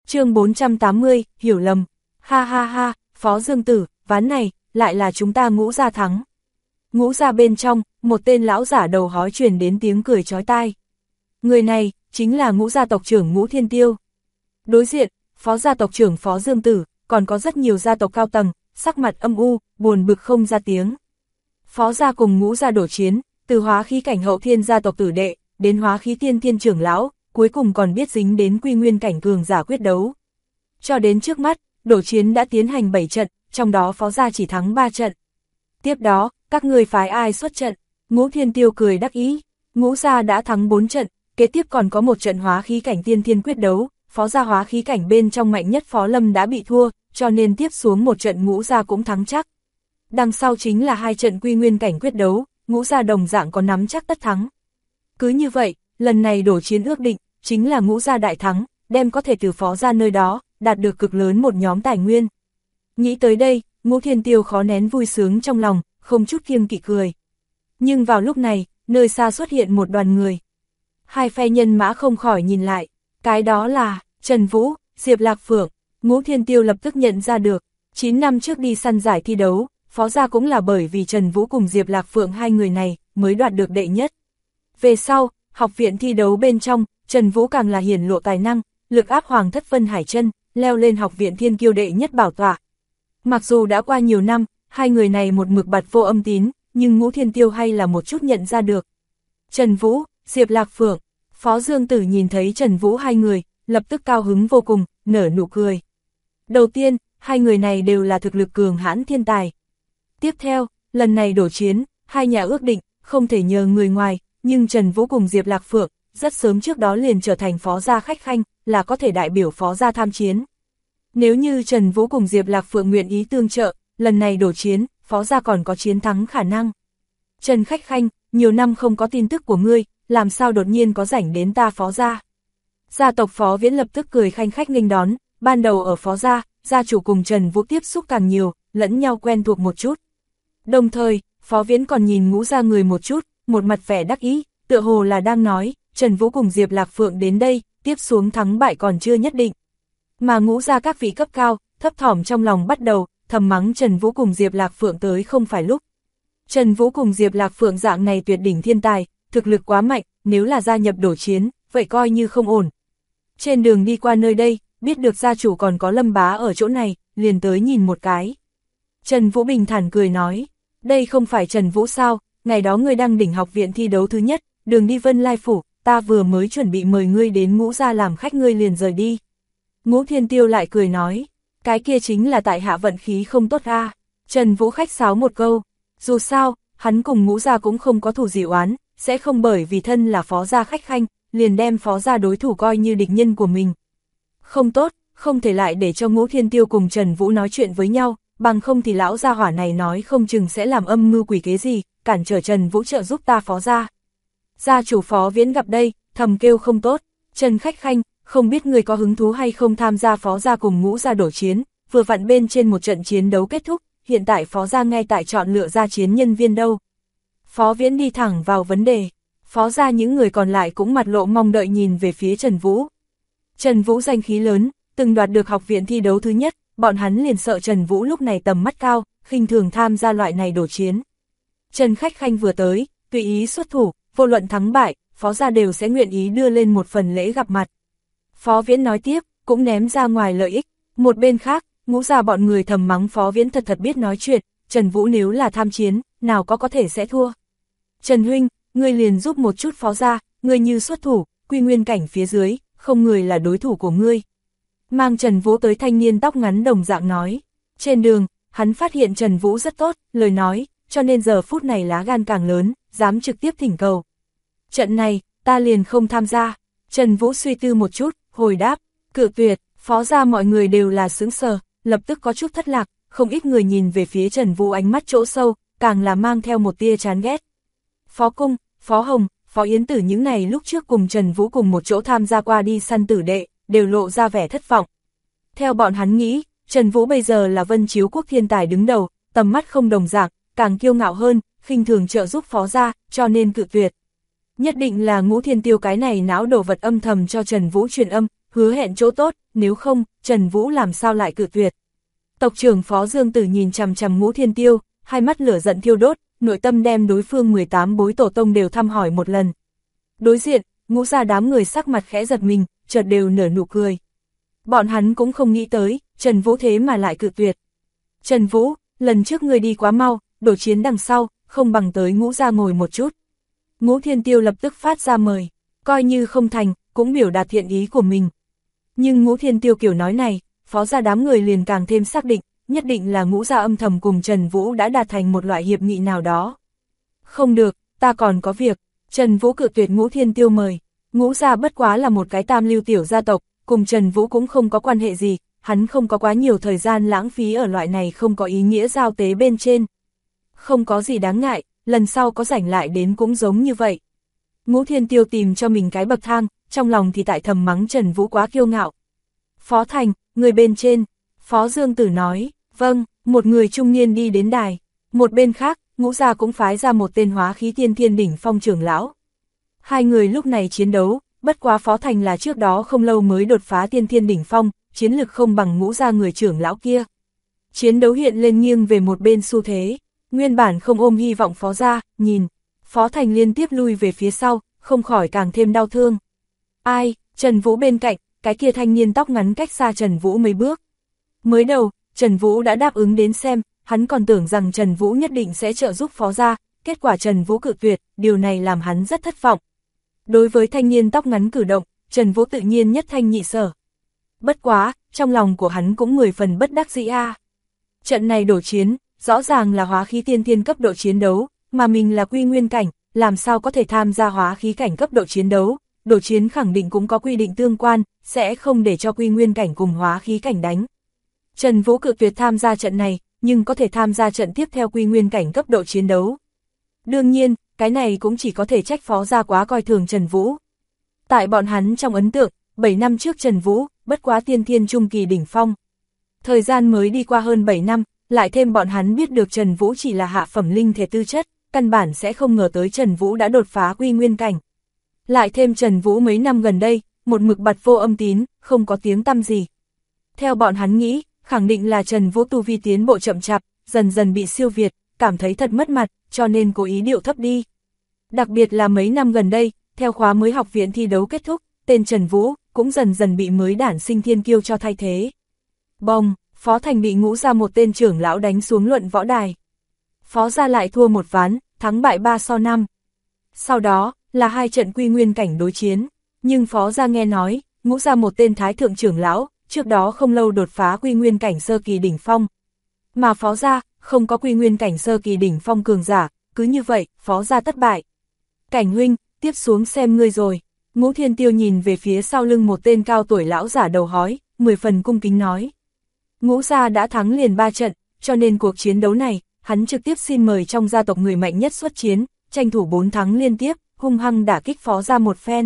chương 480, hiểu lầm. Ha ha ha, Phó Dương Tử, ván này, lại là chúng ta Ngũ gia thắng. Ngũ gia bên trong, một tên lão giả đầu hói truyền đến tiếng cười chói tai. Người này, chính là Ngũ gia tộc trưởng Ngũ Thiên Tiêu. Đối diện, Phó gia tộc trưởng Phó Dương Tử, còn có rất nhiều gia tộc cao tầng, sắc mặt âm u, buồn bực không ra tiếng. Phó gia cùng Ngũ gia đổ chiến, từ hóa khí cảnh hậu thiên gia tộc tử đệ, đến hóa khí tiên thiên trưởng lão, cuối cùng còn biết dính đến quy nguyên cảnh cường giả quyết đấu. Cho đến trước mắt, đổ chiến đã tiến hành 7 trận, trong đó Phó gia chỉ thắng 3 trận. Tiếp đó, các người phái ai xuất trận? Ngũ Thiên Tiêu cười đắc ý. Ngũ gia đã thắng 4 trận, kế tiếp còn có một trận hóa khí cảnh tiên thiên quyết đấu, Phó gia hóa khí cảnh bên trong mạnh nhất Phó Lâm đã bị thua, cho nên tiếp xuống một trận Ngũ gia cũng thắng chắc. Đằng sau chính là 2 trận quy nguyên cảnh quyết đấu, Ngũ gia đồng dạng có nắm chắc tất thắng. Cứ như vậy, lần này đổ chiến ước định, chính là Ngũ gia đại thắng, đem có thể từ Phó gia nơi đó, đạt được cực lớn một nhóm tài nguyên. Nghĩ tới đây, Ngũ Thiên Tiêu khó nén vui sướng trong lòng, không chút kiêng kỵ cười. Nhưng vào lúc này, nơi xa xuất hiện một đoàn người. Hai phe nhân mã không khỏi nhìn lại, cái đó là Trần Vũ, Diệp Lạc Phượng. Ngũ Thiên Tiêu lập tức nhận ra được, 9 năm trước đi săn giải thi đấu, Phó gia cũng là bởi vì Trần Vũ cùng Diệp Lạc Phượng hai người này mới đoạt được đệ nhất. Về sau, học viện thi đấu bên trong, Trần Vũ càng là hiển lộ tài năng, lực áp Hoàng thất Vân Hải Chân, leo lên học viện thiên kiêu đệ nhất bảo tọa. Mặc dù đã qua nhiều năm, hai người này một mực bặt vô âm tín, nhưng Ngũ Thiên Tiêu hay là một chút nhận ra được. Trần Vũ, Diệp Lạc Phượng, Phó Dương Tử nhìn thấy Trần Vũ hai người, lập tức cao hứng vô cùng, nở nụ cười. Đầu tiên, hai người này đều là thực lực cường hãn thiên tài. Tiếp theo, lần này đổ chiến, hai nhà ước định, không thể nhờ người ngoài, nhưng Trần Vũ cùng Diệp Lạc Phượng, rất sớm trước đó liền trở thành Phó gia khách khanh, là có thể đại biểu Phó gia tham chiến. Nếu như Trần Vũ cùng Diệp Lạc Phượng nguyện ý tương trợ, lần này đổ chiến, Phó gia còn có chiến thắng khả năng. Trần khách khanh, nhiều năm không có tin tức của ngươi, làm sao đột nhiên có rảnh đến ta Phó gia? Gia tộc Phó Viễn lập tức cười khanh khách nghênh đón, ban đầu ở Phó gia, gia chủ cùng Trần Vũ tiếp xúc càng nhiều, lẫn nhau quen thuộc một chút. Đồng thời, Phó Viễn còn nhìn Ngũ gia người một chút, một mặt vẻ đắc ý, tựa hồ là đang nói, Trần Vũ cùng Diệp Lạc Phượng đến đây, tiếp xuống thắng bại còn chưa nhất định. Mà Ngũ gia các vị cấp cao, thấp thỏm trong lòng bắt đầu, thầm mắng Trần Vũ cùng Diệp Lạc Phượng tới không phải lúc. Trần Vũ cùng Diệp Lạc Phượng dạng này tuyệt đỉnh thiên tài, thực lực quá mạnh, nếu là gia nhập đổ chiến, vậy coi như không ổn. Trên đường đi qua nơi đây, biết được gia chủ còn có Lâm bá ở chỗ này, liền tới nhìn một cái. Trần Vũ bình thản cười nói, đây không phải Trần Vũ sao, ngày đó ngươi đang đỉnh học viện thi đấu thứ nhất, đường đi Vân Lai Phủ, ta vừa mới chuẩn bị mời ngươi đến Ngũ gia làm khách ngươi liền rời đi. Ngũ Thiên Tiêu lại cười nói, cái kia chính là tại hạ vận khí không tốt a. Trần Vũ khách sáo một câu, dù sao, hắn cùng Ngũ gia cũng không có thù gì oán, sẽ không bởi vì thân là Phó gia khách khanh, liền đem Phó gia đối thủ coi như địch nhân của mình. Không tốt, không thể lại để cho Ngũ Thiên Tiêu cùng Trần Vũ nói chuyện với nhau, bằng không thì lão gia hỏa này nói không chừng sẽ làm âm mưu quỷ kế gì, cản trở Trần Vũ trợ giúp ta Phó gia. Gia chủ Phó Viễn gặp đây, thầm kêu không tốt, Trần khách khanh, không biết người có hứng thú hay không tham gia Phó gia cùng Ngũ gia đổ chiến, vừa vặn bên trên một trận chiến đấu kết thúc, hiện tại Phó gia ngay tại chọn lựa ra chiến nhân viên đâu. Phó Viễn đi thẳng vào vấn đề, Phó gia những người còn lại cũng mặt lộ mong đợi nhìn về phía Trần Vũ. Trần Vũ danh khí lớn, từng đoạt được học viện thi đấu thứ nhất, bọn hắn liền sợ Trần Vũ lúc này tầm mắt cao, khinh thường tham gia loại này đổ chiến. Trần khách khanh vừa tới, tùy ý xuất thủ, vô luận thắng bại, Phó gia đều sẽ nguyện ý đưa lên một phần lễ gặp mặt. Phó Viễn nói tiếp, cũng ném ra ngoài lợi ích. Một bên khác, Ngũ gia bọn người thầm mắng Phó Viễn thật biết nói chuyện, Trần Vũ nếu là tham chiến, nào có thể sẽ thua. Trần huynh, ngươi liền giúp một chút Phó gia, ngươi như xuất thủ, quy nguyên cảnh phía dưới, không người là đối thủ của ngươi. Mang Trần Vũ tới thanh niên tóc ngắn đồng dạng nói. Trên đường, hắn phát hiện Trần Vũ rất tốt, lời nói, cho nên giờ phút này lá gan càng lớn, dám trực tiếp thỉnh cầu. Trận này, ta liền không tham gia. Trần Vũ suy tư một chút, hồi đáp, cự tuyệt. Phó gia mọi người đều là sững sờ, lập tức có chút thất lạc, không ít người nhìn về phía Trần Vũ ánh mắt chỗ sâu, càng là mang theo một tia chán ghét. Phó Cung, Phó Hồng, Phó Yến Tử những này lúc trước cùng Trần Vũ cùng một chỗ tham gia qua đi săn tử đệ, đều lộ ra vẻ thất vọng. Theo bọn hắn nghĩ, Trần Vũ bây giờ là Vân Chiếu Quốc thiên tài đứng đầu, tầm mắt không đồng dạng, càng kiêu ngạo hơn, khinh thường trợ giúp Phó gia, cho nên cự tuyệt. Nhất định là Ngũ Thiên Tiêu cái này não đồ vật âm thầm cho Trần Vũ truyền âm, hứa hẹn chỗ tốt, nếu không, Trần Vũ làm sao lại cự tuyệt. Tộc trưởng Phó Dương Tử nhìn chằm chằm Ngũ Thiên Tiêu, hai mắt lửa giận thiêu đốt, nội tâm đem đối phương 18 bối tổ tông đều thăm hỏi một lần. Đối diện, Ngũ gia đám người sắc mặt khẽ giật mình, chợt đều nở nụ cười. Bọn hắn cũng không nghĩ tới, Trần Vũ thế mà lại cự tuyệt. Trần Vũ, lần trước ngươi đi quá mau, đổ chiến đằng sau, không bằng tới Ngũ gia ngồi một chút. Ngũ Thiên Tiêu lập tức phát ra mời, coi như không thành, cũng biểu đạt thiện ý của mình. Nhưng Ngũ Thiên Tiêu kiểu nói này, Phó gia đám người liền càng thêm xác định, nhất định là Ngũ gia âm thầm cùng Trần Vũ đã đạt thành một loại hiệp nghị nào đó. Không được, ta còn có việc. Trần Vũ cự tuyệt Ngũ Thiên Tiêu mời. Ngũ gia bất quá là một cái tam lưu tiểu gia tộc, cùng Trần Vũ cũng không có quan hệ gì, hắn không có quá nhiều thời gian lãng phí ở loại này không có ý nghĩa giao tế bên trên. Không có gì đáng ngại, lần sau có rảnh lại đến cũng giống như vậy. Ngũ Thiên Tiêu tìm cho mình cái bậc thang, trong lòng thì tại thầm mắng Trần Vũ quá kiêu ngạo. Phó Thành, người bên trên, Phó Dương Tử nói, vâng, một người trung niên đi đến đài. Một bên khác, Ngũ gia cũng phái ra một tên hóa khí tiên thiên đỉnh phong trưởng lão. Hai người lúc này chiến đấu, bất quá Phó Thành là trước đó không lâu mới đột phá tiên thiên đỉnh phong, chiến lực không bằng Ngũ gia người trưởng lão kia. Chiến đấu hiện lên nghiêng về một bên xu thế, nguyên bản không ôm hy vọng Phó gia, nhìn, Phó Thành liên tiếp lui về phía sau, không khỏi càng thêm đau thương. Ai, Trần Vũ bên cạnh, cái kia thanh niên tóc ngắn cách xa Trần Vũ mấy bước. Mới đầu, Trần Vũ đã đáp ứng đến xem, hắn còn tưởng rằng Trần Vũ nhất định sẽ trợ giúp Phó gia, kết quả Trần Vũ cự tuyệt, điều này làm hắn rất thất vọng. Đối với thanh niên tóc ngắn cử động, Trần Vũ tự nhiên nhất thanh nhị sở. Bất quá, trong lòng của hắn cũng 10 phần bất đắc dĩ a. Trận này đổ chiến, rõ ràng là hóa khí tiên thiên cấp độ chiến đấu, mà mình là quy nguyên cảnh, làm sao có thể tham gia hóa khí cảnh cấp độ chiến đấu, đổ chiến khẳng định cũng có quy định tương quan, sẽ không để cho quy nguyên cảnh cùng hóa khí cảnh đánh. Trần Vũ cự tuyệt tham gia trận này, nhưng có thể tham gia trận tiếp theo quy nguyên cảnh cấp độ chiến đấu. Đương nhiên, cái này cũng chỉ có thể trách Phó gia quá coi thường Trần Vũ. Tại bọn hắn trong ấn tượng, 7 năm trước Trần Vũ, bất quá tiên thiên trung kỳ đỉnh phong. Thời gian mới đi qua hơn 7 năm, lại thêm bọn hắn biết được Trần Vũ chỉ là hạ phẩm linh thể tư chất, căn bản sẽ không ngờ tới Trần Vũ đã đột phá quy nguyên cảnh. Lại thêm Trần Vũ mấy năm gần đây, một mực bặt vô âm tín, không có tiếng tăm gì. Theo bọn hắn nghĩ, khẳng định là Trần Vũ tu vi tiến bộ chậm chạp, dần dần bị siêu việt, cảm thấy thật mất mặt, cho nên cố ý điệu thấp đi. Đặc biệt là mấy năm gần đây, theo khóa mới học viện thi đấu kết thúc, tên Trần Vũ cũng dần dần bị mới đản sinh thiên kiêu cho thay thế. Bông, Phó Thành bị Ngũ gia một tên trưởng lão đánh xuống luận võ đài. Phó gia lại thua một ván, thắng bại 3-5. Sau đó, là 2 trận quy nguyên cảnh đối chiến, nhưng Phó gia nghe nói, Ngũ gia một tên thái thượng trưởng lão, trước đó không lâu đột phá quy nguyên cảnh sơ kỳ đỉnh phong. Mà Phó gia, không có quy nguyên cảnh sơ kỳ đỉnh phong cường giả, cứ như vậy, Phó gia thất bại. Cảnh huynh, tiếp xuống xem ngươi rồi. Ngũ Thiên Tiêu nhìn về phía sau lưng một tên cao tuổi lão giả đầu hói, 10 phần cung kính nói. Ngũ gia đã thắng liền 3 trận, cho nên cuộc chiến đấu này, hắn trực tiếp xin mời trong gia tộc người mạnh nhất xuất chiến, tranh thủ 4 thắng liên tiếp, hung hăng đả kích Phó gia một phen.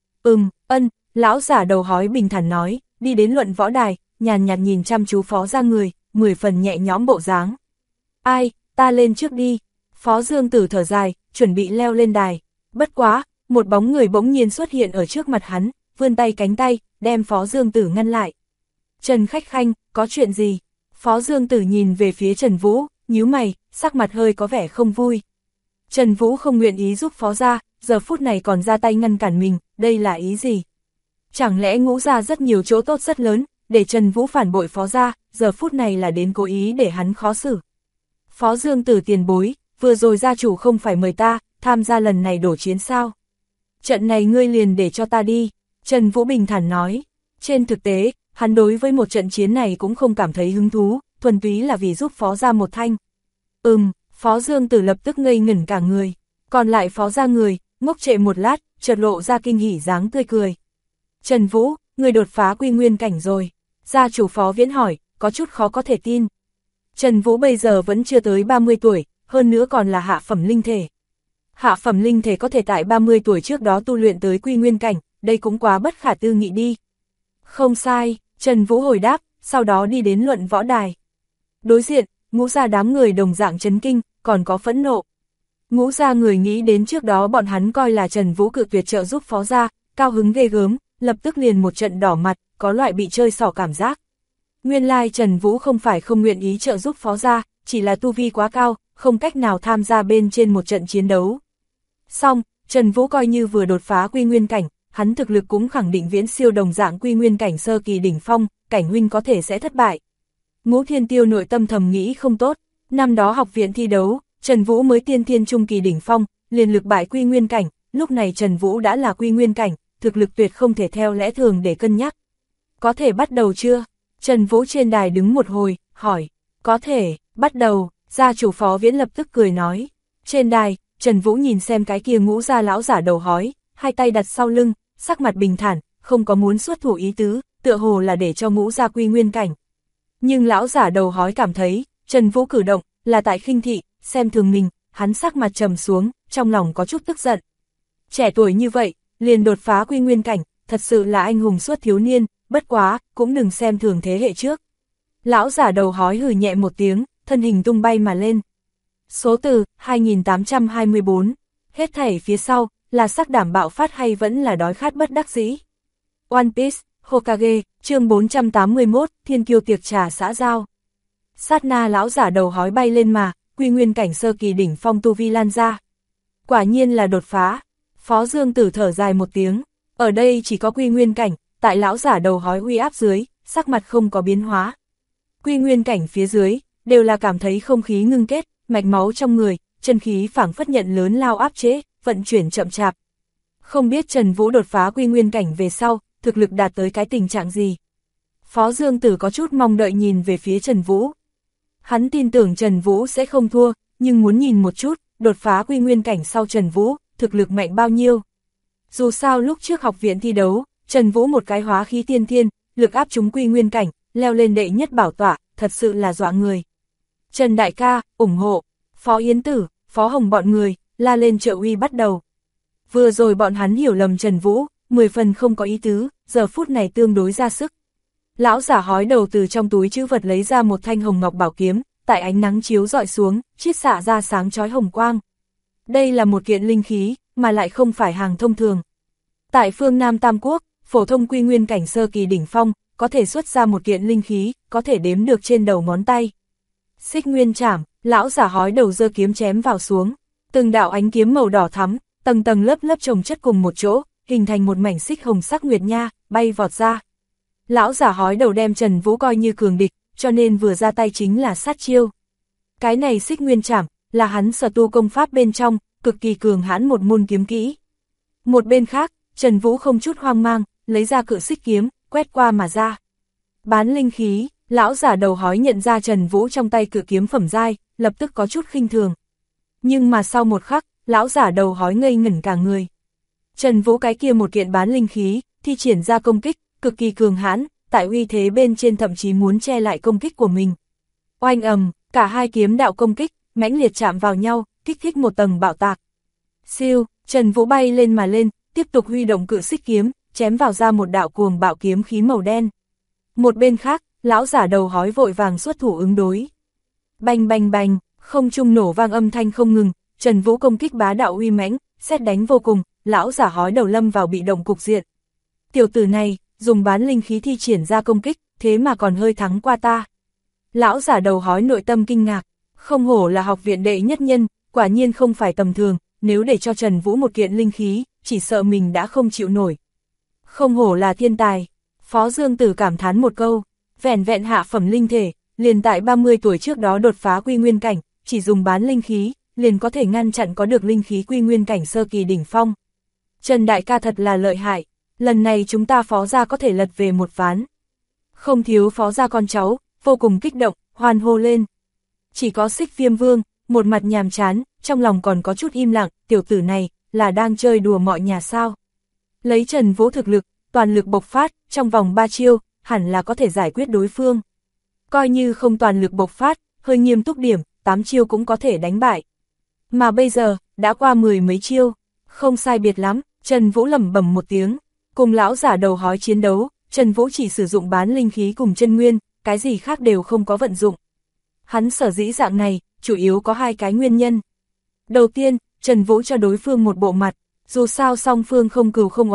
Lão giả đầu hói bình thản nói, đi đến luận võ đài, nhàn nhạt nhìn chăm chú Phó gia người, 10 phần nhẹ nhõm bộ dáng. Ai, ta lên trước đi. Phó Dương Tử thở dài, chuẩn bị leo lên đài. Bất quá, một bóng người bỗng nhiên xuất hiện ở trước mặt hắn, vươn tay cánh tay, đem Phó Dương Tử ngăn lại. Trần Khách Khanh, có chuyện gì? Phó Dương Tử nhìn về phía Trần Vũ, nhíu mày, sắc mặt hơi có vẻ không vui. Trần Vũ không nguyện ý giúp Phó gia, giờ phút này còn ra tay ngăn cản mình, đây là ý gì? Chẳng lẽ Ngũ gia rất nhiều chỗ tốt rất lớn, để Trần Vũ phản bội Phó gia, giờ phút này là đến cố ý để hắn khó xử. Phó Dương Tử tiền bối, vừa rồi gia chủ không phải mời ta, tham gia lần này đổ chiến sao? Trận này ngươi liền để cho ta đi, Trần Vũ bình thản nói. Trên thực tế, hắn đối với một trận chiến này cũng không cảm thấy hứng thú, thuần túy là vì giúp Phó gia một thanh. Phó Dương Tử lập tức ngây ngẩn cả người, còn lại Phó gia người, ngốc trệ một lát, chợt lộ ra kinh hỉ dáng tươi cười. Trần Vũ, người đột phá quy nguyên cảnh rồi. Gia chủ Phó Viễn hỏi, có chút khó có thể tin. Trần Vũ bây giờ vẫn chưa tới 30 tuổi, hơn nữa còn là hạ phẩm linh thể. Hạ phẩm linh thể có thể tại 30 tuổi trước đó tu luyện tới quy nguyên cảnh, đây cũng quá bất khả tư nghị đi. Không sai, Trần Vũ hồi đáp, sau đó đi đến luận võ đài. Đối diện, Ngũ gia đám người đồng dạng chấn kinh, còn có phẫn nộ. Ngũ gia người nghĩ đến trước đó bọn hắn coi là Trần Vũ cự tuyệt trợ giúp Phó gia, cao hứng ghê gớm, lập tức liền một trận đỏ mặt, có loại bị chơi xỏ cảm giác. Nguyên lai Trần Vũ không phải không nguyện ý trợ giúp Phó gia, chỉ là tu vi quá cao, không cách nào tham gia bên trên một trận chiến đấu. Xong, Trần Vũ coi như vừa đột phá quy nguyên cảnh, hắn thực lực cũng khẳng định viễn siêu đồng dạng quy nguyên cảnh sơ kỳ đỉnh phong, cảnh huynh có thể sẽ thất bại. Ngũ Thiên Tiêu nội tâm thầm nghĩ không tốt, năm đó học viện thi đấu, Trần Vũ mới tiên thiên trung kỳ đỉnh phong, liền lực bại quy nguyên cảnh, lúc này Trần Vũ đã là quy nguyên cảnh, thực lực tuyệt không thể theo lẽ thường để cân nhắc. Có thể bắt đầu chưa? Trần Vũ trên đài đứng một hồi, hỏi, có thể, bắt đầu, gia chủ Phó Viễn lập tức cười nói. Trên đài, Trần Vũ nhìn xem cái kia Ngũ gia lão giả đầu hói, hai tay đặt sau lưng, sắc mặt bình thản, không có muốn xuất thủ ý tứ, tựa hồ là để cho Ngũ gia quy nguyên cảnh. Nhưng lão giả đầu hói cảm thấy, Trần Vũ cử động, là tại khinh thị, xem thường mình, hắn sắc mặt trầm xuống, trong lòng có chút tức giận. Trẻ tuổi như vậy, liền đột phá quy nguyên cảnh, thật sự là anh hùng suốt thiếu niên, bất quá, cũng đừng xem thường thế hệ trước. Lão giả đầu hói hừ nhẹ một tiếng, thân hình tung bay mà lên. Số từ, 2824, hết thảy phía sau, là sắc đảm bạo phát hay vẫn là đói khát bất đắc dĩ. One Piece, Hokage, chương 481, Thiên Kiêu tiệc trà xã giao. Sát na lão giả đầu hói bay lên mà, quy nguyên cảnh sơ kỳ đỉnh phong tu vi lan ra. Quả nhiên là đột phá. Phó Dương Tử thở dài một tiếng, ở đây chỉ có quy nguyên cảnh, tại lão giả đầu hói uy áp dưới, sắc mặt không có biến hóa. Quy nguyên cảnh phía dưới, đều là cảm thấy không khí ngưng kết, mạch máu trong người, chân khí phảng phất nhận lớn lao áp chế, vận chuyển chậm chạp. Không biết Trần Vũ đột phá quy nguyên cảnh về sau, thực lực đạt tới cái tình trạng gì. Phó Dương Tử có chút mong đợi nhìn về phía Trần Vũ. Hắn tin tưởng Trần Vũ sẽ không thua, nhưng muốn nhìn một chút, đột phá quy nguyên cảnh sau Trần Vũ, thực lực mạnh bao nhiêu. Dù sao lúc trước học viện thi đấu, Trần Vũ một cái hóa khí tiên thiên, lực áp chúng quy nguyên cảnh, leo lên đệ nhất bảo tọa, thật sự là dọa người. Trần đại ca, ủng hộ, Phó Yến Tử, Phó Hồng bọn người, la lên trợ uy bắt đầu. Vừa rồi bọn hắn hiểu lầm Trần Vũ, 10 phần không có ý tứ, giờ phút này tương đối ra sức. Lão giả hói đầu từ trong túi trữ vật lấy ra một thanh hồng ngọc bảo kiếm, tại ánh nắng chiếu rọi xuống, chiết xạ ra sáng chói hồng quang. Đây là một kiện linh khí, mà lại không phải hàng thông thường. Tại phương Nam Tam Quốc, phổ thông quy nguyên cảnh sơ kỳ đỉnh phong, có thể xuất ra một kiện linh khí, có thể đếm được trên đầu ngón tay. Xích Nguyên Trảm, lão giả hói đầu giơ kiếm chém vào xuống, từng đạo ánh kiếm màu đỏ thắm, tầng tầng lớp lớp chồng chất cùng một chỗ, hình thành một mảnh xích hồng sắc nguyệt nha, bay vọt ra. Lão giả hói đầu đem Trần Vũ coi như cường địch, cho nên vừa ra tay chính là sát chiêu. Cái này Xích Nguyên Trảm, là hắn sở tu công pháp bên trong, cực kỳ cường hãn một môn kiếm kỹ. Một bên khác, Trần Vũ không chút hoang mang, lấy ra cự xích kiếm, quét qua mà ra. Bán linh khí, lão giả đầu hói nhận ra Trần Vũ trong tay cự kiếm phẩm giai, lập tức có chút khinh thường. Nhưng mà sau một khắc, lão giả đầu hói ngây ngẩn cả người. Trần Vũ cái kia một kiện bán linh khí, thi triển ra công kích, cực kỳ cường hãn, tại uy thế bên trên thậm chí muốn che lại công kích của mình. Oanh ầm, cả hai kiếm đạo công kích, mãnh liệt chạm vào nhau, kích thích một tầng bạo tạc. Siêu, Trần Vũ bay lên mà lên, tiếp tục huy động cự xích kiếm, chém vào ra một đạo cuồng bạo kiếm khí màu đen. Một bên khác, lão giả đầu hói vội vàng xuất thủ ứng đối. Bành bành bành, không trung nổ vang âm thanh không ngừng, Trần Vũ công kích bá đạo uy mãnh, sét đánh vô cùng, lão giả hói đầu lâm vào bị động cục diện. Tiểu tử này, dùng bán linh khí thi triển ra công kích, thế mà còn hơi thắng qua ta. Lão giả đầu hói nội tâm kinh ngạc, không hổ là học viện đệ nhất nhân, quả nhiên không phải tầm thường, nếu để cho Trần Vũ một kiện linh khí, chỉ sợ mình đã không chịu nổi. Không hổ là thiên tài, Phó Dương Tử cảm thán một câu, vẻn vẹn hạ phẩm linh thể, liền tại 30 tuổi trước đó đột phá quy nguyên cảnh, chỉ dùng bán linh khí, liền có thể ngăn chặn có được linh khí quy nguyên cảnh sơ kỳ đỉnh phong. Trần đại ca thật là lợi hại, lần này chúng ta Phó gia có thể lật về một ván. Không thiếu Phó gia con cháu, vô cùng kích động, hoan hô lên. Chỉ có Xích Viêm Vương, một mặt nhàm chán, trong lòng còn có chút im lặng, tiểu tử này, là đang chơi đùa mọi nhà sao. Lấy Trần Vũ thực lực, toàn lực bộc phát, trong vòng 3 chiêu, hẳn là có thể giải quyết đối phương. Coi như không toàn lực bộc phát, hơi nghiêm túc điểm, 8 chiêu cũng có thể đánh bại. Mà bây giờ, đã qua 10 mấy chiêu, không sai biệt lắm, Trần Vũ lẩm bẩm một tiếng, cùng lão giả đầu hói chiến đấu, Trần Vũ chỉ sử dụng bán linh khí cùng chân nguyên, cái gì khác đều không có vận dụng. Hắn sở dĩ dạng này, chủ yếu có hai cái nguyên nhân. Đầu tiên, Trần Vũ cho đối phương một bộ mặt, dù sao song phương không cừu không oán,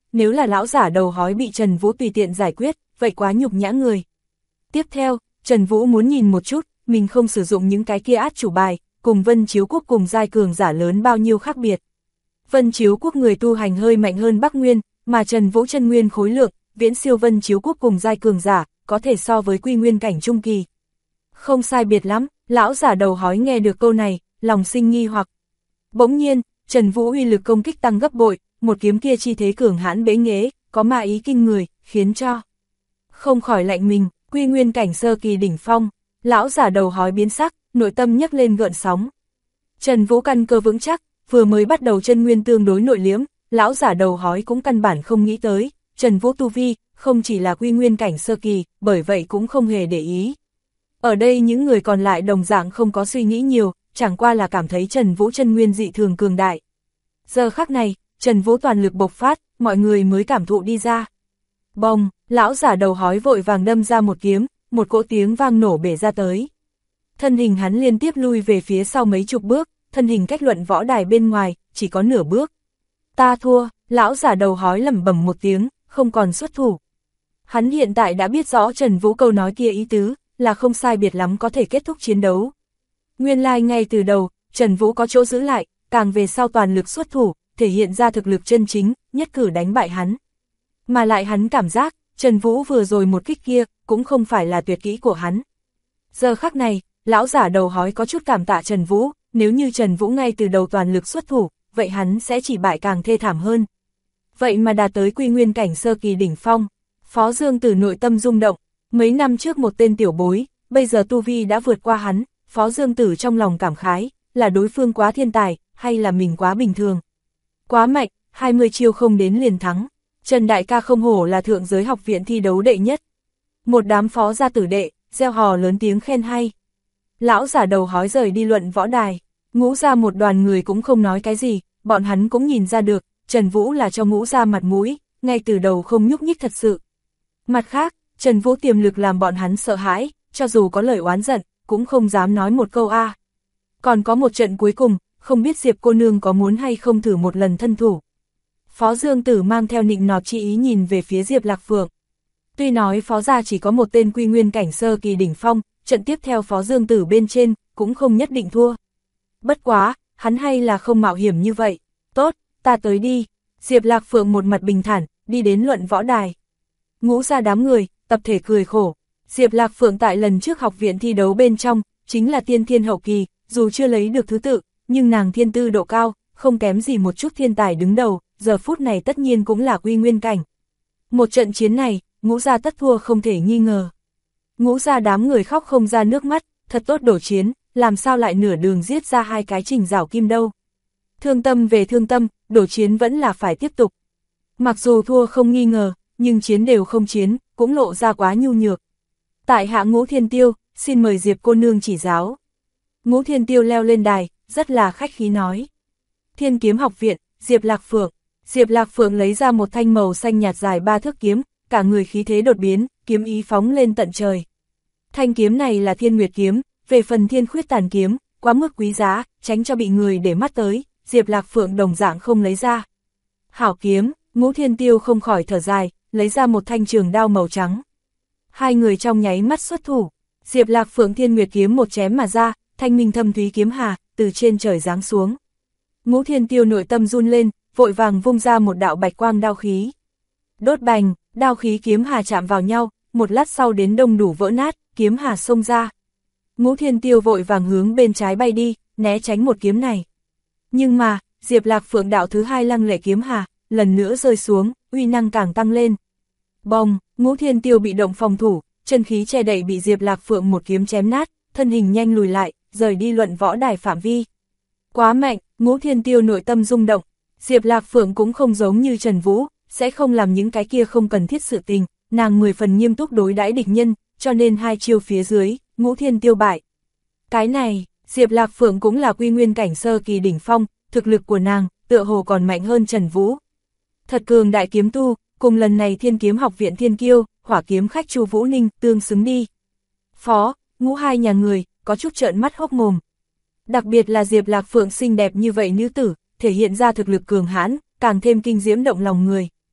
nếu là lão giả đầu hói bị Trần Vũ tùy tiện giải quyết, vậy quá nhục nhã người. Tiếp theo, Trần Vũ muốn nhìn một chút, mình không sử dụng những cái kia át chủ bài, cùng Vân Chiếu Quốc cùng giai cường giả lớn bao nhiêu khác biệt. Vân Chiếu Quốc người tu hành hơi mạnh hơn Bắc Nguyên, mà Trần Vũ chân nguyên khối lượng, viễn siêu Vân Chiếu Quốc cùng giai cường giả, có thể so với quy nguyên cảnh trung kỳ. Không sai biệt lắm, lão giả đầu hói nghe được câu này, lòng sinh nghi hoặc. Bỗng nhiên, Trần Vũ uy lực công kích tăng gấp bội, một kiếm kia chi thế cường hãn bế nghế, có ma ý kinh người, khiến cho không khỏi lạnh mình, quy nguyên cảnh sơ kỳ đỉnh phong, lão giả đầu hói biến sắc, nội tâm nhấc lên gợn sóng. Trần Vũ căn cơ vững chắc, vừa mới bắt đầu chân nguyên tương đối nội liễm, lão giả đầu hói cũng căn bản không nghĩ tới, Trần Vũ tu vi, không chỉ là quy nguyên cảnh sơ kỳ, bởi vậy cũng không hề để ý. Ở đây những người còn lại đồng dạng không có suy nghĩ nhiều, chẳng qua là cảm thấy Trần Vũ chân nguyên dị thường cường đại. Giờ khắc này, Trần Vũ toàn lực bộc phát, mọi người mới cảm thụ đi ra. Bồng, lão giả đầu hói vội vàng đâm ra một kiếm, một cỗ tiếng vang nổ bể ra tới. Thân hình hắn liên tiếp lui về phía sau mấy chục bước, thân hình cách luận võ đài bên ngoài, chỉ có nửa bước. Ta thua, lão giả đầu hói lẩm bẩm một tiếng, không còn xuất thủ. Hắn hiện tại đã biết rõ Trần Vũ câu nói kia ý tứ, là không sai biệt lắm có thể kết thúc chiến đấu. Nguyên lai ngay từ đầu, Trần Vũ có chỗ giữ lại, càng về sau toàn lực xuất thủ, thể hiện ra thực lực chân chính, nhất cử đánh bại hắn. Mà lại hắn cảm giác, Trần Vũ vừa rồi một kích kia, cũng không phải là tuyệt kỹ của hắn. Giờ khắc này, lão giả đầu hói có chút cảm tạ Trần Vũ, nếu như Trần Vũ ngay từ đầu toàn lực xuất thủ, vậy hắn sẽ chỉ bại càng thê thảm hơn. Vậy mà đạt tới quy nguyên cảnh sơ kỳ đỉnh phong, Phó Dương Tử nội tâm rung động, mấy năm trước một tên tiểu bối, bây giờ tu vi đã vượt qua hắn, Phó Dương Tử trong lòng cảm khái, là đối phương quá thiên tài, hay là mình quá bình thường. Quá mạnh, 20 chiêu không đến liền thắng, Trần Đại ca không hổ là thượng giới học viện thi đấu đệ nhất. Một đám phó gia tử đệ, reo hò lớn tiếng khen hay. Lão giả đầu hói rời đi luận võ đài, Ngũ gia một đoàn người cũng không nói cái gì, bọn hắn cũng nhìn ra được, Trần Vũ là cho Ngũ gia mặt mũi, ngay từ đầu không nhúc nhích thật sự. Mặt khác, Trần Vũ tiềm lực làm bọn hắn sợ hãi, cho dù có lời oán giận, cũng không dám nói một câu a. Còn có một trận cuối cùng, không biết Diệp cô nương có muốn hay không thử một lần thân thủ. Phó Dương Tử mang theo nịnh nọt chi ý nhìn về phía Diệp Lạc Phượng. Tuy nói Phó gia chỉ có một tên quy nguyên cảnh sơ kỳ đỉnh phong, trận tiếp theo Phó Dương Tử bên trên, cũng không nhất định thua. Bất quá, hắn hay là không mạo hiểm như vậy. Tốt, ta tới đi. Diệp Lạc Phượng một mặt bình thản, đi đến luận võ đài. Ngũ gia đám người, tập thể cười khổ. Diệp Lạc Phượng tại lần trước học viện thi đấu bên trong, chính là tiên thiên hậu kỳ, dù chưa lấy được thứ tự, nhưng nàng thiên tư độ cao, không kém gì một chút thiên tài đứng đầu, giờ phút này tất nhiên cũng là quy nguyên cảnh. Một trận chiến này, Ngũ gia tất thua không thể nghi ngờ. Ngũ gia đám người khóc không ra nước mắt, thật tốt đổ chiến, làm sao lại nửa đường giết ra hai cái Trình Giảo Kim đâu. Thương tâm về thương tâm, đổ chiến vẫn là phải tiếp tục. Mặc dù thua không nghi ngờ, nhưng chiến đều không chiến, cũng lộ ra quá nhu nhược. Tại hạ Ngũ Thiên Tiêu, xin mời Diệp cô nương chỉ giáo. Ngũ Thiên Tiêu leo lên đài, rất là khách khí nói. Thiên Kiếm Học Viện, Diệp Lạc Phượng. Diệp Lạc Phượng lấy ra một thanh màu xanh nhạt dài 3 thước kiếm, cả người khí thế đột biến, kiếm ý phóng lên tận trời. Thanh kiếm này là Thiên Nguyệt kiếm, về phần Thiên Khuyết Tàn kiếm, quá mức quý giá, tránh cho bị người để mắt tới, Diệp Lạc Phượng đồng dạng không lấy ra. Hảo kiếm, Ngũ Thiên Tiêu không khỏi thở dài, lấy ra một thanh trường đao màu trắng. Hai người trong nháy mắt xuất thủ, Diệp Lạc Phượng Thiên Nguyệt kiếm một chém mà ra, thanh minh thâm thúy kiếm hà, từ trên trời giáng xuống. Ngũ Thiên Tiêu nội tâm run lên, vội vàng vung ra một đạo bạch quang đao khí. Đốt bành, đao khí kiếm hà chạm vào nhau, một lát sau đến đông đủ vỡ nát, kiếm hà xông ra. Ngũ Thiên Tiêu vội vàng hướng bên trái bay đi, né tránh một kiếm này. Nhưng mà, Diệp Lạc Phượng đạo thứ hai lăng lệ kiếm hà, lần nữa rơi xuống, uy năng càng tăng lên. Bồng, Ngũ Thiên Tiêu bị động phòng thủ, chân khí che đậy bị Diệp Lạc Phượng một kiếm chém nát, thân hình nhanh lùi lại, rời đi luận võ đài phạm vi. Quá mạnh, Ngũ Thiên Tiêu nội tâm rung động. Diệp Lạc Phượng cũng không giống như Trần Vũ, sẽ không làm những cái kia không cần thiết sự tình, nàng 10 phần nghiêm túc đối đãi địch nhân, cho nên hai chiêu phía dưới, Ngũ Thiên Tiêu bại. Cái này, Diệp Lạc Phượng cũng là quy nguyên cảnh sơ kỳ đỉnh phong, thực lực của nàng, tựa hồ còn mạnh hơn Trần Vũ. Thật cường đại kiếm tu, cùng lần này Thiên Kiếm Học Viện Thiên Kiêu, hỏa kiếm khách Chu Vũ Ninh, tương xứng đi. Phó, Ngũ hai nhà người, có chút trợn mắt hốc mồm. Đặc biệt là Diệp Lạc Phượng xinh đẹp như vậy nữ tử, thể hiện ra thực lực cường hãn, càng thêm kinh diễm động lòng người.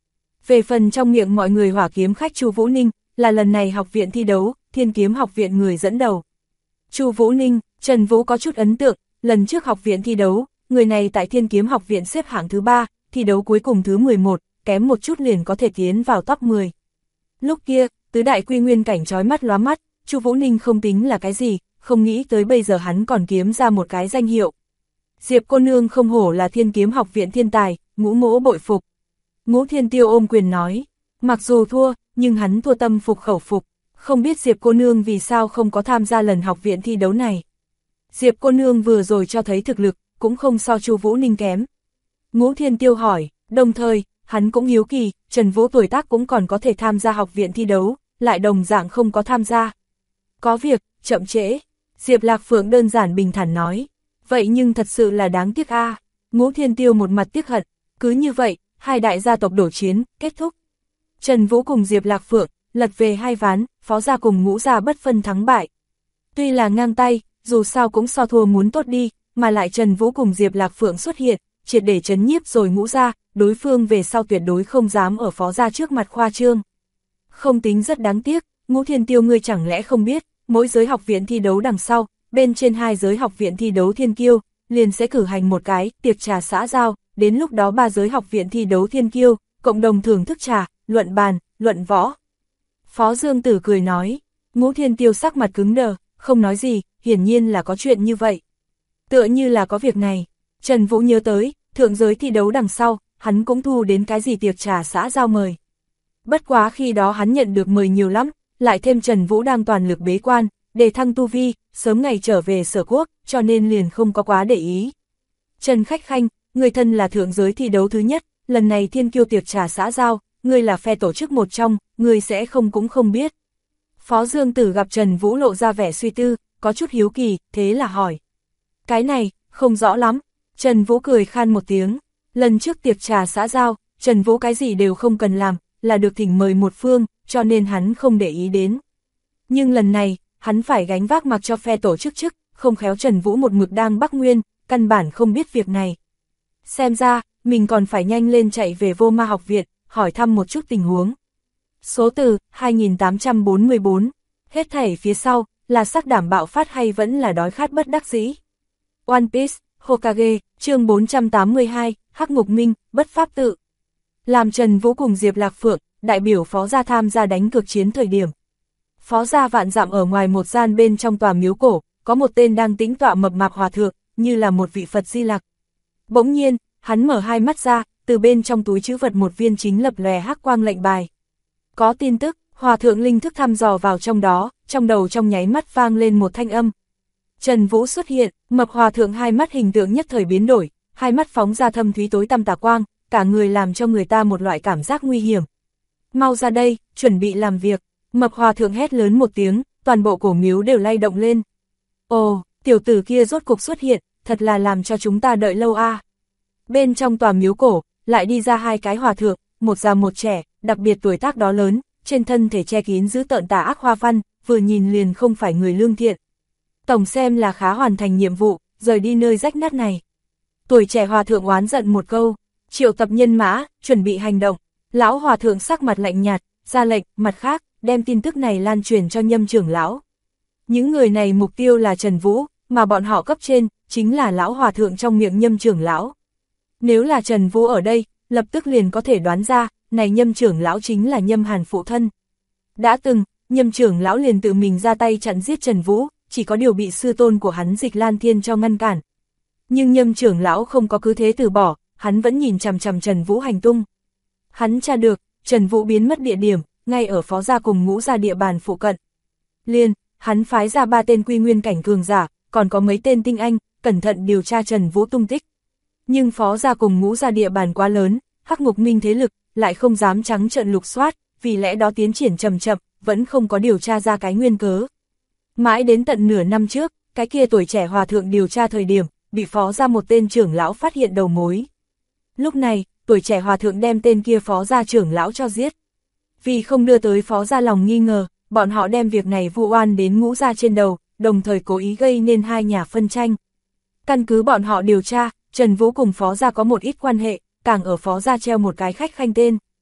Về phần trong miệng mọi người hỏa kiếm khách Chu Vũ Ninh, là lần này học viện thi đấu, Thiên Kiếm học viện người dẫn đầu. Chu Vũ Ninh, Trần Vũ có chút ấn tượng, lần trước học viện thi đấu, người này tại Thiên Kiếm học viện xếp hạng thứ 3, thi đấu cuối cùng thứ 11, kém một chút liền có thể tiến vào top 10. Lúc kia, tứ đại quy nguyên cảnh chói mắt lóa mắt, Chu Vũ Ninh không tính là cái gì, không nghĩ tới bây giờ hắn còn kiếm ra một cái danh hiệu. Diệp cô nương không hổ là Thiên Kiếm học viện thiên tài, Ngũ mỗ bội phục. Ngũ Thiên Tiêu ôm quyền nói, mặc dù thua, nhưng hắn thua tâm phục khẩu phục, không biết Diệp cô nương vì sao không có tham gia lần học viện thi đấu này. Diệp cô nương vừa rồi cho thấy thực lực, cũng không so Chu Vũ Ninh kém. Ngũ Thiên Tiêu hỏi, đồng thời, hắn cũng hiếu kỳ, Trần Vũ tuổi tác cũng còn có thể tham gia học viện thi đấu, lại đồng dạng không có tham gia. Có việc, chậm trễ, Diệp Lạc Phượng đơn giản bình thản nói, vậy nhưng thật sự là đáng tiếc a. Ngũ Thiên Tiêu một mặt tiếc hận, cứ như vậy, hai đại gia tộc đổ chiến, kết thúc. Trần Vũ cùng Diệp Lạc Phượng, lật về hai ván, Phó gia cùng Ngũ gia bất phân thắng bại. Tuy là ngang tay, dù sao cũng so thua muốn tốt đi, mà lại Trần Vũ cùng Diệp Lạc Phượng xuất hiện, triệt để trấn nhiếp rồi Ngũ gia, đối phương về sau tuyệt đối không dám ở Phó gia trước mặt khoa trương. Không tính rất đáng tiếc, Ngũ Thiên Tiêu ngươi chẳng lẽ không biết, mỗi giới học viện thi đấu đằng sau, bên trên hai giới học viện thi đấu thiên kiêu, liền sẽ cử hành một cái tiệc trà xã giao, đến lúc đó ba giới học viện thi đấu thiên kiêu, cộng đồng thưởng thức trà, luận bàn, luận võ. Phó Dương Tử cười nói, Ngũ Thiên Tiêu sắc mặt cứng đờ, không nói gì, hiển nhiên là có chuyện như vậy. Tựa như là có việc này, Trần Vũ nhớ tới, thượng giới thi đấu đằng sau, hắn cũng thu đến cái gì tiệc trà xã giao mời. Bất quá khi đó hắn nhận được mời nhiều lắm, lại thêm Trần Vũ đang toàn lực bế quan, để thăng tu vi, sớm ngày trở về Sở Quốc, cho nên liền không có quá để ý. Trần Khách Khanh, người thân là thượng giới thi đấu thứ nhất, lần này thiên kiêu tiệc trà xã giao, người là phe tổ chức một trong, người sẽ không cũng không biết. Phó Dương Tử gặp Trần Vũ lộ ra vẻ suy tư, có chút hiếu kỳ, thế là hỏi. Cái này, không rõ lắm. Trần Vũ cười khan một tiếng, lần trước tiệc trà xã giao, Trần Vũ cái gì đều không cần làm, là được thỉnh mời một phương, cho nên hắn không để ý đến. Nhưng lần này, hắn phải gánh vác mặc cho phe tổ chức chức, không khéo Trần Vũ một mực đang Bắc Nguyên, căn bản không biết việc này. Xem ra, mình còn phải nhanh lên chạy về Vô Ma học viện, hỏi thăm một chút tình huống. Số từ 2844, hết thảy phía sau, là sắc đảm bạo phát hay vẫn là đói khát bất đắc dĩ. One Piece, Hokage, chương 482, Hắc Ngục Minh, Bất Pháp Tự. Làm Trần Vũ cùng Diệp Lạc Phượng, đại biểu Phó gia tham gia đánh cược chiến thời điểm. Phó gia vạn dặm ở ngoài một gian bên trong tòa miếu cổ, có một tên đang tĩnh tọa mập mạp hòa thượng, như là một vị Phật Di Lặc. Bỗng nhiên, hắn mở hai mắt ra, từ bên trong túi trữ vật một viên chính lập lòe hắc quang lệnh bài. Có tin tức, hòa thượng linh thức thăm dò vào trong đó, trong đầu trong nháy mắt vang lên một thanh âm. Trần Vũ xuất hiện, mập hòa thượng hai mắt hình tượng nhất thời biến đổi, hai mắt phóng ra thâm thúy tối tăm tà quang, cả người làm cho người ta một loại cảm giác nguy hiểm. Mau ra đây, chuẩn bị làm việc, mập hòa thượng hét lớn một tiếng, toàn bộ cổ miếu đều lay động lên. Ồ, tiểu tử kia rốt cục xuất hiện, thật là làm cho chúng ta đợi lâu a. Bên trong tòa miếu cổ, lại đi ra hai cái hòa thượng, một già một trẻ, đặc biệt tuổi tác đó lớn, trên thân thể che kín giữ tợn tà ác hoa văn, vừa nhìn liền không phải người lương thiện. Tổng xem là khá hoàn thành nhiệm vụ, rời đi nơi rách nát này. Tuổi trẻ hòa thượng oán giận một câu, triệu tập nhân mã, chuẩn bị hành động. Lão hòa thượng sắc mặt lạnh nhạt, ra lệnh, mặt khác, đem tin tức này lan truyền cho Nhâm trưởng lão. Những người này mục tiêu là Trần Vũ, mà bọn họ cấp trên, chính là lão hòa thượng trong miệng Nhâm trưởng lão. Nếu là Trần Vũ ở đây, lập tức liền có thể đoán ra, này Nhâm trưởng lão chính là Nhâm Hàn phụ thân. Đã từng, Nhâm trưởng lão liền tự mình ra tay chặn giết Trần Vũ, chỉ có điều bị sư tôn của hắn Dịch Lan Thiên cho ngăn cản. Nhưng Nhâm trưởng lão không có cứ thế từ bỏ, hắn vẫn nhìn chằm chằm Trần Vũ hành tung. Hắn tra được, Trần Vũ biến mất địa điểm, ngay ở Phó gia cùng Ngũ gia địa bàn phụ cận. Liền, hắn phái ra 3 tên quy nguyên cảnh cường giả, còn có mấy tên tinh anh, cẩn thận điều tra Trần Vũ tung tích. Nhưng Phó gia cùng Ngũ gia địa bàn quá lớn, Hắc Ngục Minh thế lực, lại không dám trắng trợn lục soát, vì lẽ đó tiến triển chậm chậm, vẫn không có điều tra ra cái nguyên cớ. Mãi đến tận nửa năm trước, cái kia tuổi trẻ hòa thượng điều tra thời điểm, bị Phó gia một tên trưởng lão phát hiện đầu mối. Lúc này, tuổi trẻ hòa thượng đem tên kia Phó gia trưởng lão cho giết. Vì không đưa tới Phó gia lòng nghi ngờ, bọn họ đem việc này vu oan đến Ngũ gia trên đầu, đồng thời cố ý gây nên hai nhà phân tranh. Căn cứ bọn họ điều tra, Trần Vũ cùng Phó gia có một ít quan hệ, càng ở Phó gia treo một cái khách khanh tên.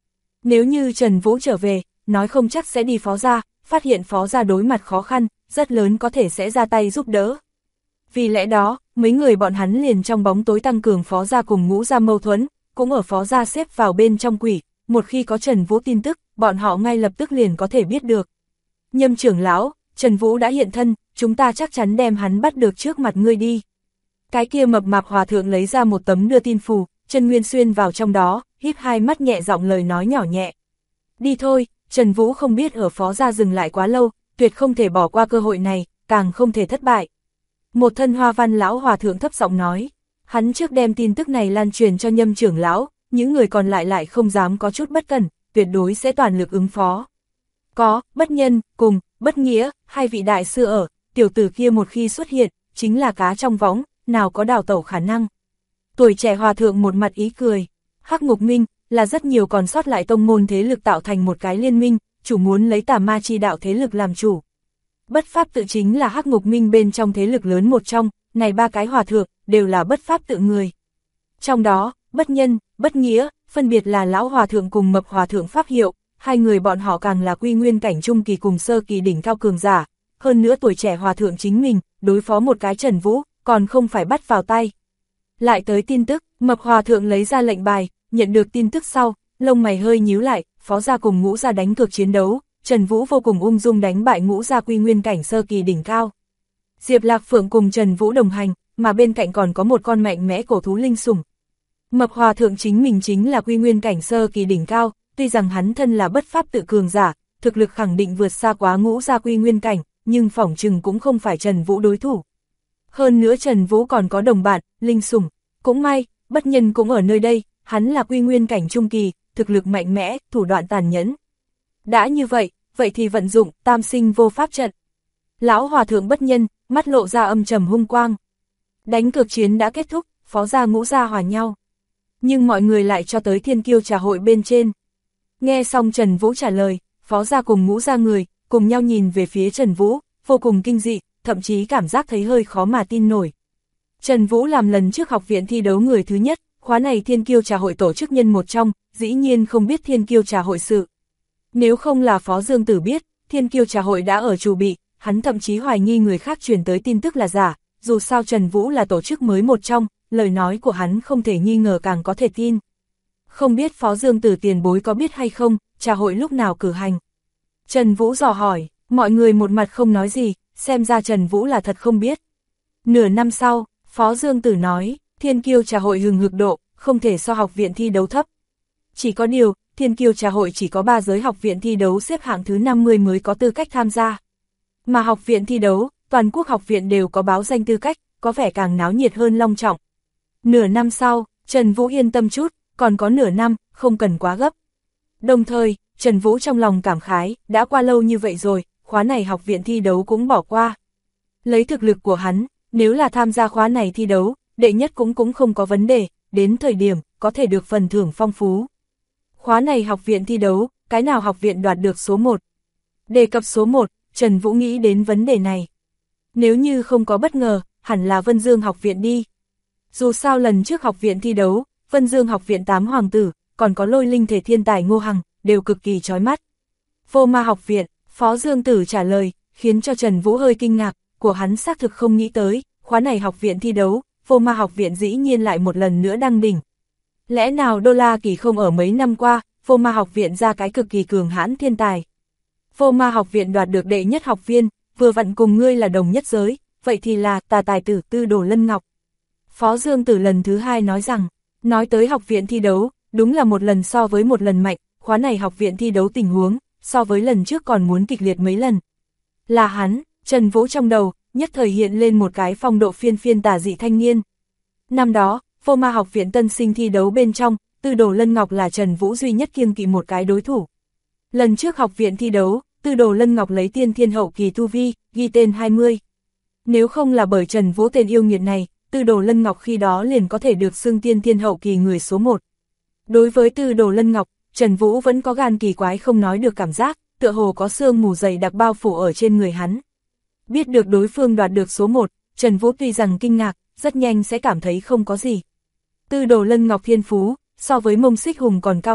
Nếu như Trần Vũ trở về, nói không chắc sẽ đi Phó gia, phát hiện Phó gia đối mặt khó khăn, rất lớn có thể sẽ ra tay giúp đỡ. Vì lẽ đó, mấy người bọn hắn liền trong bóng tối tăng cường Phó gia cùng Ngũ gia mâu thuẫn, cũng ở Phó gia xếp vào bên trong quỷ, một khi có Trần Vũ tin tức, bọn họ ngay lập tức liền có thể biết được. Nhâm trưởng lão, Trần Vũ đã hiện thân, chúng ta chắc chắn đem hắn bắt được trước mặt ngươi đi. Cái kia mập mạp hòa thượng lấy ra một tấm đưa tin phù, Trần Nguyên xuyên vào trong đó, híp hai mắt nhẹ giọng lời nói nhỏ nhẹ. Đi thôi, Trần Vũ không biết ở Phó gia dừng lại quá lâu, tuyệt không thể bỏ qua cơ hội này, càng không thể thất bại. Một thân hoa văn lão hòa thượng thấp giọng nói, hắn trước đem tin tức này lan truyền cho Nhâm trưởng lão, những người còn lại không dám có chút bất cẩn, tuyệt đối sẽ toàn lực ứng phó. Có, Bất Nhân, cùng, Bất Nghĩa, hai vị đại sư ở, tiểu tử kia một khi xuất hiện, chính là cá trong võng, nào có đào tẩu khả năng. Tuổi trẻ hòa thượng một mặt ý cười, Hắc Ngục Minh, là rất nhiều còn sót lại tông môn thế lực tạo thành một cái liên minh, chủ muốn lấy tà ma chi đạo thế lực làm chủ. Bất Pháp Tự chính là Hắc Ngục Minh bên trong thế lực lớn một trong, này ba cái hòa thượng, đều là Bất Pháp Tự người. Trong đó, Bất Nhân, Bất Nghĩa, phân biệt là lão hòa thượng cùng mập hòa thượng pháp hiệu, hai người bọn họ càng là quy nguyên cảnh trung kỳ cùng sơ kỳ đỉnh cao cường giả, hơn nữa tuổi trẻ hòa thượng chính mình, đối phó một cái Trần Vũ, còn không phải bắt vào tay. Lại tới tin tức, mập hòa thượng lấy ra lệnh bài, nhận được tin tức sau, lông mày hơi nhíu lại, Phó gia cùng Ngũ gia đánh cược chiến đấu, Trần Vũ vô cùng ung dung đánh bại Ngũ gia quy nguyên cảnh sơ kỳ đỉnh cao. Diệp Lạc Phượng cùng Trần Vũ đồng hành, mà bên cạnh còn có một con mạnh mẽ cổ thú linh sủng. Mập hòa thượng chính mình chính là quy nguyên cảnh sơ kỳ đỉnh cao, tuy rằng hắn thân là Bất Pháp Tự cường giả, thực lực khẳng định vượt xa quá Ngũ gia quy nguyên cảnh, nhưng phỏng chừng cũng không phải Trần Vũ đối thủ. Hơn nữa Trần Vũ còn có đồng bạn, linh sủng, cũng may, Bất Nhân cũng ở nơi đây, hắn là quy nguyên cảnh trung kỳ, thực lực mạnh mẽ, thủ đoạn tàn nhẫn. Đã như vậy, vậy thì vận dụng Tam Sinh Vô Pháp trận. Lão hòa thượng Bất Nhân, mắt lộ ra âm trầm hung quang. Đánh cược chiến đã kết thúc, Phó gia Ngũ gia hòa nhau. Nhưng mọi người lại cho tới Thiên Kiêu trà hội bên trên. Nghe xong Trần Vũ trả lời, Phó gia cùng Ngũ gia người, cùng nhau nhìn về phía Trần Vũ, vô cùng kinh dị, thậm chí cảm giác thấy hơi khó mà tin nổi. Trần Vũ làm lần trước học viện thi đấu người thứ nhất, khóa này Thiên Kiêu trà hội tổ chức nhân một trong, dĩ nhiên không biết Thiên Kiêu trà hội sự. Nếu không là Phó Dương Tử biết, Thiên Kiêu trà hội đã ở chủ bị, hắn thậm chí hoài nghi người khác truyền tới tin tức là giả, dù sao Trần Vũ là tổ chức mới một trong, lời nói của hắn không thể nghi ngờ càng có thể tin. Không biết Phó Dương Tử tiền bối có biết hay không, trà hội lúc nào cử hành? Trần Vũ dò hỏi, mọi người một mặt không nói gì, xem ra Trần Vũ là thật không biết. Nửa năm sau, Phó Dương Tử nói, Thiên Kiêu trà hội hừng hực độ, không thể so học viện thi đấu thấp. Chỉ có điều, Thiên Kiêu trà hội chỉ có 3 giới học viện thi đấu xếp hạng thứ 50 mới có tư cách tham gia. Mà học viện thi đấu, toàn quốc học viện đều có báo danh tư cách, có vẻ càng náo nhiệt hơn long trọng. Nửa năm sau, Trần Vũ yên tâm chút, còn có nửa năm, không cần quá gấp. Đồng thời, Trần Vũ trong lòng cảm khái, đã qua lâu như vậy rồi, khóa này học viện thi đấu cũng bỏ qua. Lấy thực lực của hắn, nếu là tham gia khóa này thi đấu, đệ nhất cũng không có vấn đề, đến thời điểm, có thể được phần thưởng phong phú. Khóa này học viện thi đấu, cái nào học viện đoạt được số 1? Đề cập số 1, Trần Vũ nghĩ đến vấn đề này. Nếu như không có bất ngờ, hẳn là Vân Dương học viện đi. Dù sao lần trước học viện thi đấu, Vân Dương học viện 8 hoàng tử, còn có Lôi Linh thể thiên tài Ngô Hằng, đều cực kỳ chói mắt. Vô Ma học viện, Phó Dương Tử trả lời, khiến cho Trần Vũ hơi kinh ngạc, của hắn xác thực không nghĩ tới, khóa này học viện thi đấu, Vô Ma học viện dĩ nhiên lại một lần nữa đăng đỉnh. Lẽ nào Đô La Kỳ không ở mấy năm qua, Vô Ma học viện ra cái cực kỳ cường hãn thiên tài. Vô Ma học viện đoạt được đệ nhất học viên, vừa vặn cùng ngươi là đồng nhất giới, vậy thì là tà tài tử Tư Đồ Lân Ngọc. Phó Dương Tử lần thứ 2 nói rằng, nói tới học viện thi đấu, đúng là một lần so với một lần mạnh, khóa này học viện thi đấu tình huống, so với lần trước còn muốn kịch liệt mấy lần. Là hắn, Trần Vũ trong đầu, nhất thời hiện lên một cái phong độ phiên tà dị thanh niên. Năm đó, Vô Ma học viện tân sinh thi đấu bên trong, Tư Đồ Lân Ngọc là Trần Vũ duy nhất kiêng kỵ một cái đối thủ. Lần trước học viện thi đấu, Tư Đồ Lân Ngọc lấy tiên thiên hậu kỳ tu vi, ghi tên 20. Nếu không là bởi Trần Vũ tên yêu nghiệt này, Tư Đồ Lân Ngọc khi đó liền có thể được xưng tiên thiên hậu kỳ người số 1. Đối với Tư Đồ Lân Ngọc, Trần Vũ vẫn có gan kỳ quái không nói được cảm giác, tựa hồ có sương mù dày đặc bao phủ ở trên người hắn. Biết được đối phương đoạt được số 1, Trần Vũ tuy rằng kinh ngạc, rất nhanh sẽ cảm thấy không có gì. Tư Đồ Lân Ngọc thiên phú, so với Mông Xích Hùng còn cao hơn,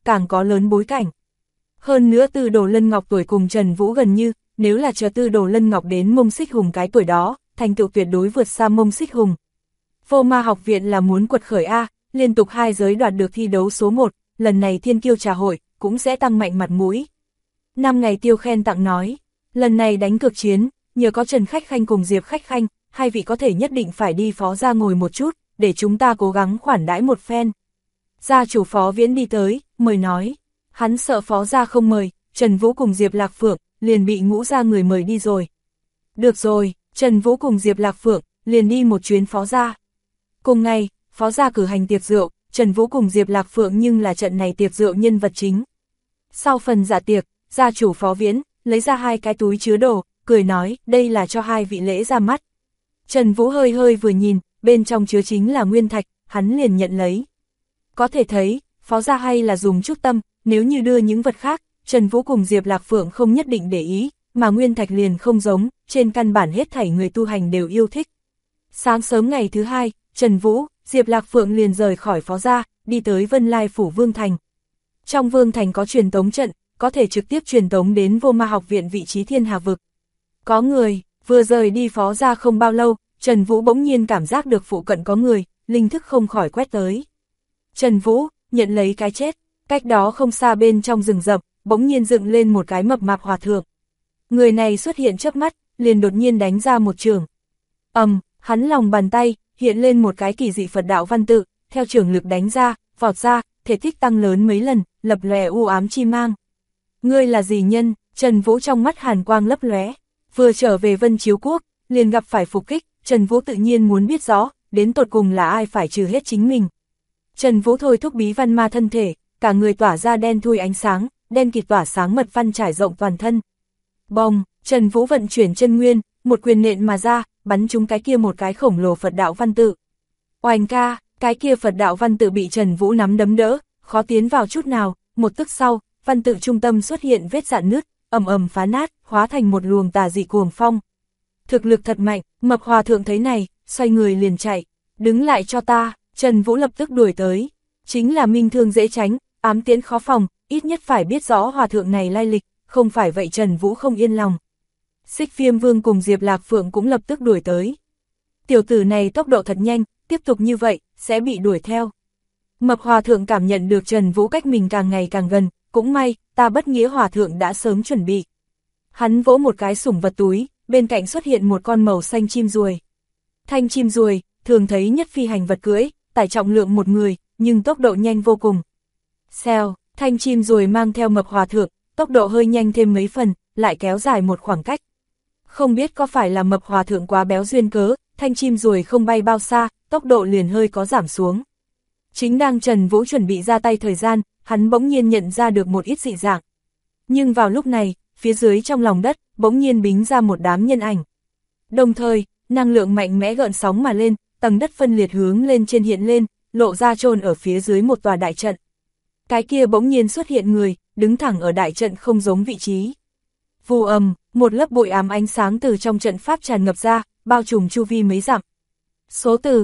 càng có lớn bối cảnh. Hơn nữa Tư Đồ Lân Ngọc tuổi cùng Trần Vũ gần như, nếu là chờ Tư Đồ Lân Ngọc đến Mông Xích Hùng cái tuổi đó, thành tựu tuyệt đối vượt xa Mông Xích Hùng. Vô Ma học viện là muốn quật khởi A, liên tục 2 giới đoạt được thi đấu số 1, lần này Thiên Kiêu trà hội, cũng sẽ tăng mạnh mặt mũi. 5 ngày tiêu khen tặng nói, lần này đánh cược chiến, nhờ có Trần Khách Khanh cùng Diệp Khách Khanh, hai vị có thể nhất định phải đi Phó gia ngồi một chút, để chúng ta cố gắng khoản đãi một phen. Gia chủ Phó Viễn đi tới, mời nói, hắn sợ Phó gia không mời, Trần Vũ cùng Diệp Lạc Phượng, liền bị Ngũ gia người mời đi rồi. Được rồi, Trần Vũ cùng Diệp Lạc Phượng, liền đi một chuyến Phó gia. Cùng ngày, Phó gia cử hành tiệc rượu, Trần Vũ cùng Diệp Lạc Phượng nhưng là trận này tiệc rượu nhân vật chính. Sau phần dạ tiệc, gia chủ Phó Viễn, lấy ra 2 cái túi chứa đồ, cười nói, đây là cho 2 vị lễ ra mắt. Trần Vũ hơi hơi vừa nhìn, bên trong chứa chính là nguyên thạch, hắn liền nhận lấy. Có thể thấy, Phó gia hay là dùng chút tâm, nếu như đưa những vật khác, Trần Vũ cùng Diệp Lạc Phượng không nhất định để ý, mà nguyên thạch liền không giống, trên căn bản hết thảy người tu hành đều yêu thích. Sáng sớm ngày thứ 2, Trần Vũ, Diệp Lạc Phượng liền rời khỏi Phó gia, đi tới Vân Lai Phủ Vương Thành. Trong Vương Thành có truyền tống trận, có thể trực tiếp truyền tống đến Vô Ma học viện vị trí Thiên Hà vực. Có người, vừa rời đi Phó gia không bao lâu, Trần Vũ bỗng nhiên cảm giác được phụ cận có người, linh thức không khỏi quét tới. Trần Vũ, nhận lấy cái chết, cách đó không xa bên trong rừng rậm, bỗng nhiên dựng lên một cái mập mạp hòa thượng. Người này xuất hiện chớp mắt, liền đột nhiên đánh ra một chưởng. Hắn lòng bàn tay, hiện lên một cái kỳ dị Phật đạo văn tự, theo chưởng lực đánh ra, vọt ra, thể tích tăng lớn mấy lần, lập lòe u ám chi mang. Ngươi là gì nhân? Trần Vũ trong mắt hàn quang lấp lóe. Vừa trở về Vân Chiếu Quốc, liền gặp phải phục kích, Trần Vũ tự nhiên muốn biết rõ, đến tột cùng là ai phải trừ hết chính mình. Trần Vũ thôi thúc bí văn ma thân thể, cả người tỏa ra đen thui ánh sáng, đen kịt tỏa sáng mật văn trải rộng toàn thân. Bồng, Trần Vũ vận chuyển chân nguyên, một quyền nện mà ra, bắn trúng cái kia một cái khổng lồ Phật đạo văn tự. Oanh ca, cái kia Phật đạo văn tự bị Trần Vũ nắm đấm đỡ, khó tiến vào chút nào, một tức sau, văn tự trung tâm xuất hiện vết rạn nứt, ầm ầm phá nát, hóa thành một luồng tà dị cuồng phong. Thực lực thật mạnh, mập hòa thượng thấy này, xoay người liền chạy, đứng lại cho ta, Trần Vũ lập tức đuổi tới. Chính là minh thương dễ tránh, ám tiễn khó phòng, ít nhất phải biết rõ hòa thượng này lai lịch, không phải vậy Trần Vũ không yên lòng. Xích Viêm Vương cùng Diệp Lạc Phượng cũng lập tức đuổi tới. Tiểu tử này tốc độ thật nhanh, tiếp tục như vậy, sẽ bị đuổi theo. Mập hòa thượng cảm nhận được Trần Vũ cách mình càng ngày càng gần, cũng may, ta bất nghĩa hòa thượng đã sớm chuẩn bị. Hắn vỗ một cái sủng vật túi, bên cạnh xuất hiện một con màu xanh chim ruồi. Thanh chim ruồi, thường thấy nhất phi hành vật cưỡi, tải trọng lượng một người, nhưng tốc độ nhanh vô cùng. Xèo, thanh chim ruồi mang theo mập hòa thượng, tốc độ hơi nhanh thêm mấy phần, lại kéo dài một khoảng cách. Không biết có phải là mập hòa thượng quá béo duyên cớ, thanh chim ruồi không bay bao xa, tốc độ liền hơi có giảm xuống. Chính đang Trần Vũ chuẩn bị ra tay thời gian, hắn bỗng nhiên nhận ra được một ít dị dạng. Nhưng vào lúc này, phía dưới trong lòng đất, bỗng nhiên bính ra một đám nhân ảnh. Đồng thời, năng lượng mạnh mẽ gợn sóng mà lên, tầng đất phân liệt hướng lên trên hiện lên, lộ ra chôn ở phía dưới một tòa đại trận. Cái kia bỗng nhiên xuất hiện người, đứng thẳng ở đại trận không giống vị trí. Vù ầm, một lớp bụi ám ánh sáng từ trong trận pháp tràn ngập ra, bao trùm chu vi mấy dặm. Số từ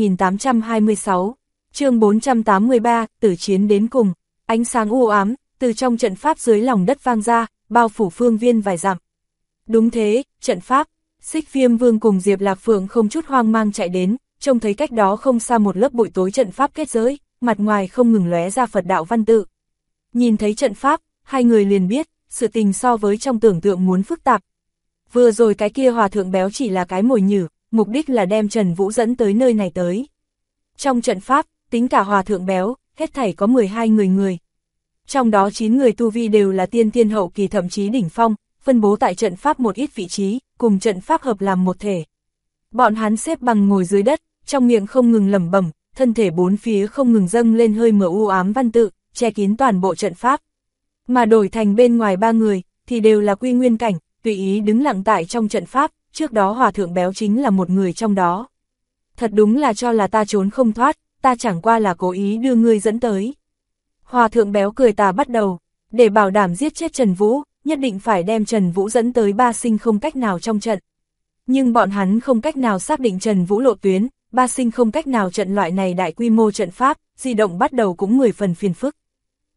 2826, chương 483, tử chiến đến cùng. Ánh sáng u ám, từ trong trận pháp dưới lòng đất vang ra, bao phủ phương viên vài dặm. Đúng thế, trận pháp. Xích Viêm Vương cùng Diệp Lạc Phượng không chút hoang mang chạy đến, trông thấy cách đó không xa một lớp bụi tối trận pháp kết giới, mặt ngoài không ngừng lóe ra Phật đạo văn tự. Nhìn thấy trận pháp, hai người liền biết, sự tình so với trong tưởng tượng muốn phức tạp. Vừa rồi cái kia hòa thượng béo chỉ là cái mồi nhử, mục đích là đem Trần Vũ dẫn tới nơi này tới. Trong trận pháp, tính cả hòa thượng béo, hết thảy có 12 người. Trong đó 9 người tu vi đều là tiên tiên hậu kỳ thậm chí đỉnh phong, phân bố tại trận pháp một ít vị trí, cùng trận pháp hợp làm một thể. Bọn hắn xếp bằng ngồi dưới đất, trong miệng không ngừng lẩm bẩm, thân thể bốn phía không ngừng dâng lên hơi mờ u ám văn tự, che kín toàn bộ trận pháp. Mà đổi thành bên ngoài 3 người, thì đều là quy nguyên cảnh, tùy ý đứng lặng tại trong trận pháp, trước đó hòa thượng béo chính là một người trong đó. Thật đúng là cho là ta trốn không thoát, ta chẳng qua là cố ý đưa ngươi dẫn tới. Hòa thượng béo cười tà bắt đầu, để bảo đảm giết chết Trần Vũ, nhất định phải đem Trần Vũ dẫn tới Ba Sinh không cách nào trong trận. Nhưng bọn hắn không cách nào xác định Trần Vũ lộ tuyến, Ba Sinh không cách nào trận loại này đại quy mô trận pháp, di động bắt đầu cũng 10 phần phiền phức.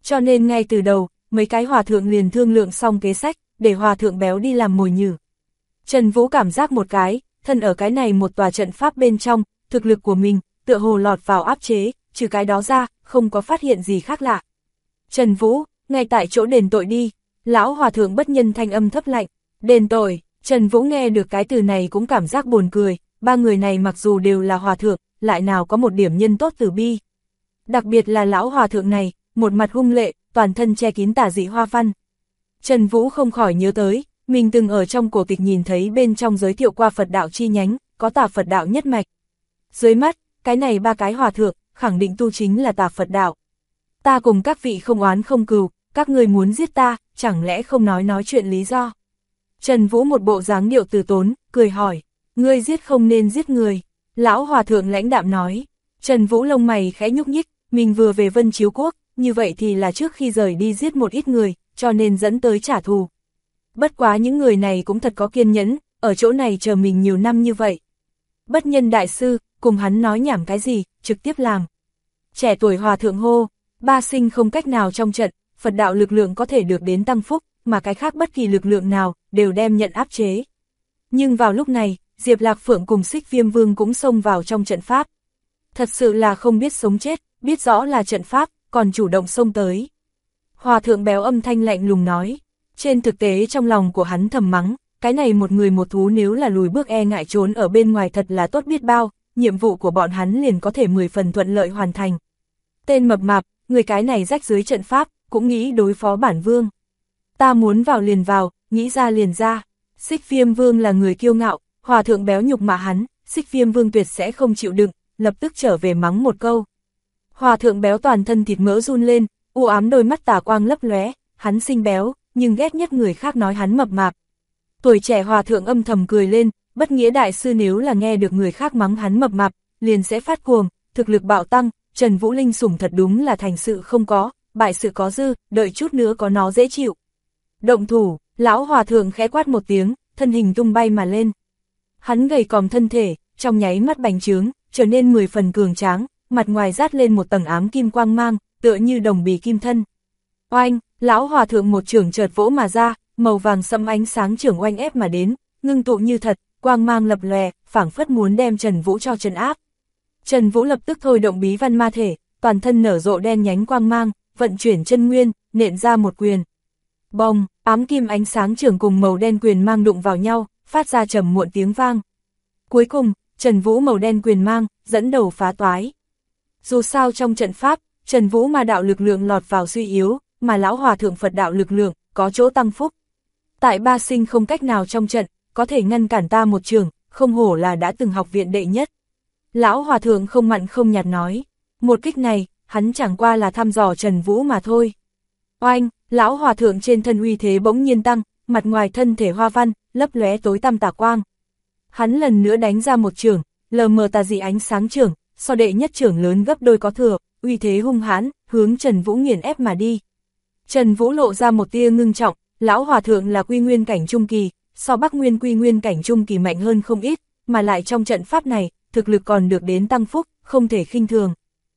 Cho nên ngay từ đầu, mấy cái hòa thượng liền thương lượng xong kế sách, để hòa thượng béo đi làm mồi nhử. Trần Vũ cảm giác một cái, thân ở cái này một tòa trận pháp bên trong, thực lực của mình, tựa hồ lọt vào áp chế, trừ cái đó ra, không có phát hiện gì khác lạ. Trần Vũ, ngay tại chỗ đền tội đi, lão hòa thượng bất nhân thanh âm thấp lạnh, đền tội. Trần Vũ nghe được cái từ này cũng cảm giác buồn cười, ba người này mặc dù đều là hòa thượng, lại nào có một điểm nhân tốt từ bi. Đặc biệt là lão hòa thượng này, một mặt hung lệ, toàn thân che kín tà dị hoa văn. Trần Vũ không khỏi nhớ tới, mình từng ở trong cổ tịch nhìn thấy bên trong giới thiệu qua Phật đạo chi nhánh, có tà Phật đạo nhất mạch. Dưới mắt, cái này ba cái hòa thượng, khẳng định tu chính là tà Phật đạo. Ta cùng các vị không oán không cừu, các người muốn giết ta, chẳng lẽ không nói chuyện lý do. Trần Vũ một bộ dáng điệu từ tốn, cười hỏi, ngươi giết không nên giết người. Lão hòa thượng lãnh đạm nói. Trần Vũ lông mày khẽ nhúc nhích, mình vừa về Vân Chiếu Quốc, như vậy thì là trước khi rời đi giết một ít người, cho nên dẫn tới trả thù. Bất quá những người này cũng thật có kiên nhẫn, ở chỗ này chờ mình nhiều năm như vậy. Bất nhân đại sư, cùng hắn nói nhảm cái gì, trực tiếp làm. Trẻ tuổi hòa thượng hô, ba sinh không cách nào trong trận, Phật đạo lực lượng có thể được đến tăng phúc, mà cái khác bất kỳ lực lượng nào, đều đem nhận áp chế. Nhưng vào lúc này, Diệp Lạc Phượng cùng Xích Viêm Vương cũng xông vào trong trận pháp. Thật sự là không biết sống chết, biết rõ là trận pháp, còn chủ động xông tới. Hòa thượng béo âm thanh lạnh lùng nói, trên thực tế trong lòng của hắn thầm mắng, cái này một người một thú nếu là lùi bước e ngại trốn ở bên ngoài thật là tốt biết bao, nhiệm vụ của bọn hắn liền có thể 10 phần thuận lợi hoàn thành. Tên mập mạp, người cái này rách dưới trận pháp, cũng nghĩ đối phó bản vương. Ta muốn vào liền vào, nghĩ ra liền ra. Xích Viêm Vương là người kiêu ngạo, hòa thượng béo nhục mạ hắn, Xích Viêm Vương tuyệt sẽ không chịu đựng, lập tức trở về mắng một câu. Hòa thượng béo toàn thân thịt mỡ run lên, u ám đôi mắt tà quang lấp lóe, hắn xinh béo, nhưng ghét nhất người khác nói hắn mập mạp. Tuổi trẻ hòa thượng âm thầm cười lên, bất nghĩa đại sư nếu là nghe được người khác mắng hắn mập mạp, liền sẽ phát cuồng, thực lực bạo tăng, Trần Vũ Linh sủng thật đúng là thành sự không có, bại sự có dư, đợi chút nữa có nó dễ chịu. Động thủ, lão hòa thượng khẽ quát một tiếng, thân hình tung bay mà lên. Hắn gầy còm thân thể, trong nháy mắt bành trướng, trở nên 10 phần cường tráng, mặt ngoài rát lên một tầng ám kim quang mang, tựa như đồng bì kim thân. Oanh, lão hòa thượng một chưởng chợt vỗ mà ra, màu vàng sẫm ánh sáng chưởng oanh ép mà đến, ngưng tụ như thật, quang mang lập lòe, phảng phất muốn đem Trần Vũ cho trấn áp. Trần Vũ lập tức thôi động bí văn ma thể, toàn thân nở rộ đen nhánh quang mang, vận chuyển chân nguyên, nện ra một quyền. Bồng, ám kim ánh sáng chưởng cùng màu đen quyền mang đụng vào nhau, phát ra trầm muộn tiếng vang. Cuối cùng, Trần Vũ màu đen quyền mang, dẫn đầu phá toái. Dù sao trong trận pháp, Trần Vũ ma đạo lực lượng lọt vào suy yếu, mà lão hòa thượng Phật đạo lực lượng, có chỗ tăng phúc. Tại ba sinh không cách nào trong trận, có thể ngăn cản ta một trường, không hổ là đã từng học viện đệ nhất. Lão hòa thượng không mặn không nhạt nói, một kích này, hắn chẳng qua là thăm dò Trần Vũ mà thôi. Oanh, lão hòa thượng trên thân uy thế bỗng nhiên tăng, mặt ngoài thân thể hoa văn, lấp lóe tối tăm tà quang. Hắn lần nữa đánh ra một chưởng, lờ mờ tà dị ánh sáng chưởng, so đệ nhất chưởng lớn gấp đôi có thừa, uy thế hung hãn, hướng Trần Vũ nghiền ép mà đi. Trần Vũ lộ ra một tia ngưng trọng, lão hòa thượng là quy nguyên cảnh trung kỳ, so Bắc Nguyên quy nguyên cảnh trung kỳ mạnh hơn không ít, mà lại trong trận pháp này, thực lực còn được đến tăng phúc, không thể khinh thường.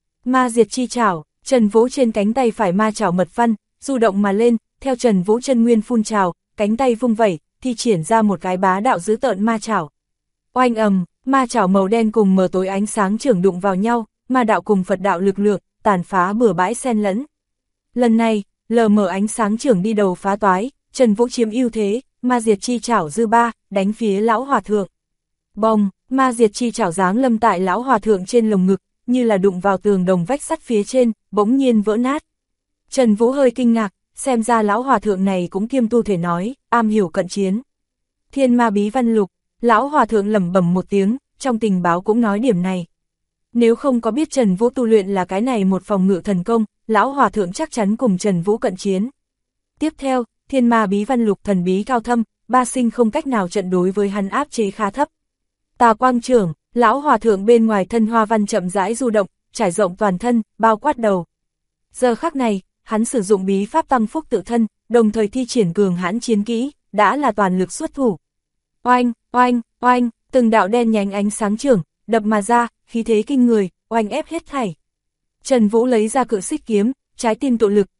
Ma diệt chi trảo, Trần Vũ trên cánh tay phải ma trảo mật văn, du động mà lên, theo Trần Vũ chân nguyên phun trào, cánh tay vung vẩy, thi triển ra một cái bá đạo dữ tợn ma trảo. Oanh ầm, ma trảo màu đen cùng mờ tối ánh sáng chưởng đụng vào nhau, ma đạo cùng Phật đạo lực lượng, tàn phá bừa bãi xen lẫn. Lần này, lờ mờ ánh sáng chưởng đi đầu phá toái, Trần Vũ chiếm ưu thế, ma diệt chi trảo dư ba, đánh phía lão hòa thượng. Bồng, ma diệt chi trảo giáng lâm tại lão hòa thượng trên lồng ngực, như là đụng vào tường đồng vách sắt phía trên, bỗng nhiên vỡ nát. Trần Vũ hơi kinh ngạc, xem ra lão hòa thượng này cũng kiêm tu thể nói, am hiểu cận chiến. Thiên ma bí văn lục, lão hòa thượng lẩm bẩm một tiếng, trong tình báo cũng nói điểm này. Nếu không có biết Trần Vũ tu luyện là cái này một phòng ngự thần công, lão hòa thượng chắc chắn cùng Trần Vũ cận chiến. Tiếp theo, thiên ma bí văn lục thần bí cao thâm, ba sinh không cách nào trận đối với hắn áp chế khá thấp. Tà quang trưởng, lão hòa thượng bên ngoài thân hoa văn chậm rãi du động, trải rộng toàn thân, bao quát đầu. Giờ khắc này, hắn sử dụng bí pháp tăng phúc tự thân, đồng thời thi triển cường hãn chiến kỹ, đã là toàn lực xuất thủ. Oanh, oanh, oanh, từng đạo đen nhánh ánh sáng chưởng, đập mà ra, khí thế kinh người, oanh ép hết thảy. Trần Vũ lấy ra cự xích kiếm, trái tim tụ lực,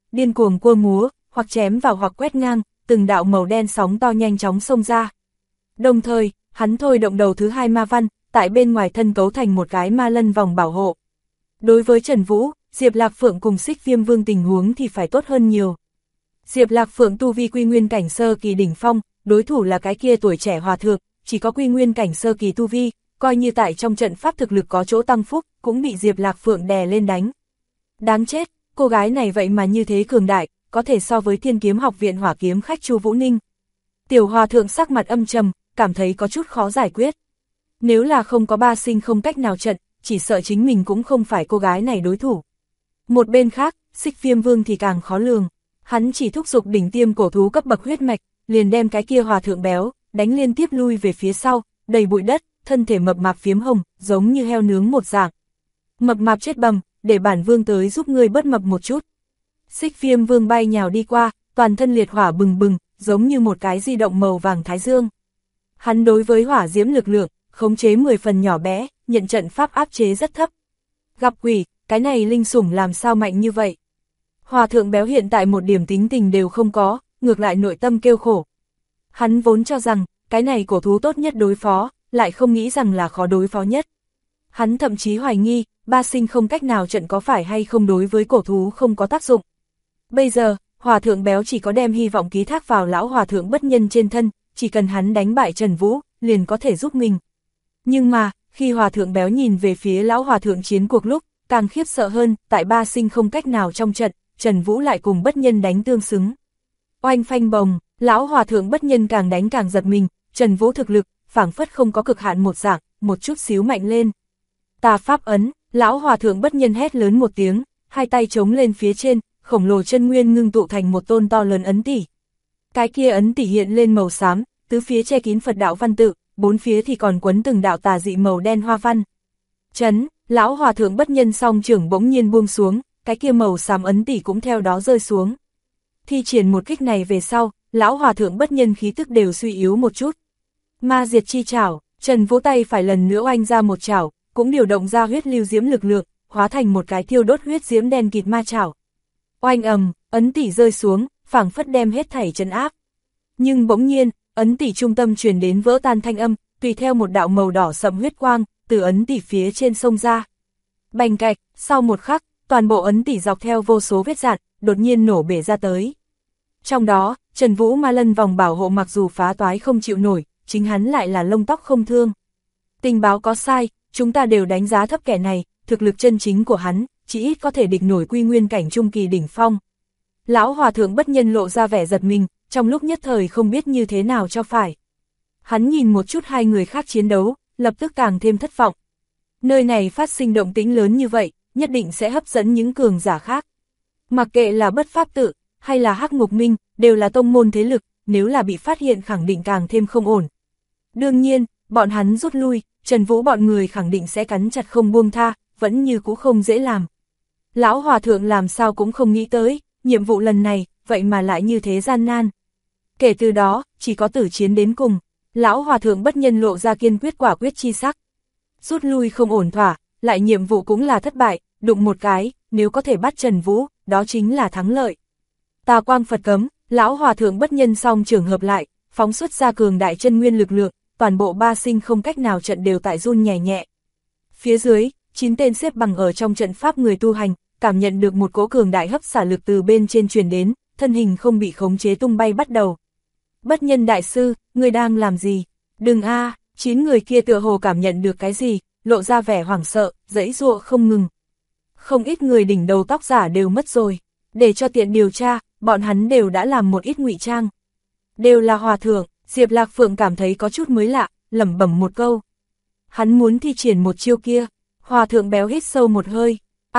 điên cuồng cua múa, hoặc chém vào hoặc quét ngang, từng đạo màu đen sóng to nhanh chóng xông ra. Đồng thời, hắn thôi động đầu thứ 2 ma văn, tại bên ngoài thân cấu thành một cái ma lân vòng bảo hộ. Đối với Trần Vũ, Diệp Lạc Phượng cùng Xích Viêm Vương tình huống thì phải tốt hơn nhiều. Diệp Lạc Phượng tu vi quy nguyên cảnh sơ kỳ đỉnh phong, đối thủ là cái kia tuổi trẻ hòa thượng, chỉ có quy nguyên cảnh sơ kỳ tu vi, coi như tại trong trận pháp thực lực có chỗ tăng phúc, cũng bị Diệp Lạc Phượng đè lên đánh. Đáng chết, cô gái này vậy mà như thế cường đại, có thể so với Thiên Kiếm Học viện hỏa kiếm khách Chu Vũ Ninh. Tiểu hòa thượng sắc mặt âm trầm, cảm thấy có chút khó giải quyết. Nếu là không có ba sinh không cách nào trận, chỉ sợ chính mình cũng không phải cô gái này đối thủ. Một bên khác, Xích Viêm Vương thì càng khó lường. Hắn chỉ thúc giục đỉnh tiêm cổ thú cấp bậc huyết mạch, liền đem cái kia hòa thượng béo, đánh liên tiếp lui về phía sau, đầy bụi đất, thân thể mập mạp phiếm hồng, giống như heo nướng một dạng. Mập mạp chết bầm, để bản vương tới giúp ngươi bớt mập một chút. Xích Viêm Vương bay nhào đi qua, toàn thân liệt hỏa bừng bừng, giống như một cái di động màu vàng thái dương. Hắn đối với hỏa diễm lực lượng, khống chế 10 phần nhỏ bé, nhận trận pháp áp chế rất thấp. Gặp quỷ, cái này linh sủng làm sao mạnh như vậy? Hòa thượng béo hiện tại một điểm tính tình đều không có, ngược lại nội tâm kêu khổ. Hắn vốn cho rằng, cái này cổ thú tốt nhất đối phó, lại không nghĩ rằng là khó đối phó nhất. Hắn thậm chí hoài nghi, ba sinh không cách nào trận có phải hay không đối với cổ thú không có tác dụng. Bây giờ, hòa thượng béo chỉ có đem hy vọng ký thác vào lão hòa thượng bất nhân trên thân, chỉ cần hắn đánh bại Trần Vũ, liền có thể giúp mình. Nhưng mà, khi hòa thượng béo nhìn về phía lão hòa thượng chiến cuộc lúc, càng khiếp sợ hơn, tại ba sinh không cách nào trong trận, Trần Vũ lại cùng bất nhân đánh tương xứng. Oanh phanh bồng, lão hòa thượng bất nhân càng đánh càng giật mình, Trần Vũ thực lực, phảng phất không có cực hạn một dạng, một chút xíu mạnh lên. Tà pháp ấn, lão hòa thượng bất nhân hét lớn một tiếng, hai tay chống lên phía trên, khổng lồ chân nguyên ngưng tụ thành một tôn to lớn ấn tỷ. Cái kia ấn tỷ hiện lên màu xám, tứ phía che kín Phật đạo văn tự, bốn phía thì còn quấn từng đạo tà dị màu đen hoa văn. Chấn, lão hòa thượng bất nhân song trưởng bỗng nhiên buông xuống, cái kia màu xám ấn tỷ cũng theo đó rơi xuống. Thi triển một kích này về sau, lão hòa thượng bất nhân khí tức đều suy yếu một chút. Ma diệt chi chảo, Trần Vũ tay phải lần nữa oanh ra một chảo, cũng điều động ra huyết lưu diễm lực lượng, hóa thành một cái thiêu đốt huyết diễm đen kịt ma chảo. Oanh ầm, ấn tỷ rơi xuống, phảng phất đem hết thảy trấn áp. Nhưng bỗng nhiên, ấn tỷ trung tâm truyền đến vỡ tan thanh âm, tùy theo một đạo màu đỏ sẫm huyết quang, từ ấn tỷ phía trên sông ra. Bành cạch, sau một khắc, toàn bộ ấn tỷ dọc theo vô số vết rạn, đột nhiên nổ bể ra tới. Trong đó, Trần Vũ ma lân vòng bảo hộ mặc dù phá toái không chịu nổi, chính hắn lại là lông tóc không thương. Tình báo có sai, chúng ta đều đánh giá thấp kẻ này, thực lực chân chính của hắn, chỉ ít có thể địch nổi quy nguyên cảnh trung kỳ đỉnh phong. Lão hòa thượng bất nhân lộ ra vẻ giật mình, trong lúc nhất thời không biết như thế nào cho phải. Hắn nhìn một chút hai người khác chiến đấu, lập tức càng thêm thất vọng. Nơi này phát sinh động tĩnh lớn như vậy, nhất định sẽ hấp dẫn những cường giả khác. Mặc kệ là Bất Pháp Tự, hay là Hắc Ngục Minh, đều là tông môn thế lực, nếu là bị phát hiện khẳng định càng thêm không ổn. Đương nhiên, bọn hắn rút lui, Trần Vũ bọn người khẳng định sẽ cắn chặt không buông tha, vẫn như cũ không dễ làm. Lão hòa thượng làm sao cũng không nghĩ tới, nhiệm vụ lần này, vậy mà lại như thế gian nan. Kể từ đó, chỉ có tử chiến đến cùng, lão hòa thượng bất nhân lộ ra kiên quyết quả quyết chi sắc. Rút lui không ổn thỏa, lại nhiệm vụ cũng là thất bại, đụng một cái, nếu có thể bắt Trần Vũ, đó chính là thắng lợi. Tà quang Phật cấm, lão hòa thượng bất nhân song trường hợp lại, phóng xuất ra cường đại chân nguyên lực lượng, toàn bộ ba sinh không cách nào trận đều tại run nhẹ nhẹ. Phía dưới, 9 tên xếp bằng ở trong trận pháp người tu hành, cảm nhận được một cỗ cường đại hấp xả lực từ bên trên truyền đến, thân hình không bị khống chế tung bay bắt đầu. Bất nhân đại sư, người đang làm gì? Đừng a, 9 người kia tựa hồ cảm nhận được cái gì, lộ ra vẻ hoảng sợ, giãy giụa không ngừng. Không ít người đỉnh đầu tóc giả đều mất rồi, để cho tiện điều tra, bọn hắn đều đã làm một ít ngụy trang. Đều là hòa thượng, Diệp Lạc Phượng cảm thấy có chút mới lạ, lẩm bẩm một câu. Hắn muốn thi triển một chiêu kia, hòa thượng béo hít sâu một hơi,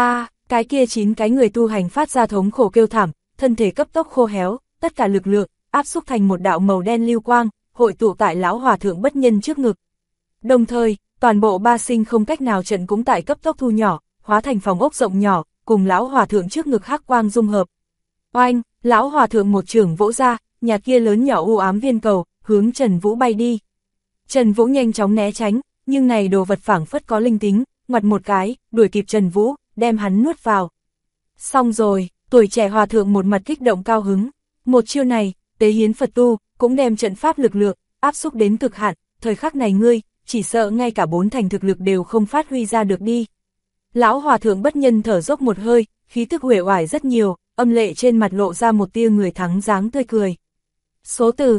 cái kia 9 cái người tu hành phát ra thống khổ kêu thảm, thân thể cấp tốc khô héo, tất cả lực lượng, áp xúc thành một đạo màu đen lưu quang, hội tụ tại lão hòa thượng bất nhân trước ngực. Đồng thời, toàn bộ ba sinh không cách nào trận cũng tại cấp tốc thu nhỏ, hóa thành phòng ốc rộng nhỏ, cùng lão hòa thượng trước ngực hắc quang dung hợp. Oanh, lão hòa thượng một chưởng vỗ ra, nhà kia lớn nhỏ u ám viên cầu, hướng Trần Vũ bay đi. Trần Vũ nhanh chóng né tránh, nhưng này đồ vật phảng phất có linh tính, ngoặt một cái, đuổi kịp Trần Vũ, đem hắn nuốt vào. Xong rồi, Tuổi trẻ hòa thượng một mặt kích động cao hứng. Một chiêu này, tế hiến Phật tu, cũng đem trận pháp lực lượng áp xúc đến cực hạn, thời khắc này ngươi, chỉ sợ ngay cả 4 thành thực lực đều không phát huy ra được đi. Lão hòa thượng bất nhân thở dốc một hơi, khí tức uể oải rất nhiều, âm lệ trên mặt lộ ra một tia người thắng dáng tươi cười. Số từ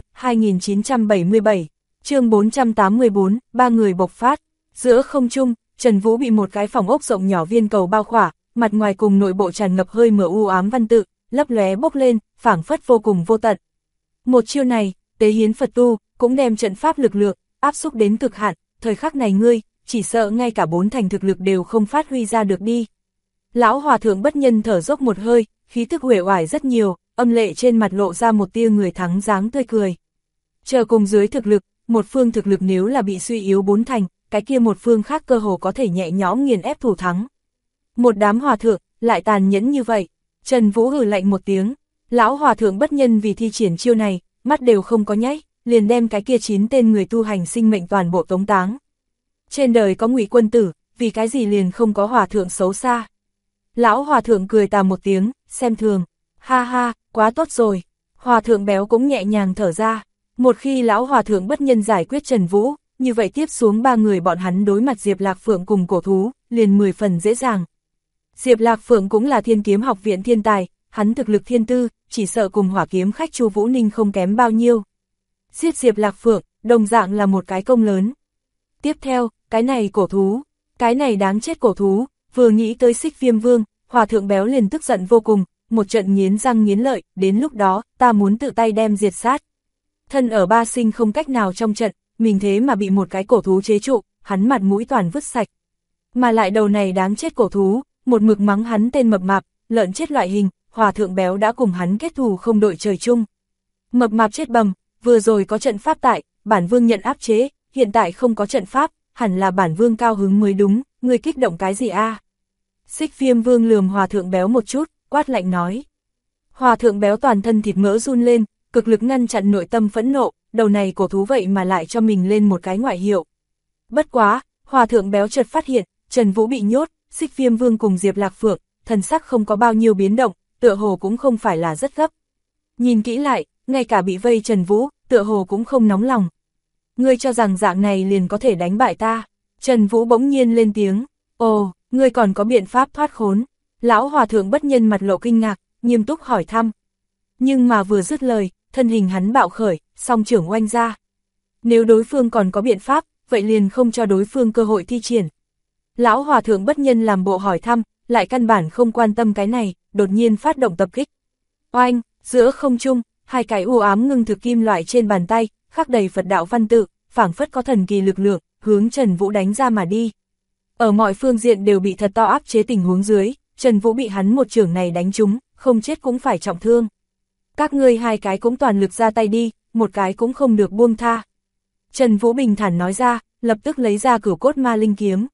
2977, chương 484, ba người bộc phát. Giữa không trung, Trần Vũ bị một cái phòng ốc rộng nhỏ viên cầu bao khỏa, mặt ngoài cùng nội bộ tràn ngập hơi mờ u ám văn tự, lấp lóe bốc lên, phảng phất vô cùng vô tận. Một chiêu này, tế hiến Phật tu, cũng đem trận pháp lực lượng áp xúc đến cực hạn, thời khắc này ngươi, chỉ sợ ngay cả 4 thành thực lực đều không phát huy ra được đi. Lão hòa thượng bất nhân thở dốc một hơi, khí tức uể oải rất nhiều, âm lệ trên mặt lộ ra một tia người thắng dáng tươi cười. Chờ cùng dưới thực lực, một phương thực lực nếu là bị suy yếu 4 thành, cái kia một phương khác cơ hồ có thể nhẹ nhõm nghiền ép thủ thắng. Một đám hòa thượng, lại tàn nhẫn như vậy. Trần Vũ hừ lạnh một tiếng, lão hòa thượng bất nhân vì thi triển chiêu này, mắt đều không có nháy, liền đem cái kia 9 tên người tu hành sinh mệnh toàn bộ tống táng. Trên đời có Ngụy quân tử, vì cái gì liền không có hòa thượng xấu xa. Lão hòa thượng cười tà một tiếng, xem thường, ha ha, quá tốt rồi. Hòa thượng béo cũng nhẹ nhàng thở ra, một khi lão hòa thượng bất nhân giải quyết Trần Vũ, như vậy tiếp xuống 3 người bọn hắn đối mặt Diệp Lạc Phượng cùng cổ thú, liền 10 phần dễ dàng. Diệp Lạc Phượng cũng là Thiên Kiếm Học viện thiên tài, hắn thực lực thiên tư, chỉ sợ cùng hỏa kiếm khách Chu Vũ Ninh không kém bao nhiêu. Giết Diệp Lạc Phượng, đồng dạng là một cái công lớn. Tiếp theo, cái này cổ thú, cái này đáng chết cổ thú, vừa nghĩ tới Xích Viêm Vương, hòa thượng béo liền tức giận vô cùng, một trận nghiến răng nghiến lợi, đến lúc đó, ta muốn tự tay đem diệt sát. Thân ở ba sinh không cách nào trong trận, mình thế mà bị một cái cổ thú chế trụ, hắn mặt mũi toàn vứt sạch. Mà lại đầu này đáng chết cổ thú, một mực mắng hắn tên mập mạp, lợn chết loại hình, hòa thượng béo đã cùng hắn kết thù không đội trời chung. Mập mạp chết bầm, vừa rồi có trận pháp tại, bản vương nhận áp chế, hiện tại không có trận pháp, hẳn là bản vương cao hứng mới đúng, ngươi kích động cái gì a? Xích Viêm Vương lườm hòa thượng béo một chút, quát lạnh nói. Hòa thượng béo toàn thân thịt mỡ run lên, cực lực ngăn chặn nội tâm phẫn nộ, đầu này cổ thú vậy mà lại cho mình lên một cái ngoại hiệu. Bất quá, hòa thượng béo chợt phát hiện, Trần Vũ bị nhốt, Xích Viêm Vương cùng Diệp Lạc Phượng, thần sắc không có bao nhiêu biến động, tựa hồ cũng không phải là rất gấp. Nhìn kỹ lại, ngay cả bị vây Trần Vũ, tựa hồ cũng không nóng lòng. Ngươi cho rằng dạng này liền có thể đánh bại ta? Trần Vũ bỗng nhiên lên tiếng, ồ, ngươi còn có biện pháp thoát khốn? Lão hòa thượng bất nhân mặt lộ kinh ngạc, nghiêm túc hỏi thăm. Nhưng mà vừa dứt lời, thân hình hắn bạo khởi, song trưởng oanh ra. Nếu đối phương còn có biện pháp, vậy liền không cho đối phương cơ hội thi triển. Lão hòa thượng bất nhân làm bộ hỏi thăm, lại căn bản không quan tâm cái này, đột nhiên phát động tập kích. Oanh, giữa không trung, hai cái u ám ngưng thực kim loại trên bàn tay, khắc đầy Phật đạo văn tự, phảng phất có thần kỳ lực lượng, hướng Trần Vũ đánh ra mà đi. Ở mọi phương diện đều bị thật to áp chế tình huống dưới, Trần Vũ bị hắn một chưởng này đánh trúng, không chết cũng phải trọng thương. Các ngươi hai cái cũng toàn lực ra tay đi, một cái cũng không được buông tha. Trần Vũ bình thản nói ra, lập tức lấy ra Cửu Cốt Ma Linh kiếm.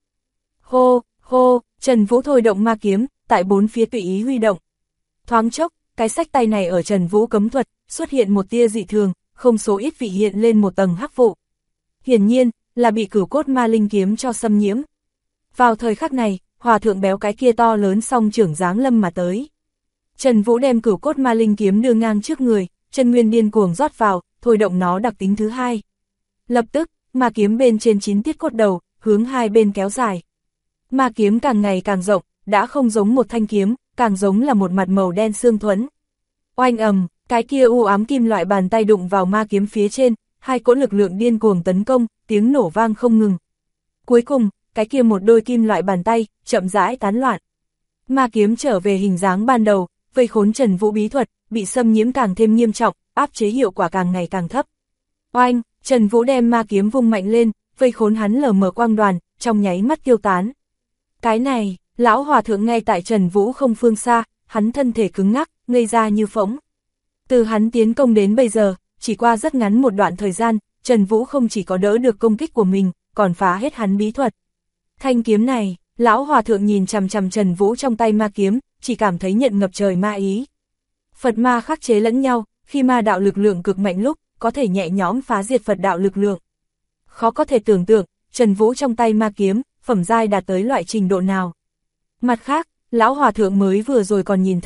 Hô, hô, Trần Vũ thôi động ma kiếm, tại bốn phía tùy ý huy động. Thoáng chốc, cái xách tay này ở Trần Vũ cấm thuật, xuất hiện một tia dị thường, không số ít vị hiện lên một tầng hắc vụ. Hiển nhiên, là bị Cửu Cốt Ma Linh kiếm cho xâm nhiễm. Vào thời khắc này, hòa thượng béo cái kia to lớn song trưởng giáng lâm mà tới. Trần Vũ đem Cửu Cốt Ma Linh kiếm đưa ngang trước người, chân nguyên điên cuồng rót vào, thôi động nó đặc tính thứ hai. Lập tức, ma kiếm bên trên 9 tiết cốt đầu, hướng hai bên kéo dài. Ma kiếm càng ngày càng rộng, đã không giống một thanh kiếm, càng giống là một mặt màu đen xương thuẫn. Oanh ầm, cái kia u ám kim loại bàn tay đụng vào ma kiếm phía trên, hai cỗ lực lượng điên cuồng tấn công, tiếng nổ vang không ngừng. Cuối cùng, cái kia một đôi kim loại bàn tay, chậm rãi tán loạn. Ma kiếm trở về hình dáng ban đầu, vây khốn Trần Vũ bí thuật, bị xâm nhiễm càng thêm nghiêm trọng, áp chế hiệu quả càng ngày càng thấp. Oanh, Trần Vũ đem ma kiếm vung mạnh lên, vây khốn hắn lờ mờ quang đoàn, trong nháy mắt tiêu tán. Cái này, lão hòa thượng ngay tại Trần Vũ không phương xa, hắn thân thể cứng ngắc, ngây ra như phỗng. Từ hắn tiến công đến bây giờ, chỉ qua rất ngắn một đoạn thời gian, Trần Vũ không chỉ có đỡ được công kích của mình, còn phá hết hắn bí thuật. Thanh kiếm này, lão hòa thượng nhìn chằm chằm Trần Vũ trong tay ma kiếm, chỉ cảm thấy nhận ngập trời ma ý. Phật ma khắc chế lẫn nhau, khi ma đạo lực lượng cực mạnh lúc, có thể nhẹ nhõm phá diệt Phật đạo lực lượng. Khó có thể tưởng tượng, Trần Vũ trong tay ma kiếm, phẩm giai đạt tới loại trình độ nào. Mặt khác, lão hòa thượng mới vừa rồi còn nhìn thấy,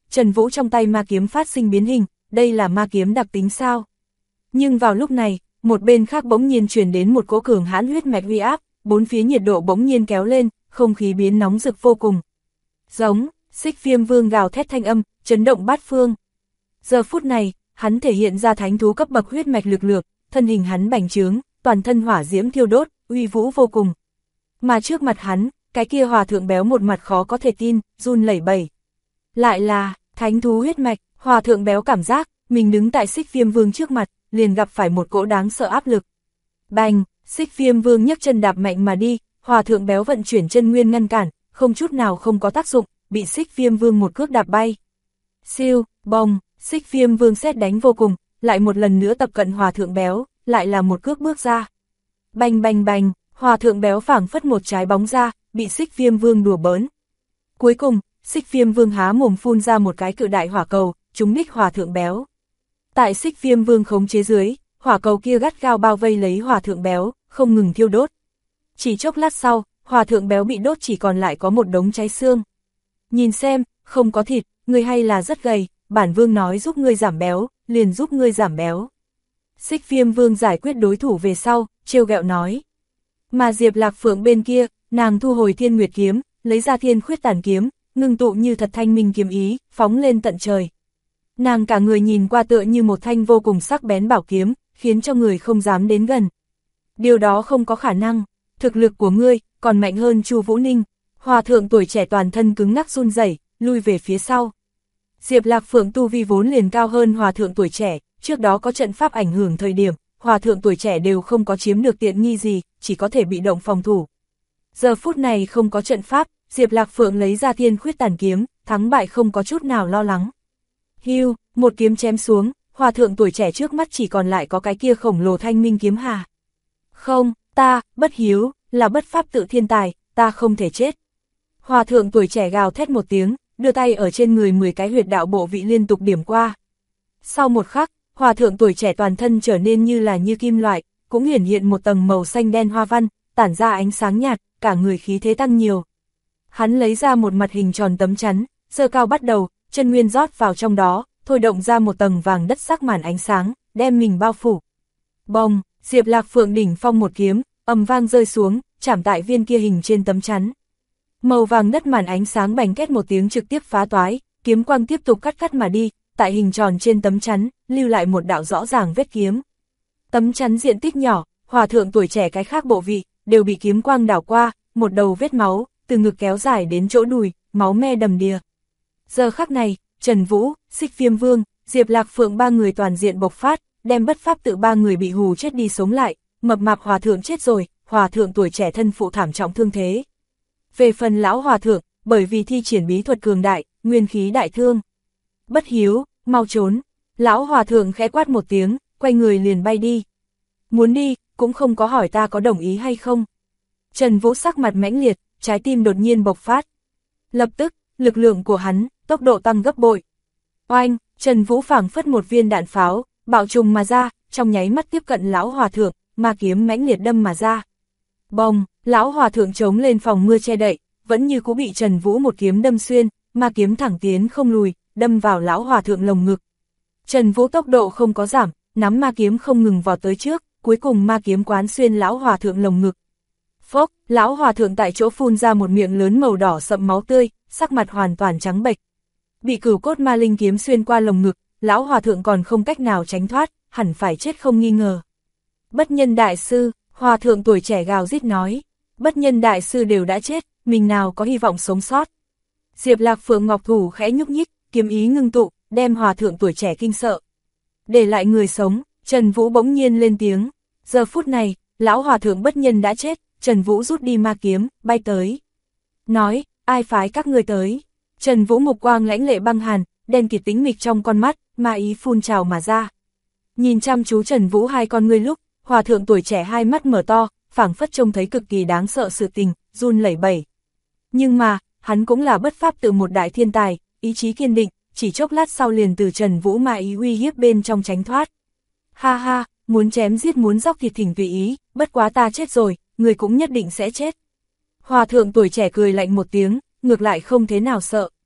Trần Vũ trong tay ma kiếm phát sinh biến hình, đây là ma kiếm đặc tính sao? Nhưng vào lúc này, một bên khác bỗng nhiên truyền đến một cỗ cường hãn huyết mạch uy áp, bốn phía nhiệt độ bỗng nhiên kéo lên, không khí biến nóng rực vô cùng. Giống, Xích Viêm Vương gào thét thanh âm, chấn động bát phương. Giờ phút này, hắn thể hiện ra thánh thú cấp bậc huyết mạch lực lượng, thân hình hắn bành trướng, toàn thân hỏa diễm thiêu đốt, uy vũ vô cùng. Mà trước mặt hắn, cái kia hòa thượng béo một mặt khó có thể tin, run lẩy bẩy. Lại là thánh thú huyết mạch, hòa thượng béo cảm giác mình đứng tại Xích Viêm Vương trước mặt, liền gặp phải một cỗ đáng sợ áp lực. Bành, Xích Viêm Vương nhấc chân đạp mạnh mà đi, hòa thượng béo vận chuyển chân nguyên ngăn cản, không chút nào không có tác dụng, bị Xích Viêm Vương một cước đạp bay. Siêu, bồng, Xích Viêm Vương sét đánh vô cùng, lại một lần nữa tập cận hòa thượng béo, lại là một cước bước ra. Bành bành bành, hòa thượng béo phảng phất một trái bóng ra, bị Xích Viêm Vương đùa bỡn. Cuối cùng, Xích Viêm Vương há mồm phun ra một cái cự đại hỏa cầu, trúng đích hòa thượng béo. Tại Xích Viêm Vương khống chế dưới, hỏa cầu kia gắt gao bao vây lấy hòa thượng béo, không ngừng thiêu đốt. Chỉ chốc lát sau, hòa thượng béo bị đốt chỉ còn lại có một đống cháy xương. Nhìn xem, không có thịt, ngươi hay là rất gầy, bản vương nói giúp ngươi giảm béo, liền giúp ngươi giảm béo. Xích Viêm Vương giải quyết đối thủ về sau, trêu ghẹo nói. Mà Diệp Lạc Phượng bên kia, nàng thu hồi Thiên Nguyệt kiếm, lấy ra Thiên Khuyết Tàn kiếm, ngưng tụ như thật thanh minh kiếm ý, phóng lên tận trời. Nàng cả người nhìn qua tựa như một thanh vô cùng sắc bén bảo kiếm, khiến cho người không dám đến gần. Điều đó không có khả năng, thực lực của ngươi còn mạnh hơn Chu Vũ Ninh. Hòa thượng tuổi trẻ toàn thân cứng ngắc run rẩy, lui về phía sau. Diệp Lạc Phượng tu vi vốn liền cao hơn hòa thượng tuổi trẻ, trước đó có trận pháp ảnh hưởng thời điểm, hòa thượng tuổi trẻ đều không có chiếm được tiện nghi gì, chỉ có thể bị động phòng thủ. Giờ phút này không có trận pháp, Diệp Lạc Phượng lấy ra Thiên Khuyết Tàn kiếm, thắng bại không có chút nào lo lắng. Hưu, một kiếm chém xuống, hòa thượng tuổi trẻ trước mắt chỉ còn lại có cái kia khổng lồ thanh minh kiếm hà. Không, ta, bất hiếu, là bất pháp tự thiên tài, ta không thể chết. Hòa thượng tuổi trẻ gào thét một tiếng, đưa tay ở trên người 10 cái huyệt đạo bộ vị liên tục điểm qua. Sau một khắc, hòa thượng tuổi trẻ toàn thân trở nên như là như kim loại, cũng hiển hiện một tầng màu xanh đen hoa văn, tản ra ánh sáng nhạt, cả người khí thế tăng nhiều. Hắn lấy ra một mặt hình tròn tấm chắn, giơ cao bắt đầu, chân nguyên rót vào trong đó, thôi động ra một tầng vàng đất sắc màn ánh sáng, đem mình bao phủ. Bồng, Diệp Lạc Phượng đỉnh phong một kiếm, ầm vang rơi xuống, chạm tại viên kia hình trên tấm chắn. Màu vàng đất màn ánh sáng bành két một tiếng trực tiếp phá toái, kiếm quang tiếp tục cắt mà đi, tại hình tròn trên tấm chắn, lưu lại một đạo rõ ràng vết kiếm. Tấm chắn diện tích nhỏ, hòa thượng tuổi trẻ cái khác bộ vị, đều bị kiếm quang đảo qua, một đầu vết máu, từ ngực kéo dài đến chỗ đùi, máu me đầm đìa. Giờ khắc này, Trần Vũ, Xích Viêm Vương, Diệp Lạc Phượng ba người toàn diện bộc phát, đem bất pháp tự ba người bị hù chết đi sống lại, mập mạp hòa thượng chết rồi, hòa thượng tuổi trẻ thân phụ thảm trọng thương thế. Về phần lão hòa thượng, bởi vì thi triển bí thuật cường đại, nguyên khí đại thương. Bất hiếu, mau trốn, lão hòa thượng khẽ quát một tiếng, quay người liền bay đi. Muốn đi, cũng không có hỏi ta có đồng ý hay không. Trần Vũ sắc mặt mãnh liệt, trái tim đột nhiên bộc phát. Lập tức, lực lượng của hắn, tốc độ tăng gấp bội. Oanh, Trần Vũ phảng phất một viên đạn pháo, bạo trùng mà ra, trong nháy mắt tiếp cận lão hòa thượng, ma kiếm mãnh liệt đâm mà ra. Bồng, lão hòa thượng chống lên phòng mưa che đậy, vẫn như cũ bị Trần Vũ một kiếm đâm xuyên, ma kiếm thẳng tiến không lùi, đâm vào lão hòa thượng lồng ngực. Trần Vũ tốc độ không có giảm, nắm ma kiếm không ngừng vào tới trước, cuối cùng ma kiếm quán xuyên lão hòa thượng lồng ngực. Phốc, lão hòa thượng tại chỗ phun ra một miệng lớn màu đỏ sậm máu tươi, sắc mặt hoàn toàn trắng bệch. Bị cửu cốt ma linh kiếm xuyên qua lồng ngực, lão hòa thượng còn không cách nào tránh thoát, hẳn phải chết không nghi ngờ. Bất nhân đại sư, hòa thượng tuổi trẻ gào rít nói, bất nhân đại sư đều đã chết, mình nào có hy vọng sống sót. Diệp Lạc Phượng ngọc thủ khẽ nhúc nhích, kiếm ý ngưng tụ, đem hòa thượng tuổi trẻ kinh sợ. Để lại người sống, Trần Vũ bỗng nhiên lên tiếng. Giờ phút này, lão hòa thượng bất nhân đã chết, Trần Vũ rút đi ma kiếm, bay tới. Nói, ai phái các ngươi tới? Trần Vũ mục quang lãnh lệ băng hàn, đen kịt tĩnh mịch trong con mắt, ma ý phun trào mà ra. Nhìn chăm chú Trần Vũ hai con ngươi lúc, hòa thượng tuổi trẻ hai mắt mở to, phảng phất trông thấy cực kỳ đáng sợ sự tình, run lẩy bẩy. Nhưng mà, hắn cũng là bất pháp tự một đại thiên tài, ý chí kiên định, chỉ chốc lát sau liền từ Trần Vũ ma ý uy hiếp bên trong tránh thoát. Ha ha, muốn chém giết muốn dóc thịt thỉnh tùy ý, bất quá ta chết rồi, người cũng nhất định sẽ chết. Hòa thượng tuổi trẻ cười lạnh một tiếng, ngược lại không thế nào sợ.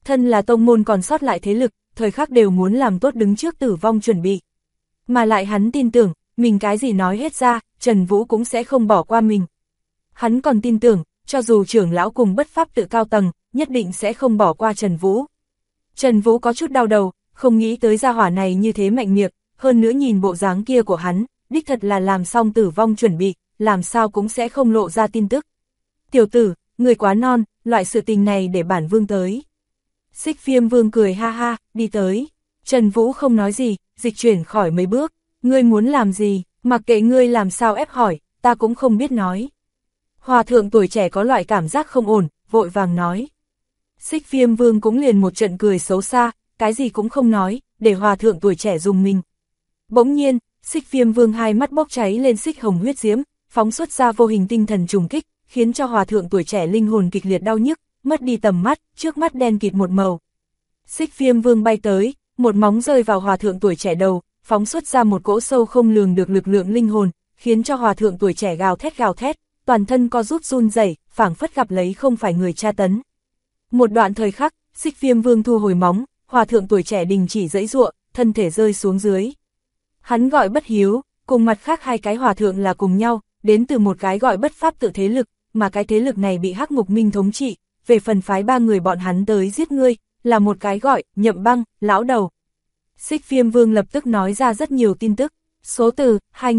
Thân là tông môn còn sót lại thế lực, thời khắc đều muốn làm tốt đứng trước tử vong chuẩn bị. Mà lại hắn tin tưởng, mình cái gì nói hết ra, Trần Vũ cũng sẽ không bỏ qua mình. Hắn còn tin tưởng, cho dù trưởng lão cùng bất pháp tự cao tầng, nhất định sẽ không bỏ qua Trần Vũ. Trần Vũ có chút đau đầu, không nghĩ tới gia hỏa này như thế mạnh miệng, hơn nữa nhìn bộ dáng kia của hắn, đích thật là làm xong tử vong chuẩn bị, làm sao cũng sẽ không lộ ra tin tức. Tiểu tử, người quá non, loại sự tình này để bản vương tới. Xích Viêm Vương cười ha ha, đi tới. Trần Vũ không nói gì, dịch chuyển khỏi mấy bước. Ngươi muốn làm gì, mặc kệ ngươi làm sao ép hỏi, ta cũng không biết nói. Hòa thượng tuổi trẻ có loại cảm giác không ổn, vội vàng nói. Xích Viêm Vương cũng liền một trận cười xấu xa, cái gì cũng không nói, để hòa thượng tuổi trẻ dùng mình. Bỗng nhiên, Xích Viêm Vương hai mắt bốc cháy lên xích hồng huyết diễm, phóng xuất ra vô hình tinh thần trùng kích, khiến cho hòa thượng tuổi trẻ linh hồn kịch liệt đau nhức, mất đi tầm mắt, trước mắt đen kịt một màu. Xích Viêm Vương bay tới, một móng rơi vào hòa thượng tuổi trẻ đầu, phóng xuất ra một cỗ sâu không lường được lực lượng linh hồn, khiến cho hòa thượng tuổi trẻ gào thét, toàn thân co rút run rẩy, phảng phất gặp lấy không phải người tra tấn. Một đoạn thời khắc, Xích Viêm Vương thu hồi móng, hòa thượng tuổi trẻ đình chỉ giãy giụa, thân thể rơi xuống dưới. Hắn gọi Bất Hiếu, cùng mặt khác hai cái hòa thượng là cùng nhau, đến từ một cái gọi Bất Pháp tự thế lực, mà cái thế lực này bị Hắc Ngục Minh thống trị, về phần phái ba người bọn hắn tới giết ngươi, là một cái gọi Nhậm Băng, lão đầu. Xích Viêm Vương lập tức nói ra rất nhiều tin tức, số từ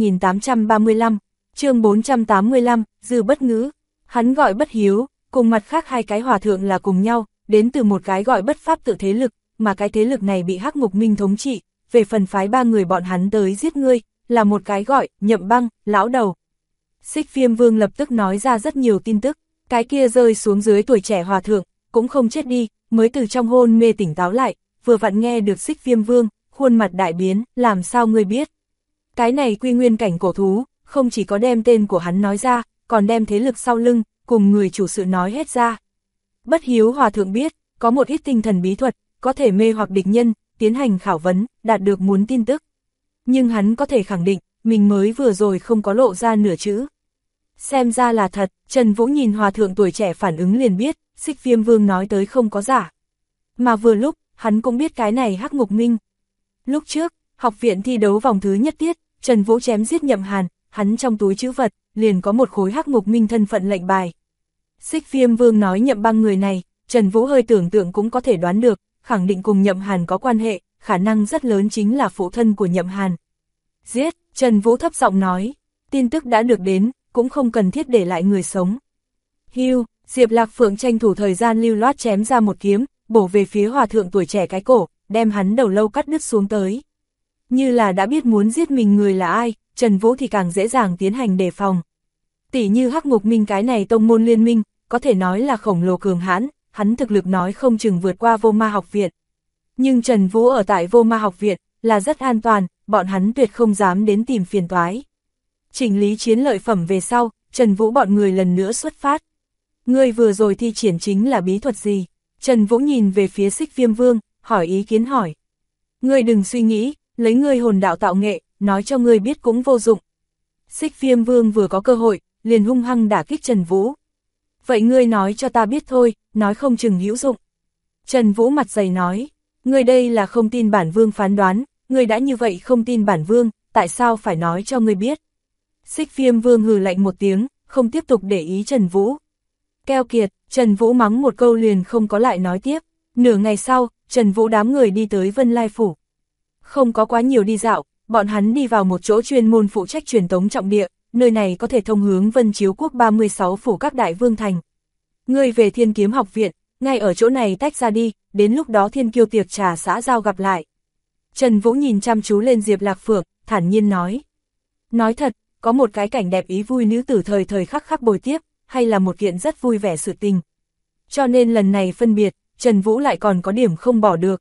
2835, chương 485, dư bất ngữ. Hắn gọi Bất Hiếu, cùng mặt khác hai cái hòa thượng là cùng nhau, đến từ một cái gọi Bất Pháp tự thế lực, mà cái thế lực này bị Hắc Ngục Minh thống trị, về phần phái ba người bọn hắn tới giết ngươi, là một cái gọi Nhậm Băng, lão đầu. Xích Viêm Vương lập tức nói ra rất nhiều tin tức, cái kia rơi xuống dưới tuổi trẻ hòa thượng, cũng không chết đi, mới từ trong hôn mê tỉnh táo lại, vừa vặn nghe được Xích Viêm Vương, khuôn mặt đại biến, làm sao ngươi biết. Cái này quy nguyên cảnh cổ thú, không chỉ có đem tên của hắn nói ra, còn đem thế lực sau lưng, cùng người chủ sự nói hết ra. Bất Hiếu hòa thượng biết, có một ít tinh thần bí thuật, có thể mê hoặc địch nhân, tiến hành khảo vấn, đạt được muốn tin tức. Nhưng hắn có thể khẳng định, mình mới vừa rồi không có lộ ra nửa chữ. Xem ra là thật, Trần Vũ nhìn hòa thượng tuổi trẻ phản ứng liền biết, Xích Viêm Vương nói tới không có giả. Mà vừa lúc, hắn cũng biết cái này Hắc Ngục Minh. Lúc trước, học viện thi đấu vòng thứ nhất tiết, Trần Vũ chém giết Nhậm Hàn, hắn trong túi trữ vật, liền có một khối Hắc Ngục Minh thân phận lệnh bài. Xích Viêm Vương nói Nhậm Băng người này, Trần Vũ hơi tưởng tượng cũng có thể đoán được, khẳng định cùng Nhậm Hàn có quan hệ, khả năng rất lớn chính là phụ thân của Nhậm Hàn. Giết, Trần Vũ thấp giọng nói, tin tức đã được đến, cũng không cần thiết để lại người sống. Hưu, Diệp Lạc Phượng tranh thủ thời gian lưu loát chém ra một kiếm, bổ về phía hòa thượng tuổi trẻ cái cổ, đem hắn đầu lâu cắt đứt xuống tới. Như là đã biết muốn giết mình người là ai, Trần Vũ thì càng dễ dàng tiến hành đề phòng. Tỷ như Hắc Ngục Minh cái này tông môn liên minh, có thể nói là khổng lồ cường hãn, hắn thực lực nói không chừng vượt qua Vô Ma học viện. Nhưng Trần Vũ ở tại Vô Ma học viện, là rất an toàn, bọn hắn tuyệt không dám đến tìm phiền toái. Chỉnh lý chiến lợi phẩm về sau, Trần Vũ bọn người lần nữa xuất phát. Ngươi vừa rồi thi triển chính là bí thuật gì? Trần Vũ nhìn về phía Xích Viêm Vương, hỏi ý kiến hỏi. Ngươi đừng suy nghĩ, lấy ngươi hồn đạo tạo nghệ, nói cho ngươi biết cũng vô dụng. Xích Viêm Vương vừa có cơ hội, liền hung hăng đả kích Trần Vũ. Vậy ngươi nói cho ta biết thôi, nói không chừng hữu dụng. Trần Vũ mặt dày nói, ngươi đây là không tin bản vương phán đoán, ngươi đã như vậy không tin bản vương, tại sao phải nói cho ngươi biết? Xích Viêm Vương hừ lạnh một tiếng, không tiếp tục để ý Trần Vũ. Keo kiệt, Trần Vũ mắng một câu liền không có lại nói tiếp. Nửa ngày sau, Trần Vũ đám người đi tới Vân Lai Phủ. Không có quá nhiều đi dạo, bọn hắn đi vào một chỗ chuyên môn phụ trách truyền tống trọng địa, nơi này có thể thông hướng Vân Chiếu Quốc 36 phủ các đại vương thành. Ngươi về Thiên Kiếm học viện, ngay ở chỗ này tách ra đi, đến lúc đó Thiên Kiêu tiệc trà xã giao gặp lại. Trần Vũ nhìn chăm chú lên Diệp Lạc Phượng, thản nhiên nói. Nói thật, có một cái cảnh đẹp ý vui nữ tử thời thời khắc khắc bồi tiếp, hay là một kiện rất vui vẻ sự tình. Cho nên lần này phân biệt, Trần Vũ lại còn có điểm không bỏ được.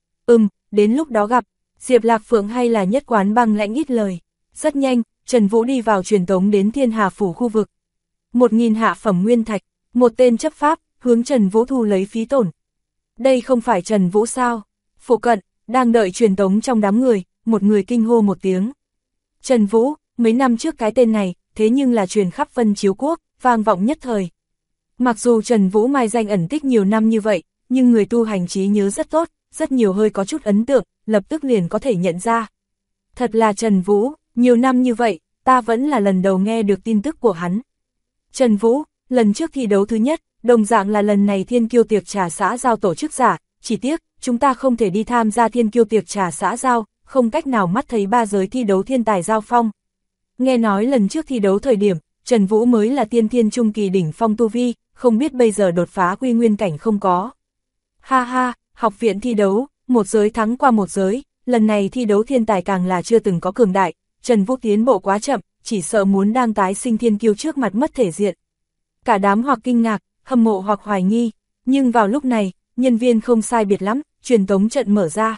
Đến lúc đó gặp, Diệp Lạc Phượng hay là nhất quán băng lãnh ít lời. Rất nhanh, Trần Vũ đi vào truyền tống đến Thiên Hà Phủ khu vực. 1000 hạ phẩm nguyên thạch, một tên chấp pháp, hướng Trần Vũ thu lấy phí tổn. Đây không phải Trần Vũ sao? Phụ cận, đang đợi truyền tống trong đám người, một người kinh hô một tiếng. Trần Vũ, mấy năm trước cái tên này, thế nhưng là truyền khắp Vân Chiếu Quốc, vang vọng nhất thời. Mặc dù Trần Vũ mai danh ẩn tích nhiều năm như vậy, nhưng người tu hành trí nhớ rất tốt, rất nhiều hơi có chút ấn tượng, lập tức liền có thể nhận ra. Thật là Trần Vũ, nhiều năm như vậy, ta vẫn là lần đầu nghe được tin tức của hắn. Trần Vũ, lần trước thi đấu thứ nhất, đồng dạng là lần này thiên kiêu tiệc trà xã giao tổ chức giả, chỉ tiếc, chúng ta không thể đi tham gia thiên kiêu tiệc trà xã giao, không cách nào mắt thấy ba giới thi đấu thiên tài giao phong. Nghe nói lần trước thi đấu thời điểm, Trần Vũ mới là tiên thiên trung kỳ đỉnh phong tu vi, không biết bây giờ đột phá quy nguyên cảnh không có. Ha ha, học viện thi đấu, một giới thắng qua một giới, lần này thi đấu thiên tài càng là chưa từng có cường đại, Trần Vũ tiến bộ quá chậm, chỉ sợ muốn đang tái sinh thiên kiêu trước mặt mất thể diện. Cả đám hoặc kinh ngạc, hâm mộ hoặc hoài nghi, nhưng vào lúc này, nhân viên không sai biệt lắm, truyền tống trận mở ra.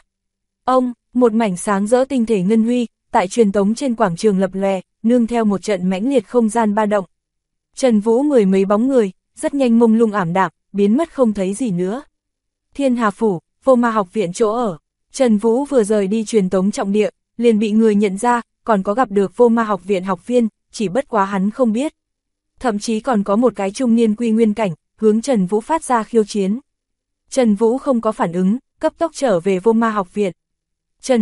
Một mảnh sáng rỡ tinh thể ngân huy, tại truyền tống trên quảng trường lập lòe, nương theo một trận mãnh liệt không gian ba động. Trần Vũ mười mấy bóng người, rất nhanh mông lung ảm đạm, biến mất không thấy gì nữa. Thiên Hà Phủ, Vô Ma học viện chỗ ở. Trần Vũ vừa rời đi truyền tống trọng địa, liền bị người nhận ra, còn có gặp được Vô Ma học viện học viên, chỉ bất quá hắn không biết. Thậm chí còn có một cái trung niên quy nguyên cảnh, hướng Trần Vũ phát ra khiêu chiến. Trần Vũ không có phản ứng, cấp tốc trở về Vô Ma học viện. Trần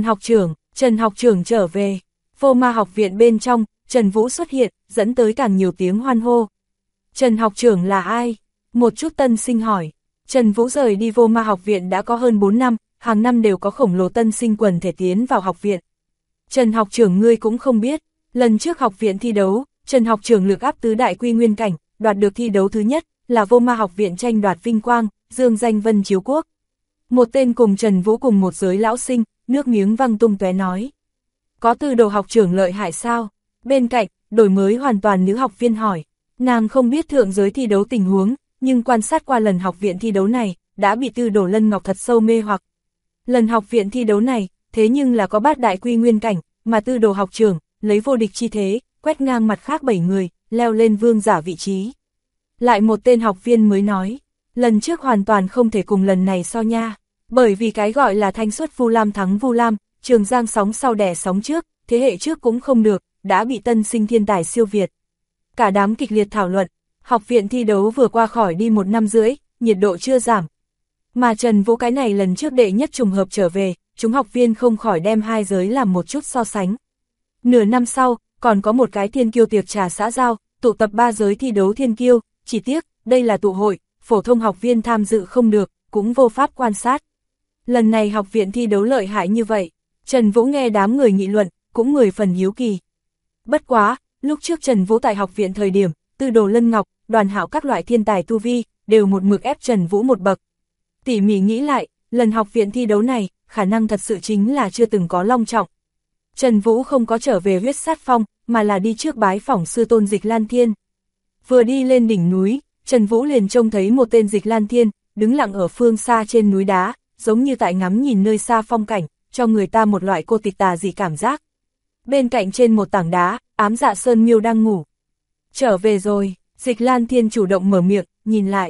học trưởng trở về. Vô Ma học viện bên trong, Trần Vũ xuất hiện, dẫn tới càng nhiều tiếng hoan hô. Trần học trưởng là ai? Một chút tân sinh hỏi. Trần Vũ rời đi Vô Ma học viện đã có hơn 4 năm, hàng năm đều có khổng lồ tân sinh quần thể tiến vào học viện. Trần học trưởng ngươi cũng không biết, lần trước học viện thi đấu, Trần học trưởng lực áp tứ đại quy nguyên cảnh, đoạt được thi đấu thứ nhất, là Vô Ma học viện tranh đoạt vinh quang, dương danh Vân Chiếu Quốc. Một tên cùng Trần Vũ cùng một giới lão sinh, nước miếng văng tung tóe nói. Có Tư Đồ học trưởng lợi hại sao? Bên cạnh, đổi mới hoàn toàn nữ học viên hỏi. Nàng không biết thượng giới thi đấu tình huống, nhưng quan sát qua lần học viện thi đấu này, đã bị Tư Đồ Lân Ngọc thật sâu mê hoặc. Lần học viện thi đấu này, thế nhưng là có bát đại quy nguyên cảnh, mà Tư Đồ học trưởng, lấy vô địch chi thế, quét ngang mặt khác 7 người, leo lên vương giả vị trí. Lại một tên học viên mới nói, lần trước hoàn toàn không thể cùng lần này so nha, bởi vì cái gọi là thanh xuất Vu Lam thắng Vu Lam, Trường Giang sóng sau đè sóng trước, thế hệ trước cũng không được, đã bị tân sinh thiên tài siêu việt. Cả đám kịch liệt thảo luận, học viện thi đấu vừa qua khỏi đi 1 năm rưỡi, nhiệt độ chưa giảm. Mà Trần Vũ cái này lần trước đệ nhất trùng hợp trở về, chúng học viên không khỏi đem hai giới làm một chút so sánh. Nửa năm sau, còn có một cái thiên kiêu tiệc trà xã giao, tụ tập 3 giới thi đấu thiên kiêu, chỉ tiếc, đây là tụ hội, phổ thông học viên tham dự không được, cũng vô pháp quan sát. Lần này học viện thi đấu lợi hại như vậy, Trần Vũ nghe đám người nghị luận, cũng 10 phần hiếu kỳ. Bất quá, lúc trước Trần Vũ tại học viện thời điểm, Tư Đồ Lân Ngọc, Đoàn Hạo các loại thiên tài tu vi, đều một mực ép Trần Vũ một bậc. Tỉ mỉ nghĩ lại, lần học viện thi đấu này, khả năng thật sự chính là chưa từng có long trọng. Trần Vũ không có trở về huyết sát phong, mà là đi trước bái phỏng sư tôn Dịch Lan Thiên. Vừa đi lên đỉnh núi, Trần Vũ liền trông thấy một tên Dịch Lan Thiên, đứng lặng ở phương xa trên núi đá, giống như tại ngắm nhìn nơi xa phong cảnh, cho người ta một loại cô tịch tà dị cảm giác. Bên cạnh trên một tảng đá, Ám Dạ Sơn Miêu đang ngủ. Trở về rồi, Dịch Lan Thiên chủ động mở miệng, nhìn lại.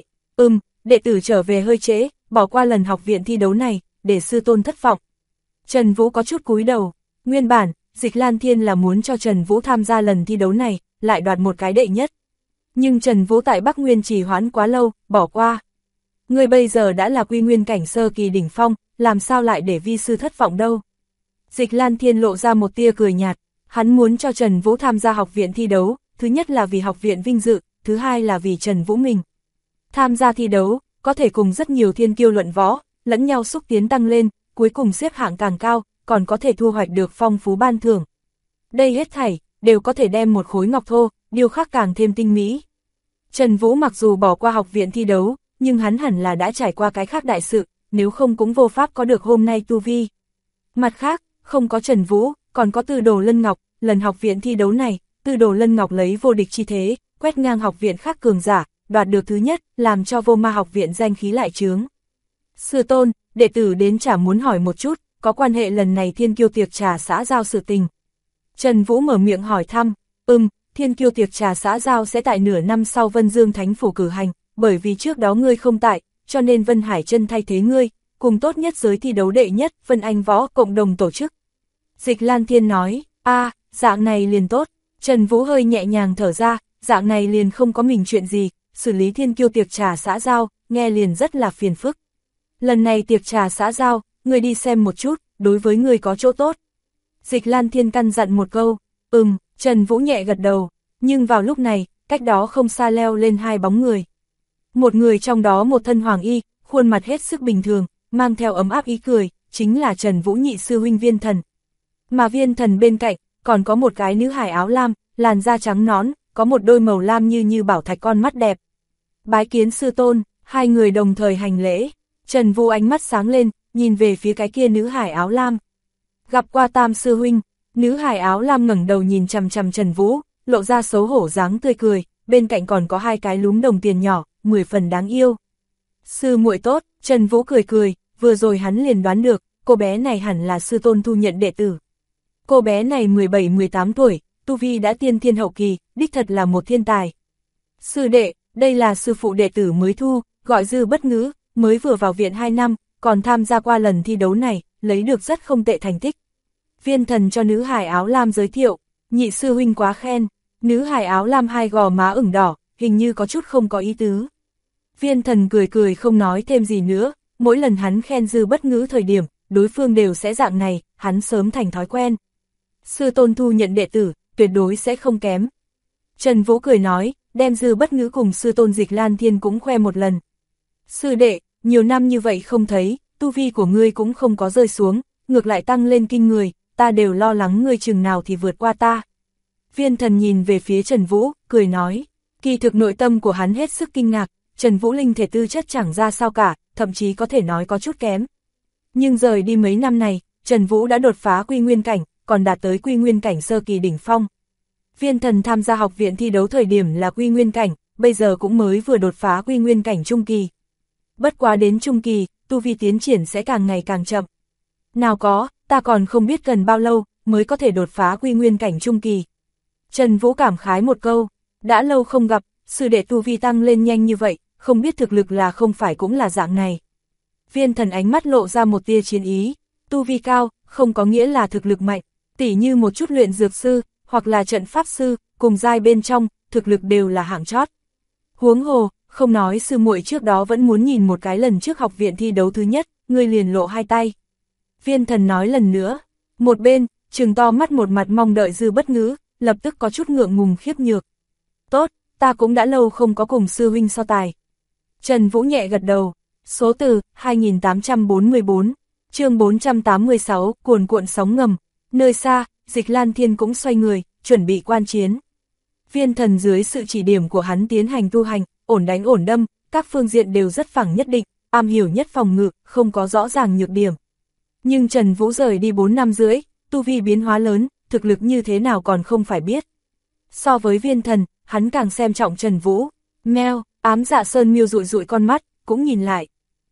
Đệ tử trở về hơi trễ, bỏ qua lần học viện thi đấu này, để sư tôn thất vọng. Trần Vũ có chút cúi đầu, nguyên bản, Dịch Lan Thiên là muốn cho Trần Vũ tham gia lần thi đấu này, lại đoạt một cái đệ nhất. Nhưng Trần Vũ tại Bắc Nguyên trì hoãn quá lâu, bỏ qua. Người bây giờ đã là quy nguyên cảnh sơ kỳ đỉnh phong, làm sao lại để vi sư thất vọng đâu. Dịch Lan Thiên lộ ra một tia cười nhạt, hắn muốn cho Trần Vũ tham gia học viện thi đấu, thứ nhất là vì học viện vinh dự, thứ hai là vì Trần Vũ mình. Tham gia thi đấu, có thể cùng rất nhiều thiên kiêu luận võ, lẫn nhau xúc tiến tăng lên, cuối cùng xếp hạng càng cao, còn có thể thu hoạch được phong phú ban thưởng. Đây hết thảy, đều có thể đem một khối ngọc thô, điêu khắc càng thêm tinh mỹ. Trần Vũ mặc dù bỏ qua học viện thi đấu, nhưng hắn hẳn là đã trải qua cái khác đại sự, nếu không cũng vô pháp có được hôm nay tu vi. Mặt khác, không có Trần Vũ, còn có Tư Đồ Lân Ngọc, lần học viện thi đấu này, Tư Đồ Lân Ngọc lấy vô địch chi thế, quét ngang học viện khác cường giả, đoạt được thứ nhất, làm cho Vô Ma học viện danh khí lại chướng. Sư tôn, đệ tử đến chả muốn hỏi một chút, có quan hệ lần này thiên kiêu tiệc trà xã giao sự tình. Trần Vũ mở miệng hỏi thăm, thiên kiêu tiệc trà xã giao sẽ tại nửa năm sau Vân Dương Thánh Phủ cử hành, bởi vì trước đó ngươi không tại, cho nên Vân Hải Chân thay thế ngươi, cùng tốt nhất giới thi đấu đệ nhất, Vân Anh Võ cộng đồng tổ chức. Dịch Lan Thiên nói, dạng này liền tốt. Trần Vũ hơi nhẹ nhàng thở ra, dạng này liền không có mình chuyện gì, xử lý thiên kiêu tiệc trà xã giao, nghe liền rất là phiền phức. lần này tiệc trà xã giao, ngươi đi xem một chút, đối với ngươi có chỗ tốt. Dịch Lan Thiên căn dặn một câu, Trần Vũ nhẹ gật đầu, nhưng vào lúc này, cách đó không xa leo lên hai bóng người. Một người trong đó một thân hoàng y, khuôn mặt hết sức bình thường, mang theo ấm áp ý cười, chính là Trần Vũ nhị sư huynh Viên Thần. Mà Viên Thần bên cạnh, còn có một cái nữ hài áo lam, làn da trắng nõn, có một đôi màu lam như bảo thạch con mắt đẹp. Bái kiến sư tôn, hai người đồng thời hành lễ. Trần Vũ ánh mắt sáng lên, nhìn về phía cái kia nữ hài áo lam. Gặp qua Tam sư huynh, nữ hài áo lam ngẩng đầu nhìn chằm chằm Trần Vũ, lộ ra xấu hổ dáng tươi cười, bên cạnh còn có hai cái lúm đồng tiền nhỏ, 10 phần đáng yêu. Sư muội tốt, Trần Vũ cười cười, vừa rồi hắn liền đoán được, cô bé này hẳn là sư tôn thu nhận đệ tử. Cô bé này 17-18 tuổi, tu vi đã tiên thiên hậu kỳ, đích thật là một thiên tài. Sư đệ, đây là sư phụ đệ tử mới thu, gọi Dư Bất Ngữ, mới vừa vào viện 2 năm, còn tham gia qua lần thi đấu này, lấy được rất không tệ thành tích. Viên Thần cho nữ hài áo lam giới thiệu, nhị sư huynh quá khen, nữ hài áo lam hai gò má ửng đỏ, hình như có chút không có ý tứ. Viên Thần cười cười không nói thêm gì nữa, mỗi lần hắn khen Dư Bất Ngữ thời điểm, đối phương đều sẽ dạng này, hắn sớm thành thói quen. Sư tôn thu nhận đệ tử, tuyệt đối sẽ không kém. Trần Vũ cười nói, đem Dư Bất Ngữ cùng sư tôn Dịch Lan Thiên cũng khoe một lần. Sư đệ, nhiều năm như vậy không thấy, tu vi của ngươi cũng không có rơi xuống, ngược lại tăng lên kinh người, ta đều lo lắng ngươi chừng nào thì vượt qua ta. Viên Thần nhìn về phía Trần Vũ, cười nói, kỳ thực nội tâm của hắn hết sức kinh ngạc, Trần Vũ linh thể tư chất chẳng ra sao cả, thậm chí có thể nói có chút kém. Nhưng rời đi mấy năm này, Trần Vũ đã đột phá quy nguyên cảnh, còn đạt tới quy nguyên cảnh sơ kỳ đỉnh phong. Viên Thần tham gia học viện thi đấu thời điểm là quy nguyên cảnh, bây giờ cũng mới vừa đột phá quy nguyên cảnh trung kỳ. Bất quá đến trung kỳ, tu vi tiến triển sẽ càng ngày càng chậm. Nào có, ta còn không biết cần bao lâu mới có thể đột phá quy nguyên cảnh trung kỳ. Trần Vũ cảm khái một câu, đã lâu không gặp, sư đệ tu vi tăng lên nhanh như vậy, không biết thực lực là không phải cũng là dạng này. Viên Thần ánh mắt lộ ra một tia chiến ý, tu vi cao, không có nghĩa là thực lực mạnh, tỉ như một chút luyện dược sư, hoặc là trận pháp sư, cùng giai bên trong, thực lực đều là hạng chót. Huống hồ, không nói sư muội trước đó vẫn muốn nhìn một cái lần trước học viện thi đấu thứ nhất, ngươi liền lộ hai tay. Viên Thần nói lần nữa, một bên, trừng to mắt một mặt mong đợi Dư Bất Ngữ, lập tức có chút ngượng ngùng khiếp nhược. Tốt, ta cũng đã lâu không có cùng sư huynh so tài. Trần Vũ nhẹ gật đầu, số từ, 2844, chương 486, cuồn cuộn sóng ngầm, nơi xa, Dịch Lan Thiên cũng xoay người, chuẩn bị quan chiến. Viên Thần dưới sự chỉ điểm của hắn tiến hành tu hành, ổn đánh ổn đâm, các phương diện đều rất phẳng nhất định, am hiểu nhất phòng ngự, không có rõ ràng nhược điểm. Nhưng Trần Vũ rời đi 4 năm rưỡi, tu vi biến hóa lớn, thực lực như thế nào còn không phải biết. So với Viên Thần, hắn càng xem trọng Trần Vũ. Meo, Ám Dạ Sơn Miêu dụi dụi con mắt, cũng nhìn lại.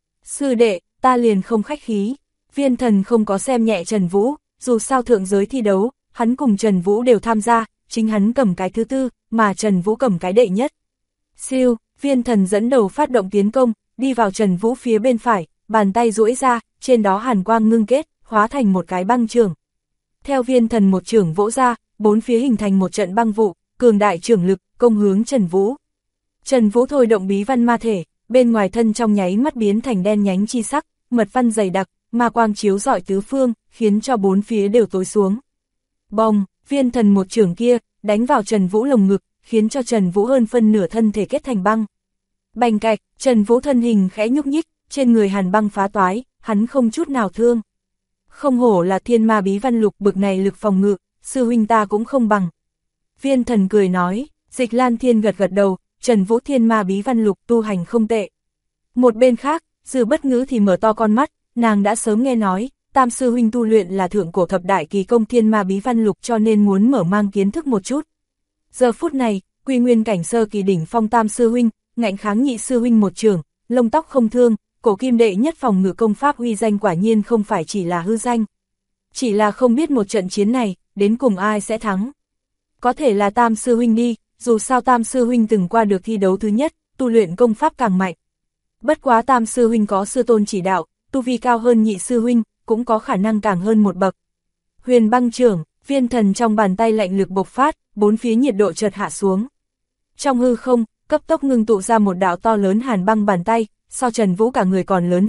Sư đệ, ta liền không khách khí. Viên Thần không có xem nhẹ Trần Vũ, dù sao thượng giới thi đấu, hắn cùng Trần Vũ đều tham gia, chính hắn cầm cái thứ tư, mà Trần Vũ cầm cái đệ nhất. Siêu, Viên Thần dẫn đầu phát động tiến công, đi vào Trần Vũ phía bên phải, bàn tay duỗi ra, trên đó hàn quang ngưng kết, hóa thành một cái băng chưởng. Theo Viên Thần một chưởng vỗ ra, bốn phía hình thành một trận băng vụ, cường đại chưởng lực, công hướng Trần Vũ. Trần Vũ thôi động bí văn ma thể, bên ngoài thân trong nháy mắt biến thành đen nhánh chi sắc, mật văn dày đặc, ma quang chiếu rọi tứ phương, khiến cho bốn phía đều tối xuống. Bồng, Viên Thần một chưởng kia, đánh vào Trần Vũ lồng ngực, khiến cho Trần Vũ hơn phân nửa thân thể kết thành băng. Bành cạch, Trần Vũ thân hình khẽ nhúc nhích, trên người hàn băng phá toái, hắn không chút nào thương. Không hổ là thiên ma bí văn lục bực này lực phòng ngự, sư huynh ta cũng không bằng. Viên Thần cười nói, Dịch Lan Thiên gật gật đầu, Trần Vũ thiên ma bí văn lục tu hành không tệ. Một bên khác, Dư Bất Ngữ thì mở to con mắt, nàng đã sớm nghe nói, Tam sư huynh tu luyện là thượng cổ thập đại kỳ công thiên ma bí văn lục cho nên muốn mở mang kiến thức một chút. Giờ phút này, quy nguyên cảnh sơ kỳ đỉnh phong Tam sư huynh, ngạnh kháng nhị sư huynh một chưởng, lông tóc không thương, cổ kim đệ nhất phòng ngự công pháp uy danh quả nhiên không phải chỉ là hư danh. Chỉ là không biết một trận chiến này, đến cùng ai sẽ thắng. Có thể là Tam sư huynh đi, dù sao Tam sư huynh từng qua được thi đấu thứ nhất, tu luyện công pháp càng mạnh. Bất quá Tam sư huynh có sư tôn chỉ đạo, tu vi cao hơn nhị sư huynh, cũng có khả năng càng hơn một bậc. Huyền băng chưởng, Viên Thần trong bàn tay lạnh lực bộc phát, bốn phía nhiệt độ chợt hạ xuống. Trong hư không, cấp tốc ngưng tụ ra một đạo to lớn hàn băng bàn tay, so Trần Vũ cả người còn lớn hơn,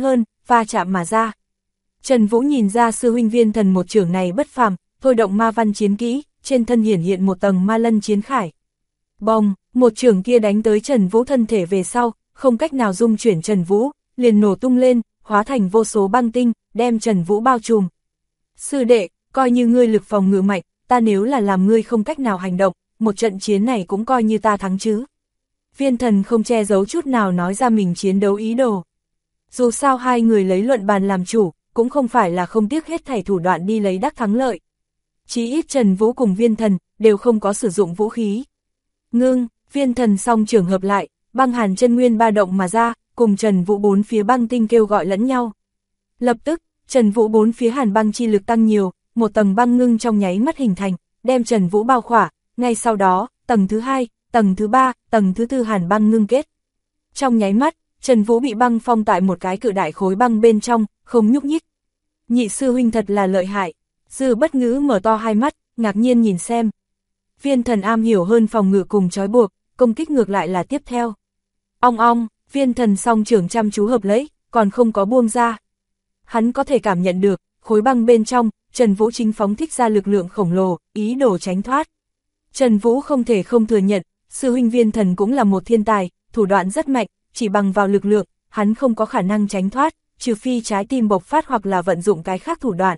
va chạm mà ra. Trần Vũ nhìn ra sư huynh Viên Thần một chưởng này bất phàm, thôi động ma văn chiến kỹ, trên thân hiển hiện một tầng ma lân chiến khải. Bồng, một chưởng kia đánh tới Trần Vũ thân thể về sau, không cách nào dung chuyển Trần Vũ, liền nổ tung lên, hóa thành vô số băng tinh, đem Trần Vũ bao trùm. Sư đệ, coi như ngươi lực phòng ngự mạnh, ta nếu là làm ngươi không cách nào hành động, một trận chiến này cũng coi như ta thắng chứ. Viên Thần không che giấu chút nào nói ra mình chiến đấu ý đồ. Dù sao hai người lấy luận bàn làm chủ, cũng không phải là không tiếc hết thảy thủ đoạn đi lấy đắc thắng lợi. Chí ít Trần Vũ cùng Viên Thần đều không có sử dụng vũ khí. Ngưng, Viên Thần song trường hợp lại, băng hàn chân nguyên ba động mà ra, cùng Trần Vũ bốn phía băng tinh kêu gọi lẫn nhau. Lập tức, Trần Vũ bốn phía hàn băng chi lực tăng nhiều, một tầng băng ngưng trong nháy mắt hình thành, đem Trần Vũ bao khỏa, ngay sau đó, tầng thứ 2, tầng thứ 3, tầng thứ 4 hàn băng ngưng kết. Trong nháy mắt, Trần Vũ bị băng phong tại một cái cự đại khối băng bên trong, không nhúc nhích. Nhị sư huynh thật là lợi hại. Dư Bất Ngữ mở to hai mắt, ngạc nhiên nhìn xem. Viên Thần am hiểu hơn phòng ngự cùng trói buộc, công kích ngược lại là tiếp theo. Ong ong, Viên Thần song trưởng chăm chú hợp lấy, còn không có buông ra. Hắn có thể cảm nhận được, khối băng bên trong, Trần Vũ chính phóng thích ra lực lượng khổng lồ, ý đồ tránh thoát. Trần Vũ không thể không thừa nhận, sư huynh Viên Thần cũng là một thiên tài, thủ đoạn rất mạnh, chỉ bằng vào lực lượng, hắn không có khả năng tránh thoát, trừ phi trái tim bộc phát hoặc là vận dụng cái khác thủ đoạn.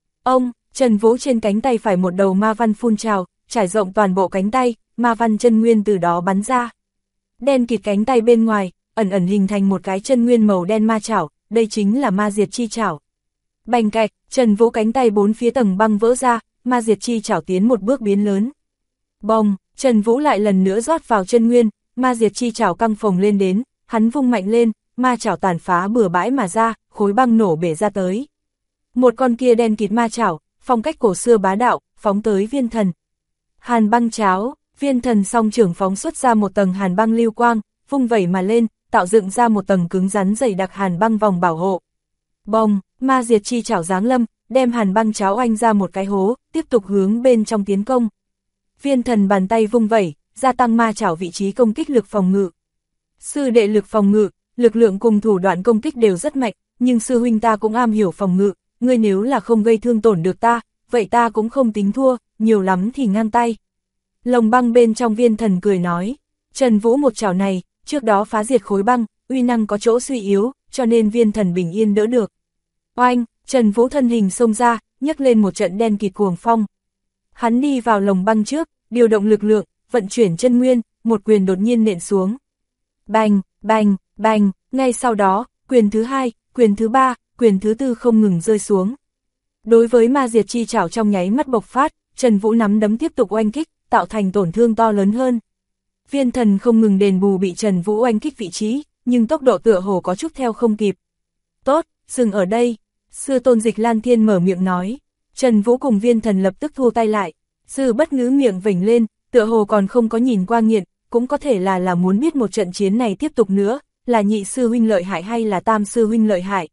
Trần Vũ trên cánh tay phải một đầu ma văn phun trào, trải rộng toàn bộ cánh tay, ma văn chân nguyên từ đó bắn ra. Đen kịt cánh tay bên ngoài, ẩn ẩn hình thành một cái chân nguyên màu đen ma chảo, đây chính là ma diệt chi chảo. Bành cạch, Trần Vũ cánh tay bốn phía tầng băng vỡ ra, ma diệt chi chảo tiến một bước biến lớn. Bồng, Trần Vũ lại lần nữa rót vào chân nguyên, ma diệt chi chảo căng phồng lên đến, hắn vung mạnh lên, ma chảo tàn phá bừa bãi mà ra, khối băng nổ bể ra tới. Một con kia đen kịt ma chảo, phong cách cổ xưa bá đạo, phóng tới Viên Thần. Hàn băng cháo, Viên Thần song trưởng phóng xuất ra một tầng hàn băng lưu quang, vung vẩy mà lên, tạo dựng ra một tầng cứng rắn dày đặc hàn băng vòng bảo hộ. Bồng, ma diệt chi chảo giáng lâm, đem hàn băng cháo oanh ra một cái hố, tiếp tục hướng bên trong tiến công. Viên Thần bàn tay vung vẩy, gia tăng ma chảo vị trí công kích lực phòng ngự. Sư đệ lực phòng ngự, lực lượng cùng thủ đoạn công kích đều rất mạnh, nhưng sư huynh ta cũng am hiểu phòng ngự, ngươi nếu là không gây thương tổn được ta, vậy ta cũng không tính thua, nhiều lắm thì ngang tay. Lồng băng bên trong Viên Thần cười nói, Trần Vũ một chảo này, trước đó phá diệt khối băng, uy năng có chỗ suy yếu, cho nên Viên Thần bình yên đỡ được. Oanh, Trần Vũ thân hình xông ra, nhấc lên một trận đen kịt cuồng phong. Hắn đi vào lồng băng trước, điều động lực lượng, vận chuyển chân nguyên, một quyền đột nhiên nện xuống. Bành, bành, bành, ngay sau đó, quyền thứ 2, quyền thứ 3, quyền thứ 4 không ngừng rơi xuống. Đối với ma diệt chi chảo trong nháy mắt bộc phát, Trần Vũ nắm đấm tiếp tục oanh kích, tạo thành tổn thương to lớn hơn. Viên Thần không ngừng đền bù bị Trần Vũ oanh kích vị trí, nhưng tốc độ tựa hồ có chút theo không kịp. Tốt, dừng ở đây. Sư tôn Dịch Lan Thiên mở miệng nói. Trần Vũ cùng Viên Thần lập tức thu tay lại. Sư Bất Ngữ miệng vểnh lên, tựa hồ còn không có nhìn qua nghiện, cũng có thể là muốn biết một trận chiến này tiếp tục nữa, là nhị sư huynh lợi hại hay là tam sư huynh lợi hại.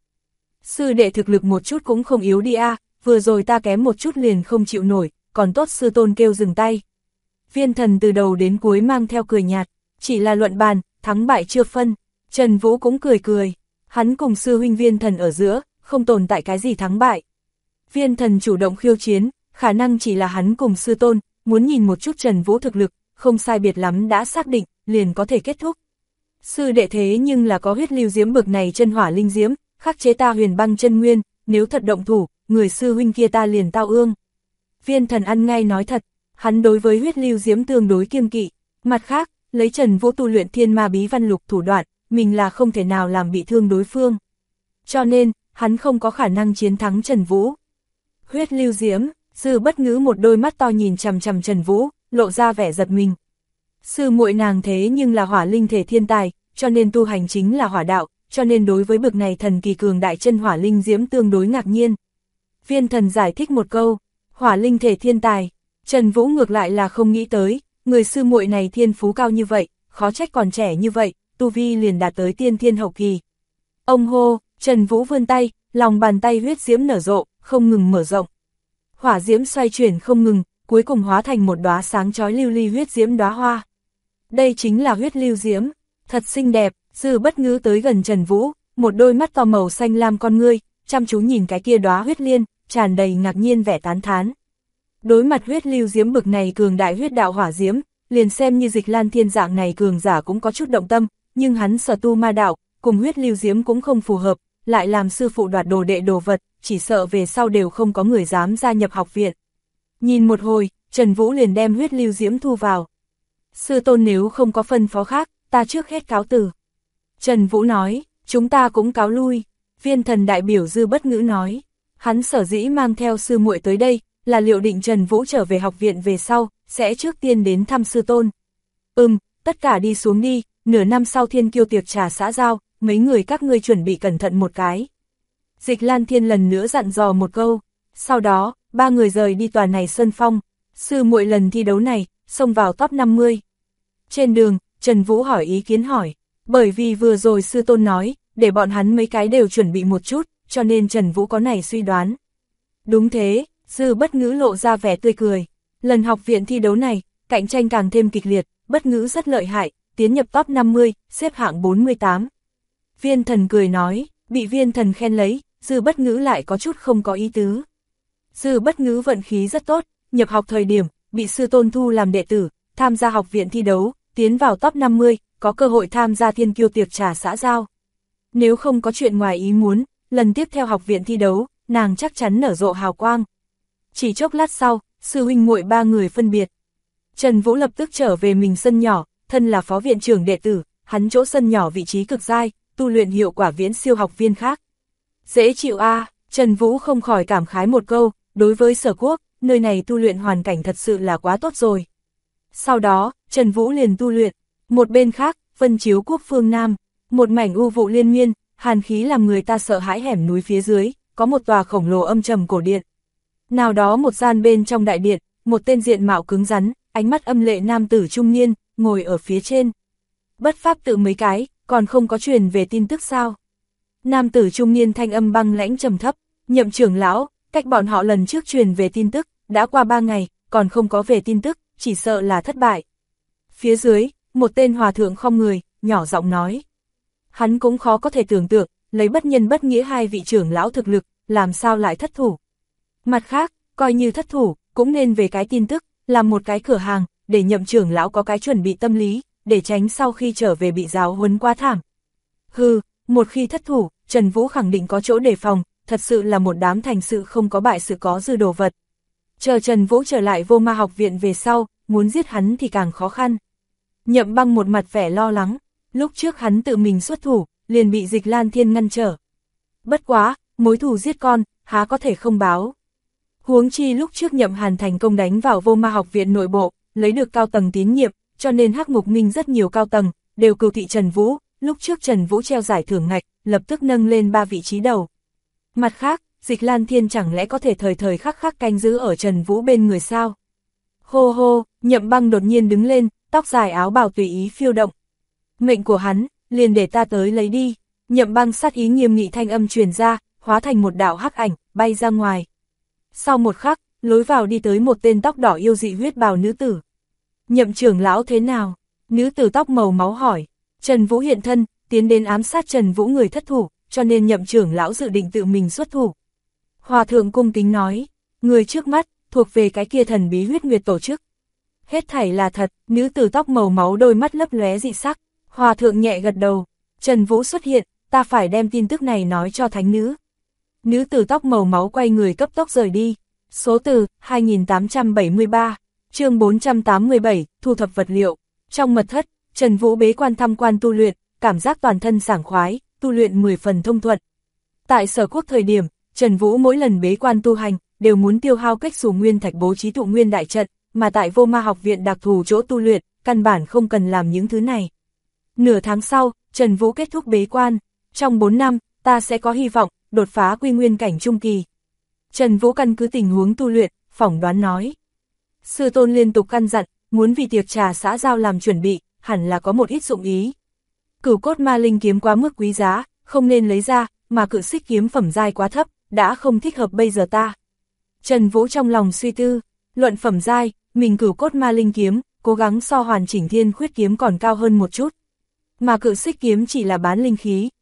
Sư đệ thực lực một chút cũng không yếu đi a, vừa rồi ta kém một chút liền không chịu nổi, còn tốt sư tôn kêu dừng tay. Viên Thần từ đầu đến cuối mang theo cười nhạt, chỉ là luận bàn, thắng bại chưa phân. Trần Vũ cũng cười cười, hắn cùng sư huynh Viên Thần ở giữa, không tồn tại cái gì thắng bại. Viên Thần chủ động khiêu chiến, khả năng chỉ là hắn cùng sư tôn, muốn nhìn một chút Trần Vũ thực lực, không sai biệt lắm đã xác định, liền có thể kết thúc. Sư đệ thế nhưng là có huyết lưu diễm bực này chân hỏa linh diễm, khắc chế ta huyền băng chân nguyên, nếu thật động thủ, người sư huynh kia ta liền tao ương. Viên Thần ăn ngay nói thật, hắn đối với huyết lưu diễm tương đối kiêng kỵ, mặt khác, lấy Trần Vũ tu luyện thiên ma bí văn lục thủ đoạn, mình là không thể nào làm bị thương đối phương. Cho nên, hắn không có khả năng chiến thắng Trần Vũ. Huyết lưu diễm, Sư Bất Ngữ một đôi mắt to nhìn chằm chằm Trần Vũ, lộ ra vẻ giật mình. Sư muội nàng thế nhưng là hỏa linh thể thiên tài, cho nên tu hành chính là hỏa đạo, cho nên đối với bực này thần kỳ cường đại chân hỏa linh diễm tương đối ngạc nhiên. Viên Thần giải thích một câu, hỏa linh thể thiên tài, Trần Vũ ngược lại là không nghĩ tới, người sư muội này thiên phú cao như vậy, khó trách còn trẻ như vậy, tu vi liền đạt tới tiên thiên hậu kỳ. Ông hô, Trần Vũ vươn tay, lòng bàn tay huyết diễm nở rộ, không ngừng mở rộng. Hỏa diễm xoay chuyển không ngừng, cuối cùng hóa thành một đóa sáng chói lưu ly huyết diễm đóa hoa. Đây chính là huyết lưu diễm, thật xinh đẹp. Sư Bất Ngữ tới gần Trần Vũ, một đôi mắt to màu xanh lam con ngươi, chăm chú nhìn cái kia đóa huyết liên, tràn đầy ngạc nhiên vẻ tán thán. Đối mặt huyết lưu diễm bực này cường đại huyết đạo hỏa diễm, liền xem như Dịch Lan Thiên dạng này cường giả cũng có chút động tâm, nhưng hắn sở tu ma đạo, cùng huyết lưu diễm cũng không phù hợp, lại làm sư phụ đoạt đồ đệ đồ vật, chỉ sợ về sau đều không có người dám gia nhập học viện. Nhìn một hồi, Trần Vũ liền đem huyết lưu diễm thu vào. Sư tôn nếu không có phân phó khác, ta trước hết cáo từ. Trần Vũ nói, chúng ta cũng cáo lui. Viên Thần đại biểu Dư Bất Ngữ nói, hắn sở dĩ mang theo sư muội tới đây, là liệu định Trần Vũ trở về học viện về sau, sẽ trước tiên đến thăm sư tôn. Tất cả đi xuống đi, nửa năm sau Thiên Kiêu tiệc trà xã giao, mấy người các ngươi chuẩn bị cẩn thận một cái. Dịch Lan Thiên lần nữa dặn dò một câu, sau đó, ba người rời đi tòa này Sơn Phong, sư muội lần thi đấu này, xông vào top 50. Trên đường, Trần Vũ hỏi ý kiến hỏi, bởi vì vừa rồi sư tôn nói, để bọn hắn mấy cái đều chuẩn bị một chút, cho nên Trần Vũ có này suy đoán. Đúng thế, Dư Bất Ngữ lộ ra vẻ tươi cười, lần học viện thi đấu này, cạnh tranh càng thêm kịch liệt, Bất Ngữ rất lợi hại, tiến nhập top 50, xếp hạng 48. Viên Thần cười nói, bị Viên Thần khen lấy, Dư Bất Ngữ lại có chút không có ý tứ. Dư Bất Ngữ vận khí rất tốt, nhập học thời điểm, bị sư tôn thu làm đệ tử, tham gia học viện thi đấu, tiến vào top 50, có cơ hội tham gia Thiên Kiêu tiệc trà xã giao. Nếu không có chuyện ngoài ý muốn, lần tiếp theo học viện thi đấu, nàng chắc chắn nở rộ hào quang. Chỉ chốc lát sau, sư huynh muội ba người phân biệt. Trần Vũ lập tức trở về mình sân nhỏ, thân là phó viện trưởng đệ tử, hắn chỗ sân nhỏ vị trí cực giai, tu luyện hiệu quả viễn siêu học viên khác. Dễ chịu a, Trần Vũ không khỏi cảm khái một câu, đối với Sở Quốc, nơi này tu luyện hoàn cảnh thật sự là quá tốt rồi. Sau đó, Trần Vũ liền tu luyện, một bên khác, Vân Chiếu Quốc phương Nam, một mảnh u vụ liên miên, hàn khí làm người ta sợ hãi hẻm núi phía dưới, có một tòa khổng lồ âm trầm cổ điện. Nào đó một gian bên trong đại điện, một tên diện mạo cứng rắn, ánh mắt âm lệ nam tử trung niên, ngồi ở phía trên. Bất pháp tự mấy cái, còn không có truyền về tin tức sao? Nam tử trung niên thanh âm băng lãnh trầm thấp, Nhậm trưởng lão, cách bọn họ lần trước truyền về tin tức, đã qua 3 ngày, còn không có về tin tức, chỉ sợ là thất bại. Phía dưới, một tên hòa thượng khom người, nhỏ giọng nói. Hắn cũng khó có thể tưởng tượng, lấy bất nhân bất nghĩa hai vị trưởng lão thực lực, làm sao lại thất thủ. Mặt khác, coi như thất thủ, cũng nên về cái tin tức, làm một cái cửa hàng, để Nhậm trưởng lão có cái chuẩn bị tâm lý, để tránh sau khi trở về bị giáo huấn quá thảm. Hừ, một khi thất thủ, Trần Vũ khẳng định có chỗ đề phòng, thật sự là một đám thành sự không có bại sự có dư đồ vật. Chờ Trần Vũ trở lại Vô Ma học viện về sau, muốn giết hắn thì càng khó khăn. Nhậm Băng một mặt vẻ lo lắng, lúc trước hắn tự mình xuất thủ, liền bị Dịch Lan Thiên ngăn trở. Bất quá, mối thù giết con, há có thể không báo. Huống chi lúc trước Nhậm Hàn thành công đánh vào Vô Ma học viện nội bộ, lấy được cao tầng tín nhiệm, cho nên Hắc Ngục Minh rất nhiều cao tầng, đều cừu thị Trần Vũ, lúc trước Trần Vũ treo giải thưởng ngạch, lập tức nâng lên 3 vị trí đầu. Mặt khác, Dịch Lan Thiên chẳng lẽ có thể thời thời khắc khắc canh giữ ở Trần Vũ bên người sao? Hô hô, Nhậm Băng đột nhiên đứng lên, tóc dài áo bào tùy ý phiêu động. Mệnh của hắn, liền để ta tới lấy đi. Nhậm Băng sát ý nghiêm nghị thanh âm truyền ra, hóa thành một đạo hắc ảnh, bay ra ngoài. Sau một khắc, lối vào đi tới một tên tóc đỏ yêu dị huyết bào nữ tử. Nhậm trưởng lão thế nào? Nữ tử tóc màu máu hỏi. Trần Vũ hiện thân, tiến đến ám sát Trần Vũ người thất thủ, cho nên Nhậm trưởng lão dự định tự mình xuất thủ. Hòa thượng cung kính nói, người trước mắt, thuộc về cái kia thần bí huyết nguyệt tổ chức. Hết thảy là thật, nữ tử tóc màu máu đôi mắt lấp lóe dị sắc, hòa thượng nhẹ gật đầu, Trần Vũ xuất hiện, ta phải đem tin tức này nói cho thánh nữ. Nữ tử tóc màu máu quay người cấp tốc rời đi, số từ 2873, chương 487, thu thập vật liệu, trong mật thất, Trần Vũ bế quan tham quan tu luyện, cảm giác toàn thân sảng khoái, tu luyện 10 phần thông thuận. Tại Sở Quốc thời điểm, Trần Vũ mỗi lần bế quan tu hành, đều muốn tiêu hao cách xù nguyên thạch bố trí tụ nguyên đại trận, mà tại Vô Ma học viện đặc thù chỗ tu luyện, căn bản không cần làm những thứ này. Nửa tháng sau, Trần Vũ kết thúc bế quan, trong 4 năm, ta sẽ có hy vọng, đột phá quy nguyên cảnh trung kỳ. Trần Vũ căn cứ tình huống tu luyện, phỏng đoán nói. Sư tôn liên tục căn dặn, muốn vì tiệc trà xã giao làm chuẩn bị, hẳn là có một ít dụng ý. Cửu cốt ma linh kiếm quá mức quý giá, không nên lấy ra, mà cự xích kiếm phẩm giai quá thấp, đã không thích hợp bây giờ ta. Trần Vũ trong lòng suy tư, luận phẩm giai, mình cửu cốt ma linh kiếm, cố gắng so hoàn chỉnh thiên khuyết kiếm còn cao hơn một chút. Mà cự xích kiếm chỉ là bán linh khí,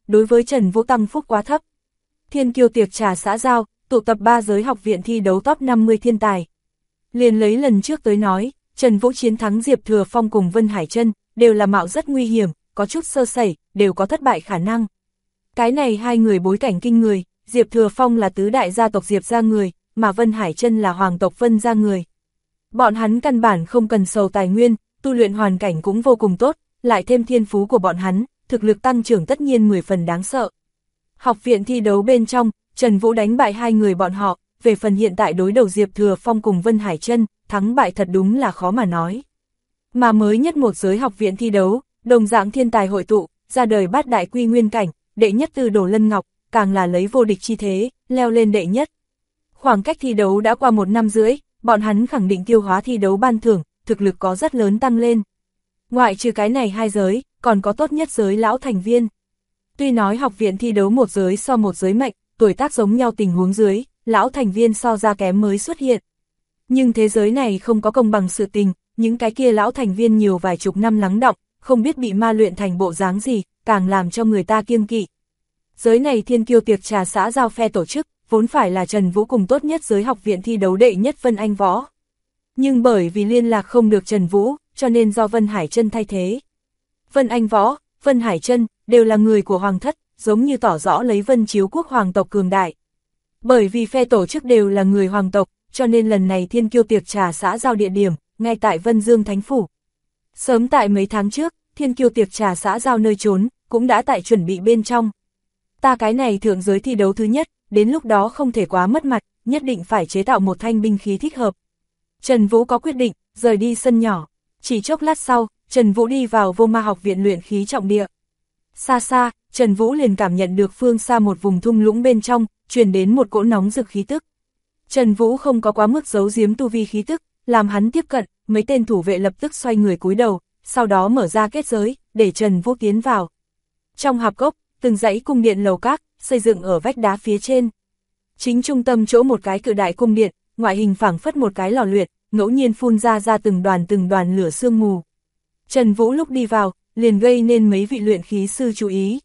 đối với Trần Vũ tăng phúc quá thấp. Thiên kiêu tiệc trà xã giao, tụ tập 3 giới học viện thi đấu top 50 thiên tài. Liền lấy lần trước tới nói, Trần Vũ chiến thắng Diệp Thừa Phong cùng Vân Hải Trân, đều là mạo rất nguy hiểm, có chút sơ sẩy, đều có thất bại khả năng. Cái này hai người bối cảnh kinh người, Diệp Thừa Phong là tứ đại gia tộc Diệp gia người, mà Vân Hải Trân là hoàng tộc Vân gia người. Bọn hắn căn bản không cần sầu tài nguyên, tu luyện hoàn cảnh cũng vô cùng tốt, lại thêm thiên phú của bọn hắn, thực lực tăng trưởng tất nhiên 10 phần đáng sợ. Học viện thi đấu bên trong, Trần Vũ đánh bại hai người bọn họ, về phần hiện tại đối đầu Diệp Thừa Phong cùng Vân Hải Trân, thắng bại thật đúng là khó mà nói. Mà mới nhất một giới học viện thi đấu, đồng dạng thiên tài hội tụ, ra đời bát đại quy nguyên cảnh, đệ nhất Từ Đồ Lân Ngọc, càng là lấy vô địch chi thế, leo lên đệ nhất. Khoảng cách thi đấu đã qua 1 năm rưỡi, bọn hắn khẳng định tiêu hóa thi đấu ban thưởng, thực lực có rất lớn tăng lên. Ngoại trừ cái này hai giới, còn có tốt nhất giới lão thành viên. Tuy nói học viện thi đấu một giới so một giới mạnh, tuổi tác giống nhau tình huống dưới, lão thành viên so ra kém mới xuất hiện. Nhưng thế giới này không có công bằng sự tình, những cái kia lão thành viên nhiều vài chục năm lắng đọng, không biết bị ma luyện thành bộ dáng gì, càng làm cho người ta kiêng kỵ. Giới này thiên kiêu tiệc trà xã giao phe tổ chức, vốn phải là Trần Vũ cùng tốt nhất giới học viện thi đấu đệ nhất Vân Anh Võ. Nhưng bởi vì liên lạc không được Trần Vũ, cho nên do Vân Hải Trân thay thế. Vân Anh Võ, Vân Hải Trân, đều là người của Hoàng thất, giống như tỏ rõ lấy Vân Chiếu Quốc hoàng tộc cường đại. Bởi vì phe tổ chức đều là người hoàng tộc, cho nên lần này thiên kiêu tiệc trà xã giao địa điểm, ngay tại Vân Dương Thánh Phủ. Sớm tại mấy tháng trước, thiên kiêu tiệc trà xã giao nơi trốn, cũng đã tại chuẩn bị bên trong. Ta cái này thượng giới thi đấu thứ nhất, đến lúc đó không thể quá mất mặt, nhất định phải chế tạo một thanh binh khí thích hợp. Trần Vũ có quyết định, rời đi sân nhỏ. Chỉ chốc lát sau, Trần Vũ đi vào Vô Ma học viện luyện khí trọng địa. Xa xa, Trần Vũ liền cảm nhận được phương xa một vùng thung lũng bên trong, truyền đến một cỗ nóng rực khí tức. Trần Vũ không có quá mức giấu giếm tu vi khí tức, làm hắn tiếp cận, mấy tên thủ vệ lập tức xoay người cúi đầu, sau đó mở ra kết giới, để Trần Vũ tiến vào. Trong hạp cốc, từng dãy cung điện lầu các, xây dựng ở vách đá phía trên. Chính trung tâm chỗ một cái cự đại cung điện, ngoại hình phảng phất một cái lò luyện, ngẫu nhiên phun ra từng đoàn lửa sương mù. Trần Vũ lúc đi vào, liền gây nên mấy vị luyện khí sư chú ý.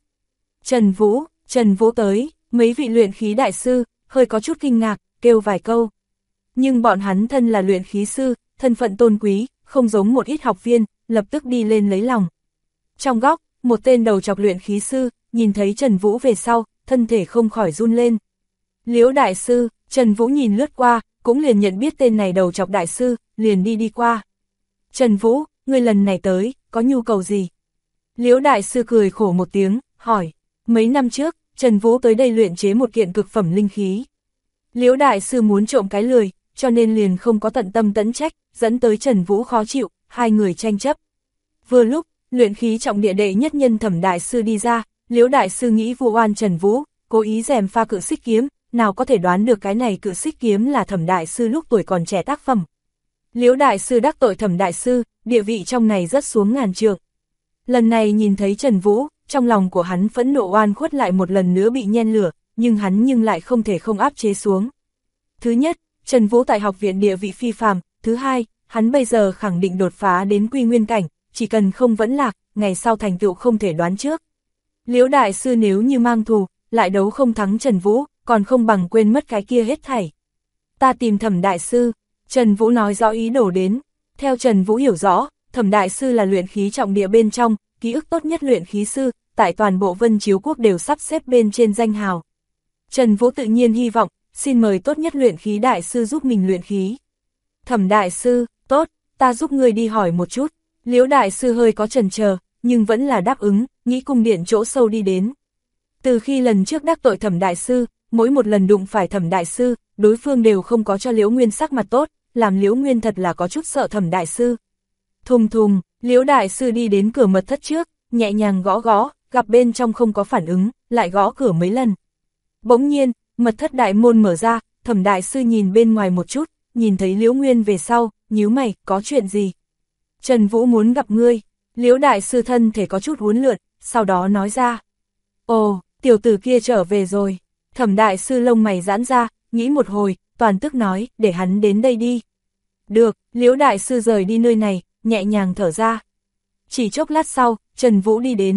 Trần Vũ tới, mấy vị luyện khí đại sư, hơi có chút kinh ngạc, kêu vài câu. Nhưng bọn hắn thân là luyện khí sư, thân phận tôn quý, không giống một ít học viên, lập tức đi lên lấy lòng. Trong góc, một tên đầu chọc luyện khí sư, nhìn thấy Trần Vũ về sau, thân thể không khỏi run lên. Liễu đại sư, Trần Vũ nhìn lướt qua, cũng liền nhận biết tên này đầu chọc đại sư, liền đi qua. Trần Vũ, ngươi lần này tới, có nhu cầu gì? Liễu đại sư cười khổ một tiếng, hỏi. Mấy năm trước, Trần Vũ tới đây luyện chế một kiện cực phẩm linh khí. Liễu đại sư muốn trộm cái lười, cho nên liền không có tận tâm tẫn trách, dẫn tới Trần Vũ khó chịu, hai người tranh chấp. Vừa lúc, luyện khí trọng địa đệ nhất nhân Thẩm đại sư đi ra, Liễu đại sư nghĩ vu oan Trần Vũ, cố ý gièm pha cự xích kiếm, nào có thể đoán được cái này cự xích kiếm là Thẩm đại sư lúc tuổi còn trẻ tác phẩm. Liễu đại sư đắc tội Thẩm đại sư, địa vị trong này rất xuống ngàn trượng. Lần này nhìn thấy Trần Vũ, trong lòng của hắn phẫn nộ oan khuất lại một lần nữa bị nhen lửa, nhưng hắn lại không thể không áp chế xuống. Thứ nhất, Trần Vũ tại học viện địa vị phi phàm, thứ hai, hắn bây giờ khẳng định đột phá đến quy nguyên cảnh, chỉ cần không vẫn lạc, ngày sau thành tựu không thể đoán trước. Liễu đại sư nếu như mang thù, lại đấu không thắng Trần Vũ, còn không bằng quên mất cái kia hết thảy. Ta tìm Thẩm đại sư, Trần Vũ nói rõ ý đồ đến. Theo Trần Vũ hiểu rõ, Thẩm đại sư là luyện khí trọng địa bên trong, ký ức tốt nhất luyện khí sư, tại toàn bộ Vân Chiếu Quốc đều sắp xếp bên trên danh hào. Trần Vũ tự nhiên hy vọng, xin mời tốt nhất luyện khí đại sư giúp mình luyện khí. Thẩm đại sư, tốt, ta giúp ngươi đi hỏi một chút. Liễu đại sư hơi có chần chờ, nhưng vẫn là đáp ứng, nghĩ cung điện chỗ sâu đi đến. Từ khi lần trước đắc tội Thẩm đại sư, mỗi một lần đụng phải Thẩm đại sư, đối phương đều không có cho Liễu Nguyên sắc mặt tốt, làm Liễu Nguyên thật là có chút sợ Thẩm đại sư. Thùng thùng, Liễu đại sư đi đến cửa mật thất trước, nhẹ nhàng gõ gõ, gặp bên trong không có phản ứng, lại gõ cửa mấy lần. Bỗng nhiên, mật thất đại môn mở ra, Thẩm đại sư nhìn bên ngoài một chút, nhìn thấy Liễu Nguyên về sau, nhíu mày, có chuyện gì? Trần Vũ muốn gặp ngươi. Liễu đại sư thân thể có chút uốn lượn, sau đó nói ra. Ồ, tiểu tử kia trở về rồi. Thẩm đại sư lông mày giãn ra, nghĩ một hồi, toàn tức nói, để hắn đến đây đi. Được, Liễu đại sư rời đi nơi này, nhẹ nhàng thở ra. Chỉ chốc lát sau, Trần Vũ đi đến.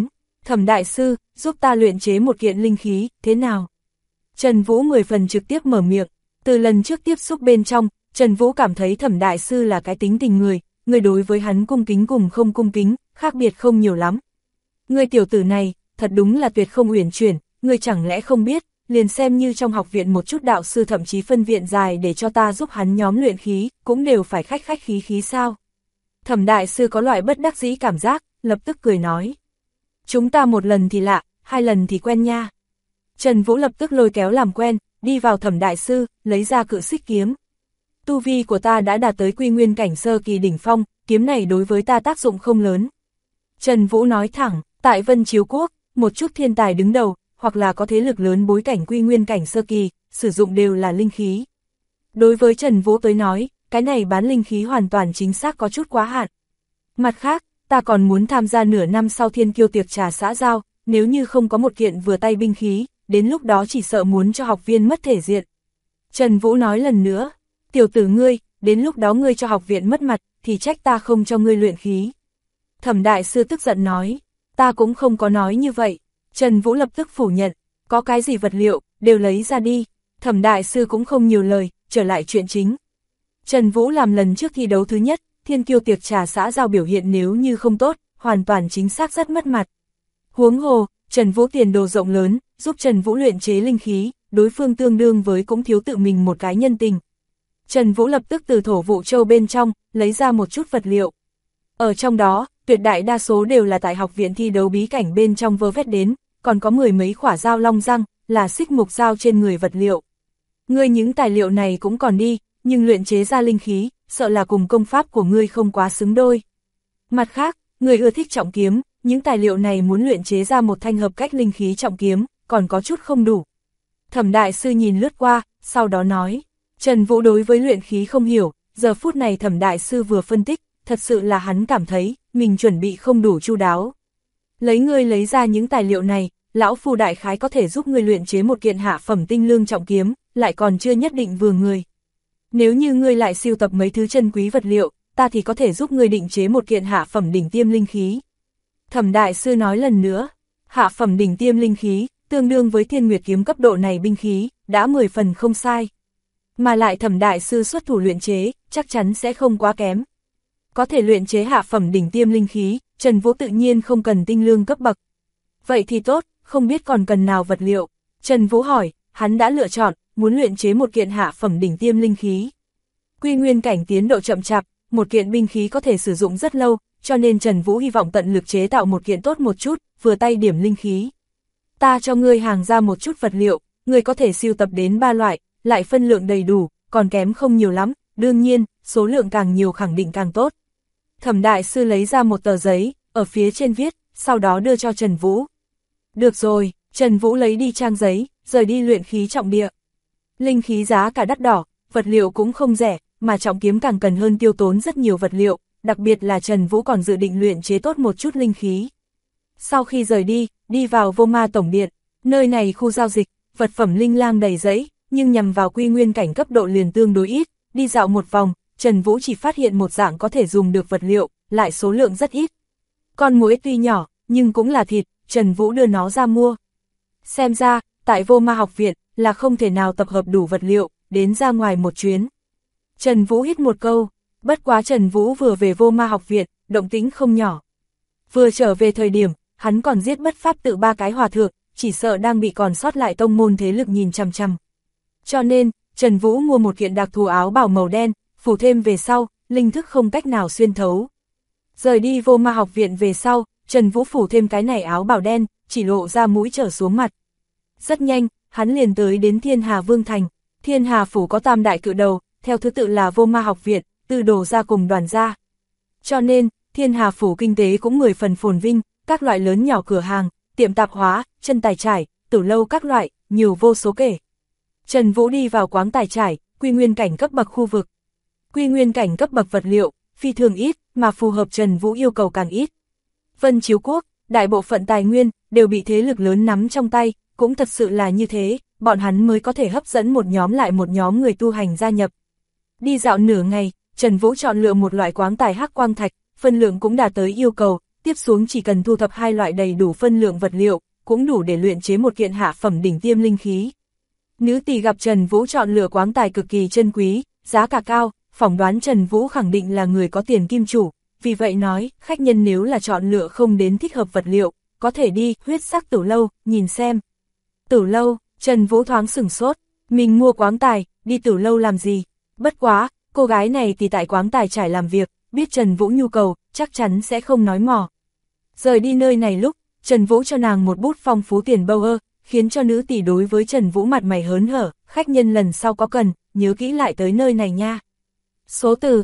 Thẩm đại sư, giúp ta luyện chế một kiện linh khí, thế nào? Trần Vũ 10 phần trực tiếp mở miệng, từ lần trước tiếp xúc bên trong, Trần Vũ cảm thấy Thẩm đại sư là cái tính tình người đối với hắn cung kính cùng không cung kính, khác biệt không nhiều lắm. Người tiểu tử này, thật đúng là tuyệt không uyển chuyển, người chẳng lẽ không biết, liền xem như trong học viện một chút đạo sư thậm chí phân viện dài để cho ta giúp hắn nhóm luyện khí, cũng đều phải khách khí sao. Thẩm đại sư có loại bất đắc dĩ cảm giác, lập tức cười nói. Chúng ta một lần thì lạ, 2 lần thì quen nha. Trần Vũ lập tức lôi kéo làm quen, đi vào Thẩm đại sư, lấy ra cự xích kiếm. Tu vi của ta đã đạt tới quy nguyên cảnh sơ kỳ đỉnh phong, kiếm này đối với ta tác dụng không lớn. Trần Vũ nói thẳng, tại Vân Chiếu Quốc, một chút thiên tài đứng đầu, hoặc là có thế lực lớn bối cảnh quy nguyên cảnh sơ kỳ, sử dụng đều là linh khí. Đối với Trần Vũ tới nói, cái này bán linh khí hoàn toàn chính xác có chút quá hạn. Mặt khác, ta còn muốn tham gia nửa năm sau thiên kiêu tiệc trà xã giao, nếu như không có một kiện vừa tay binh khí, đến lúc đó chỉ sợ muốn cho học viên mất thể diện. Trần Vũ nói lần nữa, tiểu tử ngươi, đến lúc đó ngươi cho học viện mất mặt, thì trách ta không cho ngươi luyện khí. Thẩm đại sư tức giận nói, ta cũng không có nói như vậy. Trần Vũ lập tức phủ nhận, có cái gì vật liệu, đều lấy ra đi. Thẩm đại sư cũng không nhiều lời, trở lại chuyện chính. Trần Vũ làm lần trước thi đấu thứ nhất, thiên kiêu tiệc trà xã giao biểu hiện nếu như không tốt, hoàn toàn chính xác rất mất mặt. Huống hồ, Trần Vũ tiền đồ rộng lớn, giúp Trần Vũ luyện chế linh khí, đối phương tương đương với cũng thiếu tự mình một cái nhân tình. Trần Vũ lập tức từ thổ vụ châu bên trong, lấy ra một chút vật liệu. Ở trong đó, tuyệt đại đa số đều là tại học viện thi đấu bí cảnh bên trong vơ vét đến, còn có 10 mấy khỏa dao long răng, là xích mục dao trên người vật liệu. Ngươi những tài liệu này cũng còn đi, nhưng luyện chế ra linh khí, sợ là cùng công pháp của ngươi không quá xứng đôi. Mặt khác, ngươi ưa thích trọng kiếm, những tài liệu này muốn luyện chế ra một thanh hợp cách linh khí trọng kiếm, còn có chút không đủ. Thẩm đại sư nhìn lướt qua, sau đó nói, Trần Vũ đối với luyện khí không hiểu, giờ phút này Thẩm đại sư vừa phân tích, thật sự là hắn cảm thấy, mình chuẩn bị không đủ chu đáo. Ngươi lấy ra những tài liệu này, lão phu đại khái có thể giúp ngươi luyện chế một kiện hạ phẩm tinh lương trọng kiếm, lại còn chưa nhất định vừa người. Nếu như ngươi lại sưu tập mấy thứ chân quý vật liệu, ta thì có thể giúp ngươi định chế một kiện hạ phẩm đỉnh tiêm linh khí. Thẩm đại sư nói lần nữa, hạ phẩm đỉnh tiêm linh khí, tương đương với thiên nguyệt kiếm cấp độ này binh khí, đã 10 phần không sai. Mà lại Thẩm đại sư xuất thủ luyện chế, chắc chắn sẽ không quá kém. Có thể luyện chế hạ phẩm đỉnh tiêm linh khí, Trần Vũ tự nhiên không cần tinh lương cấp bậc. Vậy thì tốt, không biết còn cần nào vật liệu. Trần Vũ hỏi, hắn đã lựa chọn, muốn luyện chế một kiện hạ phẩm đỉnh tiêm linh khí. Quy nguyên cảnh tiến độ chậm chạp, một kiện binh khí có thể sử dụng rất lâu, cho nên Trần Vũ hy vọng tận lực chế tạo một kiện tốt một chút, vừa tay điểm linh khí. Ta cho ngươi hàng ra một chút vật liệu, ngươi có thể sưu tập đến 3 loại, lại phân lượng đầy đủ, còn kém không nhiều lắm, đương nhiên, số lượng càng nhiều khẳng định càng tốt. Thẩm đại sư lấy ra một tờ giấy, ở phía trên viết, sau đó đưa cho Trần Vũ. Được rồi, Trần Vũ lấy đi trang giấy, rời đi luyện khí trọng địa. Linh khí giá cả đắt đỏ, vật liệu cũng không rẻ, mà trọng kiếm càng cần hơn tiêu tốn rất nhiều vật liệu, đặc biệt là Trần Vũ còn dự định luyện chế tốt một chút linh khí. Sau khi rời đi vào Vô Ma Tổng Điện, nơi này khu giao dịch, vật phẩm linh lang đầy rẫy, nhưng nhằm vào quy nguyên cảnh cấp độ liền tương đối ít, đi dạo một vòng, Trần Vũ chỉ phát hiện một dạng có thể dùng được vật liệu, lại số lượng rất ít. Con muỗi tuy nhỏ, nhưng cũng là thịt, Trần Vũ đưa nó ra mua. Xem ra, tại Vô Ma học viện, là không thể nào tập hợp đủ vật liệu, đến ra ngoài một chuyến. Trần Vũ hít một câu, bất quá Trần Vũ vừa về Vô Ma học viện, động tĩnh không nhỏ. Vừa trở về thời điểm, hắn còn giết bất pháp tự 3 cái hòa thượng, chỉ sợ đang bị còn sót lại tông môn thế lực nhìn chằm chằm. Cho nên, Trần Vũ mua một kiện đặc thù áo bào màu đen, phủ thêm về sau, linh thức không cách nào xuyên thấu. Rời đi Vô Ma học viện về sau, Trần Vũ phủ thêm cái này áo bào đen, chỉ lộ ra mũi trở xuống mặt. Rất nhanh, hắn liền tới đến Thiên Hà Vương Thành. Thiên Hà Phủ có 3 đại cự đầu, theo thứ tự là Vô Ma học viện, Tư Đồ gia cùng Đoàn gia. Cho nên, Thiên Hà Phủ kinh tế cũng 10 phần phồn vinh, các loại lớn nhỏ cửa hàng, tiệm tạp hóa, chân tài trải, tử lâu các loại, nhiều vô số kể. Trần Vũ đi vào quán tài trải, quy nguyên cảnh cấp bậc khu vực. Quy nguyên cảnh cấp bậc vật liệu, phi thường ít, mà phù hợp Trần Vũ yêu cầu càng ít. Vân Chiếu Quốc, đại bộ phận tài nguyên, đều bị thế lực lớn nắm trong tay, cũng thật sự là như thế, bọn hắn mới có thể hấp dẫn một nhóm lại một nhóm người tu hành gia nhập. Đi dạo nửa ngày, Trần Vũ chọn lựa một loại quáng tài hắc quang thạch, phân lượng cũng đạt tới yêu cầu, tiếp xuống chỉ cần thu thập 2 loại đầy đủ phân lượng vật liệu, cũng đủ để luyện chế một kiện hạ phẩm đỉnh tiêm linh khí. Nữ tỳ gặp Trần Vũ chọn lựa quáng tài cực kỳ chân quý, giá cả cao, phỏng đoán Trần Vũ khẳng định là người có tiền kim chủ, vì vậy nói, khách nhân nếu là chọn lựa không đến thích hợp vật liệu, có thể đi huyết sắc Tử lâu, nhìn xem. Tử lâu, Trần Vũ thoáng sửng sốt, mình mua quáng tài, đi Tử lâu làm gì? Bất quá, cô gái này thì tại quáng tài trải làm việc, biết Trần Vũ nhu cầu, chắc chắn sẽ không nói mỏ. Rời đi nơi này lúc, Trần Vũ cho nàng một bút phong phú tiền bâu ơ, khiến cho nữ tỷ đối với Trần Vũ mặt mày hớn hở, khách nhân lần sau có cần, nhớ kỹ lại tới nơi này nha. Số từ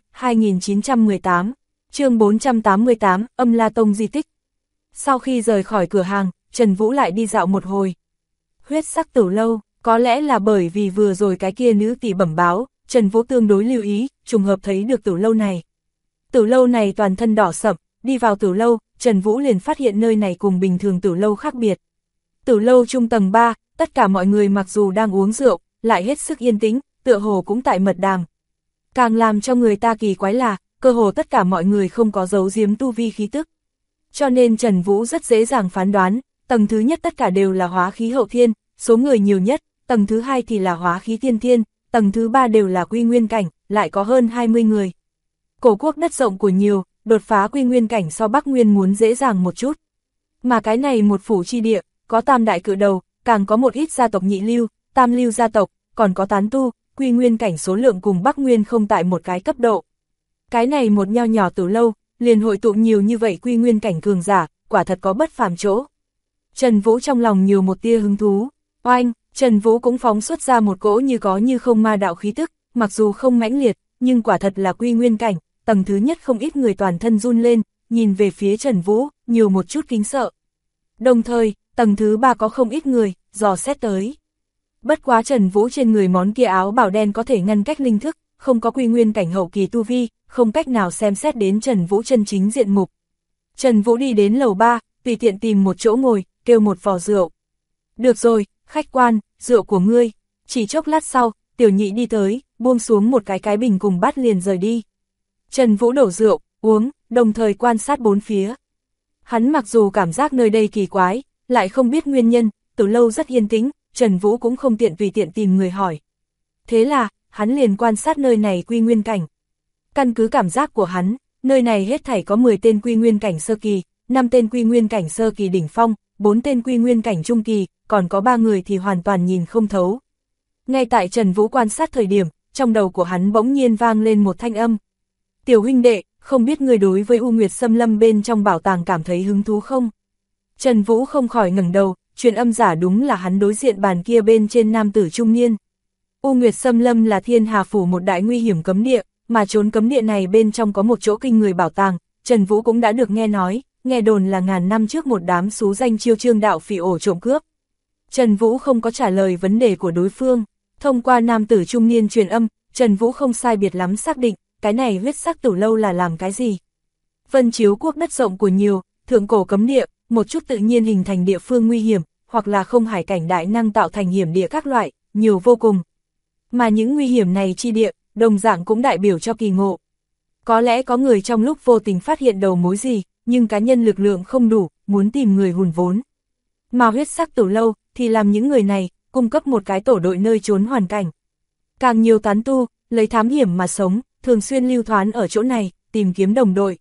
2918, chương 488, Âm La Tông di tích. Sau khi rời khỏi cửa hàng, Trần Vũ lại đi dạo một hồi. Huyết sắc Tử lâu, có lẽ là bởi vì vừa rồi cái kia nữ tỷ bẩm báo, Trần Vũ tương đối lưu ý, trùng hợp thấy được Tử lâu này. Tử lâu này toàn thân đỏ sậm, đi vào Tử lâu, Trần Vũ liền phát hiện nơi này cùng bình thường Tử lâu khác biệt. Tử lâu trung tầng 3, tất cả mọi người mặc dù đang uống rượu, lại hết sức yên tĩnh, tựa hồ cũng tại mật đàm. Càng làm cho người ta kỳ quái là, cơ hồ tất cả mọi người không có giấu giếm tu vi khí tức. Cho nên Trần Vũ rất dễ dàng phán đoán, tầng thứ nhất tất cả đều là hóa khí hậu thiên, số người nhiều nhất, tầng thứ hai thì là hóa khí tiên thiên, tầng thứ ba đều là quy nguyên cảnh, lại có hơn 20 người. Cổ quốc đất rộng của nhiều, đột phá quy nguyên cảnh so Bắc Nguyên muốn dễ dàng một chút. Mà cái này một phủ chi địa, có tam đại cự đầu, càng có một ít gia tộc nhị lưu, tam lưu gia tộc, còn có tán tu, quy nguyên cảnh số lượng cùng Bắc Nguyên không tại một cái cấp độ. Cái này một nho nhỏ Tử lâu, liền hội tụ nhiều như vậy quy nguyên cảnh cường giả, quả thật có bất phàm chỗ. Trần Vũ trong lòng nhiều một tia hứng thú, oanh, Trần Vũ cũng phóng xuất ra một cỗ như có như không ma đạo khí tức, mặc dù không mãnh liệt, nhưng quả thật là quy nguyên cảnh, tầng thứ nhất không ít người toàn thân run lên, nhìn về phía Trần Vũ, nhiều một chút kính sợ. Đồng thời, tầng thứ ba có không ít người, dò xét tới. Bất quá Trần Vũ trên người món kia áo bào đen có thể ngăn cách linh thức, không có quy nguyên cảnh hậu kỳ tu vi, không cách nào xem xét đến Trần Vũ chân chính diện mục. Trần Vũ đi đến lầu 3, tùy tiện tìm một chỗ ngồi, kêu một vò rượu. Được rồi, khách quan, rượu của ngươi. Chỉ chốc lát sau, tiểu nhị đi tới, buông xuống một cái bình cùng bát liền rời đi. Trần Vũ đổ rượu, uống, đồng thời quan sát bốn phía. Hắn mặc dù cảm giác nơi đây kỳ quái, lại không biết nguyên nhân, từ lâu rất yên tĩnh, Trần Vũ cũng không tiện tùy tiện tìm người hỏi. Thế là, hắn liền quan sát nơi này quy nguyên cảnh. Căn cứ cảm giác của hắn, nơi này hết thảy có 10 tên quy nguyên cảnh sơ kỳ, 5 tên quy nguyên cảnh sơ kỳ đỉnh phong, 4 tên quy nguyên cảnh trung kỳ, còn có 3 người thì hoàn toàn nhìn không thấu. Ngay tại Trần Vũ quan sát thời điểm, trong đầu của hắn bỗng nhiên vang lên một thanh âm. Tiểu huynh đệ, không biết người đối với U Nguyệt Xâm Lâm bên trong bảo tàng cảm thấy hứng thú không? Trần Vũ không khỏi ngẩng đầu, truyền âm giả đúng là hắn đối diện bàn kia bên trên nam tử trung niên. U Nguyệt Xâm Lâm là Thiên Hà Phủ một đại nguy hiểm cấm địa, mà trốn cấm địa này bên trong có một chỗ kinh người bảo tàng, Trần Vũ cũng đã được nghe nói, nghe đồn là ngàn năm trước một đám xú danh chiêu trương đạo phỉ ổ trộm cướp. Trần Vũ không có trả lời vấn đề của đối phương, thông qua nam tử trung niên truyền âm, Trần Vũ không sai biệt lắm xác định, cái này huyết sắc Tử lâu là làm cái gì. Vân Chiếu quốc đất rộng của nhiều, thượng cổ cấm địa, một chút tự nhiên hình thành địa phương nguy hiểm, hoặc là không hải cảnh đại năng tạo thành hiểm địa các loại, nhiều vô cùng. Mà những nguy hiểm này chi địa, đồng dạng cũng đại biểu cho kỳ ngộ. Có lẽ có người trong lúc vô tình phát hiện đầu mối gì, nhưng cá nhân lực lượng không đủ, muốn tìm người hùn vốn. Mà huyết sắc Tử lâu, thì làm những người này, cung cấp một cái tổ đội nơi trốn hoàn cảnh. Càng nhiều tán tu, lấy thám hiểm mà sống, thường xuyên lưu thoán ở chỗ này, tìm kiếm đồng đội.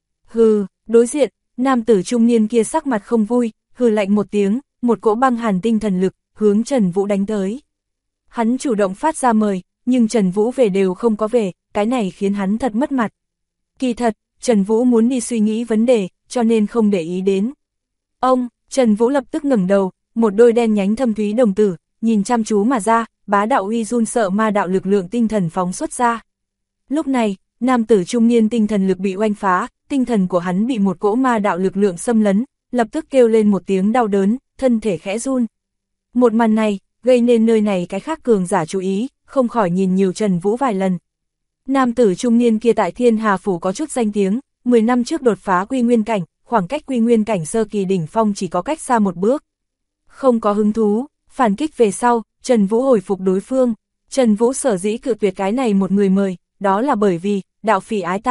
Hừ, đối diện, nam tử trung niên kia sắc mặt không vui, hừ lạnh một tiếng, một cỗ băng hàn tinh thần lực, hướng Trần Vũ đánh tới. Hắn chủ động phát ra mời, nhưng Trần Vũ về đều không có về, cái này khiến hắn thật mất mặt. Kỳ thật, Trần Vũ muốn đi suy nghĩ vấn đề, cho nên không để ý đến. Ông, Trần Vũ lập tức ngẩng đầu, một đôi đen nhánh thâm thúy đồng tử, nhìn chăm chú mà ra, bá đạo uy run sợ ma đạo lực lượng tinh thần phóng xuất ra. Lúc này, nam tử trung niên tinh thần lực bị oanh phá, tinh thần của hắn bị một cỗ ma đạo lực lượng xâm lấn, lập tức kêu lên một tiếng đau đớn, thân thể khẽ run. Một màn này, gây nên nơi này cái khác cường giả chú ý, không khỏi nhìn nhiều Trần Vũ vài lần. Nam tử trung niên kia tại Thiên Hà Phủ có chút danh tiếng, 10 năm trước đột phá quy nguyên cảnh, khoảng cách quy nguyên cảnh sơ kỳ đỉnh phong chỉ có cách xa một bước. Không có hứng thú, phản kích về sau, Trần Vũ hồi phục đối phương. Trần Vũ sở dĩ cự tuyệt cái này một người mời, đó là bởi vì, đạo phỉ ái tài,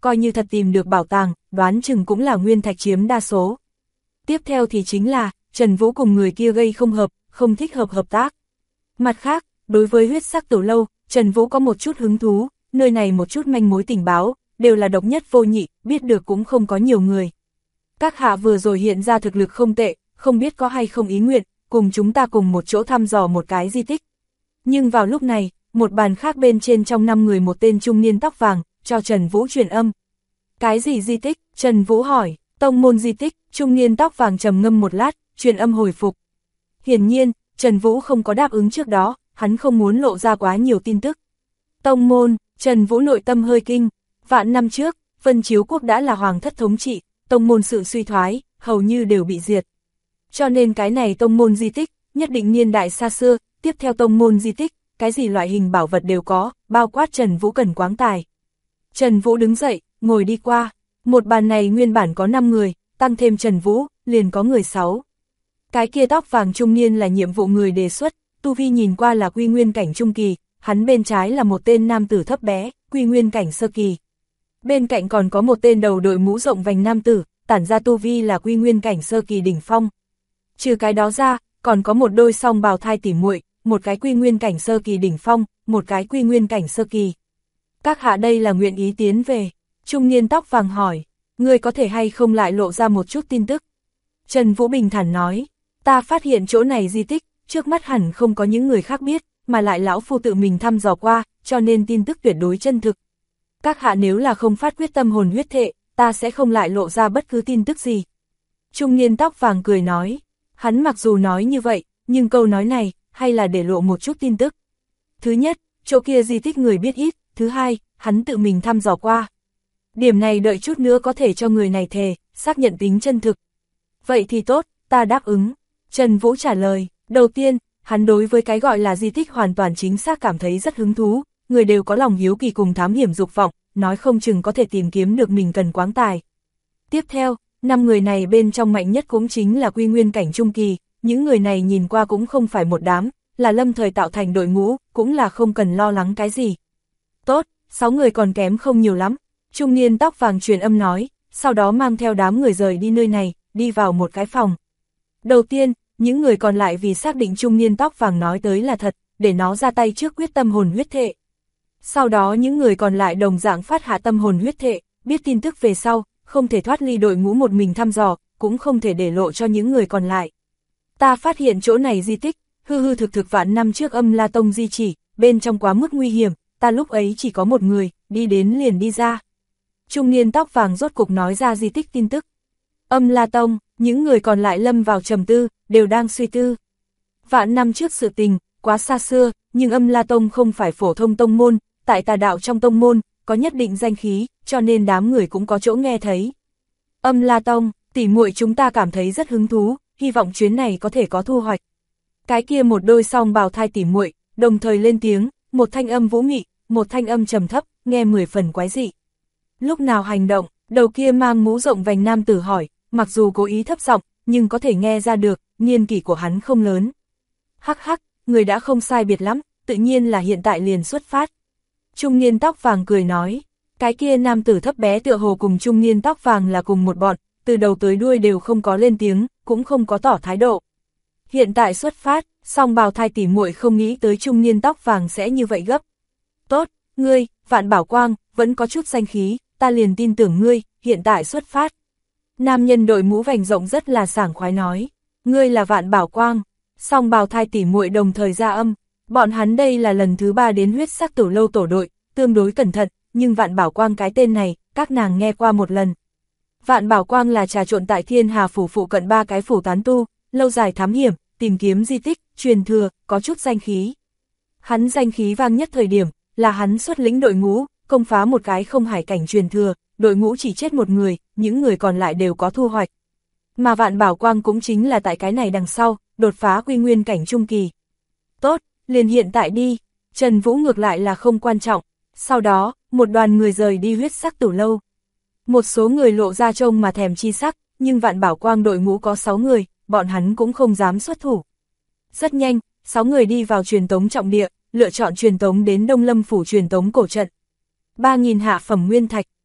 coi như thật tìm được bảo tàng, đoán chừng cũng là nguyên thạch chiếm đa số. Tiếp theo thì chính là, Trần Vũ cùng người kia gây không hợp, không thích hợp tác. Mặt khác, đối với huyết sắc tiểu lâu, Trần Vũ có một chút hứng thú, nơi này một chút manh mối tình báo, đều là độc nhất vô nhị, biết được cũng không có nhiều người. Các hạ vừa rồi hiện ra thực lực không tệ, không biết có hay không ý nguyện, cùng chúng ta cùng một chỗ thăm dò một cái di tích. Nhưng vào lúc này, một bàn khác bên trên trong 5 người một tên trung niên tóc vàng, cho Trần Vũ truyền âm. Cái gì di tích? Trần Vũ hỏi. Tông môn di tích. Trung niên tóc vàng trầm ngâm một lát, truyền âm hồi phục. Hiển nhiên, Trần Vũ không có đáp ứng trước đó, hắn không muốn lộ ra quá nhiều tin tức. Tông môn, Trần Vũ nội tâm hơi kinh. Vạn năm trước, Vân Chiếu Quốc đã là hoàng thất thống trị, tông môn sự suy thoái, hầu như đều bị diệt. Cho nên cái này tông môn di tích, nhất định niên đại xa xưa, tiếp theo tông môn di tích, cái gì loại hình bảo vật đều có, bao quát Trần Vũ cần quáng tài. Trần Vũ đứng dậy, ngồi đi qua, một bàn này nguyên bản có 5 người, tăng thêm Trần Vũ, liền có người 6. Cái kia tóc vàng trung niên là nhiệm vụ người đề xuất, tu vi nhìn qua là quy nguyên cảnh trung kỳ, hắn bên trái là một tên nam tử thấp bé, quy nguyên cảnh sơ kỳ. Bên cạnh còn có một tên đầu đội mũ rộng vành nam tử, tản ra tu vi là quy nguyên cảnh sơ kỳ đỉnh phong. Trừ cái đó ra, còn có một đôi song bào thai tỉ muội, một cái quy nguyên cảnh sơ kỳ đỉnh phong, một cái quy nguyên cảnh sơ kỳ. Các hạ đây là nguyện ý tiến về. Trung niên tóc vàng hỏi, ngươi có thể hay không lại lộ ra một chút tin tức. Trần Vũ bình thản nói, ta phát hiện chỗ này di tích, trước mắt hẳn không có những người khác biết, mà lại lão phu tự mình thăm dò qua, cho nên tin tức tuyệt đối chân thực. Các hạ nếu là không phát quyết tâm hồn huyết thệ, ta sẽ không lại lộ ra bất cứ tin tức gì. Trung niên tóc vàng cười nói, hắn mặc dù nói như vậy, nhưng câu nói này, hay là để lộ một chút tin tức. Thứ nhất, chỗ kia di tích người biết ít, thứ hai, hắn tự mình thăm dò qua. Điểm này đợi chút nữa có thể cho người này thề, xác nhận tính chân thực. Vậy thì tốt, ta đáp ứng. Trần Vũ trả lời, đầu tiên, hắn đối với cái gọi là di tích hoàn toàn chính xác cảm thấy rất hứng thú, người đều có lòng hiếu kỳ cùng thám hiểm dục vọng, nói không chừng có thể tìm kiếm được mình cần quáng tài. Tiếp theo, 5 người này bên trong mạnh nhất cũng chính là quy nguyên cảnh trung kỳ, những người này nhìn qua cũng không phải một đám, là lâm thời tạo thành đội ngũ, cũng là không cần lo lắng cái gì. Tốt, 6 người còn kém không nhiều lắm, trung niên tóc vàng truyền âm nói, sau đó mang theo đám người rời đi nơi này, đi vào một cái phòng. Đầu tiên, những người còn lại vì xác định trung niên tóc vàng nói tới là thật, để nó ra tay trước quyết tâm hồn huyết thệ. Sau đó những người còn lại đồng dạng phát hạ tâm hồn huyết thệ, biết tin tức về sau, không thể thoát ly đội ngũ một mình thăm dò, cũng không thể để lộ cho những người còn lại. Ta phát hiện chỗ này di tích, hư thực vạn năm trước Âm La Tông di chỉ, bên trong quá mức nguy hiểm, ta lúc ấy chỉ có một người, đi đến liền đi ra. Trung niên tóc vàng rốt cục nói ra di tích tin tức. Âm La Tông, những người còn lại lâm vào trầm tư, đều đang suy tư. Vạn năm trước sự tình, quá xa xưa, nhưng Âm La Tông không phải phổ thông tông môn, tại tà đạo trong tông môn, có nhất định danh khí, cho nên đám người cũng có chỗ nghe thấy. Âm La Tông, tỉ muội chúng ta cảm thấy rất hứng thú, hy vọng chuyến này có thể có thu hoạch. Cái kia một đôi song bào thai tỉ muội, đồng thời lên tiếng, một thanh âm vũ mị, một thanh âm trầm thấp, nghe 10 phần quái dị. Lúc nào hành động, đầu kia mang mũ rộng vành nam tử hỏi, mặc dù cố ý thấp giọng, nhưng có thể nghe ra được, niên kỷ của hắn không lớn. Hắc hắc, người đã không sai biệt lắm, tự nhiên là hiện tại liền xuất phát. Trung niên tóc vàng cười nói, cái kia nam tử thấp bé tựa hồ cùng trung niên tóc vàng là cùng một bọn, từ đầu tới đuôi đều không có lên tiếng, cũng không có tỏ thái độ. Hiện tại xuất phát, song bào thai tỉ muội không nghĩ tới trung niên tóc vàng sẽ như vậy gấp. Tốt, ngươi, Vạn Bảo Quang, vẫn có chút danh khí, ta liền tin tưởng ngươi, hiện tại xuất phát. Nam nhân đội mũ vành rộng rất là sảng khoái nói, ngươi là Vạn Bảo Quang. Song bào thai tỉ muội đồng thời ra âm, bọn hắn đây là lần thứ 3 đến huyết sắc tiểu lâu tổ đội, tương đối cẩn thận, nhưng Vạn Bảo Quang cái tên này, các nàng nghe qua một lần. Vạn Bảo Quang là trà trộn tại Thiên Hà phủ phụ cận 3 cái phủ tán tu, lâu dài thám hiểm, tìm kiếm di tích, truyền thừa, có chút danh khí. Hắn danh khí vang nhất thời điểm, là hắn xuất lĩnh đội ngũ, công phá một cái không hải cảnh truyền thừa, đội ngũ chỉ chết một người, những người còn lại đều có thu hoạch. Mà Vạn Bảo Quang cũng chính là tại cái này đằng sau, đột phá quy nguyên cảnh trung kỳ. Tốt, liền hiện tại đi, Trần Vũ ngược lại là không quan trọng. Sau đó, một đoàn người rời đi huyết sắc tiểu lâu. Một số người lộ ra trông mà thèm chi sắc, nhưng Vạn Bảo Quang đội ngũ có 6 người, bọn hắn cũng không dám xuất thủ. Rất nhanh, 6 người đi vào truyền tống trọng địa, lựa chọn truyền tống đến Đông Lâm phủ truyền tống cổ trận. 3.000 hạ phẩm nguyên thạch,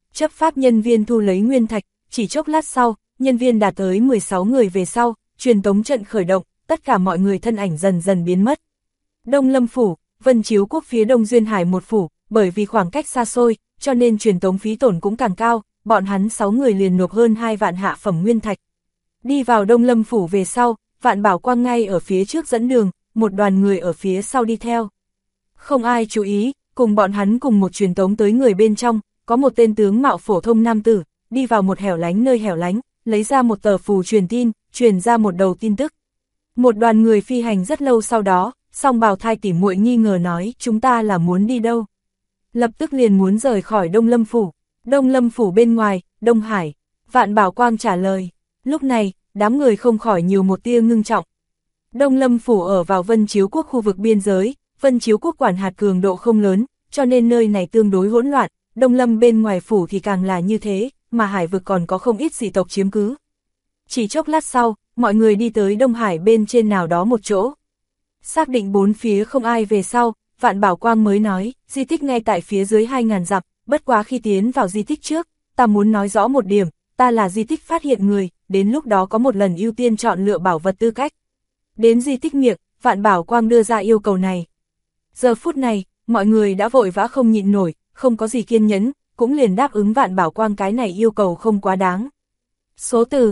Chấp pháp nhân viên thu lấy nguyên thạch, chỉ chốc lát sau, nhân viên đạt tới 16 người về sau, truyền tống trận khởi động, tất cả mọi người thân ảnh dần dần biến mất. Đông Lâm Phủ, Vân Chiếu Quốc phía Đông Duyên Hải một phủ, bởi vì khoảng cách xa xôi, cho nên truyền tống phí tổn cũng càng cao, bọn hắn 6 người liền nộp hơn 2 vạn hạ phẩm nguyên thạch. Đi vào Đông Lâm Phủ về sau, Vạn Bảo Quang ngay ở phía trước dẫn đường, một đoàn người ở phía sau đi theo. Không ai chú ý, cùng bọn hắn cùng một truyền tống tới người bên trong, có một tên tướng mạo phổ thông nam tử, đi vào một hẻo lánh nơi hẻo lánh, lấy ra một tờ phù truyền tin, truyền ra một đầu tin tức. Một đoàn người phi hành rất lâu sau đó, song bào thai tỉ muội nghi ngờ nói, chúng ta là muốn đi đâu? Lập tức liền muốn rời khỏi Đông Lâm Phủ. Đông Lâm Phủ bên ngoài, Đông Hải. Vạn Bảo Quang trả lời. Lúc này, đám người không khỏi nhiều một tia ngưng trọng. Đông Lâm Phủ ở vào Vân Chiếu Quốc khu vực biên giới, Vân Chiếu Quốc quản hạt cường độ không lớn, cho nên nơi này tương đối hỗn loạn, Đông Lâm bên ngoài phủ thì càng là như thế, mà hải vực còn có không ít dị tộc chiếm cứ. Chỉ chốc lát sau, mọi người đi tới Đông Hải bên trên nào đó một chỗ. Xác định bốn phía không ai về sau, Vạn Bảo Quang mới nói, di tích ngay tại phía dưới 2000 dặm, bất quá khi tiến vào di tích trước, ta muốn nói rõ một điểm, ta là di tích phát hiện người, đến lúc đó có một lần ưu tiên chọn lựa bảo vật tư cách. Đến di tích miệng, Vạn Bảo Quang đưa ra yêu cầu này. Giờ phút này, mọi người đã vội vã không nhịn nổi, không có gì kiên nhẫn, cũng liền đáp ứng Vạn Bảo Quang cái này yêu cầu không quá đáng. Số từ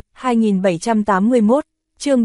2781, chương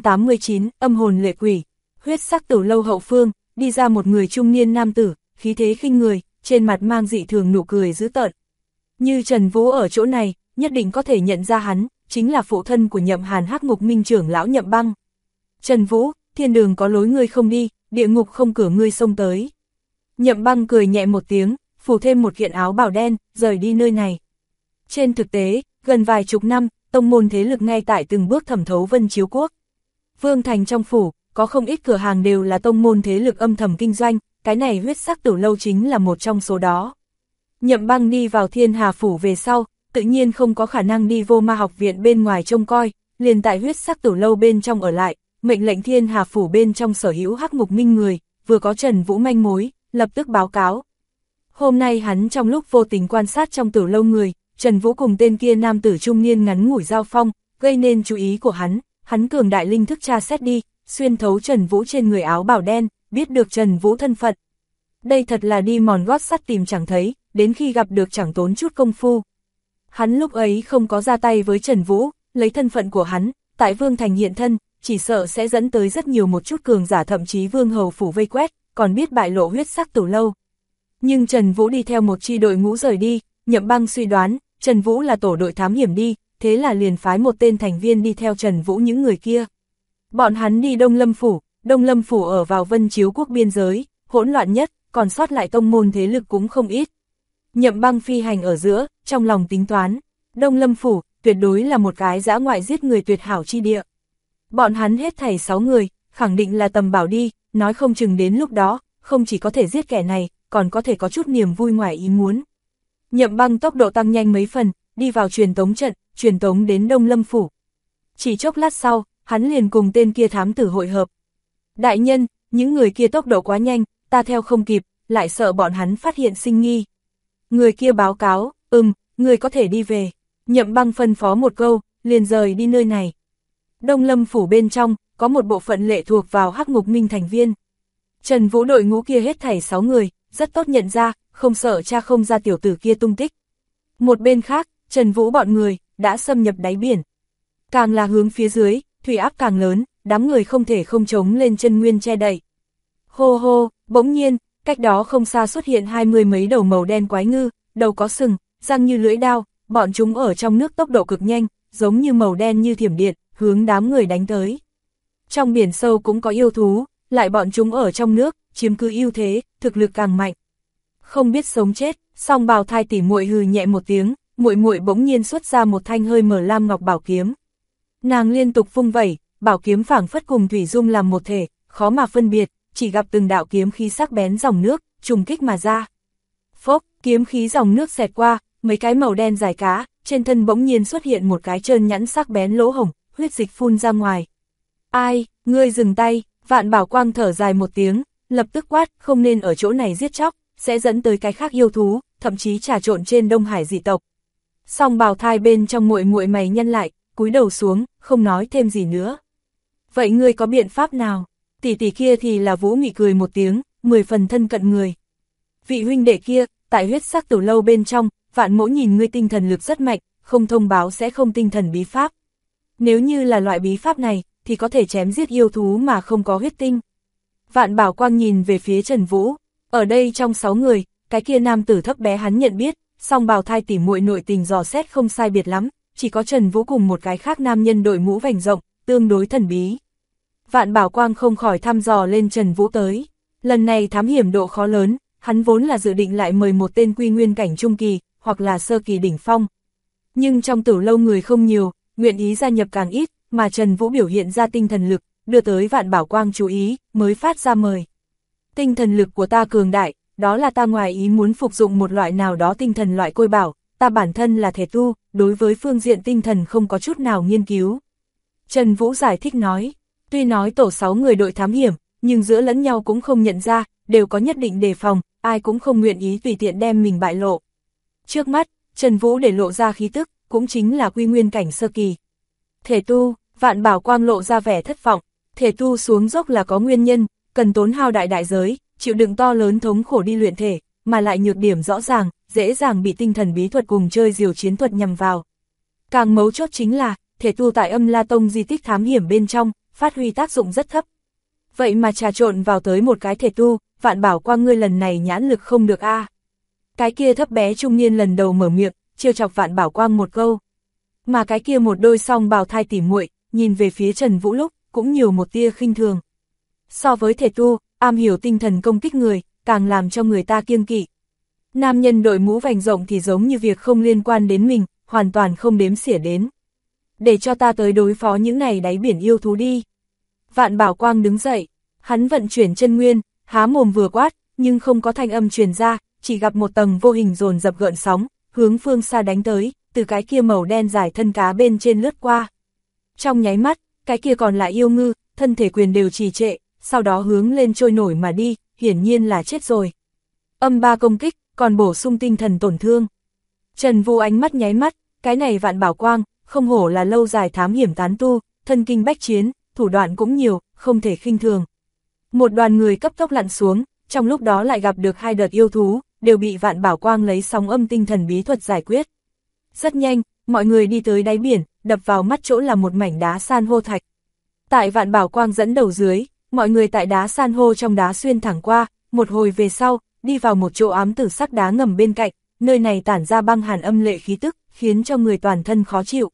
489, âm hồn lệ quỷ. Huyết sắc Tử Lâu hậu phương, đi ra một người trung niên nam tử, khí thế khinh người, trên mặt mang dị thường nụ cười dữ tợn. Như Trần Vũ ở chỗ này, nhất định có thể nhận ra hắn, chính là phụ thân của Nhậm Hàn Hắc Ngục Minh trưởng lão Nhậm Băng. Trần Vũ, thiên đường có lối ngươi không đi, địa ngục không cửa ngươi xông tới. Nhậm Băng cười nhẹ một tiếng, phủ thêm một kiện áo bào đen, rời đi nơi này. Trên thực tế, gần vài chục năm, tông môn thế lực ngay tại từng bước thẩm thấu Vân Chiếu Quốc. Vương thành trong phủ, có không ít cửa hàng đều là tông môn thế lực âm thầm kinh doanh, cái này huyết sắc Tử Lâu chính là một trong số đó. Nhậm Băng đi vào Thiên Hà Phủ về sau, tự nhiên không có khả năng đi Vô Ma học viện bên ngoài trông coi, liền tại huyết sắc Tử Lâu bên trong ở lại, mệnh lệnh Thiên Hà Phủ bên trong sở hữu Hắc Ngục Minh người, vừa có Trần Vũ manh mối, lập tức báo cáo. Hôm nay hắn trong lúc vô tình quan sát trong Tử Lâu người, Trần Vũ cùng tên kia nam tử trung niên ngắn ngủi giao phong, gây nên chú ý của hắn cường đại linh thức tra xét đi, xuyên thấu Trần Vũ trên người áo bào đen, biết được Trần Vũ thân phận. Đây thật là đi mòn gót sắt tìm chẳng thấy, đến khi gặp được chẳng tốn chút công phu. Hắn lúc ấy không có ra tay với Trần Vũ, lấy thân phận của hắn, tại Vương Thành hiện thân, chỉ sợ sẽ dẫn tới rất nhiều một chút cường giả thậm chí Vương Hầu Phủ vây quét, còn biết bại lộ huyết sắc Tử Lâu. Nhưng Trần Vũ đi theo một chi đội ngũ rời đi, Nhậm Băng suy đoán, Trần Vũ là tổ đội thám hiểm đi, thế là liền phái một tên thành viên đi theo Trần Vũ những người kia. Bọn hắn đi Đông Lâm Phủ ở vào Vân Chiếu Quốc biên giới, hỗn loạn nhất, còn sót lại tông môn thế lực cũng không ít. Nhậm Băng phi hành ở giữa, trong lòng tính toán, Đông Lâm Phủ tuyệt đối là một cái dã ngoại giết người tuyệt hảo chi địa. Bọn hắn hết thảy 6 người, khẳng định là tầm bảo đi, nói không chừng đến lúc đó, không chỉ có thể giết kẻ này, còn có thể có chút niềm vui ngoài ý muốn. Nhậm Băng tốc độ tăng nhanh mấy phần, đi vào truyền tống trận, truyền tống đến Đông Lâm Phủ. Chỉ chốc lát sau, hắn liền cùng tên kia thám tử hội hợp. Đại nhân, những người kia tốc độ quá nhanh, ta theo không kịp, lại sợ bọn hắn phát hiện sinh nghi. Người kia báo cáo, người có thể đi về. Nhậm Băng phân phó một câu, liền rời đi nơi này. Đông Lâm Phủ bên trong, có một bộ phận lệ thuộc vào Hắc Ngục Minh thành viên. Trần Vũ đội ngũ kia hết thảy 6 người, rất tốt nhận ra, không sợ tra không ra tiểu tử kia tung tích. Một bên khác, Trần Vũ bọn người, đã xâm nhập đáy biển. Càng là hướng phía dưới, thủy áp càng lớn, đám người không thể không chống lên chân nguyên che đậy. Hô hô, bỗng nhiên, cách đó không xa xuất hiện 20 mấy đầu màu đen quái ngư, đầu có sừng, răng như lưỡi đao, bọn chúng ở trong nước tốc độ cực nhanh, giống như màu đen như thiểm điện, hướng đám người đánh tới. Trong biển sâu cũng có yêu thú, lại bọn chúng ở trong nước, chiếm cứ ưu thế, thực lực càng mạnh. Không biết sống chết, song bào thai tỉ muội hừ nhẹ một tiếng, muội muội bỗng nhiên xuất ra một thanh hơi mở lam ngọc bảo kiếm. Nàng liên tục vung vẩy, bảo kiếm phảng phất cùng thủy dung làm một thể, khó mà phân biệt, chỉ gặp từng đạo kiếm khí sắc bén dòng nước, trùng kích mà ra. Phốc, kiếm khí dòng nước xẹt qua, mấy cái màu đen dài cá, trên thân bỗng nhiên xuất hiện một cái trơn nhẵn sắc bén lỗ hổng, huyết dịch phun ra ngoài. Ai, ngươi dừng tay, Vạn Bảo Quang thở dài một tiếng, lập tức quát, không nên ở chỗ này giết chóc, sẽ dẫn tới cái khác yêu thú, thậm chí trà trộn trên Đông Hải dị tộc. Song bào thai bên trong muội muội mày nhăn lại, cúi đầu xuống, không nói thêm gì nữa. Vậy ngươi có biện pháp nào? Tỷ tỷ kia thì là Vũ Mị cười một tiếng, 10 phần thân cận người. Vị huynh đệ kia, tại huyết sắc tiểu lâu bên trong, Vạn Mỗ nhìn ngươi tinh thần lực rất mạnh, không thông báo sẽ không tinh thần bí pháp. Nếu như là loại bí pháp này, thì có thể chém giết yêu thú mà không có huyết tinh. Vạn Bảo Quang nhìn về phía Trần Vũ, ở đây trong 6 người, cái kia nam tử thấp bé hắn nhận biết, song bào thai tỉ muội nội tình dò xét không sai biệt lắm, chỉ có Trần Vũ cùng một cái khác nam nhân đội mũ vành rộng, tương đối thần bí. Vạn Bảo Quang không khỏi thăm dò lên Trần Vũ tới, lần này thám hiểm độ khó lớn, hắn vốn là dự định lại mời một tên quy nguyên cảnh trung kỳ, hoặc là sơ kỳ đỉnh phong. Nhưng trong tiểu lâu người không nhiều, nguyện ý gia nhập càng ít, mà Trần Vũ biểu hiện ra tinh thần lực, đưa tới Vạn Bảo Quang chú ý, mới phát ra mời. Tinh thần lực của ta cường đại, đó là ta ngoài ý muốn phục dụng một loại nào đó tinh thần loại côi bảo, ta bản thân là thể tu, đối với phương diện tinh thần không có chút nào nghiên cứu. Trần Vũ giải thích nói, tuy nói tổ 6 người đội thám hiểm, nhưng giữa lẫn nhau cũng không nhận ra, đều có nhất định đề phòng, ai cũng không nguyện ý tùy tiện đem mình bại lộ. Trước mắt, Trần Vũ để lộ ra khí tức, cũng chính là quy nguyên cảnh sơ kỳ. Thể tu, Vạn Bảo Quang lộ ra vẻ thất vọng, thể tu xuống dốc là có nguyên nhân, cần tốn hao đại giới, chịu đựng to lớn thống khổ đi luyện thể, mà lại nhược điểm rõ ràng, dễ dàng bị tinh thần bí thuật cùng chơi diều chiến thuật nhằm vào. Càng mấu chốt chính là, thể tu tại Âm La Tông di tích thám hiểm bên trong, phát huy tác dụng rất thấp. Vậy mà trà trộn vào tới một cái thể tu, Vạn Bảo Quang ngươi lần này nhãn lực không được a. Cái kia thấp bé trung niên lần đầu mở miệng, trêu chọc Vạn Bảo Quang một câu. Mà cái kia một đôi song bào thai tỉ muội, nhìn về phía Trần Vũ lúc, cũng nhiều một tia khinh thường. So với thể tu, am hiểu tinh thần công kích người, càng làm cho người ta kiêng kỵ. Nam nhân đội mũ vành rộng thì giống như việc không liên quan đến mình, hoàn toàn không đếm xỉa đến. Để cho ta tới đối phó những này đáy biển yêu thú đi. Vạn Bảo Quang đứng dậy, hắn vận chuyển chân nguyên, há mồm vừa quát, nhưng không có thanh âm truyền ra, chỉ gặp một tầng vô hình dồn dập gợn sóng, hướng phương xa đánh tới, từ cái kia màu đen dài thân cá bên trên lướt qua. Trong nháy mắt, cái kia còn lại yêu ngư, thân thể quyền đều trì trệ, sau đó hướng lên trôi nổi mà đi, hiển nhiên là chết rồi. Âm 3 công kích, còn bổ sung tinh thần tổn thương. Trần Vũ ánh mắt nháy mắt, cái này Vạn Bảo Quang, không hổ là lâu dài thám hiểm tán tu, thân kinh bách chiến, thủ đoạn cũng nhiều, không thể khinh thường. Một đoàn người cấp tốc lặn xuống, trong lúc đó lại gặp được 2 đợt yêu thú, đều bị Vạn Bảo Quang lấy sóng âm tinh thần bí thuật giải quyết. Rất nhanh, mọi người đi tới đáy biển, đập vào mắt chỗ là một mảnh đá san hô thạch. Tại Vạn Bảo Quang dẫn đầu dưới, mọi người tại đá san hô trong đá xuyên thẳng qua, một hồi về sau, đi vào một chỗ ám tử sắc đá ngầm bên cạnh, nơi này tản ra băng hàn âm lệ khí tức, khiến cho người toàn thân khó chịu.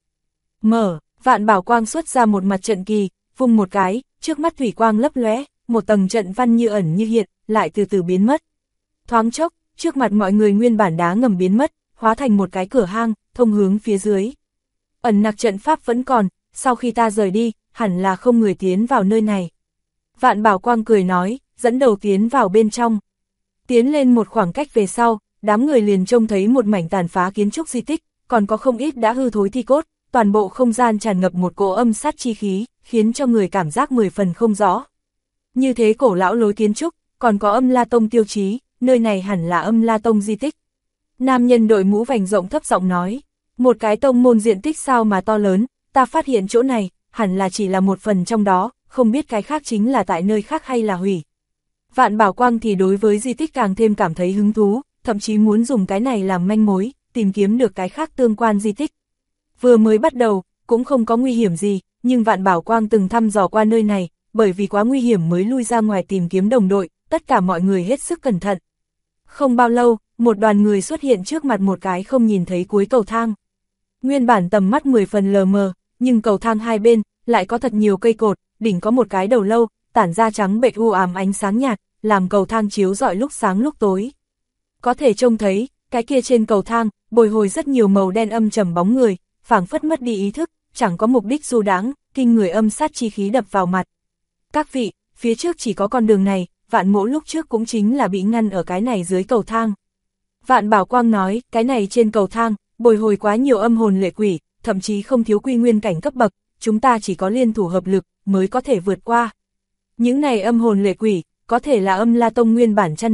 Vạn Bảo Quang xuất ra một mặt trận kỳ, vung một cái, trước mắt thủy quang lấp lóe, một tầng trận văn như ẩn như hiện, lại từ từ biến mất. Thoáng chốc, trước mặt mọi người nguyên bản đá ngầm biến mất, hóa thành một cái cửa hang, thông hướng phía dưới. Ẩn nặc trận pháp vẫn còn, sau khi ta rời đi, hẳn là không người tiến vào nơi này. Vạn Bảo Quang cười nói, dẫn đầu tiến vào bên trong. Tiến lên một khoảng cách về sau, đám người liền trông thấy một mảnh tàn phá kiến trúc di tích, còn có không ít đã hư thối thi cốt, toàn bộ không gian tràn ngập một cỗ âm sát chi khí, khiến cho người cảm giác 10 phần không rõ. Như thế cổ lão lối kiến trúc, còn có Âm La Tông tiêu chí, nơi này hẳn là Âm La Tông di tích. Nam nhân đội mũ vành rộng thấp giọng nói, một cái tông môn diện tích sao mà to lớn, ta phát hiện chỗ này, hẳn là chỉ là một phần trong đó, không biết cái khác chính là tại nơi khác hay là hủy. Vạn Bảo Quang thì đối với di tích càng thêm cảm thấy hứng thú, thậm chí muốn dùng cái này làm manh mối, tìm kiếm được cái khác tương quan di tích. Vừa mới bắt đầu, cũng không có nguy hiểm gì, nhưng Vạn Bảo Quang từng thăm dò qua nơi này, bởi vì quá nguy hiểm mới lui ra ngoài tìm kiếm đồng đội, tất cả mọi người hết sức cẩn thận. Không bao lâu, một đoàn người xuất hiện trước mặt một cái không nhìn thấy cuối cầu thang. Nguyên bản tầm mắt 10 phần lờ mờ, nhưng cầu thang hai bên, lại có thật nhiều cây cột, đỉnh có một cái đầu lâu, tản ra trắng bệch u ám ánh sáng nhạt, làm cầu thang chiếu rọi lúc sáng lúc tối. Có thể trông thấy, cái kia trên cầu thang, bồi hồi rất nhiều màu đen âm trầm bóng người, phảng phất mất đi ý thức, chẳng có mục đích du đãng, kinh người âm sát chi khí đập vào mặt. Các vị, phía trước chỉ có con đường này, Vạn Mỗ lúc trước cũng chính là bị ngăn ở cái này dưới cầu thang. Vạn Bảo Quang nói, cái này trên cầu thang, bồi hồi quá nhiều âm hồn lệ quỷ, thậm chí không thiếu quy nguyên cảnh cấp bậc, chúng ta chỉ có liên thủ hợp lực, mới có thể vượt qua. Những này âm hồn lệ quỷ, có thể là Âm La Tông nguyên bản chăn nuôi,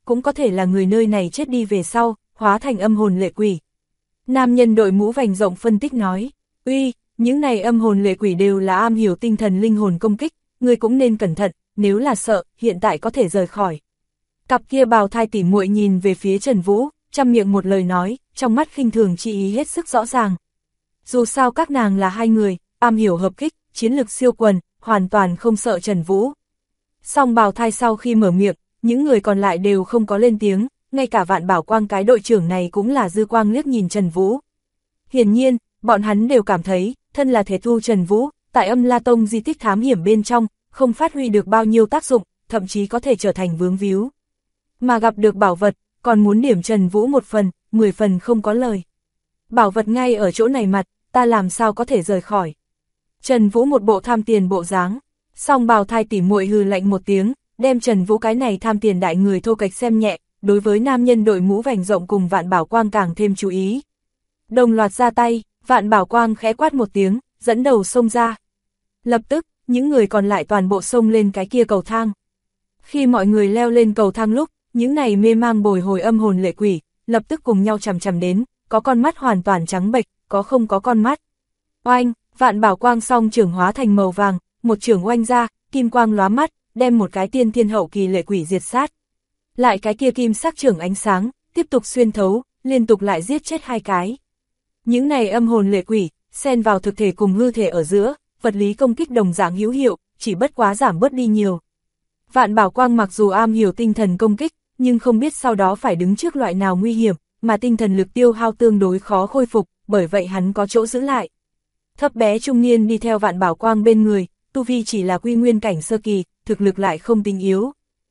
cũng có thể là người nơi này chết đi về sau, hóa thành âm hồn lệ quỷ. Nam nhân đội mũ vành rộng phân tích nói, uy, những này âm hồn lệ quỷ đều là am hiểu tinh thần linh hồn công kích, ngươi cũng nên cẩn thận, nếu là sợ, hiện tại có thể rời khỏi. Cặp kia bào thai tỉ muội nhìn về phía Trần Vũ, trăm miệng một lời nói, trong mắt khinh thường chi ý hết sức rõ ràng. Dù sao các nàng là hai người, am hiểu hợp kích, chiến lực siêu quần, hoàn toàn không sợ Trần Vũ. Song bào thai sau khi mở miệng, những người còn lại đều không có lên tiếng, ngay cả Vạn Bảo Quang cái đội trưởng này cũng là dư quang liếc nhìn Trần Vũ. Hiển nhiên, bọn hắn đều cảm thấy, thân là thể tu Trần Vũ, tại Âm La Tông di tích thám hiểm bên trong, không phát huy được bao nhiêu tác dụng, thậm chí có thể trở thành vướng víu. Mà gặp được bảo vật, còn muốn điểm Trần Vũ 1 phần, 10 phần không có lời. Bảo vật ngay ở chỗ này mặt, ta làm sao có thể rời khỏi. Trần Vũ một bộ tham tiền bộ dáng, song bào thai tỉ muội hừ lạnh một tiếng, đem Trần Vũ cái này tham tiền đại người thô kệch xem nhẹ, đối với nam nhân đội mũ vành rộng cùng Vạn Bảo Quang càng thêm chú ý. Đồng loạt ra tay, Vạn Bảo Quang khẽ quát một tiếng, dẫn đầu xông ra. Lập tức, những người còn lại toàn bộ xông lên cái kia cầu thang. Khi mọi người leo lên cầu thang lúc, những này mê mang bồi hồi âm hồn lệ quỷ, lập tức cùng nhau chằm chằm đến, có con mắt hoàn toàn trắng bệch, có không có con mắt. Oanh, Vạn Bảo Quang song trưởng hóa thành màu vàng, một trưởng oanh ra, kim quang lóa mắt, đem một cái tiên thiên hậu kỳ lệ quỷ diệt sát. Lại cái kia kim sắc trưởng ánh sáng, tiếp tục xuyên thấu, liên tục lại giết chết 2 cái. Những này âm hồn lệ quỷ, xen vào thực thể cùng hư thể ở giữa, vật lý công kích đồng dạng hữu hiệu, chỉ bất quá giảm bớt đi nhiều. Vạn Bảo Quang mặc dù am hiểu tinh thần công kích, nhưng không biết sau đó phải đứng trước loại nào nguy hiểm, mà tinh thần lực tiêu hao tương đối khó khôi phục, bởi vậy hắn có chỗ giữ lại. Thấp bé trung niên đi theo Vạn Bảo Quang bên người, tu vi chỉ là quy nguyên cảnh sơ kỳ, thực lực lại không tinh yếu.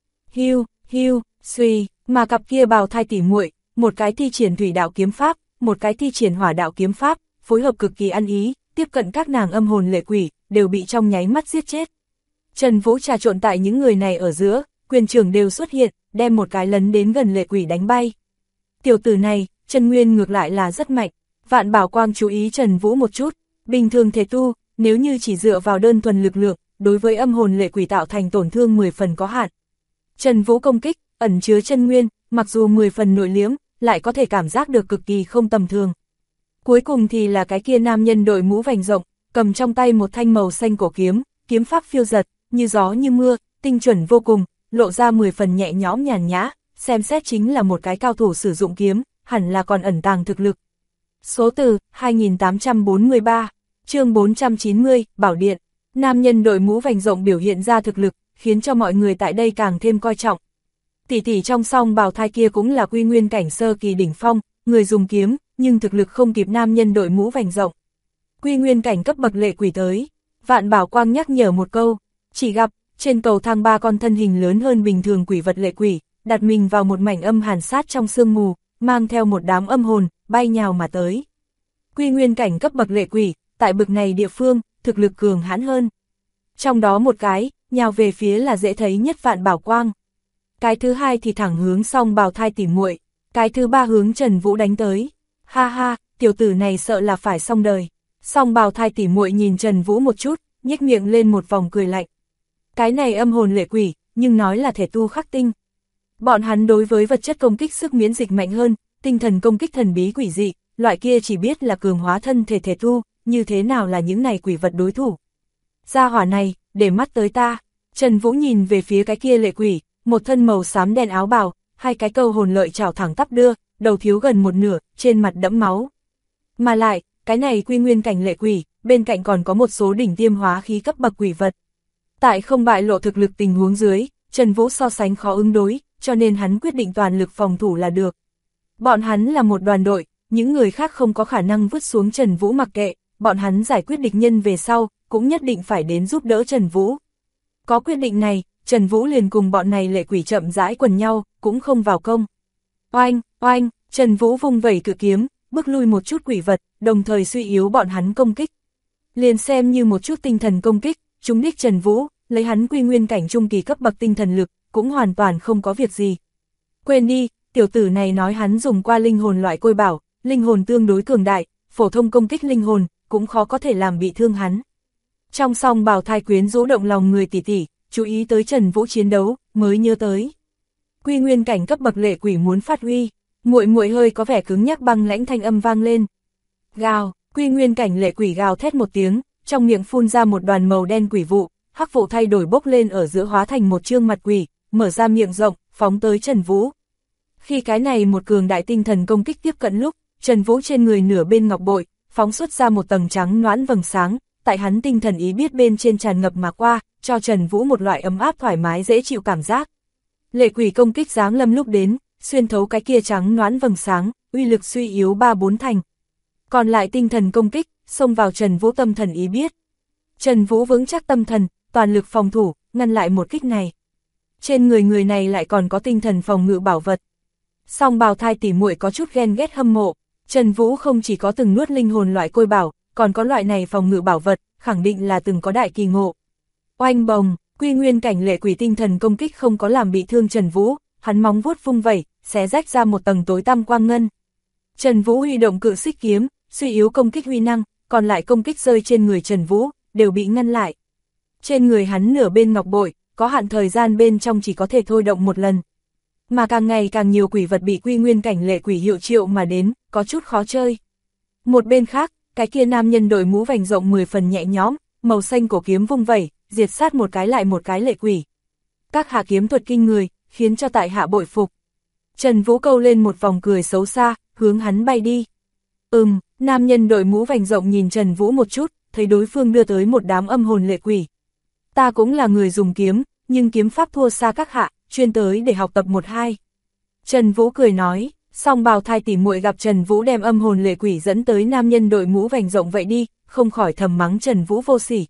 Hiu, suy, mà cặp kia bào thai tỉ muội, một cái thi triển thủy đạo kiếm pháp, một cái thi triển hỏa đạo kiếm pháp, phối hợp cực kỳ ăn ý, tiếp cận các nàng âm hồn lệ quỷ, đều bị trong nháy mắt giết chết. Trần Vũ trà trộn tại những người này ở giữa, quyền trưởng đều xuất hiện, đem một cái lấn đến gần lệ quỷ đánh bay. Tiểu tử này, chân nguyên ngược lại là rất mạnh, Vạn Bảo Quang chú ý Trần Vũ một chút, bình thường thể tu, nếu như chỉ dựa vào đơn thuần lực lượng, đối với âm hồn lệ quỷ tạo thành tổn thương 10 phần có hạn. Trần Vũ công kích, ẩn chứa chân nguyên, mặc dù 10 phần nội liễm, lại có thể cảm giác được cực kỳ không tầm thường. Cuối cùng thì là cái kia nam nhân đội mũ vành rộng, cầm trong tay một thanh màu xanh cổ kiếm, kiếm pháp phiêu giật, như gió như mưa, tinh chuẩn vô cùng, lộ ra 10 phần nhẹ nhõm nhàn nhã, xem xét chính là một cái cao thủ sử dụng kiếm, hẳn là còn ẩn tàng thực lực. Số từ 2843, chương 490, Bảo Điện. Nam nhân đội mũ vành rộng biểu hiện ra thực lực, khiến cho mọi người tại đây càng thêm coi trọng. Tỷ tỷ trong song bào thai kia cũng là quy nguyên cảnh sơ kỳ đỉnh phong, người dùng kiếm, nhưng thực lực không kịp nam nhân đội mũ vành rộng. Quy nguyên cảnh cấp bậc lệ quỷ tới, Vạn Bảo Quang nhắc nhở một câu, chỉ gặp, trên cầu thang 3 con thân hình lớn hơn bình thường quỷ vật lệ quỷ, đặt mình vào một mảnh âm hàn sát trong sương mù, mang theo một đám âm hồn, bay nhào mà tới. Quy nguyên cảnh cấp bậc lệ quỷ, tại bực này địa phương, thực lực cường hãn hơn. Trong đó một cái, nhào về phía là dễ thấy nhất Vạn Bảo Quang. Cái thứ hai thì thẳng hướng song bào thai tỉ muội, cái thứ ba hướng Trần Vũ đánh tới. Ha ha, tiểu tử này sợ là phải xong đời. Song bào thai tỉ muội nhìn Trần Vũ một chút, nhếch miệng lên một vòng cười lạnh. Cái này âm hồn lệ quỷ, nhưng nói là thể tu khắc tinh. Bọn hắn đối với vật chất công kích sức miễn dịch mạnh hơn, tinh thần công kích thần bí quỷ dị, loại kia chỉ biết là cường hóa thân thể thể tu, như thế nào là những này quỷ vật đối thủ. Gia hỏa này, để mắt tới ta. Trần Vũ nhìn về phía cái kia lệ quỷ, một thân màu xám đen áo bào, 2 cái câu hồn lợi chảo thẳng tắp đưa, đầu thiếu gần một nửa, trên mặt đẫm máu. Mà lại, cái này quy nguyên cảnh lệ quỷ, bên cạnh còn có một số đỉnh tiêm hóa khí cấp bậc quỷ vật. Tại không bại lộ thực lực tình huống dưới, Trần Vũ so sánh khó ứng đối, cho nên hắn quyết định toàn lực phòng thủ là được. Bọn hắn là một đoàn đội, những người khác không có khả năng vứt xuống Trần Vũ mặc kệ, bọn hắn giải quyết địch nhân về sau, cũng nhất định phải đến giúp đỡ Trần Vũ. Có quyết định này, Trần Vũ liền cùng bọn này lệ quỷ chậm rãi quần nhau, cũng không vào công. Oanh, oanh, Trần Vũ vung vẩy cự kiếm, bước lui một chút quỷ vật, đồng thời suy yếu bọn hắn công kích. Liền xem như một chút tinh thần công kích, trúng đích Trần Vũ, lấy hắn quy nguyên cảnh trung kỳ cấp bậc tinh thần lực, cũng hoàn toàn không có việc gì. Quên đi, tiểu tử này nói hắn dùng qua linh hồn loại côi bảo, linh hồn tương đối cường đại, phổ thông công kích linh hồn, cũng khó có thể làm bị thương hắn. Trong song bào thai quyến rũ động lòng người tỷ tỷ, chú ý tới Trần Vũ chiến đấu, mới nhớ tới. Quy nguyên cảnh cấp bậc lệ quỷ muốn phát huy, muội muội hơi có vẻ cứng nhắc băng lãnh thanh âm vang lên. Gào, quy nguyên cảnh lệ quỷ gào thét một tiếng, trong miệng phun ra một đoàn màu đen quỷ vụ, hắc vụ thay đổi bốc lên ở giữa hóa thành một trương mặt quỷ, mở ra miệng rộng, phóng tới Trần Vũ. Khi cái này một cường đại tinh thần công kích tiếp cận lúc, Trần Vũ trên người nửa bên ngọc bội, phóng xuất ra một tầng trắng nõn vầng sáng, tại hắn tinh thần ý biết bên trên tràn ngập mà qua, cho Trần Vũ một loại ấm áp thoải mái dễ chịu cảm giác. Lệ quỷ công kích giáng lâm lúc đến, xuyên thấu cái kia trắng nõn vầng sáng, uy lực suy yếu 3-4 thành. Còn lại tinh thần công kích, xông vào Trần Vũ tâm thần ý biết. Trần Vũ vững chắc tâm thần, toàn lực phòng thủ, ngăn lại một kích này. Trên người này lại còn có tinh thần phòng ngự bảo vật. Song bào thai tỉ muội có chút ghen ghét hâm mộ, Trần Vũ không chỉ có từng nuốt linh hồn loại côi bảo, còn có loại này phòng ngự bảo vật, khẳng định là từng có đại kỳ ngộ. Oanh bồng, quy nguyên cảnh lệ quỷ tinh thần công kích không có làm bị thương Trần Vũ, hắn móng vuốt vung vẩy, xé rách ra một tầng tối tăm quang ngân. Trần Vũ huy động cự xích kiếm, suy yếu công kích huy năng, còn lại công kích rơi trên người Trần Vũ, đều bị ngăn lại. Trên người hắn nửa bên ngọc bội, có hạn thời gian bên trong chỉ có thể thôi động một lần. Mà càng ngày càng nhiều quỷ vật bị quy nguyên cảnh lệ quỷ hiệu triệu mà đến, có chút khó chơi. Một bên khác, cái kia nam nhân đội mũ vành rộng 10 phần nhẹ nhõm, màu xanh cổ kiếm vung vẩy, diệt sát một cái lại một cái lệ quỷ. Các hạ kiếm thuật kinh người, khiến cho tại hạ bội phục. Trần Vũ câu lên một vòng cười xấu xa, hướng hắn bay đi. Nam nhân đội mũ vành rộng nhìn Trần Vũ một chút, thấy đối phương đưa tới một đám âm hồn lệ quỷ. Ta cũng là người dùng kiếm, nhưng kiếm pháp thua xa các hạ, chuyên tới để học tập 1-2. Trần Vũ cười nói, song bào thai tỉ muội gặp Trần Vũ đem âm hồn lệ quỷ dẫn tới nam nhân đội mũ vành rộng vậy đi, không khỏi thầm mắng Trần Vũ vô sỉ.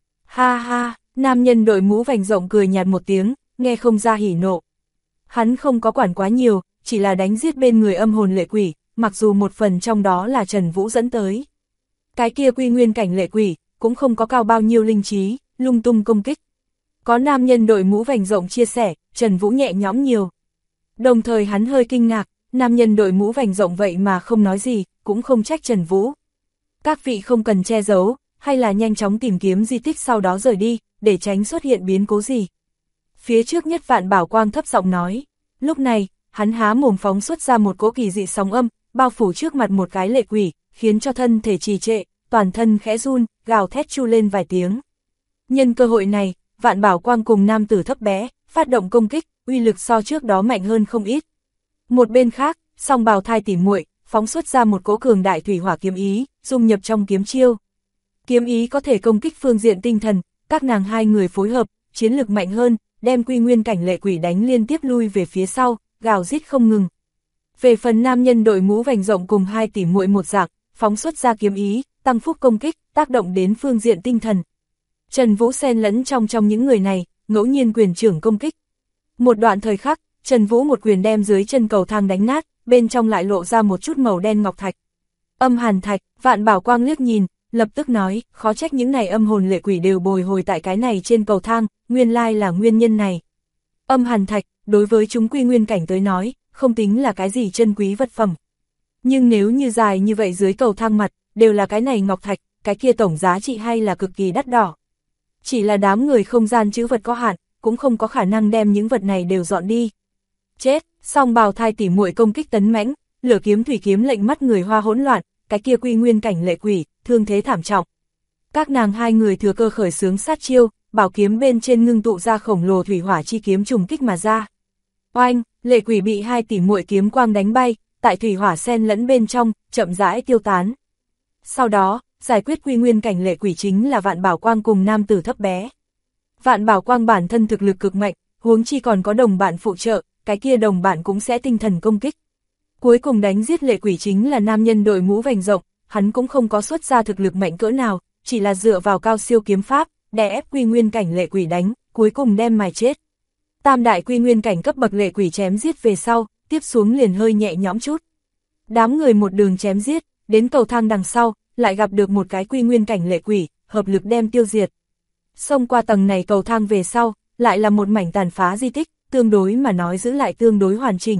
Ha ha, nam nhân đội mũ vành rộng cười nhạt một tiếng, nghe không ra hỉ nộ. Hắn không có quản quá nhiều, chỉ là đánh giết bên người âm hồn lệ quỷ, mặc dù một phần trong đó là Trần Vũ dẫn tới. Cái kia quy nguyên cảnh lệ quỷ, cũng không có cao bao nhiêu linh trí, lung tung công kích. Có nam nhân đội mũ vành rộng chia sẻ, Trần Vũ nhẹ nhõm nhiều. Đồng thời hắn hơi kinh ngạc, nam nhân đội mũ vành rộng vậy mà không nói gì, cũng không trách Trần Vũ. Các vị không cần che giấu, hay là nhanh chóng tìm kiếm di tích sau đó rời đi, để tránh xuất hiện biến cố gì. Phía trước nhất Vạn Bảo Quang thấp giọng nói. Lúc này, hắn há mồm phóng xuất ra một cỗ kỳ dị sóng âm, bao phủ trước mặt một cái lệ quỷ, khiến cho thân thể trì trệ, toàn thân khẽ run, gào thét chu lên vài tiếng. Nhân cơ hội này, Vạn Bảo Quang cùng nam tử thấp bé, phát động công kích, uy lực so trước đó mạnh hơn không ít. Một bên khác, song bào thai tỉ muội phóng xuất ra một cỗ cường đại thủy hỏa kiếm ý, dung nhập trong kiếm chiêu. Kiếm ý có thể công kích phương diện tinh thần, các nàng hai người phối hợp, chiến lực mạnh hơn, đem quy nguyên cảnh lệ quỷ đánh liên tiếp lui về phía sau, gào rít không ngừng. Về phần nam nhân đội mũ vành rộng cùng hai tỉ muội một dạng, phóng xuất ra kiếm ý, tăng phúc công kích, tác động đến phương diện tinh thần. Trần Vũ xen lẫn trong những người này, ngẫu nhiên quyền trưởng công kích. Một đoạn thời khắc, Trần Vũ một quyền đem dưới chân cầu thang đánh nát, bên trong lại lộ ra một chút màu đen ngọc thạch. Âm hàn thạch, Vạn Bảo Quang liếc nhìn, lập tức nói, khó trách những này âm hồn lệ quỷ đều bồi hồi tại cái này trên cầu thang, nguyên lai là nguyên nhân này. Âm hàn thạch, đối với chúng quy nguyên cảnh tới nói, không tính là cái gì chân quý vật phẩm. Nhưng nếu như dài như vậy dưới cầu thang mặt, đều là cái này ngọc thạch, cái kia tổng giá trị hay là cực kỳ đắt đỏ. Chỉ là đám người không gian trữ vật có hạn, cũng không có khả năng đem những vật này đều dọn đi. Chết, song bào thai tỉ muội công kích tấn mãnh, lửa kiếm thủy kiếm lệnh mắt người hoa hỗn loạn, cái kia quy nguyên cảnh lệ quỷ, thương thế thảm trọng. Các nàng hai người thừa cơ khởi xướng sát chiêu, bảo kiếm bên trên ngưng tụ ra khổng lồ thủy hỏa chi kiếm trùng kích mà ra. Oanh, lệ quỷ bị hai tỉ muội kiếm quang đánh bay, tại thủy hỏa xen lẫn bên trong, chậm rãi tiêu tán. Sau đó, giải quyết quy nguyên cảnh lệ quỷ chính là Vạn Bảo Quang cùng nam tử thấp bé. Vạn Bảo Quang bản thân thực lực cực mạnh, huống chi còn có đồng bạn phụ trợ, cái kia đồng bạn cũng sẽ tinh thần công kích. Cuối cùng đánh giết lệ quỷ chính là nam nhân đội mũ vành rộng, hắn cũng không có xuất ra thực lực mạnh cỡ nào, chỉ là dựa vào cao siêu kiếm pháp, đè ép quy nguyên cảnh lệ quỷ đánh, cuối cùng đem mài chết. Tam đại quy nguyên cảnh cấp bậc lệ quỷ chém giết về sau, tiếp xuống liền hơi nhẹ nhõm chút. Đám người một đường chém giết, đến cầu thang đằng sau, lại gặp được một cái quy nguyên cảnh lệ quỷ, hợp lực đem tiêu diệt. Xông qua tầng này cầu thang về sau, lại là một mảnh tàn phá di tích, tương đối mà nói giữ lại tương đối hoàn chỉnh.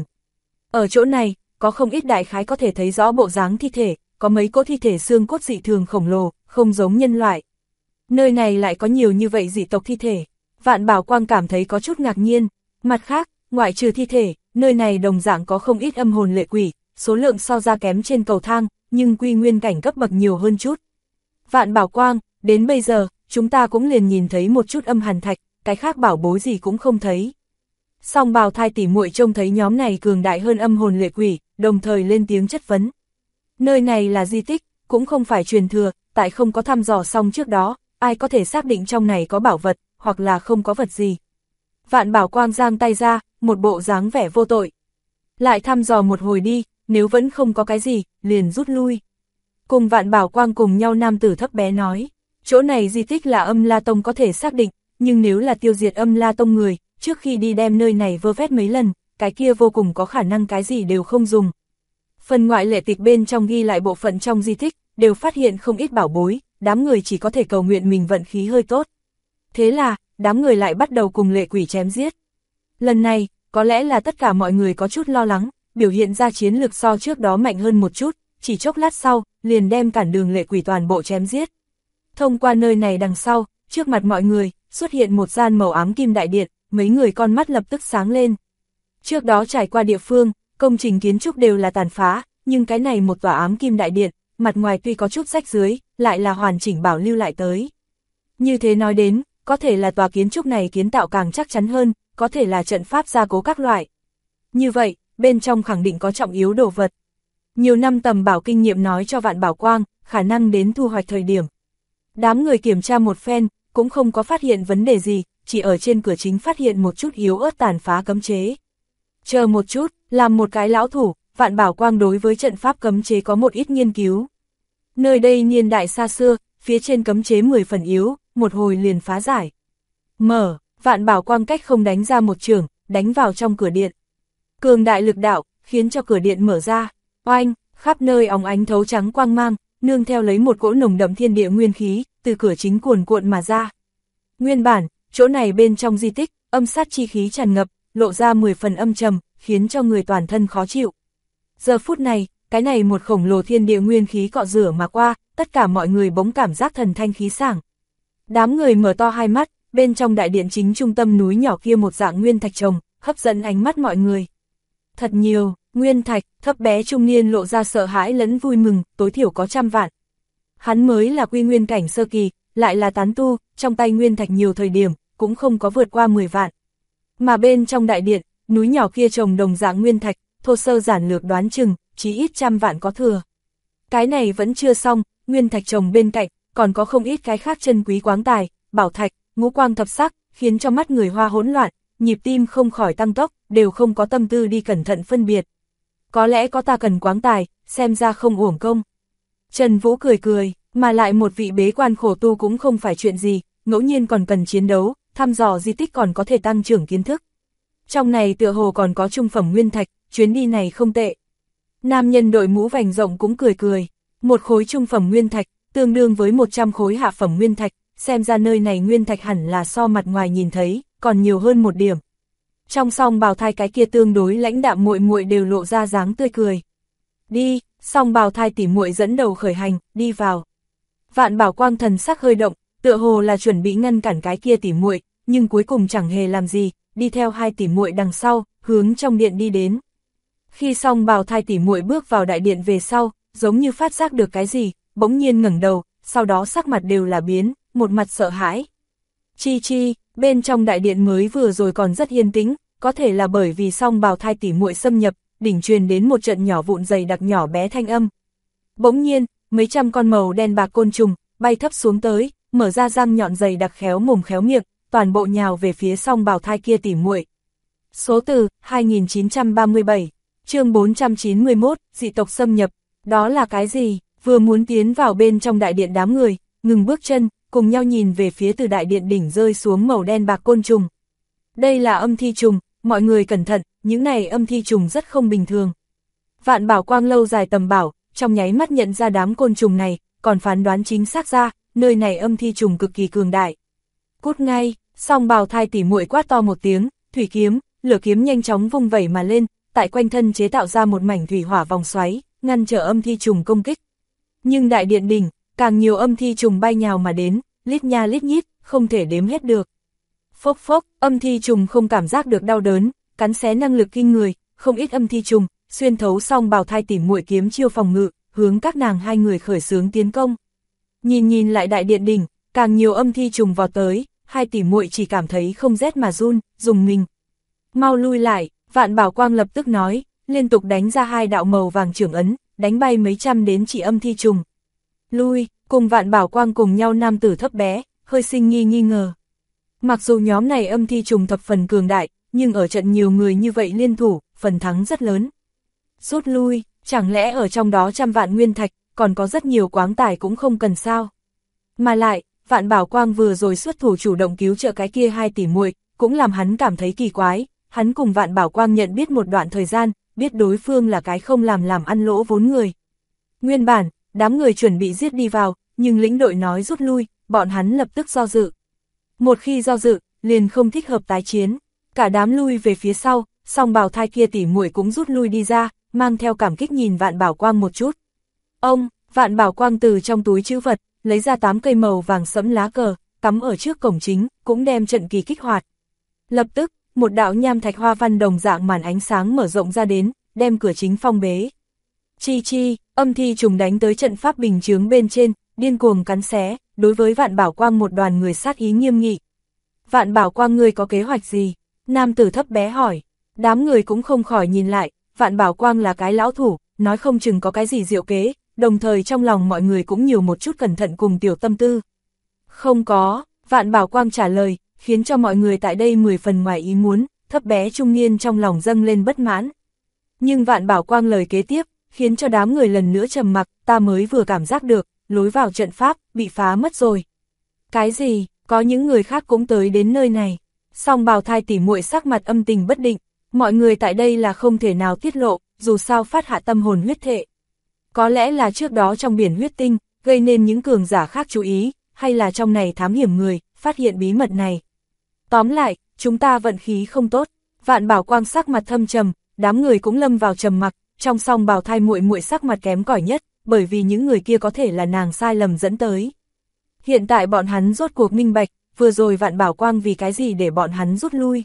Ở chỗ này, có không ít đại khái có thể thấy rõ bộ dáng thi thể, có mấy cỗ thi thể xương cốt dị thường khổng lồ, không giống nhân loại. Nơi này lại có nhiều như vậy dị tộc thi thể, Vạn Bảo Quang cảm thấy có chút ngạc nhiên. Mặt khác, ngoại trừ thi thể, nơi này đồng dạng có không ít âm hồn lệ quỷ, số lượng so ra kém trên cầu thang, nhưng quy nguyên cảnh cấp bậc nhiều hơn chút. Vạn Bảo Quang, đến bây giờ, chúng ta cũng liền nhìn thấy một chút âm hàn thạch, cái khác bảo bối gì cũng không thấy. Song Bào Thai tỉ muội trông thấy nhóm này cường đại hơn âm hồn lệ quỷ, đồng thời lên tiếng chất vấn. Nơi này là di tích, cũng không phải truyền thừa, tại không có thăm dò xong trước đó, ai có thể xác định trong này có bảo vật, hoặc là không có vật gì. Vạn Bảo Quang giang tay ra, một bộ dáng vẻ vô tội. Lại thăm dò một hồi đi, nếu vẫn không có cái gì, liền rút lui. Cùng Vạn Bảo Quang cùng nhau nam tử thấp bé nói, chỗ này di tích là Âm La Tông có thể xác định, nhưng nếu là tiêu diệt Âm La Tông người, trước khi đi đem nơi này vơ vét mấy lần, cái kia vô cùng có khả năng cái gì đều không dùng. Phần ngoại lệ tịch bên trong ghi lại bộ phận trong di tích, đều phát hiện không ít bảo bối, đám người chỉ có thể cầu nguyện mình vận khí hơi tốt. Thế là, đám người lại bắt đầu cùng lệ quỷ chém giết. Lần này, có lẽ là tất cả mọi người có chút lo lắng, biểu hiện ra chiến lược so trước đó mạnh hơn một chút, chỉ chốc lát sau, liền đem cản đường lệ quỷ toàn bộ chém giết. Thông qua nơi này đằng sau, trước mặt mọi người, xuất hiện một gian màu ám kim đại điện, mấy người con mắt lập tức sáng lên. Trước đó trải qua địa phương, công trình kiến trúc đều là tàn phá, nhưng cái này một tòa ám kim đại điện, mặt ngoài tuy có chút rách rưới, lại là hoàn chỉnh bảo lưu lại tới. Như thế nói đến, có thể là tòa kiến trúc này kiến tạo càng chắc chắn hơn, có thể là trận pháp gia cố các loại. Như vậy, bên trong khẳng định có trọng yếu đồ vật. Nhiều năm tầm bảo kinh nghiệm nói cho Vạn Bảo Quang, khả năng đến thu hoạch thời điểm. Đám người kiểm tra một phen, cũng không có phát hiện vấn đề gì, chỉ ở trên cửa chính phát hiện một chút yếu ớt tàn phá cấm chế. Chờ một chút, làm một cái lão thủ, Vạn Bảo Quang đối với trận pháp cấm chế có một ít nghiên cứu. Nơi đây niên đại xa xưa, phía trên cấm chế 10 phần yếu, một hồi liền phá giải. Mở, Vạn Bảo Quang cách không đánh ra một chưởng, đánh vào trong cửa điện. Cường đại lực đạo, khiến cho cửa điện mở ra, oanh, khắp nơi óng ánh thấu trắng quang mang, nương theo lấy một cỗ nồng đậm thiên địa nguyên khí, từ cửa chính cuồn cuộn mà ra. Nguyên bản, chỗ này bên trong di tích, âm sát chi khí tràn ngập, lộ ra 10 phần âm trầm, khiến cho người toàn thân khó chịu. Giờ phút này, cái này một khổng lồ thiên địa nguyên khí cọ rửa mà qua, tất cả mọi người bỗng cảm giác thần thanh khí sảng. Đám người mở to hai mắt, bên trong đại điện chính trung tâm núi nhỏ kia một dạng nguyên thạch trồng, hấp dẫn ánh mắt mọi người. Thật nhiều, nguyên thạch, thấp bé trung niên lộ ra sợ hãi lẫn vui mừng, tối thiểu có 100 vạn. Hắn mới là quy nguyên cảnh sơ kỳ, lại là tán tu, trong tay nguyên thạch nhiều thời điểm, cũng không có vượt qua 10 vạn. Mà bên trong đại điện, núi nhỏ kia trồng đồng dạng nguyên thạch, thô sơ giản lược đoán chừng, chỉ ít 100 vạn có thừa. Cái này vẫn chưa xong, nguyên thạch trồng bên cạnh, còn có không ít cái khác chân quý quáng tài, bảo thạch, ngũ quang thập sắc, khiến cho mắt người Hoa hỗn loạn, nhịp tim không khỏi tăng tốc, đều không có tâm tư đi cẩn thận phân biệt. Có lẽ có ta cần quáng tài, xem ra không uổng công. Trần Vũ cười cười, mà lại một vị bế quan khổ tu cũng không phải chuyện gì, ngẫu nhiên còn cần chiến đấu, thăm dò di tích còn có thể tăng trưởng kiến thức. Trong này tựa hồ còn có trung phẩm nguyên thạch, chuyến đi này không tệ. Nam nhân đội mũ vành rộng cũng cười cười, một khối trung phẩm nguyên thạch, tương đương với 100 khối hạ phẩm nguyên thạch, xem ra nơi này nguyên thạch hẳn là so mặt ngoài nhìn thấy, còn nhiều hơn một điểm. Trong Song Bào Thai cái kia tương đối lãnh đạm muội muội đều lộ ra dáng tươi cười. Đi, Song Bào Thai tỉ muội dẫn đầu khởi hành, đi vào. Vạn Bảo Quang thần sắc hơi động, tựa hồ là chuẩn bị ngăn cản cái kia tỉ muội, nhưng cuối cùng chẳng hề làm gì, đi theo hai tỉ muội đằng sau, hướng trong điện đi đến. Khi Song Bào Thai tỉ muội bước vào đại điện về sau, giống như phát giác được cái gì, bỗng nhiên ngẩng đầu, sau đó sắc mặt đều là biến, một mặt sợ hãi. Chi chi, bên trong đại điện mới vừa rồi còn rất yên tĩnh, có thể là bởi vì Song Bào Thai tỉ muội xâm nhập, đỉnh truyền đến một trận nhỏ vụn dày đặc nhỏ bé thanh âm. Bỗng nhiên, mấy trăm con màu đen bạc côn trùng bay thấp xuống tới, mở ra răng nhọn dày đặc khéo mồm khéo miệng, toàn bộ nhào về phía Song Bào Thai kia tỉ muội. Số từ 2937, chương 491, dị tộc xâm nhập, đó là cái gì? Vừa muốn tiến vào bên trong đại điện đám người, ngừng bước chân, cùng nhau nhìn về phía từ đại điện đỉnh rơi xuống màu đen bạc côn trùng. Đây là âm thi trùng, mọi người cẩn thận, những này âm thi trùng rất không bình thường. Vạn Bảo Quang lâu dài tầm bảo, trong nháy mắt nhận ra đám côn trùng này, còn phán đoán chính xác ra, nơi này âm thi trùng cực kỳ cường đại. Cút ngay, Song Bào Thai tỉ muội quát to một tiếng, thủy kiếm, lửa kiếm nhanh chóng vung vẩy mà lên, tại quanh thân chế tạo ra một mảnh thủy hỏa vòng xoáy, ngăn trở âm thi trùng công kích. Nhưng đại điện đỉnh, càng nhiều âm thi trùng bay nhào mà đến, lít nha lít nhít, không thể đếm hết được. Phốc phốc, âm thi trùng không cảm giác được đau đớn, cắn xé năng lực kinh người, không ít âm thi trùng, xuyên thấu xong bào thai tỉ muội kiếm chiêu phòng ngự, hướng các nàng hai người khởi xướng tiến công. Nhìn lại đại điện đỉnh, càng nhiều âm thi trùng vào tới, hai tỉ muội chỉ cảm thấy không rét mà run, dùng mình. Mau lui lại, Vạn Bảo Quang lập tức nói, liên tục đánh ra hai đạo màu vàng chưởng ấn, đánh bay mấy trăm đến chỉ âm thi trùng. Lui, cùng Vạn Bảo Quang cùng nhau nam tử thấp bé, hơi sinh nghi ngờ. Mặc dù nhóm này âm thi trùng thập phần cường đại, nhưng ở trận nhiều người như vậy liên thủ, phần thắng rất lớn. Rút lui, chẳng lẽ ở trong đó 100 vạn nguyên thạch, còn có rất nhiều quáng tài cũng không cần sao. Mà lại, Vạn Bảo Quang vừa rồi xuất thủ chủ động cứu trợ cái kia hai tỷ muội, cũng làm hắn cảm thấy kỳ quái. Hắn cùng Vạn Bảo Quang nhận biết một đoạn thời gian, biết đối phương là cái không làm ăn lỗ vốn người. Nguyên bản, đám người chuẩn bị giết đi vào, nhưng lĩnh đội nói rút lui, bọn hắn lập tức do dự. Một khi do dự, liền không thích hợp tái chiến, cả đám lui về phía sau, song bào thai kia tỷ muội cũng rút lui đi ra, mang theo cảm kích nhìn Vạn Bảo Quang một chút. Vạn Bảo Quang từ trong túi trữ vật, lấy ra 8 cây màu vàng sẫm lá cờ, cắm ở trước cổng chính, cũng đem trận kỳ kích hoạt. Lập tức, một đạo nham thạch hoa văn đồng dạng màn ánh sáng mở rộng ra đến, đem cửa chính phong bế. Chi, âm thi trùng đánh tới trận pháp bình chướng bên trên, điên cuồng cắn xé, đối với Vạn Bảo Quang một đoàn người sát ý nghiêm nghị. Vạn Bảo Quang ngươi có kế hoạch gì? Nam tử thấp bé hỏi. Đám người cũng không khỏi nhìn lại, Vạn Bảo Quang là cái lão thủ, nói không chừng có cái gì diệu kế, đồng thời trong lòng mọi người cũng nhiều một chút cẩn thận cùng tiểu tâm tư. Không có, Vạn Bảo Quang trả lời, khiến cho mọi người tại đây 10 phần ngoài ý muốn, thấp bé trung niên trong lòng dâng lên bất mãn. Nhưng Vạn Bảo Quang lời kế tiếp, khiến cho đám người lần nữa trầm mặc, ta mới vừa cảm giác được, lối vào trận pháp, bị phá mất rồi. Cái gì, có những người khác cũng tới đến nơi này. Song bào thai tỉ muội sắc mặt âm tình bất định, mọi người tại đây là không thể nào tiết lộ, dù sao phát hạ tâm hồn huyết thệ. Có lẽ là trước đó trong biển huyết tinh, gây nên những cường giả khác chú ý, hay là trong này thám hiểm người, phát hiện bí mật này. Tóm lại, chúng ta vận khí không tốt. Vạn Bảo Quang sắc mặt thâm trầm, đám người cũng lâm vào trầm mặc, trong song bào thai muội muội sắc mặt kém cỏi nhất, bởi vì những người kia có thể là nàng sai lầm dẫn tới. Hiện tại bọn hắn rốt cuộc minh bạch, vừa rồi Vạn Bảo Quang vì cái gì để bọn hắn rút lui.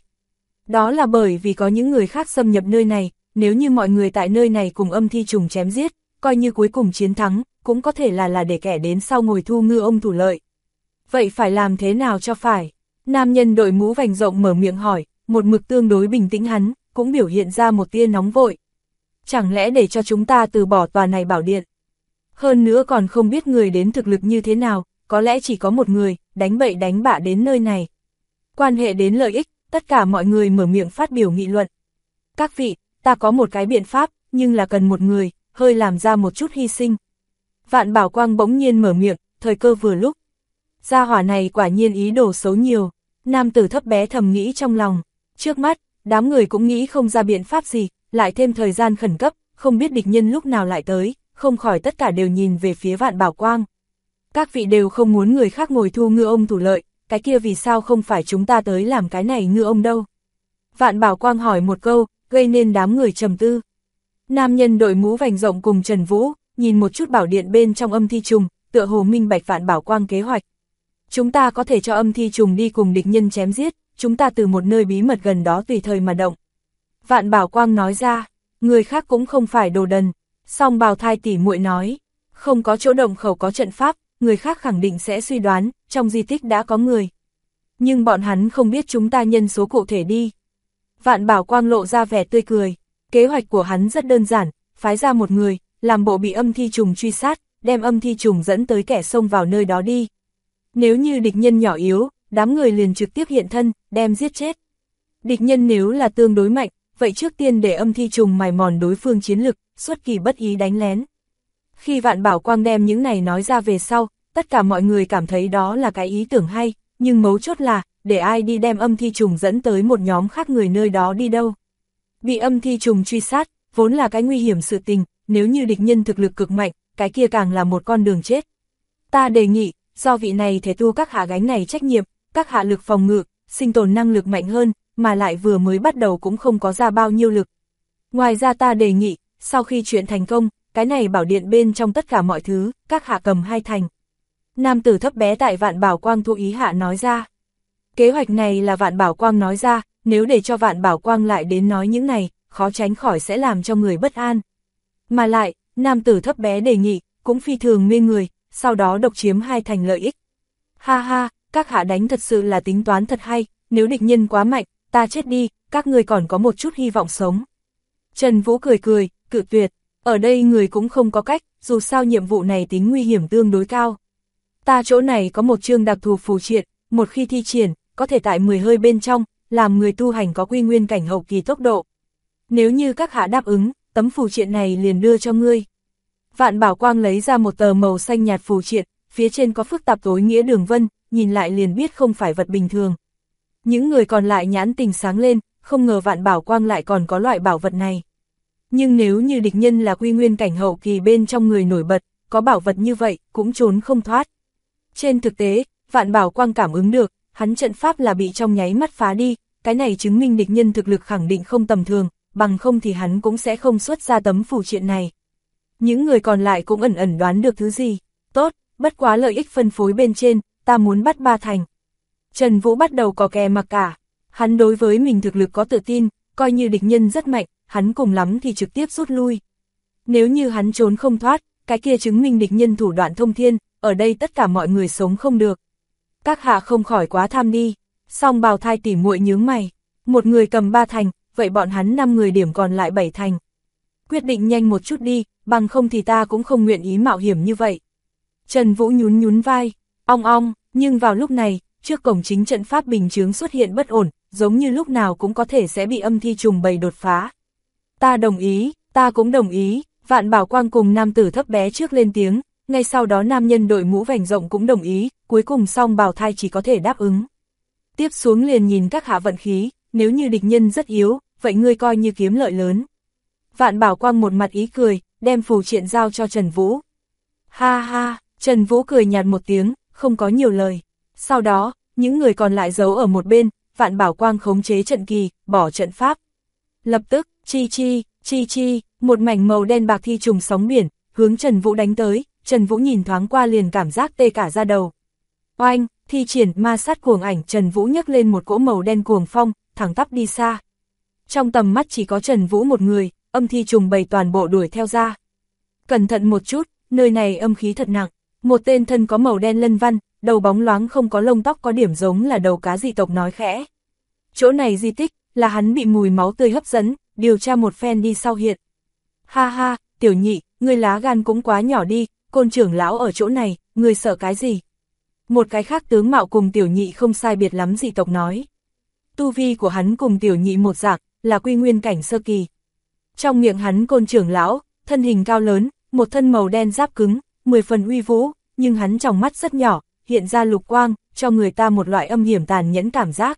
Đó là bởi vì có những người khác xâm nhập nơi này, nếu như mọi người tại nơi này cùng âm thi trùng chém giết, coi như cuối cùng chiến thắng, cũng có thể là để kẻ đến sau ngồi thu ngư ông thủ lợi. Vậy phải làm thế nào cho phải? Nam nhân đội mũ vành rộng mở miệng hỏi, một mực tương đối bình tĩnh hắn, cũng biểu hiện ra một tia nóng vội. Chẳng lẽ để cho chúng ta từ bỏ tòa này bảo điện? Hơn nữa còn không biết người đến thực lực như thế nào, có lẽ chỉ có một người, đánh bậy đánh bạ đến nơi này. Quan hệ đến lợi ích, tất cả mọi người mở miệng phát biểu nghị luận. Các vị, ta có một cái biện pháp, nhưng là cần một người, hơi làm ra một chút hy sinh. Vạn Bảo Quang bỗng nhiên mở miệng, thời cơ vừa lúc. Gia hỏa này quả nhiên ý đồ xấu nhiều, nam tử thấp bé thầm nghĩ trong lòng. Trước mắt, đám người cũng nghĩ không ra biện pháp gì, lại thêm thời gian khẩn cấp, không biết địch nhân lúc nào lại tới, không khỏi tất cả đều nhìn về phía Vạn Bảo Quang. Các vị đều không muốn người khác ngồi thu ngư ông thủ lợi, cái kia vì sao không phải chúng ta tới làm cái này ngư ông đâu? Vạn Bảo Quang hỏi một câu, gây nên đám người trầm tư. Nam nhân đội mũ vành rộng cùng Trần Vũ, nhìn một chút bảo điện bên trong âm thi trùng, tựa hồ minh bạch Vạn Bảo Quang kế hoạch. Chúng ta có thể cho âm thi trùng đi cùng địch nhân chém giết, chúng ta từ một nơi bí mật gần đó tùy thời mà động. Vạn Bảo Quang nói ra, người khác cũng không phải đồ đần. Song bào thai tỷ muội nói, không có chỗ động khẩu có trận pháp, người khác khẳng định sẽ suy đoán, trong di tích đã có người. Nhưng bọn hắn không biết chúng ta nhân số cụ thể đi. Vạn Bảo Quang lộ ra vẻ tươi cười, kế hoạch của hắn rất đơn giản, phái ra một người, làm bộ bị âm thi trùng truy sát, đem âm thi trùng dẫn tới kẻ xông vào nơi đó đi. Nếu như địch nhân nhỏ yếu, đám người liền trực tiếp hiện thân, đem giết chết. Địch nhân nếu là tương đối mạnh, vậy trước tiên để âm thi trùng mài mòn đối phương chiến lực, xuất kỳ bất ý đánh lén. Khi Vạn Bảo Quang đem những này nói ra về sau, tất cả mọi người cảm thấy đó là cái ý tưởng hay, nhưng mấu chốt là, để ai đi đem âm thi trùng dẫn tới một nhóm khác người nơi đó đi đâu. Bị âm thi trùng truy sát, vốn là cái nguy hiểm sự tình, nếu như địch nhân thực lực cực mạnh, cái kia càng là một con đường chết. Ta đề nghị, do vị này thể tu các hạ gánh này trách nhiệm, các hạ lực phòng ngự, sinh tồn năng lực mạnh hơn, mà lại vừa mới bắt đầu cũng không có ra bao nhiêu lực. Ngoài ra ta đề nghị, sau khi chuyện thành công, cái này bảo điện bên trong tất cả mọi thứ, các hạ cầm 2 thành. Nam tử thấp bé tại Vạn Bảo Quang thụ ý hạ nói ra. Kế hoạch này là Vạn Bảo Quang nói ra, nếu để cho Vạn Bảo Quang lại đến nói những này, khó tránh khỏi sẽ làm cho người bất an. Mà lại, nam tử thấp bé đề nghị, cũng phi thường mê người, sau đó độc chiếm 2 thành lợi ích. Ha ha, các hạ đánh thật sự là tính toán thật hay, nếu địch nhân quá mạnh, ta chết đi, các người còn có một chút hy vọng sống. Trần Vũ cười cười, cự tuyệt, ở đây người cũng không có cách, dù sao nhiệm vụ này tính nguy hiểm tương đối cao. Ta chỗ này có một chương đặc thù phù triện, một khi thi triển, có thể tại 10 hơi bên trong, làm người tu hành có quy nguyên cảnh hậu kỳ tốc độ. Nếu như các hạ đáp ứng, tấm phù triện này liền đưa cho ngươi. Vạn Bảo Quang lấy ra một tờ màu xanh nhạt phù triện, phía trên có phức tạp tối nghĩa đường vân, nhìn lại liền biết không phải vật bình thường. Những người còn lại nhãn tình sáng lên, không ngờ Vạn Bảo Quang lại còn có loại bảo vật này. Nhưng nếu như địch nhân là quy nguyên cảnh hậu kỳ bên trong người nổi bật, có bảo vật như vậy, cũng trốn không thoát. Trên thực tế, Vạn Bảo Quang cảm ứng được, hắn trận pháp là bị trong nháy mắt phá đi, cái này chứng minh địch nhân thực lực khẳng định không tầm thường, bằng không thì hắn cũng sẽ không xuất ra tấm phù triện này. Những người còn lại cũng ẩn ẩn đoán được thứ gì. Tốt, bất quá lợi ích phân phối bên trên, ta muốn bắt 3 thành. Trần Vũ bắt đầu có kè mặc cả. Hắn đối với mình thực lực có tự tin, coi như địch nhân rất mạnh, hắn cùng lắm thì trực tiếp rút lui. Nếu như hắn trốn không thoát, cái kia chứng minh địch nhân thủ đoạn thông thiên, ở đây tất cả mọi người sống không được. Các hạ không khỏi quá tham đi. Song Bào Thai tỉ muội nhướng mày. Một người cầm 3 thành, vậy bọn hắn 5 người điểm còn lại 7 thành. Quyết định nhanh một chút đi, bằng không thì ta cũng không nguyện ý mạo hiểm như vậy. Trần Vũ nhún nhún vai, ong ong, nhưng vào lúc này, trước cổng chính trận pháp bình chướng xuất hiện bất ổn, giống như lúc nào cũng có thể sẽ bị âm thi trùng bầy đột phá. Ta đồng ý, ta cũng đồng ý, Vạn Bảo Quang cùng nam tử thấp bé trước lên tiếng, ngay sau đó nam nhân đội mũ vành rộng cũng đồng ý, cuối cùng Song Bào Thai chỉ có thể đáp ứng. Tiếp xuống liền nhìn các hạ vận khí, nếu như địch nhân rất yếu, vậy ngươi coi như kiếm lợi lớn. Vạn Bảo Quang một mặt ý cười, đem phù triện giao cho Trần Vũ. Ha ha, Trần Vũ cười nhạt một tiếng, không có nhiều lời. Sau đó, những người còn lại giấu ở một bên, Vạn Bảo Quang khống chế trận kỳ, bỏ trận pháp. Lập tức, chi chi, một mảnh màu đen bạc thi trùng sóng biển, hướng Trần Vũ đánh tới, Trần Vũ nhìn thoáng qua liền cảm giác tê cả da đầu. Oanh, thi triển ma sát cuồng ảnh, Trần Vũ nhấc lên một cỗ màu đen cuồng phong, thẳng tắp đi xa. Trong tầm mắt chỉ có Trần Vũ một người, âm thi trùng bầy toàn bộ đuổi theo ra. Cẩn thận một chút, nơi này âm khí thật nặng, một tên thân có màu đen lân văn, đầu bóng loáng không có lông tóc có điểm giống là đầu cá dị tộc nói khẽ. Chỗ này di tích, là hắn bị mùi máu tươi hấp dẫn, điều tra một phen đi sau hiện. Ha ha, Tiểu Nhị, ngươi lá gan cũng quá nhỏ đi, Côn trưởng lão ở chỗ này, ngươi sợ cái gì? Một cái khác tướng mạo cùng Tiểu Nhị không sai biệt lắm dị tộc nói. Tu vi của hắn cùng Tiểu Nhị một dạng, là quy nguyên cảnh sơ kỳ. Trong miệng hắn Côn trưởng lão, thân hình cao lớn, một thân màu đen giáp cứng, 10 phần uy vũ, nhưng hắn trong mắt rất nhỏ, hiện ra lục quang, cho người ta một loại âm hiểm tàn nhẫn cảm giác.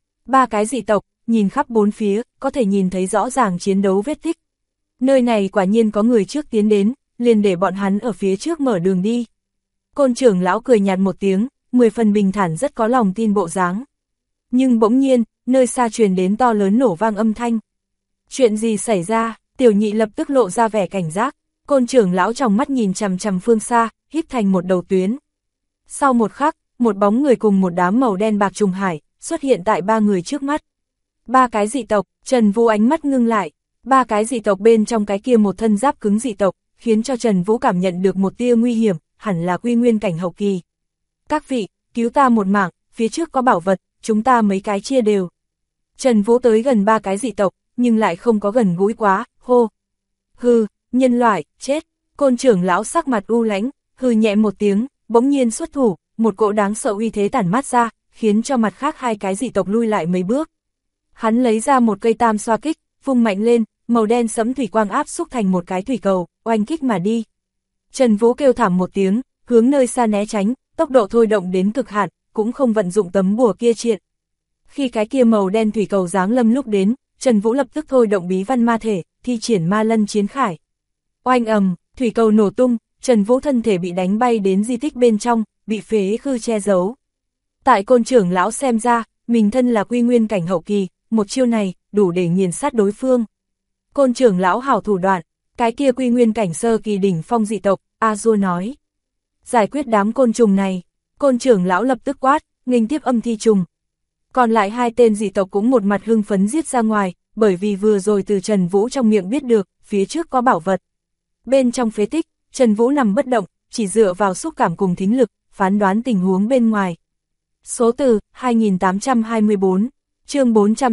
3 cái dị tộc, nhìn khắp bốn phía, có thể nhìn thấy rõ ràng chiến đấu vết tích. Nơi này quả nhiên có người trước tiến đến, liền để bọn hắn ở phía trước mở đường đi. Côn trưởng lão cười nhạt một tiếng, 10 phần bình thản rất có lòng tin bộ dáng. Nhưng bỗng nhiên, nơi xa truyền đến to lớn nổ vang âm thanh. Chuyện gì xảy ra? Tiểu Nhị lập tức lộ ra vẻ cảnh giác. Côn trưởng lão trong mắt nhìn chằm chằm phương xa, híp thành một đầu tuyến. Sau một khắc, một bóng người cùng một đám màu đen bạc trùng hải, xuất hiện tại 3 người trước mắt. 3 cái dị tộc, Trần Vũ ánh mắt ngưng lại. 3 cái dị tộc bên trong cái kia một thân giáp cứng dị tộc, khiến cho Trần Vũ cảm nhận được một tia nguy hiểm, hẳn là quy nguyên cảnh hậu kỳ. Các vị, cứu ta một mạng, phía trước có bảo vật, chúng ta mấy cái chia đều. Trần Vũ tới gần 3 cái dị tộc, nhưng lại không có gần gũi quá, hô. Hừ, nhân loại, chết. Côn trưởng lão sắc mặt u lãnh, hừ nhẹ một tiếng, bỗng nhiên xuất thủ, một cỗ đáng sợ uy thế tản mát ra, khiến cho mặt khác 2 cái dị tộc lui lại mấy bước. Hắn lấy ra một cây tam xoa kích, vung mạnh lên, màu đen sẫm thủy quang áp xúc thành một cái thủy cầu, oanh kích mà đi. Trần Vũ kêu thảm một tiếng, hướng nơi xa né tránh, tốc độ thôi động đến cực hạn, cũng không vận dụng tấm bùa kia triện. Khi cái kia màu đen thủy cầu giáng lâm lúc đến, Trần Vũ lập tức thôi động bí văn ma thể, thi triển ma lân chiến khải. Oanh ầm, thủy cầu nổ tung, Trần Vũ thân thể bị đánh bay đến di tích bên trong, bị phế khư che giấu. Tại Côn trưởng lão xem ra, mình thân là quy nguyên cảnh hậu kỳ, một chiêu này, đủ để nghiền sát đối phương. Côn trưởng lão hảo thủ đoạn, cái kia quy nguyên cảnh sơ kỳ đỉnh phong dị tộc, A-dua nói. Giải quyết đám côn trùng này, Côn trưởng lão lập tức quát, nghênh tiếp âm thi trùng. Còn lại hai tên dị tộc cũng một mặt hưng phấn giết ra ngoài, bởi vì vừa rồi từ Trần Vũ trong miệng biết được, phía trước có bảo vật. Bên trong phế tích, Trần Vũ nằm bất động, chỉ dựa vào xúc cảm cùng thính lực, phán đoán tình huống bên ngoài. Số từ 2824, chương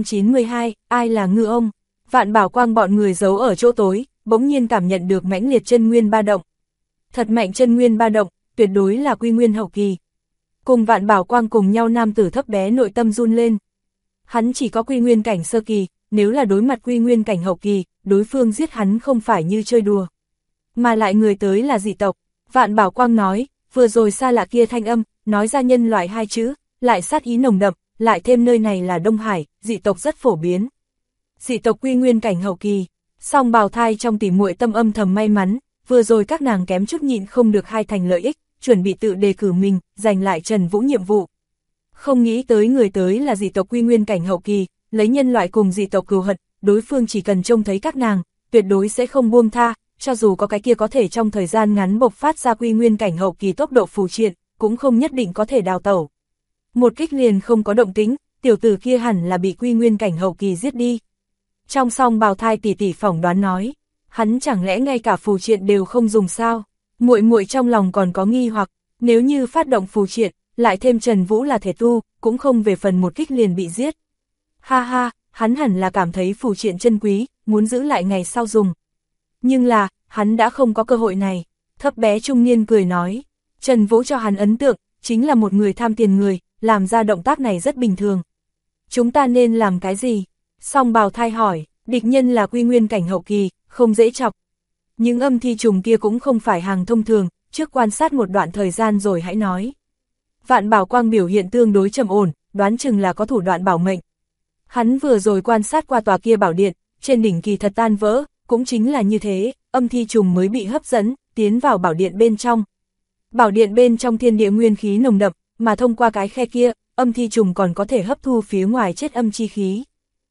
492, ai là ngư ông? Vạn Bảo Quang bọn người giấu ở chỗ tối, bỗng nhiên cảm nhận được mãnh liệt chân nguyên ba động. Thật mạnh chân nguyên ba động, tuyệt đối là quy nguyên hậu kỳ. Cùng Vạn Bảo Quang cùng nhau nam tử thấp bé nội tâm run lên. Hắn chỉ có quy nguyên cảnh sơ kỳ, nếu là đối mặt quy nguyên cảnh hậu kỳ, đối phương giết hắn không phải như chơi đùa. Mà lại người tới là dị tộc. Vạn Bảo Quang nói, vừa rồi xa lạ kia thanh âm, nói ra nhân loại hai chữ, lại sát ý nồng đậm, lại thêm nơi này là Đông Hải, dị tộc rất phổ biến. Dị tộc quy nguyên cảnh hậu kỳ, song bào thai trong tỉ muội tâm âm thầm may mắn, vừa rồi các nàng kém chút nhịn không được hai thành lợi ích, chuẩn bị tự đề cử mình, giành lại Trần Vũ nhiệm vụ. Không nghĩ tới người tới là dị tộc quy nguyên cảnh hậu kỳ, lấy nhân loại cùng dị tộc cừu hận, đối phương chỉ cần trông thấy các nàng, tuyệt đối sẽ không buông tha, cho dù có cái kia có thể trong thời gian ngắn bộc phát ra quy nguyên cảnh hậu kỳ tốc độ phù triện, cũng không nhất định có thể đào tẩu. Một kích liền không có động tĩnh, tiểu tử kia hẳn là bị quy nguyên cảnh hậu kỳ giết đi. Trong song bào thai tỷ tỷ phỏng đoán nói, hắn chẳng lẽ ngay cả phù triện đều không dùng sao? Muội muội trong lòng còn có nghi hoặc, nếu như phát động phù triện, lại thêm Trần Vũ là thể tu, cũng không về phần một kích liền bị giết. Ha ha, hắn hẳn là cảm thấy phù triện chân quý, muốn giữ lại ngày sau dùng. Nhưng là, hắn đã không có cơ hội này. Thấp bé trung niên cười nói, Trần Vũ cho hắn ấn tượng, chính là một người tham tiền người, làm ra động tác này rất bình thường. Chúng ta nên làm cái gì? Song bào thai hỏi, địch nhân là quy nguyên cảnh hậu kỳ, không dễ chọc. Những âm thi trùng kia cũng không phải hàng thông thường, trước quan sát một đoạn thời gian rồi hãy nói. Vạn Bảo Quang biểu hiện tương đối trầm ổn, đoán chừng là có thủ đoạn bảo mệnh. Hắn vừa rồi quan sát qua tòa kia bảo điện, trên đỉnh kỳ thật tan vỡ, cũng chính là như thế, âm thi trùng mới bị hấp dẫn, tiến vào bảo điện bên trong. Bảo điện bên trong thiên địa nguyên khí nồng đậm, mà thông qua cái khe kia, âm thi trùng còn có thể hấp thu phía ngoài chết âm chi khí.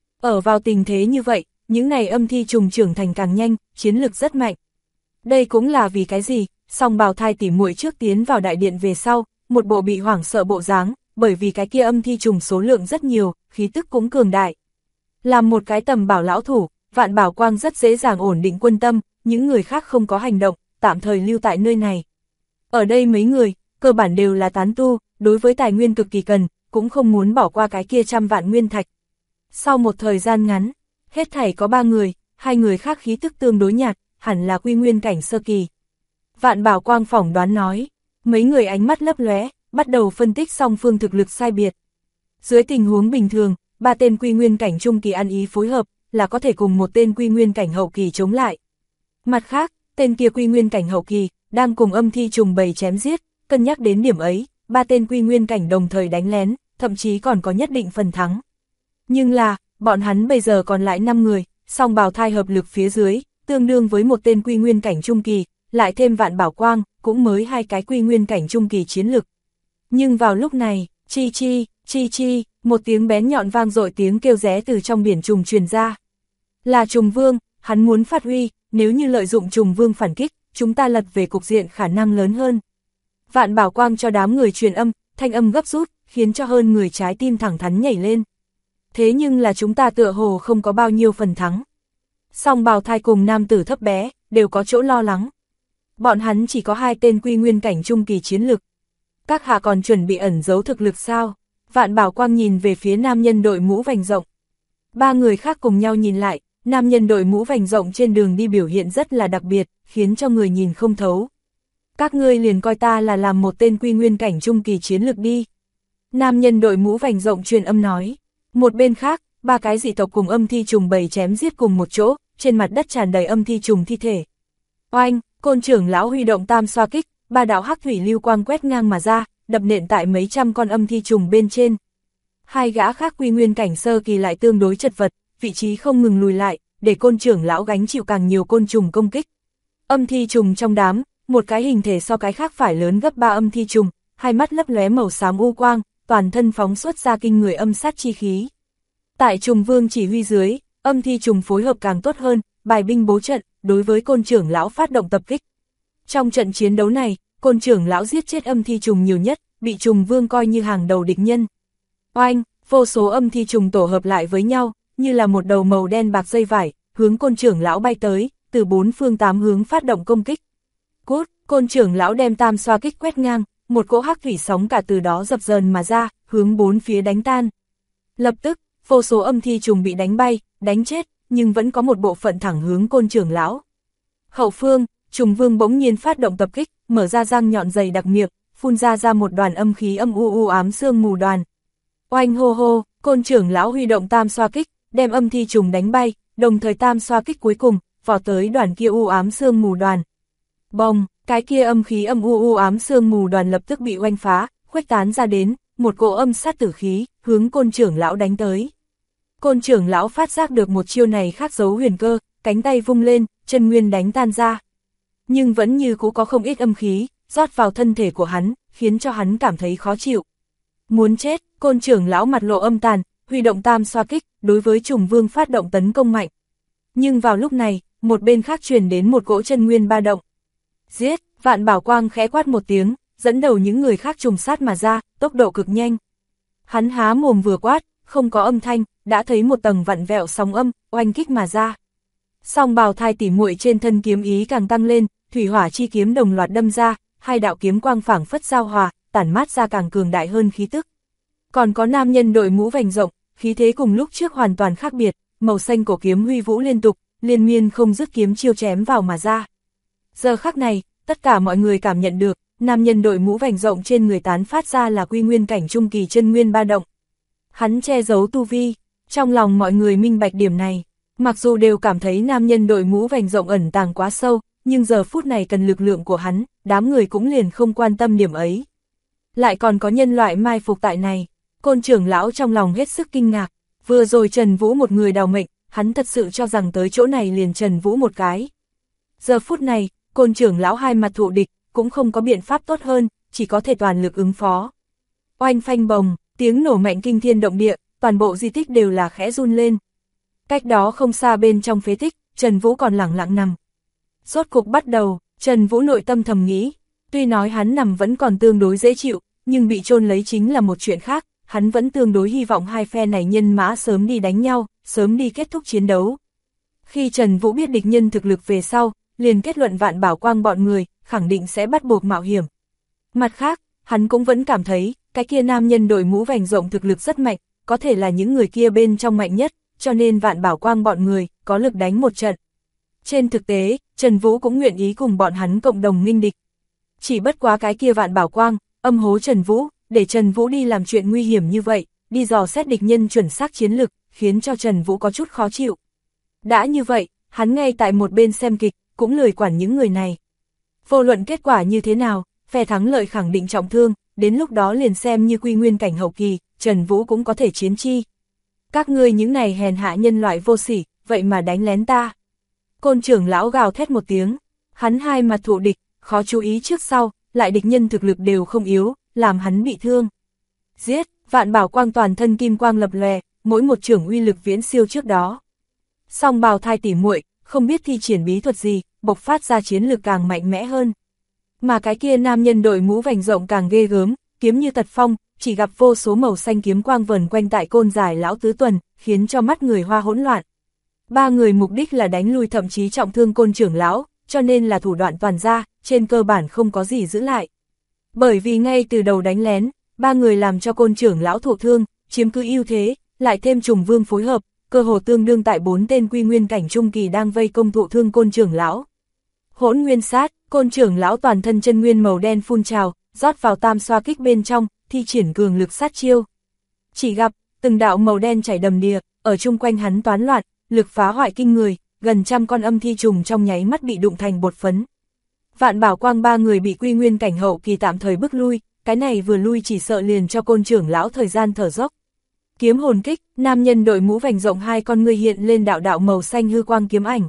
Ở vào tình thế như vậy, những này âm thi trùng trưởng thành càng nhanh, chiến lực rất mạnh. Đây cũng là vì cái gì, song bào thai tỉ muội trước tiến vào đại điện về sau, một bộ bị hoảng sợ bộ dáng, bởi vì cái kia âm thi trùng số lượng rất nhiều, khí tức cũng cường đại. Làm một cái tầm bảo lão thủ, Vạn Bảo Quang rất dễ dàng ổn định quân tâm, những người khác không có hành động, tạm thời lưu tại nơi này. Ở đây mấy người, cơ bản đều là tán tu, đối với tài nguyên cực kỳ cần, cũng không muốn bỏ qua cái kia 100 vạn nguyên thạch. Sau một thời gian ngắn, hết thảy có 3 người, 2 người khác khí tức tương đối nhạt, hẳn là quy nguyên cảnh sơ kỳ. Vạn Bảo Quang phỏng đoán nói, mấy người ánh mắt lấp lóe, bắt đầu phân tích song phương thực lực sai biệt. Dưới tình huống bình thường, 3 tên quy nguyên cảnh trung kỳ ăn ý phối hợp, là có thể cùng một tên quy nguyên cảnh hậu kỳ chống lại. Mặt khác, tên kia quy nguyên cảnh hậu kỳ, đang cùng âm thi trùng bầy chém giết, cân nhắc đến điểm ấy, 3 tên quy nguyên cảnh đồng thời đánh lén, thậm chí còn có nhất định phần thắng. Nhưng là, bọn hắn bây giờ còn lại 5 người, song bào thai hợp lực phía dưới, tương đương với một tên quy nguyên cảnh trung kỳ, lại thêm Vạn Bảo Quang, cũng mới 2 cái quy nguyên cảnh trung kỳ chiến lực. Nhưng vào lúc này, chi chi, một tiếng bén nhọn vang dội tiếng kêu ré từ trong biển trùng truyền ra. Là trùng vương, hắn muốn phát huy, nếu như lợi dụng trùng vương phản kích, chúng ta lật về cục diện khả năng lớn hơn. Vạn Bảo Quang cho đám người truyền âm, thanh âm gấp rút, khiến cho hơn người trái tim thẳng thắn nhảy lên. Thế nhưng là chúng ta tựa hồ không có bao nhiêu phần thắng. Song bào thai cùng nam tử thấp bé, đều có chỗ lo lắng. Bọn hắn chỉ có 2 tên quy nguyên cảnh trung kỳ chiến lực. Các hạ còn chuẩn bị ẩn giấu thực lực sao? Vạn Bảo Quang nhìn về phía nam nhân đội mũ vành rộng. 3 người khác cùng nhau nhìn lại, nam nhân đội mũ vành rộng trên đường đi biểu hiện rất là đặc biệt, khiến cho người nhìn không thấu. Các ngươi liền coi ta là làm một tên quy nguyên cảnh trung kỳ chiến lực đi. Nam nhân đội mũ vành rộng truyền âm nói. Một bên khác, 3 cái dị tộc cùng âm thi trùng bầy chém giết cùng một chỗ, trên mặt đất tràn đầy âm thi trùng thi thể. Oanh, Côn trưởng lão huy động tam xoa kích, 3 đạo hắc thủy lưu quang quét ngang mà ra, đập nện tại mấy trăm con âm thi trùng bên trên. 2 gã khác quy nguyên cảnh sơ kỳ lại tương đối chật vật, vị trí không ngừng lùi lại, để côn trưởng lão gánh chịu càng nhiều côn trùng công kích. Âm thi trùng trong đám, một cái hình thể so cái khác phải lớn gấp 3 âm thi trùng, hai mắt lấp lóe màu xám u quang, toàn thân phóng xuất ra kinh người âm sát chi khí. Tại trùng vương chỉ huy dưới, âm thi trùng phối hợp càng tốt hơn, bài binh bố trận, đối với côn trưởng lão phát động tập kích. Trong trận chiến đấu này, côn trưởng lão giết chết âm thi trùng nhiều nhất, bị trùng vương coi như hàng đầu địch nhân. Oanh, Vô số âm thi trùng tổ hợp lại với nhau, như là một đầu màu đen bạc dây vải, hướng Côn trưởng lão bay tới, từ 4 phương 8 hướng phát động công kích. Cút, Côn trưởng lão đem tam xoa kích quét ngang, một cỗ hắc thủy sóng cả từ đó dập dờn mà ra, hướng 4 phía đánh tan. Lập tức, vô số âm thi trùng bị đánh bay, đánh chết, nhưng vẫn có một bộ phận thẳng hướng Côn trưởng lão. Hậu phương, Trùng Vương bỗng nhiên phát động tập kích, mở ra răng nhọn dày đặc miệng, phun ra một đoàn âm khí âm u ám sương mù đoàn. Oanh hô hô, Côn trưởng lão huy động tam xoa kích, đem âm thi trùng đánh bay, đồng thời tam xoa kích cuối cùng, vò tới đoàn kia u ám sương mù đoàn. Bồng, cái kia âm khí âm u ám sương mù đoàn lập tức bị oanh phá, khuếch tán ra đến, một cỗ âm sát tử khí, hướng Côn trưởng lão đánh tới. Côn trưởng lão phát giác được một chiêu này khác dấu huyền cơ, cánh tay vung lên, chân nguyên đánh tan ra. Nhưng vẫn như cũ có không ít âm khí, rót vào thân thể của hắn, khiến cho hắn cảm thấy khó chịu. Muốn chết, Côn trưởng lão mặt lộ âm tàn, huy động tam xoa kích, đối với Trùng Vương phát động tấn công mạnh. Nhưng vào lúc này, một bên khác truyền đến một cỗ chân nguyên ba động. Giết, Vạn Bảo Quang khẽ quát một tiếng, dẫn đầu những người khác trùng sát mà ra, tốc độ cực nhanh. Hắn há mồm vừa quát, không có âm thanh, đã thấy một tầng vặn vẹo sóng âm, oanh kích mà ra. Song bào thai tỉ muội trên thân kiếm ý càng tăng lên, thủy hỏa chi kiếm đồng loạt đâm ra, hai đạo kiếm quang phảng phất giao hòa, tản mát ra càng cường đại hơn khí tức. Còn có nam nhân đội mũ vành rộng, khí thế cùng lúc trước hoàn toàn khác biệt, màu xanh cổ kiếm huy vũ liên tục, liên miên không dứt kiếm chiêu chém vào mà ra. Giờ khắc này, tất cả mọi người cảm nhận được, nam nhân đội mũ vành rộng trên người tán phát ra là quy nguyên cảnh trung kỳ chân nguyên ba động. Hắn che giấu tu vi, trong lòng mọi người minh bạch điểm này, mặc dù đều cảm thấy nam nhân đội mũ vành rộng ẩn tàng quá sâu, nhưng giờ phút này cần lực lượng của hắn, đám người cũng liền không quan tâm điểm ấy. Lại còn có nhân loại mai phục tại này, Côn trưởng lão trong lòng hết sức kinh ngạc, vừa rồi Trần Vũ một người đào mệnh, hắn thật sự cho rằng tới chỗ này liền Trần Vũ một cái. Giờ phút này, Côn trưởng lão hai mặt thụ địch, cũng không có biện pháp tốt hơn, chỉ có thể toàn lực ứng phó. Oanh phanh bồng, tiếng nổ mạnh kinh thiên động địa, toàn bộ di tích đều là khẽ run lên. Cách đó không xa bên trong phế tích, Trần Vũ còn lẳng lặng nằm. Rốt cục bắt đầu, Trần Vũ nội tâm thầm nghĩ, tuy nói hắn nằm vẫn còn tương đối dễ chịu, nhưng bị chôn lấy chính là một chuyện khác, hắn vẫn tương đối hy vọng hai phe này nhân mã sớm đi đánh nhau, sớm đi kết thúc chiến đấu. Khi Trần Vũ biết địch nhân thực lực về sau, liền kết luận Vạn Bảo Quang bọn người, khẳng định sẽ bắt buộc mạo hiểm. Mặt khác, hắn cũng vẫn cảm thấy, cái kia nam nhân đội mũ vành rộng thực lực rất mạnh, có thể là những người kia bên trong mạnh nhất, cho nên Vạn Bảo Quang bọn người, có lực đánh một trận. Trên thực tế, Trần Vũ cũng nguyện ý cùng bọn hắn cộng đồng nghênh địch. Chỉ bất quá cái kia Vạn Bảo Quang, âm hố Trần Vũ, để Trần Vũ đi làm chuyện nguy hiểm như vậy, đi dò xét địch nhân chuẩn xác chiến lực, khiến cho Trần Vũ có chút khó chịu. Đã như vậy, hắn ngay tại một bên xem kịch, cũng lười quản những người này. Vô luận kết quả như thế nào, phe thắng lợi khẳng định trọng thương, đến lúc đó liền xem như quy nguyên cảnh hậu kỳ, Trần Vũ cũng có thể chiến chi. Các ngươi những này hèn hạ nhân loại vô sỉ, vậy mà đánh lén ta. Côn trưởng lão gào thét một tiếng, hắn hai mặt thụ địch, khó chú ý trước sau, lại địch nhân thực lực đều không yếu, làm hắn bị thương. Giết, Vạn Bảo Quang toàn thân kim quang lập lòe, mỗi một chưởng uy lực viễn siêu trước đó. Song bào thai tỉ muội, không biết thi triển bí thuật gì, bộc phát ra chiến lực càng mạnh mẽ hơn. Mà cái kia nam nhân đội mũ vành rộng càng ghê gớm, kiếm như tật phong, chỉ gặp vô số màu xanh kiếm quang vờn quanh tại Côn Giải lão tứ tuần, khiến cho mắt người hoa hỗn loạn. Ba người mục đích là đánh lui thậm chí trọng thương Côn trưởng lão, cho nên là thủ đoạn toàn ra, trên cơ bản không có gì giữ lại. Bởi vì ngay từ đầu đánh lén, ba người làm cho Côn trưởng lão thụ thương, chiếm cứ ưu thế, lại thêm Trùng Vương phối hợp, cơ hồ tương đương tại 4 tên quy nguyên cảnh trung kỳ đang vây công thụ thương Côn trưởng lão. Hỗn nguyên sát, Côn trưởng lão toàn thân chân nguyên màu đen phun trào, rót vào tam xoa kích bên trong, thi triển cường lực sát chiêu. Chỉ gặp, từng đạo màu đen chảy đầm đìa, ở chung quanh hắn toán loạn, lực phá hoại kinh người, gần trăm con âm thi trùng trong nháy mắt bị đụng thành bột phấn. Vạn Bảo Quang ba người bị quy nguyên cảnh hậu kỳ tạm thời bức lui, cái này vừa lui chỉ sợ liền cho Côn trưởng lão thời gian thở dốc. Kiếm hồn kích, nam nhân đội mũ vành rộng hai con ngươi hiện lên đạo đạo màu xanh hư quang kiếm ảnh.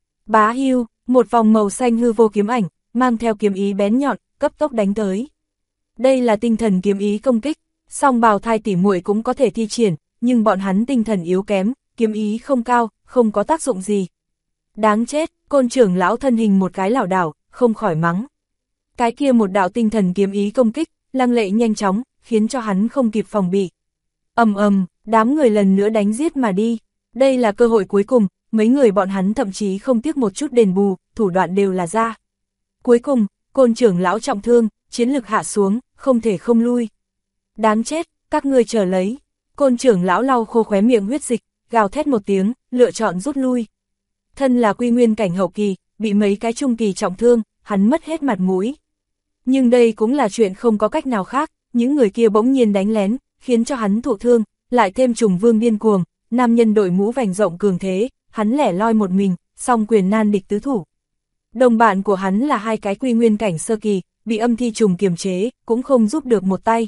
Bá hưu, một vòng màu xanh hư vô kiếm ảnh, mang theo kiếm ý bén nhọn, cấp tốc đánh tới. Đây là tinh thần kiếm ý công kích, song bào thai tỉ muội cũng có thể thi triển, nhưng bọn hắn tinh thần yếu kém, kiếm ý không cao, không có tác dụng gì. Đáng chết, Côn trưởng lão thân hình một cái lảo đảo, không khỏi mắng. Cái kia một đạo tinh thần kiếm ý công kích, lăng lệ nhanh chóng, khiến cho hắn không kịp phòng bị. Đám người lần nữa đánh giết mà đi. Đây là cơ hội cuối cùng, mấy người bọn hắn thậm chí không tiếc một chút đền bù, thủ đoạn đều là ra. Cuối cùng, Côn trưởng lão trọng thương, chiến lực hạ xuống, không thể không lui. Đáng chết, các ngươi chờ lấy. Côn trưởng lão lau khô khóe miệng huyết dịch, gào thét một tiếng, lựa chọn rút lui. Thân là quy nguyên cảnh hậu kỳ, bị mấy cái trung kỳ trọng thương, hắn mất hết mặt mũi. Nhưng đây cũng là chuyện không có cách nào khác, những người kia bỗng nhiên đánh lén, khiến cho hắn thụ thương, lại thêm trùng vương điên cuồng, nam nhân đội mũ vành rộng cường thế, hắn lẻ loi một mình, song quyền nan địch tứ thủ. Đồng bạn của hắn là hai cái quy nguyên cảnh sơ kỳ, bị âm thi trùng kiềm chế, cũng không giúp được một tay.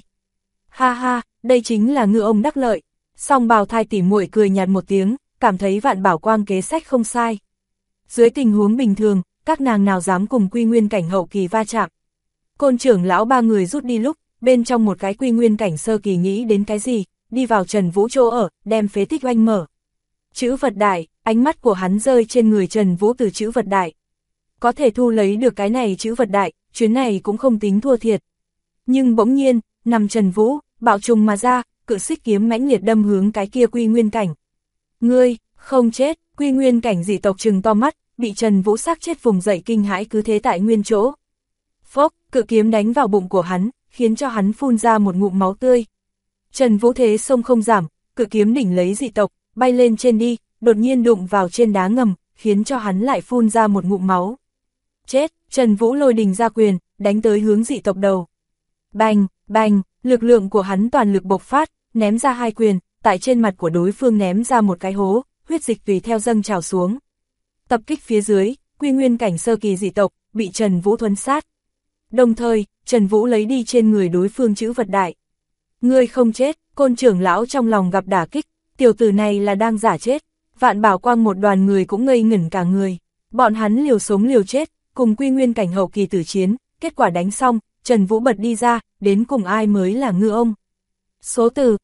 Ha ha, đây chính là ngư ông đắc lợi. Song Bào Thai tỉ muội cười nhạt một tiếng, cảm thấy Vạn Bảo Quang kế sách không sai. Dưới tình huống bình thường, các nàng nào dám cùng quy nguyên cảnh hậu kỳ va chạm. Côn trưởng lão ba người rút đi lúc, bên trong một cái quy nguyên cảnh sơ kỳ nghĩ đến cái gì, đi vào Trần Vũ chỗ ở, đem phế tích oanh mở. Chữ vật đại, ánh mắt của hắn rơi trên người Trần Vũ từ chữ vật đại. Có thể thu lấy được cái này chữ vật đại, chuyến này cũng không tính thua thiệt. Nhưng bỗng nhiên, nằm Trần Vũ, bạo trùng mà ra, cự xích kiếm mãnh liệt đâm hướng cái kia quy nguyên cảnh. Ngươi, không chết, quy nguyên cảnh dị tộc trừng to mắt, bị Trần Vũ xác chết vùng dậy kinh hãi cứ thế tại nguyên chỗ. Phốc, cự kiếm đánh vào bụng của hắn, khiến cho hắn phun ra một ngụm máu tươi. Trần Vũ thế sông không giảm, cự kiếm đỉnh lấy dị tộc, bay lên trên đi, đột nhiên đụng vào trên đá ngầm, khiến cho hắn lại phun ra một ngụm máu. Chết, Trần Vũ lôi đình ra quyền, đánh tới hướng dị tộc đầu. Bành, bành, lực lượng của hắn toàn lực bộc phát, ném ra hai quyền, tại trên mặt của đối phương ném ra một cái hố, huyết dịch tùy theo dâng trào xuống. Tập kích phía dưới, quy nguyên cảnh sơ kỳ dị tộc, bị Trần Vũ thuấn sát. Đồng thời, Trần Vũ lấy đi trên người đối phương chữ vật đại. Ngươi không chết, Côn trưởng lão trong lòng gặp đả kích, tiểu tử này là đang giả chết. Vạn Bảo Quang một đoàn người cũng ngây ngẩn cả người. Bọn hắn liều sống liều chết, cùng quy nguyên cảnh hậu kỳ tử chiến, kết quả đánh xong, Trần Vũ bật đi ra, đến cùng ai mới là ngư ông. Số từ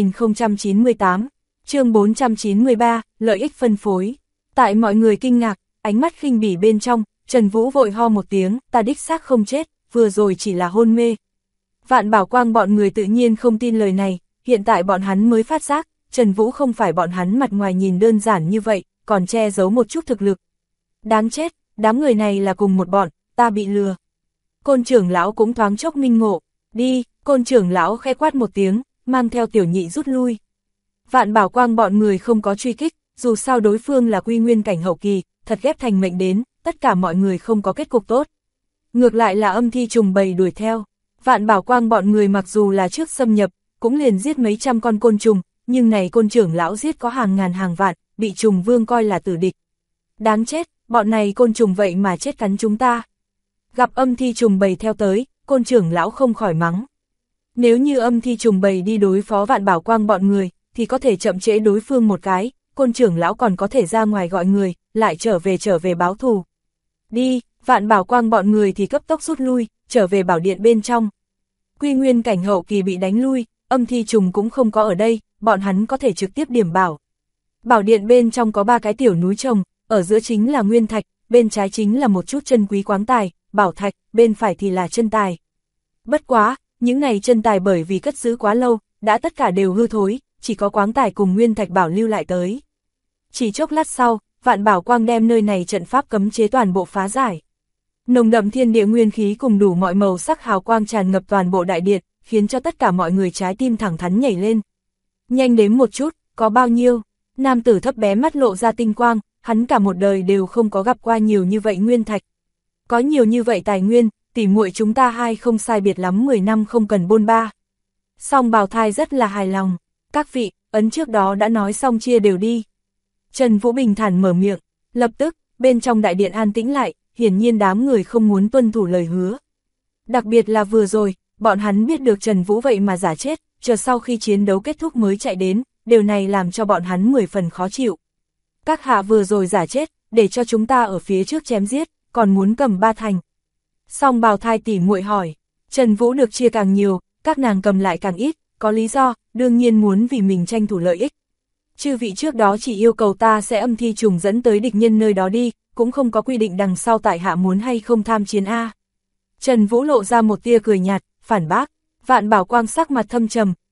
3098, chương 493, lợi ích phân phối. Tại mọi người kinh ngạc, ánh mắt khinh bỉ bên trong, Trần Vũ vội ho một tiếng, ta đích xác không chết, vừa rồi chỉ là hôn mê. Vạn Bảo Quang bọn người tự nhiên không tin lời này, hiện tại bọn hắn mới phát giác, Trần Vũ không phải bọn hắn mặt ngoài nhìn đơn giản như vậy, còn che giấu một chút thực lực. Đáng chết, đám người này là cùng một bọn, ta bị lừa. Côn trưởng lão cũng thoáng chốc minh ngộ, đi, Côn trưởng lão khẽ quát một tiếng, mang theo tiểu nhị rút lui. Vạn Bảo Quang bọn người không có truy kích, dù sao đối phương là quy nguyên cảnh hậu kỳ, thật ghép thành mệnh đến, tất cả mọi người không có kết cục tốt. Ngược lại là âm thi trùng bầy đuổi theo, Vạn Bảo Quang bọn người mặc dù là trước xâm nhập, cũng liền giết mấy trăm con côn trùng, nhưng này Côn trưởng lão giết có hàng ngàn hàng vạn, bị trùng vương coi là tử địch. Đáng chết, bọn này côn trùng vậy mà chết cắn chúng ta. Gặp âm thi trùng bầy theo tới, Côn trưởng lão không khỏi mắng. Nếu như âm thi trùng bầy đi đối phó Vạn Bảo Quang bọn người, thì có thể chậm trễ đối phương một cái, Côn trưởng lão còn có thể ra ngoài gọi người, lại trở về báo thù. Đi, Vạn Bảo Quang bọn người thì cấp tốc rút lui, trở về bảo điện bên trong. Quy nguyên cảnh hậu kỳ bị đánh lui, âm thi trùng cũng không có ở đây, bọn hắn có thể trực tiếp điểm bảo. Bảo điện bên trong có 3 cái tiểu núi trồng, ở giữa chính là nguyên thạch, bên trái chính là một chút chân quý quáng tài, bảo thạch, bên phải thì là chân tài. Bất quá, những này chân tài bởi vì cất giữ quá lâu, đã tất cả đều hư thối, chỉ có quáng tài cùng nguyên thạch bảo lưu lại tới. Chỉ chốc lát sau, Vạn Bảo Quang đem nơi này trận pháp cấm chế toàn bộ phá giải. Nồng đậm thiên địa nguyên khí cùng đủ mọi màu sắc hào quang tràn ngập toàn bộ đại điện, khiến cho tất cả mọi người trái tim thẳng thắn nhảy lên. Nhanh đến một chút, có bao nhiêu? Nam tử thấp bé mắt lộ ra tinh quang, hắn cả một đời đều không có gặp qua nhiều như vậy nguyên thạch. Có nhiều như vậy tài nguyên, tỉ muội chúng ta hai không sai biệt lắm 10 năm không cần bôn ba. Song Bào Thai rất là hài lòng. Các vị, ấn trước đó đã nói xong chia đều đi. Trần Vũ bình thản mở miệng, lập tức, bên trong đại điện an tĩnh lại, hiển nhiên đám người không muốn tuân thủ lời hứa. Đặc biệt là vừa rồi, bọn hắn biết được Trần Vũ vậy mà giả chết, chờ sau khi chiến đấu kết thúc mới chạy đến, điều này làm cho bọn hắn 10 phần khó chịu. Các hạ vừa rồi giả chết, để cho chúng ta ở phía trước chém giết, còn muốn cầm 3 thành. Song Bào Thai tỉ muội hỏi, Trần Vũ được chia càng nhiều, các nàng cầm lại càng ít, có lý do, đương nhiên muốn vì mình tranh thủ lợi ích. Chư vị trước đó chỉ yêu cầu ta sẽ âm thi trùng dẫn tới địch nhân nơi đó đi, cũng không có quy định đằng sau tại hạ muốn hay không tham chiến a. Trần Vũ lộ ra một tia cười nhạt, phản bác. Vạn Bảo Quang sắc mặt thâm trầm,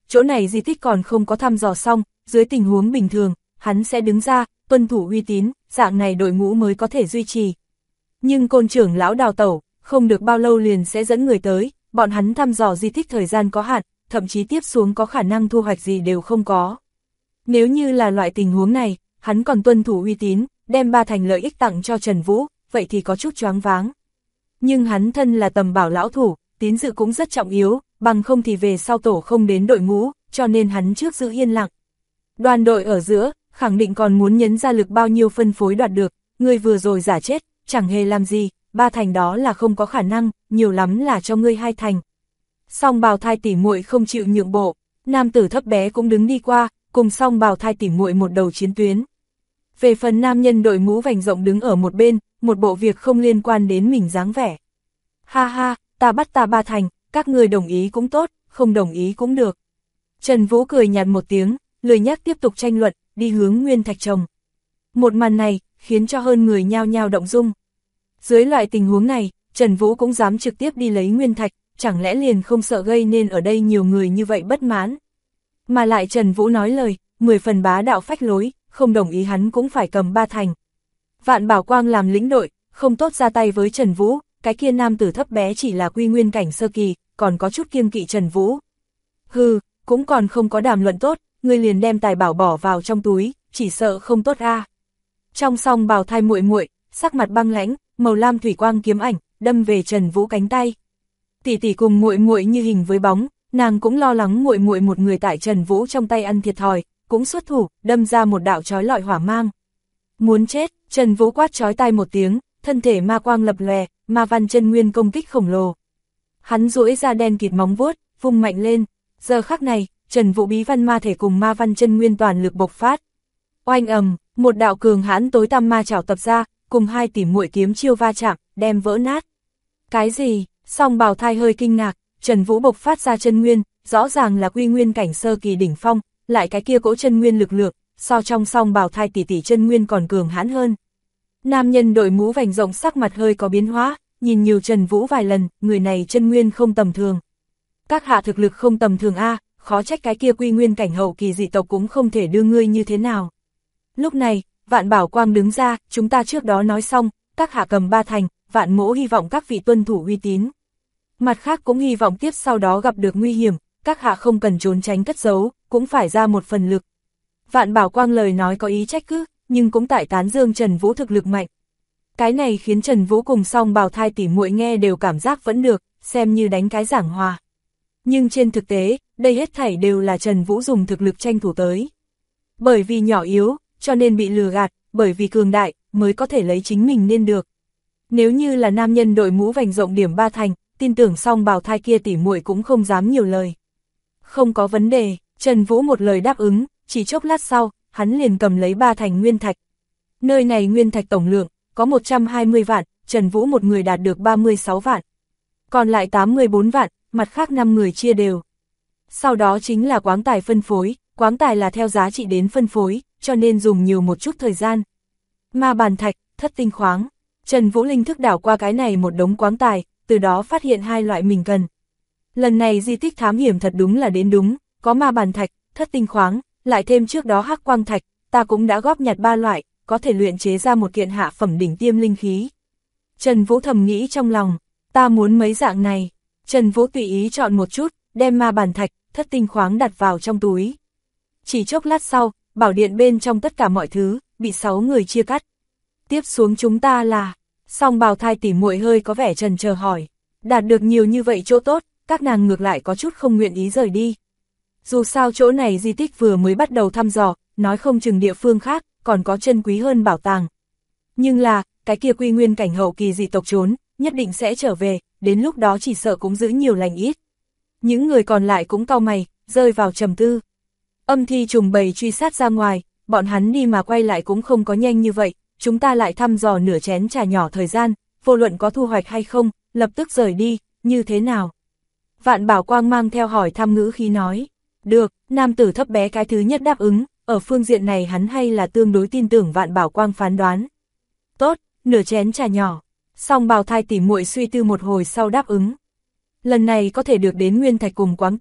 chỗ này di tích còn không có thăm dò xong, dưới tình huống bình thường, hắn sẽ đứng ra, tuân thủ uy tín, dạng này đội ngũ mới có thể duy trì. Nhưng Côn trưởng lão đào tẩu, không được bao lâu liền sẽ dẫn người tới, bọn hắn thăm dò di tích thời gian có hạn, thậm chí tiếp xuống có khả năng thu hoạch gì đều không có. Nếu như là loại tình huống này, hắn còn tuân thủ uy tín, đem 3 thành lợi ích tặng cho Trần Vũ, vậy thì có chút choáng váng. Nhưng hắn thân là tầm bảo lão thủ, tín dự cũng rất trọng yếu, bằng không thì về sau tổ không đến đội ngũ, cho nên hắn trước giữ yên lặng. Đoàn đội ở giữa, khẳng định còn muốn nhấn ra lực bao nhiêu phân phối đoạt được, ngươi vừa rồi giả chết, chẳng hề làm gì, 3 thành đó là không có khả năng, nhiều lắm là cho ngươi 2 thành. Song bào thai tỉ muội không chịu nhượng bộ, nam tử thấp bé cũng đứng đi qua, cùng song bào thai tỉ muội một đầu chiến tuyến. Về phần nam nhân đội mũ vành rộng đứng ở một bên, một bộ việc không liên quan đến mình dáng vẻ. Ha ha, ta bắt ta 3 thành, các người đồng ý cũng tốt, không đồng ý cũng được. Trần Vũ cười nhạt một tiếng, lười nhắc tiếp tục tranh luận, đi hướng Nguyên Thạch Trồng. Một màn này, khiến cho hơn người nhao nhao động dung. Dưới loại tình huống này, Trần Vũ cũng dám trực tiếp đi lấy Nguyên Thạch, chẳng lẽ liền không sợ gây nên ở đây nhiều người như vậy bất mãn. Mà lại Trần Vũ nói lời, 10 phần bá đạo phách lối, không đồng ý hắn cũng phải cầm 3 thành. Vạn Bảo Quang làm lĩnh đội, không tốt ra tay với Trần Vũ, cái kia nam tử thấp bé chỉ là quy nguyên cảnh sơ kỳ, còn có chút kiêng kỵ Trần Vũ. Hừ, cũng còn không có đàm luận tốt, ngươi liền đem tài bảo bỏ vào trong túi, chỉ sợ không tốt a. Trong song bào thai muội muội, sắc mặt băng lãnh, màu lam thủy quang kiếm ảnh, đâm về Trần Vũ cánh tay. Tỷ tỷ cùng muội muội như hình với bóng, nàng cũng lo lắng muội muội một người tại Trần Vũ trong tay ăn thiệt thòi, cũng xuất thủ, đâm ra một đạo chói lọi hỏa mang. Muốn chết, Trần Vũ quát chói tai một tiếng, thân thể ma quang lập lòe, ma văn chân nguyên công kích khổng lồ. Hắn duỗi ra đen kịt móng vuốt, vung mạnh lên. Giờ khắc này, Trần Vũ bí văn ma thể cùng ma văn chân nguyên toàn lực bộc phát. Oanh ầm, một đạo cường hãn tối tăm ma chảo tập ra, cùng 2 tỷ muội kiếm chiêu va chạm, đem vỡ nát. Cái gì? Song bào thai hơi kinh ngạc, Trần Vũ bộc phát ra chân nguyên, rõ ràng là quy nguyên cảnh sơ kỳ đỉnh phong, lại cái kia cỗ chân nguyên lực lượng, so trong song bào thai tỷ tỷ chân nguyên còn cường hãn hơn. Nam nhân đội mũ vành rộng sắc mặt hơi có biến hóa, nhìn nhiều Trần Vũ vài lần, người này chân nguyên không tầm thường. Các hạ thực lực không tầm thường a, khó trách cái kia quy nguyên cảnh hậu kỳ dị tộc cũng không thể đưa ngươi như thế nào. Lúc này, Vạn Bảo Quang đứng ra, chúng ta trước đó nói xong, các hạ cầm 3 thành, Vạn mỗ hy vọng các vị tuân thủ uy tín. Mặt khác cũng hy vọng tiếp sau đó gặp được nguy hiểm, các hạ không cần trốn tránh cất giấu, cũng phải ra một phần lực. Vạn Bảo Quang lời nói có ý trách cứ, nhưng cũng tại tán dương Trần Vũ thực lực mạnh. Cái này khiến Trần Vũ cùng song bào thai tỷ muội nghe đều cảm giác vẫn được, xem như đánh cái giảng hòa. Nhưng trên thực tế, đây hết thảy đều là Trần Vũ dùng thực lực tranh thủ tới. Bởi vì nhỏ yếu, cho nên bị lừa gạt, bởi vì cường đại, mới có thể lấy chính mình nên được. Nếu như là nam nhân đội mũ vành rộng điểm 3 thành, tin tưởng song bào thai kia tỷ muội cũng không dám nhiều lời. Không có vấn đề, Trần Vũ một lời đáp ứng, chỉ chốc lát sau, hắn liền cầm lấy 3 thành nguyên thạch. Nơi này nguyên thạch tổng lượng, có 120 vạn, Trần Vũ một người đạt được 36 vạn. Còn lại 84 vạn, mặt khác 5 người chia đều. Sau đó chính là quáng tài phân phối, quáng tài là theo giá trị đến phân phối, cho nên dùng nhiều một chút thời gian. Ma bàn thạch, thất tinh khoáng, Trần Vũ linh thức đảo qua cái này một đống quáng tài, từ đó phát hiện 2 loại mình cần. Lần này di tích thám hiểm thật đúng là đến đúng, có ma bàn thạch, thất tinh khoáng, lại thêm trước đó hắc quang thạch, ta cũng đã góp nhặt 3 loại, có thể luyện chế ra một kiện hạ phẩm đỉnh tiêm linh khí. Trần Vũ thầm nghĩ trong lòng, ta muốn mấy dạng này. Trần Vũ tùy ý chọn một chút, đem ma bàn thạch, thất tinh khoáng đặt vào trong túi. Chỉ chốc lát sau, bảo điện bên trong tất cả mọi thứ, bị 6 người chia cắt. Tiếp xuống chúng ta là, song bào thai tỷ muội hơi có vẻ chần chờ hỏi, đạt được nhiều như vậy chỗ tốt, các nàng ngược lại có chút không nguyện ý rời đi. Dù sao chỗ này di tích vừa mới bắt đầu thăm dò, nói không chừng địa phương khác, còn có chân quý hơn bảo tàng. Nhưng là, cái kia quy nguyên cảnh hậu kỳ dị tộc trốn, nhất định sẽ trở về, đến lúc đó chỉ sợ cũng giữ nhiều lành ít. Những người còn lại cũng cau mày, rơi vào trầm tư. Âm thi trùng bầy truy sát ra ngoài, bọn hắn đi mà quay lại cũng không có nhanh như vậy, chúng ta lại thăm dò nửa chén trà nhỏ thời gian, vô luận có thu hoạch hay không, lập tức rời đi, như thế nào? Vạn Bảo Quang mang theo hỏi thăm ngữ khí nói, được, nam tử thấp bé cái thứ nhất đáp ứng, ở phương diện này hắn hay là tương đối tin tưởng Vạn Bảo Quang phán đoán. Tốt, nửa chén trà nhỏ, song bào thai tỷ muội suy tư một hồi sau đáp ứng. Lần này có thể được đến nguyên thạch cùng quáng tài,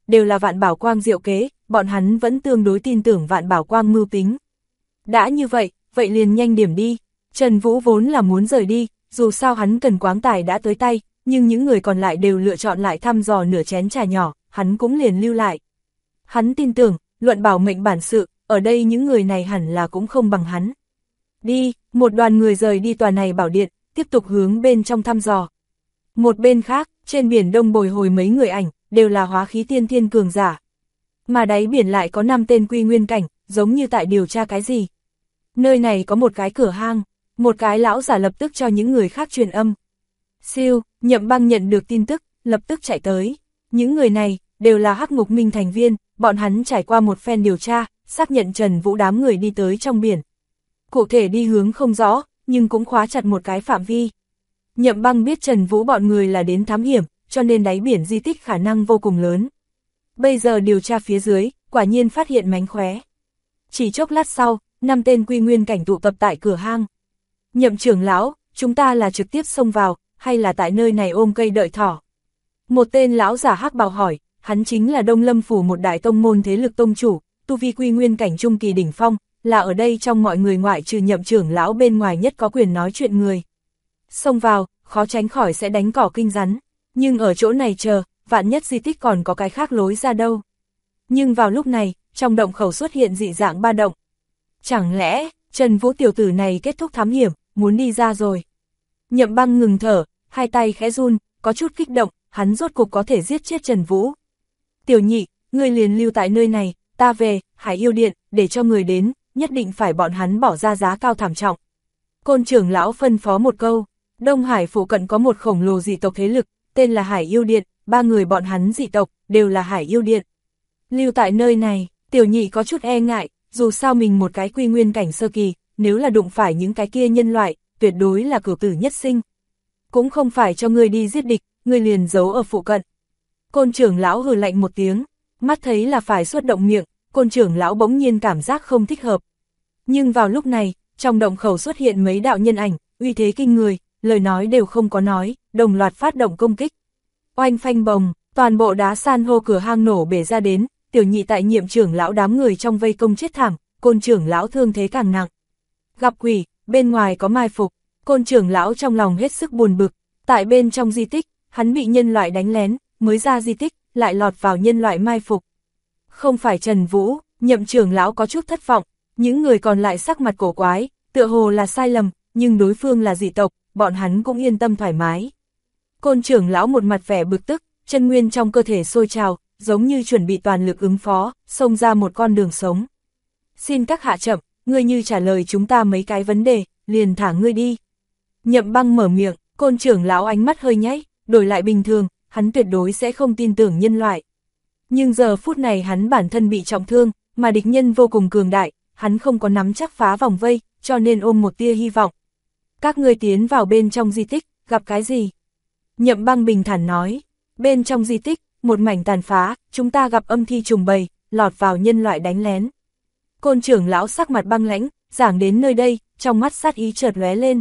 đều là Vạn Bảo Quang diệu kế, bọn hắn vẫn tương đối tin tưởng Vạn Bảo Quang mưu tính. Đã như vậy, vậy liền nhanh điểm đi. Trần Vũ vốn là muốn rời đi, dù sao hắn cần quáng tài đã tới tay, nhưng những người còn lại đều lựa chọn lại thăm dò nửa chén trà nhỏ, hắn cũng liền lưu lại. Hắn tin tưởng, luận bảo mệnh bản sự, ở đây những người này hẳn là cũng không bằng hắn. Đi, một đoàn người rời đi tòa này bảo điện, tiếp tục hướng bên trong thăm dò. Một bên khác, trên biển đông bồi hồi mấy người ảnh, đều là hóa khí tiên thiên cường giả. Mà đáy biển lại có 5 tên quy nguyên cảnh, giống như tại điều tra cái gì. Nơi này có một cái cửa hang, một cái lão giả lập tức cho những người khác truyền âm. Siêu, Nhậm Băng nhận được tin tức, lập tức chạy tới. Những người này, đều là Hắc Ngục Minh thành viên, bọn hắn trải qua một phen điều tra, xác nhận Trần Vũ đám người đi tới trong biển. Cụ thể đi hướng không rõ, nhưng cũng khóa chặt một cái phạm vi. Nhậm Băng biết Trần Vũ bọn người là đến thám hiểm, cho nên đáy biển di tích khả năng vô cùng lớn. Bây giờ điều tra phía dưới, quả nhiên phát hiện mánh khóe. Chỉ chốc lát sau, 5 tên quy nguyên cảnh tụ tập tại cửa hang. Nhậm trưởng lão, chúng ta là trực tiếp xông vào, hay là tại nơi này ôm cây đợi thỏ? Một tên lão giả hắc bào hỏi, hắn chính là Đông Lâm Phủ một đại tông môn thế lực tông chủ, tu vi quy nguyên cảnh trung kỳ đỉnh phong, là ở đây trong mọi người ngoại trừ Nhậm trưởng lão bên ngoài nhất có quyền nói chuyện người. Xông vào, khó tránh khỏi sẽ đánh cỏ kinh rắn, nhưng ở chỗ này chờ, vạn nhất di tích còn có cái khác lối ra đâu. Nhưng vào lúc này, trong động khẩu xuất hiện dị dạng ba động. Chẳng lẽ, Trần Vũ tiểu tử này kết thúc thám hiểm, muốn đi ra rồi? Nhậm Băng ngừng thở, hai tay khẽ run, có chút kích động, hắn rốt cục có thể giết chết Trần Vũ. Tiểu Nhị, ngươi liền lưu tại nơi này, ta về, Hải Yêu Điện, để cho người đến, nhất định phải bọn hắn bỏ ra giá cao thảm trọng. Côn trưởng lão phân phó một câu, Đông Hải phụ cận có một khổng lồ dị tộc thế lực, tên là Hải Yêu Điện, 3 người bọn hắn dị tộc, đều là Hải Yêu Điện. Lưu tại nơi này, Tiểu Nhị có chút e ngại, dù sao mình một cái quy nguyên cảnh sơ kỳ, nếu là đụng phải những cái kia nhân loại, tuyệt đối là cửu tử nhất sinh. Cũng không phải cho ngươi đi giết địch, ngươi liền giấu ở phụ cận. Côn trưởng lão hừ lạnh một tiếng, mắt thấy là phải xuất động miệng, côn trưởng lão bỗng nhiên cảm giác không thích hợp. Nhưng vào lúc này, trong động khẩu xuất hiện mấy đạo nhân ảnh, uy thế kinh người, lời nói đều không có nói, đồng loạt phát động công kích. Oanh phanh bồng, toàn bộ đá san hô cửa hang nổ bể ra đến, Tiểu Nhị tại Nhiệm trưởng lão đám người trong vây công chết thảm, côn trưởng lão thương thế càng nặng. Gặp quỷ, bên ngoài có mai phục, côn trưởng lão trong lòng hết sức buồn bực, tại bên trong di tích, hắn bị nhân loại đánh lén, mới ra di tích, lại lọt vào nhân loại mai phục. Không phải Trần Vũ, Nhậm trưởng lão có chút thất vọng, những người còn lại sắc mặt cổ quái, tựa hồ là sai lầm, nhưng đối phương là dị tộc, bọn hắn cũng yên tâm thoải mái. Côn trưởng lão một mặt vẻ bực tức, chân nguyên trong cơ thể sôi trào, giống như chuẩn bị toàn lực ứng phó, xông ra một con đường sống. Xin các hạ chậm, ngươi như trả lời chúng ta mấy cái vấn đề, liền thả ngươi đi. Nhậm Băng mở miệng, côn trưởng lão ánh mắt hơi nháy, đổi lại bình thường, hắn tuyệt đối sẽ không tin tưởng nhân loại. Nhưng giờ phút này hắn bản thân bị trọng thương, mà địch nhân vô cùng cường đại, hắn không có nắm chắc phá vòng vây, cho nên ôm một tia hy vọng. Các ngươi tiến vào bên trong di tích, gặp cái gì? Nhậm Băng bình thản nói, bên trong di tích, một mảnh tàn phá, chúng ta gặp âm thi trùng bầy, lọt vào nhân loại đánh lén. Côn trưởng lão sắc mặt băng lãnh, giảng đến nơi đây, trong mắt sát ý chợt lóe lên.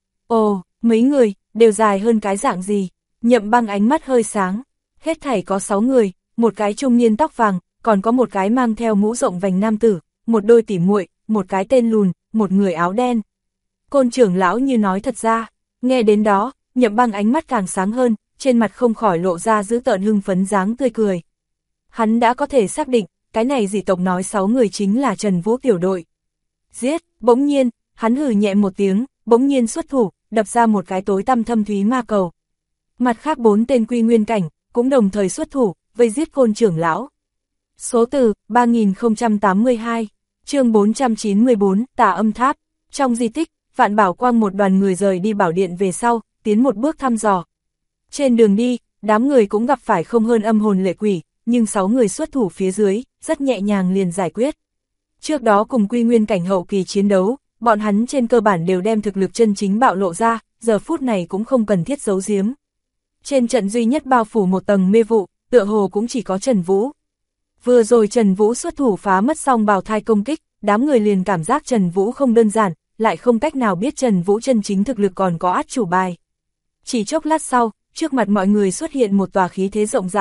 Ồ, mấy người, đều dài hơn cái dạng gì? Nhậm Băng ánh mắt hơi sáng, hết thảy có 6 người, một cái trung niên tóc vàng, còn có một cái mang theo mũ rộng vành nam tử, một đôi tỉ muội, một cái tên lùn, một người áo đen. Côn trưởng lão như nói thật ra, nghe đến đó, Nhậm Băng ánh mắt càng sáng hơn, trên mặt không khỏi lộ ra dữ tợn hưng phấn dáng tươi cười. Hắn đã có thể xác định, cái này dị tộc nói 6 người chính là Trần Vũ tiểu đội. Giết, bỗng nhiên, hắn hừ nhẹ một tiếng, bỗng nhiên xuất thủ, đập ra một cái tối tăm thâm thúy ma cầu. Mặt khác 4 tên quy nguyên cảnh, cũng đồng thời xuất thủ, vây giết côn trưởng lão. Số từ, 3082, chương 494, Tà Âm Tháp. Trong di tích, Vạn Bảo Quang một đoàn người rời đi bảo điện về sau, tiến một bước thăm dò. Trên đường đi, đám người cũng gặp phải không hơn âm hồn lệ quỷ, nhưng 6 người xuất thủ phía dưới, rất nhẹ nhàng liền giải quyết. Trước đó cùng quy nguyên cảnh hậu kỳ chiến đấu, bọn hắn trên cơ bản đều đem thực lực chân chính bạo lộ ra, giờ phút này cũng không cần thiết giấu giếm. Trên trận duy nhất bao phủ một tầng mê vụ, tựa hồ cũng chỉ có Trần Vũ. Vừa rồi Trần Vũ xuất thủ phá mất xong bào thai công kích, đám người liền cảm giác Trần Vũ không đơn giản, lại không cách nào biết Trần Vũ chân chính thực lực còn có át chủ bài. Chỉ chốc lát sau, trước mặt mọi người xuất hiện một tòa khí thế rộng rãi,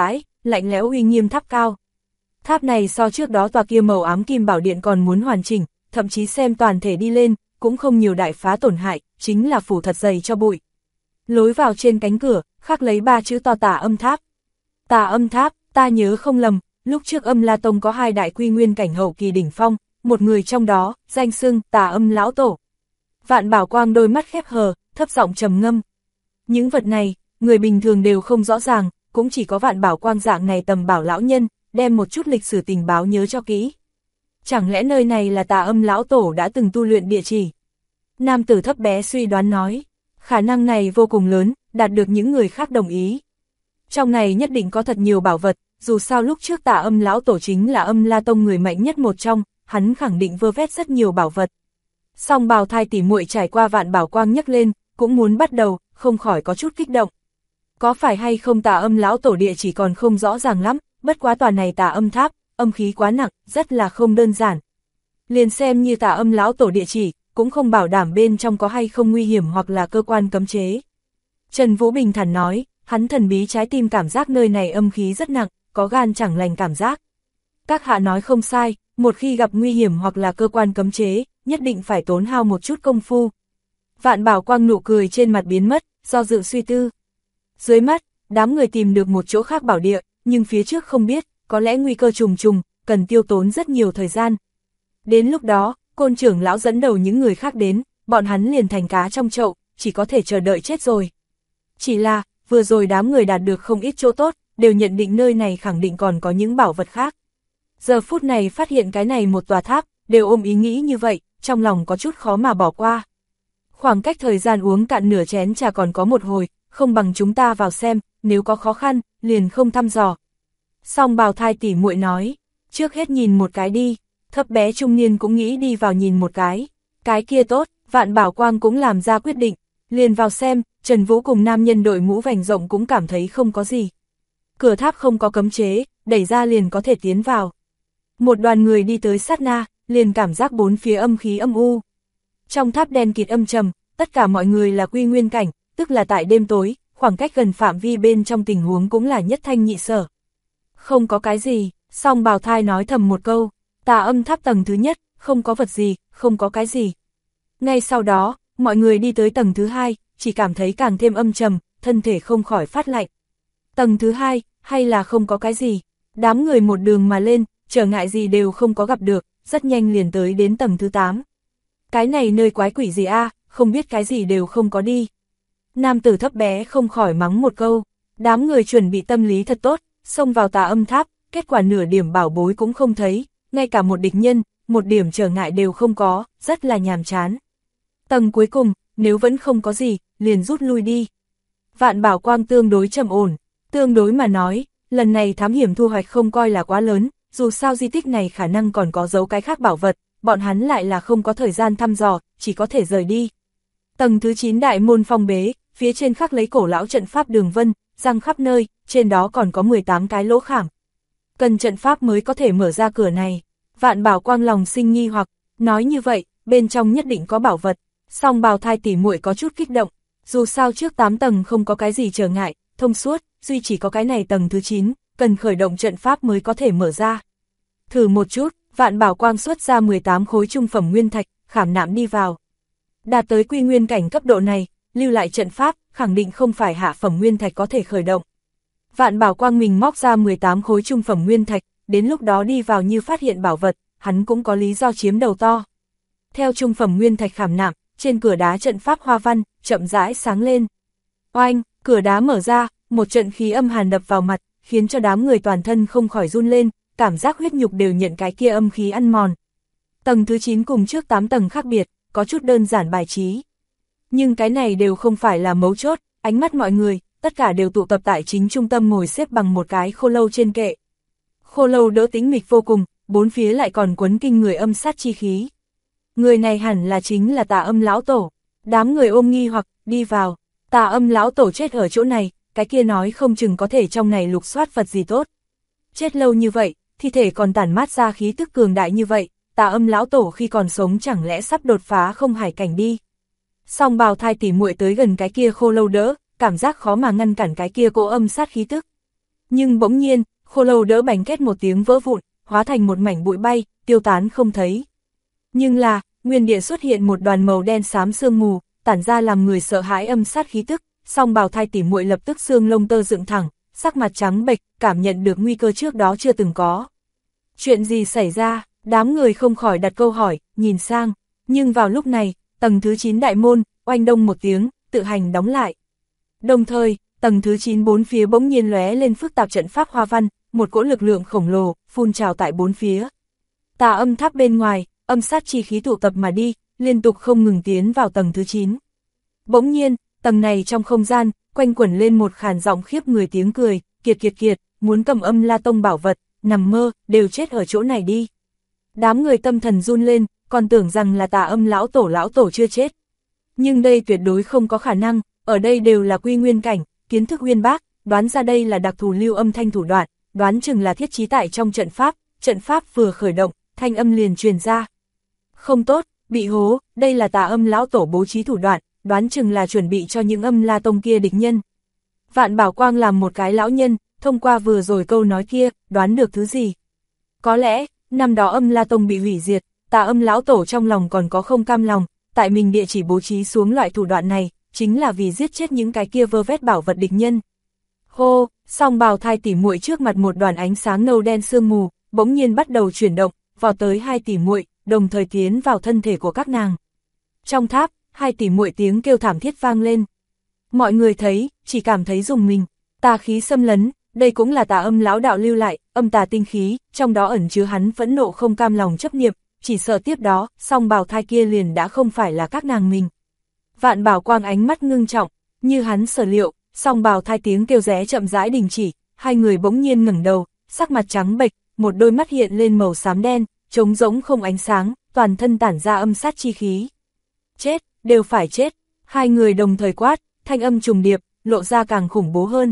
lạnh lẽo uy nghiêm tháp cao. Tháp này so trước đó tòa kia màu ám kim bảo điện còn muốn hoàn chỉnh, thậm chí xem toàn thể đi lên, cũng không nhiều đại phá tổn hại, chính là phủ thật dày cho bụi. Lối vào trên cánh cửa, khắc lấy 3 chữ to Tà Âm Tháp. Tà Âm Tháp, ta nhớ không lầm, lúc trước Âm La Tông có 2 đại quy nguyên cảnh hậu kỳ đỉnh phong, một người trong đó, danh xưng Tà Âm Lão Tổ. Vạn Bảo Quang đôi mắt khép hờ, thấp giọng trầm ngâm. Những vật này, người bình thường đều không rõ ràng, cũng chỉ có Vạn Bảo Quang dạng này tầm bảo lão nhân, đem một chút lịch sử tình báo nhớ cho kỹ. Chẳng lẽ nơi này là Tà Âm Lão Tổ đã từng tu luyện địa chỉ? Nam tử thấp bé suy đoán nói, khả năng này vô cùng lớn, đạt được những người khác đồng ý. Trong này nhất định có thật nhiều bảo vật, dù sao lúc trước Tà Âm Lão Tổ chính là Âm La Tông người mạnh nhất một trong, hắn khẳng định vơ vét rất nhiều bảo vật. Song Bào Thai tỉ muội trải qua Vạn Bảo Quang nhấc lên, cũng muốn bắt đầu, không khỏi có chút kích động. Có phải hay không Tà Âm Lão Tổ địa chỉ còn không rõ ràng lắm, bất quá tòa này Tà Âm Tháp, âm khí quá nặng, rất là không đơn giản. Liền xem như Tà Âm Lão Tổ địa chỉ, cũng không bảo đảm bên trong có hay không nguy hiểm hoặc là cơ quan cấm chế. Trần Vũ bình thản nói, hắn thần bí trái tim cảm giác nơi này âm khí rất nặng, có gan chẳng lành cảm giác. Các hạ nói không sai, một khi gặp nguy hiểm hoặc là cơ quan cấm chế, nhất định phải tốn hao một chút công phu. Vạn Bảo Quang nụ cười trên mặt biến mất, do dự suy tư. Dưới mắt, đám người tìm được một chỗ khác bảo địa, nhưng phía trước không biết, có lẽ nguy cơ trùng trùng, cần tiêu tốn rất nhiều thời gian. Đến lúc đó, Côn trưởng lão dẫn đầu những người khác đến, bọn hắn liền thành cá trong chậu, chỉ có thể chờ đợi chết rồi. Chỉ là, vừa rồi đám người đạt được không ít chỗ tốt, đều nhận định nơi này khẳng định còn có những bảo vật khác. Giờ phút này phát hiện cái này một tòa tháp, đều ôm ý nghĩ như vậy, trong lòng có chút khó mà bỏ qua. Khoảng cách thời gian uống cạn nửa chén trà còn có một hồi, không bằng chúng ta vào xem, nếu có khó khăn, liền không thăm dò. Song Bào Thai tỉ muội nói, trước hết nhìn một cái đi, thấp bé trung niên cũng nghĩ đi vào nhìn một cái kia tốt, Vạn Bảo Quang cũng làm ra quyết định, liền vào xem, Trần Vũ cùng nam nhân đội mũ vành rộng cũng cảm thấy không có gì. Cửa tháp không có cấm chế, đẩy ra liền có thể tiến vào. Một đoàn người đi tới sát na, liền cảm giác bốn phía âm khí âm u. Trong tháp đen kịt âm trầm, tất cả mọi người là quy nguyên cảnh, tức là tại đêm tối, khoảng cách gần phạm vi bên trong tình huống cũng là nhất thanh nhị sở. Không có cái gì, song Bào Thai nói thầm một câu, Tà Âm Tháp tầng thứ nhất, không có vật gì, không có cái gì. Ngay sau đó, mọi người đi tới tầng thứ hai, chỉ cảm thấy càng thêm âm trầm, thân thể không khỏi phát lạnh. Tầng thứ hai, hay là không có cái gì, đám người một đường mà lên, trở ngại gì đều không có gặp được, rất nhanh liền tới đến tầng thứ 8. Cái này nơi quái quỷ gì a, không biết cái gì đều không có đi. Nam tử thấp bé không khỏi mắng một câu, đám người chuẩn bị tâm lý thật tốt, xông vào Tà Âm Tháp, kết quả nửa điểm bảo bối cũng không thấy, ngay cả một địch nhân, một điểm trở ngại đều không có, rất là nhàm chán. Tầng cuối cùng, nếu vẫn không có gì, liền rút lui đi. Vạn Bảo Quang tương đối trầm ổn, tương đối mà nói, lần này thám hiểm thu hoạch không coi là quá lớn, dù sao di tích này khả năng còn có dấu cái khác bảo vật, bọn hắn lại là không có thời gian thăm dò, chỉ có thể rời đi. Tầng thứ 9 đại môn phong bế, phía trên khắc lấy cổ lão trận pháp đường vân, răng khắp nơi, trên đó còn có 18 cái lỗ khảm. Cần trận pháp mới có thể mở ra cửa này. Vạn Bảo Quang lòng sinh nghi hoặc, nói như vậy, bên trong nhất định có bảo vật. Song Bào Thai tỉ muội có chút kích động, dù sao trước 8 tầng không có cái gì trở ngại, thông suốt, duy chỉ có cái này tầng thứ 9, cần khởi động trận pháp mới có thể mở ra. Thử một chút, Vạn Bảo Quang xuất ra 18 khối trung phẩm nguyên thạch, khảm nạm đi vào. Đạt tới quy nguyên cảnh cấp độ này, lưu lại trận pháp, khẳng định không phải hạ phẩm nguyên thạch có thể khởi động. Vạn Bảo Quang mình móc ra 18 khối trung phẩm nguyên thạch, đến lúc đó đi vào như phát hiện bảo vật, hắn cũng có lý do chiếm đầu to. Theo trung phẩm nguyên thạch khảm nạm, trên cửa đá trận pháp hoa văn, chậm rãi sáng lên. Oanh, cửa đá mở ra, một trận khí âm hàn đập vào mặt, khiến cho đám người toàn thân không khỏi run lên, cảm giác huyết nhục đều nhận cái kia âm khí ăn mòn. Tầng thứ 9 cùng trước 8 tầng khác biệt, có chút đơn giản bài trí. Nhưng cái này đều không phải là mấu chốt, ánh mắt mọi người, tất cả đều tụ tập tại chính trung tâm ngồi xếp bằng một cái khô lâu trên kệ. Khô lâu đỡ tĩnh mịch vô cùng, bốn phía lại còn quấn kinh người âm sát chi khí. Người này hẳn là chính là Tà Âm Lão Tổ. Đám người ôm nghi hoặc, đi vào. Tà Âm Lão Tổ chết ở chỗ này, cái kia nói không chừng có thể trong này lục soát vật gì tốt. Chết lâu như vậy, thi thể còn tản mát ra khí tức cường đại như vậy, Tà Âm Lão Tổ khi còn sống chẳng lẽ sắp đột phá không hải cảnh đi. Song Bào Thai tỉ muội tới gần cái kia khô lâu đỡ, cảm giác khó mà ngăn cản cái kia cỗ âm sát khí tức. Nhưng bỗng nhiên, khô lâu đỡ bánh két một tiếng vỡ vụn, hóa thành một mảnh bụi bay, tiêu tán không thấy. Nhưng là, nguyên địa xuất hiện một đoàn màu đen xám sương mù, tản ra làm người sợ hãi âm sát khí tức, song bào thai tỉ muội lập tức xương lông tơ dựng thẳng, sắc mặt trắng bệch, cảm nhận được nguy cơ trước đó chưa từng có. Chuyện gì xảy ra? Đám người không khỏi đặt câu hỏi, nhìn sang, nhưng vào lúc này, tầng thứ 9 đại môn, oanh đông một tiếng, tự hành đóng lại. Đồng thời, tầng thứ 9 bốn phía bỗng nhiên lóe lên phức tạp trận pháp hoa văn, một cỗ lực lượng khổng lồ, phun trào tại bốn phía. Tà âm tháp bên ngoài, âm sát chi khí tụ tập mà đi, liên tục không ngừng tiến vào tầng thứ 9. Bỗng nhiên, tầng này trong không gian, quanh quẩn lên một khàn giọng khiếp người tiếng cười, kiệt kiệt kiệt, muốn cầm âm La Tông bảo vật, nằm mơ, đều chết ở chỗ này đi. Đám người tâm thần run lên, còn tưởng rằng là Tà Âm lão tổ chưa chết. Nhưng đây tuyệt đối không có khả năng, ở đây đều là quy nguyên cảnh, kiến thức uyên bác, đoán ra đây là đặc thù lưu âm thanh thủ đoạn, đoán chừng là thiết trí tại trong trận pháp vừa khởi động, thanh âm liền truyền ra. Không tốt, bị hố, đây là Tà Âm lão tổ bố trí thủ đoạn, đoán chừng là chuẩn bị cho những âm La Tông kia địch nhân. Vạn Bảo Quang làm một cái lão nhân, thông qua vừa rồi câu nói kia, đoán được thứ gì. Có lẽ, năm đó âm La Tông bị hủy diệt, Tà Âm lão tổ trong lòng còn có không cam lòng, tại mình địa chỉ bố trí xuống loại thủ đoạn này, chính là vì giết chết những cái kia vơ vét bảo vật địch nhân. Hô, song bào thai tỉ muội trước mặt một đoàn ánh sáng nâu đen sương mù, bỗng nhiên bắt đầu chuyển động, vào tới hai tỉ muội, đồng thời tiến vào thân thể của các nàng. Trong tháp, hai tỉ muội tiếng kêu thảm thiết vang lên. Mọi người thấy, chỉ cảm thấy rùng mình, tà khí xâm lấn, đây cũng là Tà Âm lão đạo lưu lại, âm tà tinh khí, trong đó ẩn chứa hắn phẫn nộ không cam lòng chấp niệm, chỉ sợ tiếp đó, song bào thai kia liền đã không phải là các nàng mình. Vạn Bảo Quang ánh mắt ngưng trọng, như hắn sở liệu, song bào thai tiếng kêu ré chậm rãi đình chỉ, hai người bỗng nhiên ngẩng đầu, sắc mặt trắng bệch, một đôi mắt hiện lên màu xám đen, trống rỗng không ánh sáng, toàn thân tản ra âm sát chi khí. Chết, đều phải chết, hai người đồng thời quát, thanh âm trùng điệp, lộ ra càng khủng bố hơn.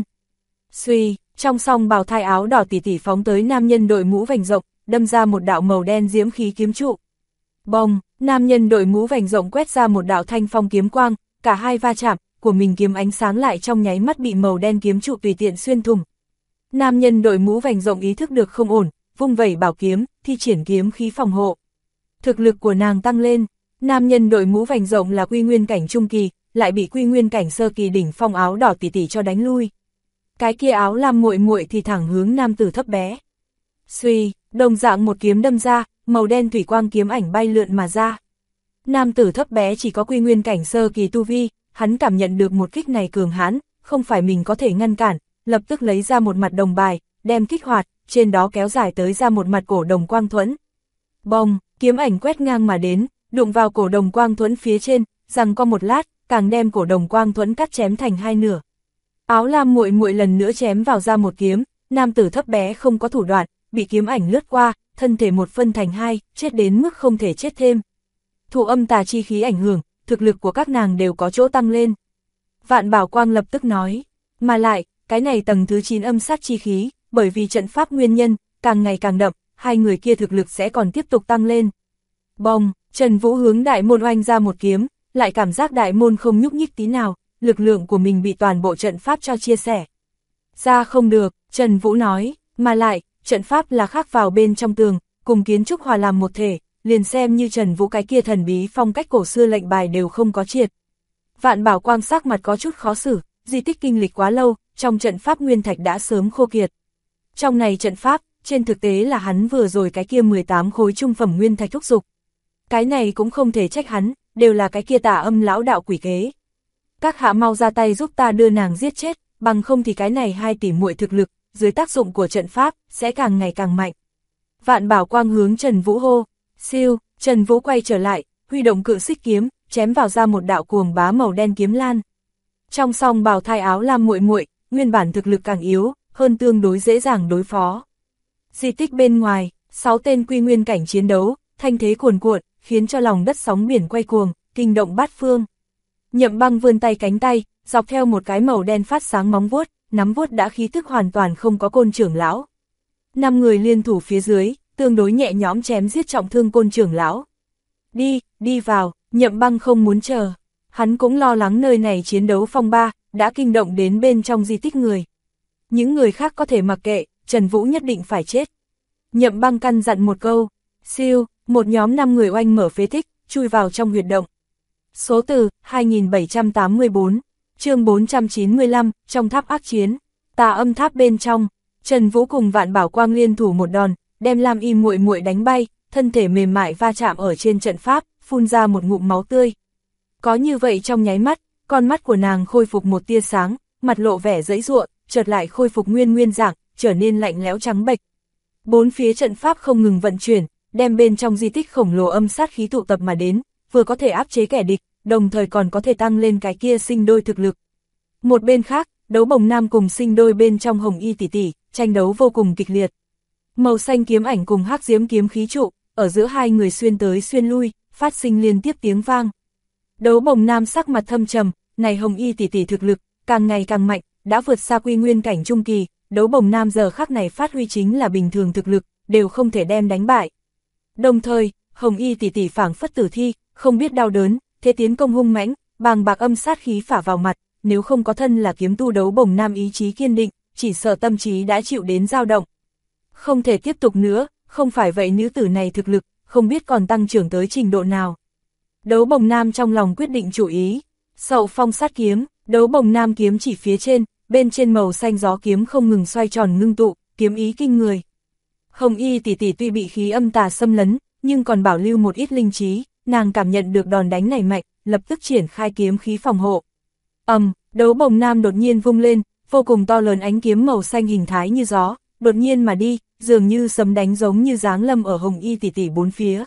Suy, trong song bào thai áo đỏ tỉ tỉ phóng tới nam nhân đội mũ vành rộng, đâm ra một đạo màu đen diễm khí kiếm trụ. Bông, nam nhân đội mũ vành rộng quét ra một đạo thanh phong kiếm quang, cả hai va chạm, của mình kiếm ánh sáng lại trong nháy mắt bị màu đen kiếm trụ tùy tiện xuyên thủng. Nam nhân đội mũ vành rộng ý thức được không ổn, vung vẩy bảo kiếm, thi triển kiếm khí phòng hộ. Thực lực của nàng tăng lên, nam nhân đội mũ vành rộng là quy nguyên cảnh trung kỳ, lại bị quy nguyên cảnh sơ kỳ đỉnh phong áo đỏ tỉ tỉ cho đánh lui. Cái kia áo lam muội muội thì thẳng hướng nam tử thấp bé. Suy, đồng dạng một kiếm đâm ra, màu đen thủy quang kiếm ảnh bay lượn mà ra. Nam tử thấp bé chỉ có quy nguyên cảnh sơ kỳ tu vi, hắn cảm nhận được một kích này cường hãn, không phải mình có thể ngăn cản, lập tức lấy ra một mặt đồng bài, đem kích hoạt, trên đó kéo dài tới ra một mặt cổ đồng quang thuẫn. Bông, kiếm ảnh quét ngang mà đến, đụng vào cổ đồng quang thuẫn phía trên, rằng có một lát, càng đem cổ đồng quang thuẫn cắt chém thành hai nửa. Áo lam muội muội lần nữa chém vào ra một kiếm, nam tử thấp bé không có thủ đoạn, bị kiếm ảnh lướt qua, thân thể một phân thành hai, chết đến mức không thể chết thêm. Thụ âm tà chi khí ảnh hưởng, thực lực của các nàng đều có chỗ tăng lên. Vạn Bảo Quang lập tức nói, mà lại, cái này tầng thứ 9 âm sát chi khí, bởi vì trận pháp nguyên nhân, càng ngày càng đậm, hai người kia thực lực sẽ còn tiếp tục tăng lên. Bông, Trần Vũ hướng đại môn oanh ra một kiếm, lại cảm giác đại môn không nhúc nhích tí nào, lực lượng của mình bị toàn bộ trận pháp cho chia sẻ. Ra không được, Trần Vũ nói, mà lại, trận pháp là khắc vào bên trong tường, cùng kiến trúc hòa làm một thể, liền xem như Trần Vũ cái kia thần bí phong cách cổ xưa lệnh bài đều không có triệt. Vạn Bảo Quang sắc mặt có chút khó xử, di tích kinh lịch quá lâu, trong trận pháp nguyên thạch đã sớm khô kiệt. Trong này trận pháp, trên thực tế là hắn vừa rồi cái kia 18 khối trung phẩm nguyên thạch thúc dục. Cái này cũng không thể trách hắn, đều là cái kia Tà Âm lão đạo quỷ kế. Các hạ mau ra tay giúp ta đưa nàng giết chết, bằng không thì cái này hai tỷ muội thực lực, dưới tác dụng của trận pháp, sẽ càng ngày càng mạnh. Vạn Bảo Quang hướng Trần Vũ hô, siêu, Trần Vũ quay trở lại, huy động cự xích kiếm, chém vào ra một đạo cuồng bá màu đen kiếm lan. Trong song bào thai áo lam muội muội, nguyên bản thực lực càng yếu, hơn tương đối dễ dàng đối phó. Di tích bên ngoài, 6 tên quy nguyên cảnh chiến đấu, thanh thế cuồn cuộn, khiến cho lòng đất sóng biển quay cuồng, kinh động bát phương. Nhậm Băng vươn tay cánh tay, dọc theo một cái màu đen phát sáng móng vuốt, nắm vuốt đã khí tức hoàn toàn không có Côn trưởng lão. 5 người liên thủ phía dưới, tương đối nhẹ nhõm chém giết trọng thương Côn trưởng lão. Đi vào, Nhậm Băng không muốn chờ. Hắn cũng lo lắng nơi này chiến đấu phong ba, đã kinh động đến bên trong di tích người. Những người khác có thể mặc kệ, Trần Vũ nhất định phải chết. Nhậm Băng căn dặn một câu, siêu, một nhóm 5 người oanh mở phế tích, chui vào trong huyệt động. Số từ 2784, chương 495, trong tháp ác chiến, Tà Âm tháp bên trong, Trần Vũ cùng Vạn Bảo Quang liên thủ một đòn, đem Lam Y muội muội đánh bay, thân thể mềm mại va chạm ở trên trận pháp, phun ra một ngụm máu tươi. Có như vậy trong nháy mắt, con mắt của nàng khôi phục một tia sáng, mặt lộ vẻ giãy giụa, chợt lại khôi phục nguyên dạng, trở nên lạnh lẽo trắng bệch. Bốn phía trận pháp không ngừng vận chuyển, đem bên trong di tích khổng lồ âm sát khí tụ tập mà đến, vừa có thể áp chế kẻ địch, đồng thời còn có thể tăng lên cái kia sinh đôi thực lực. Một bên khác, Đấu Bồng Nam cùng sinh đôi bên trong Hồng Y tỷ tỷ, tranh đấu vô cùng kịch liệt. Màu xanh kiếm ảnh cùng hắc diễm kiếm khí trụ, ở giữa hai người xuyên tới xuyên lui, phát sinh liên tiếp tiếng vang. Đấu Bồng Nam sắc mặt thâm trầm, này Hồng Y tỷ tỷ thực lực, càng ngày càng mạnh, đã vượt xa quy nguyên cảnh trung kỳ, Đấu Bồng Nam giờ khắc này phát huy chính là bình thường thực lực, đều không thể đem đánh bại. Đồng thời, Hồng Y tỷ tỷ phảng phất tử thi, không biết đau đớn, thế tiến công hung mãnh, bàng bạc âm sát khí phả vào mặt, nếu không có thân là kiếm tu Đấu Bồng Nam ý chí kiên định, chỉ sợ tâm trí đã chịu đến dao động. Không thể tiếp tục nữa, không phải vậy nữ tử này thực lực, không biết còn tăng trưởng tới trình độ nào. Đấu Bồng Nam trong lòng quyết định chủ ý, Sậu Phong sát kiếm, Đấu Bồng Nam kiếm chỉ phía trên, bên trên màu xanh gió kiếm không ngừng xoay tròn ngưng tụ, kiếm ý kinh người. Hồng Y tỷ tỷ tuy bị khí âm tà xâm lấn, nhưng còn bảo lưu một ít linh trí, nàng cảm nhận được đòn đánh này mạnh, lập tức triển khai kiếm khí phòng hộ. Đấu Bồng Nam đột nhiên vung lên, vô cùng to lớn ánh kiếm màu xanh hình thái như gió, đột nhiên mà đi, dường như sấm đánh giống như giáng lâm ở Hồng Y tỷ tỷ bốn phía.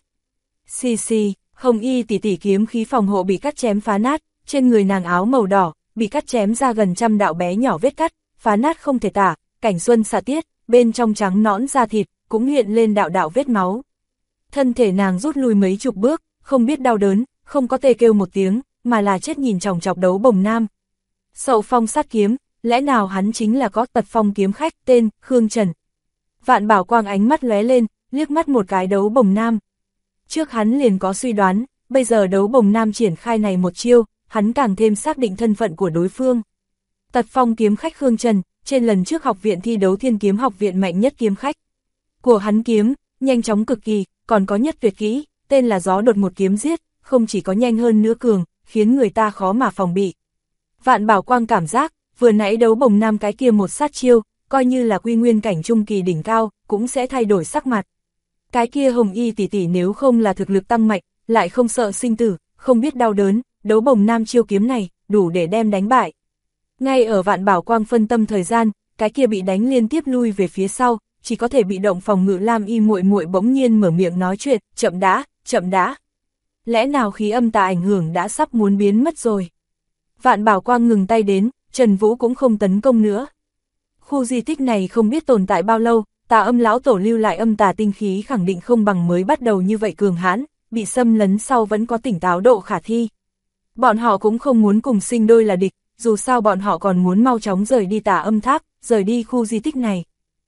Xì, Hồng Y tỷ tỷ kiếm khí phòng hộ bị cắt chém phá nát, trên người nàng áo màu đỏ, bị cắt chém ra gần trăm đạo bé nhỏ vết cắt, phá nát không thể tả, cảnh xuân xạ tiết, bên trong trắng nõn da thịt, cũng hiện lên đạo đạo vết máu. Thân thể nàng rút lui mấy chục bước, không biết đau đớn, không có tê kêu một tiếng, mà là chết nhìn chòng chọc Đấu Bồng Nam. Sậu Phong sát kiếm, lẽ nào hắn chính là có Tật Phong kiếm khách tên Khương Trần. Vạn Bảo Quang ánh mắt lóe lên, liếc mắt một cái Đấu Bồng Nam. Trước hắn liền có suy đoán, bây giờ Đấu Bồng Nam triển khai này một chiêu, hắn càng thêm xác định thân phận của đối phương. Tật Phong kiếm khách Khương Trần, trên lần trước học viện thi đấu Thiên Kiếm học viện mạnh nhất kiếm khách. Của hắn kiếm, nhanh chóng cực kỳ, còn có nhất tuyệt kỹ, tên là Gió Đột một kiếm giết, không chỉ có nhanh hơn nữa cường, khiến người ta khó mà phòng bị. Vạn Bảo Quang cảm giác, vừa nãy Đấu Bồng Nam cái kia một sát chiêu, coi như là quy nguyên cảnh trung kỳ đỉnh cao, cũng sẽ thay đổi sắc mặt. Cái kia Hồng Y tỷ tỷ nếu không là thực lực tăng mạnh, lại không sợ sinh tử, không biết đau đớn, Đấu Bồng Nam chiêu kiếm này, đủ để đem đánh bại. Ngay ở Vạn Bảo Quang phân tâm thời gian, cái kia bị đánh liên tiếp lui về phía sau, chỉ có thể bị động phòng ngự Lam Y muội muội bỗng nhiên mở miệng nói chuyện, chậm đã. Lẽ nào khí âm tà ảnh hưởng đã sắp muốn biến mất rồi. Vạn Bảo Quang ngừng tay đến, Trần Vũ cũng không tấn công nữa. Khu di tích này không biết tồn tại bao lâu, Tà Âm lão tổ lưu lại âm tà tinh khí khẳng định không bằng mới bắt đầu như vậy cường hãn, bị xâm lấn sau vẫn có tỉnh táo độ khả thi. Bọn họ cũng không muốn cùng sinh đôi là địch, dù sao bọn họ còn muốn mau chóng rời đi Tà Âm tháp, rời đi khu di tích này.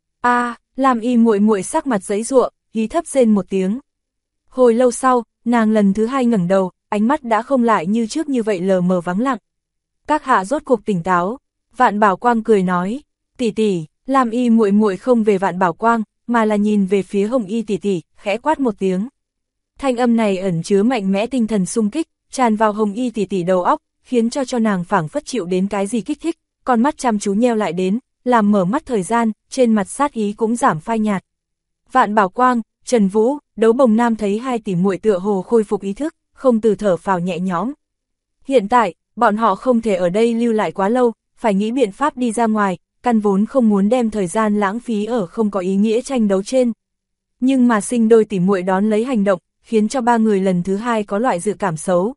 Lam Y muội muội sắc mặt giãy giụa, hí thấp rên một tiếng. Hồi lâu sau, nàng lần thứ hai ngẩng đầu, ánh mắt đã không lại như trước như vậy lờ mờ vắng lặng. Các hạ rốt cuộc tỉnh táo, Vạn Bảo Quang cười nói, tỷ tỷ. Lam Y muội muội không về Vạn Bảo Quang, mà là nhìn về phía Hồng Y tỷ tỷ, khẽ quát một tiếng. Thanh âm này ẩn chứa mạnh mẽ tinh thần xung kích, tràn vào Hồng Y tỷ tỷ đầu óc, khiến cho nàng phảng phất chịu đến cái gì kích thích, con mắt chăm chú nheo lại đến, làm mở mắt thời gian, trên mặt sát ý cũng giảm phai nhạt. Vạn Bảo Quang, Trần Vũ, Đấu Bồng Nam thấy hai tỷ muội tựa hồ khôi phục ý thức, không từ thở phào nhẹ nhõm. Hiện tại, bọn họ không thể ở đây lưu lại quá lâu, phải nghĩ biện pháp đi ra ngoài, căn vốn không muốn đem thời gian lãng phí ở không có ý nghĩa tranh đấu trên. Nhưng mà sinh đôi tỷ muội đón lấy hành động, khiến cho ba người lần thứ hai có loại dự cảm xấu.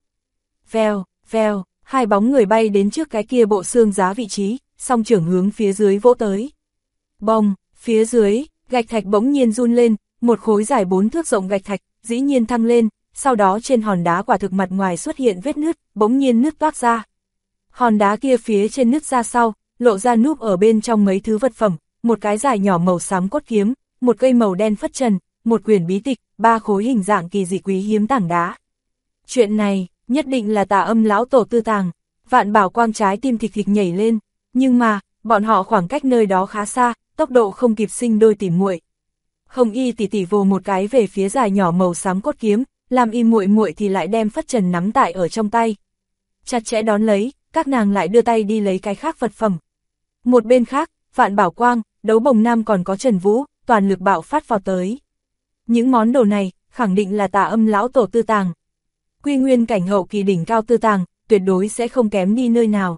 Vèo, hai bóng người bay đến trước cái kia bộ xương giá vị trí, song trưởng hướng phía dưới vỗ tới. Bong, phía dưới, gạch thạch bỗng nhiên run lên, một khối dài 4 thước rộng gạch thạch, dĩ nhiên thăng lên, sau đó trên hòn đá quả thực mặt ngoài xuất hiện vết nứt, bỗng nhiên nứt toác ra. Hòn đá kia phía trên nứt ra sau, lộ ra núp ở bên trong mấy thứ vật phẩm, một cái dài nhỏ màu xám cốt kiếm, một cây màu đen phất trần, một quyển bí tịch, 3 khối hình dạng kỳ dị quý hiếm tảng đá. Chuyện này, nhất định là Tà Âm lão tổ tư tàng. Vạn Bảo Quang trái tim thịch thịch nhảy lên, nhưng mà, bọn họ khoảng cách nơi đó khá xa, tốc độ không kịp sinh đôi tỉ muội. Hồng Y tỷ tỷ vồ một cái về phía dài nhỏ màu xám cốt kiếm, Lam Y muội muội thì lại đem phất trần nắm tại ở trong tay. Chặt chẽ đón lấy, các nàng lại đưa tay đi lấy cái khác vật phẩm. Một bên khác, Vạn Bảo Quang, Đấu Bồng Nam còn có Trần Vũ, toàn lực bạo phát vào tới. Những món đồ này, khẳng định là Tà Âm lão tổ tư tàng. Quy nguyên cảnh hậu kỳ đỉnh cao tư tàng, tuyệt đối sẽ không kém đi nơi nào.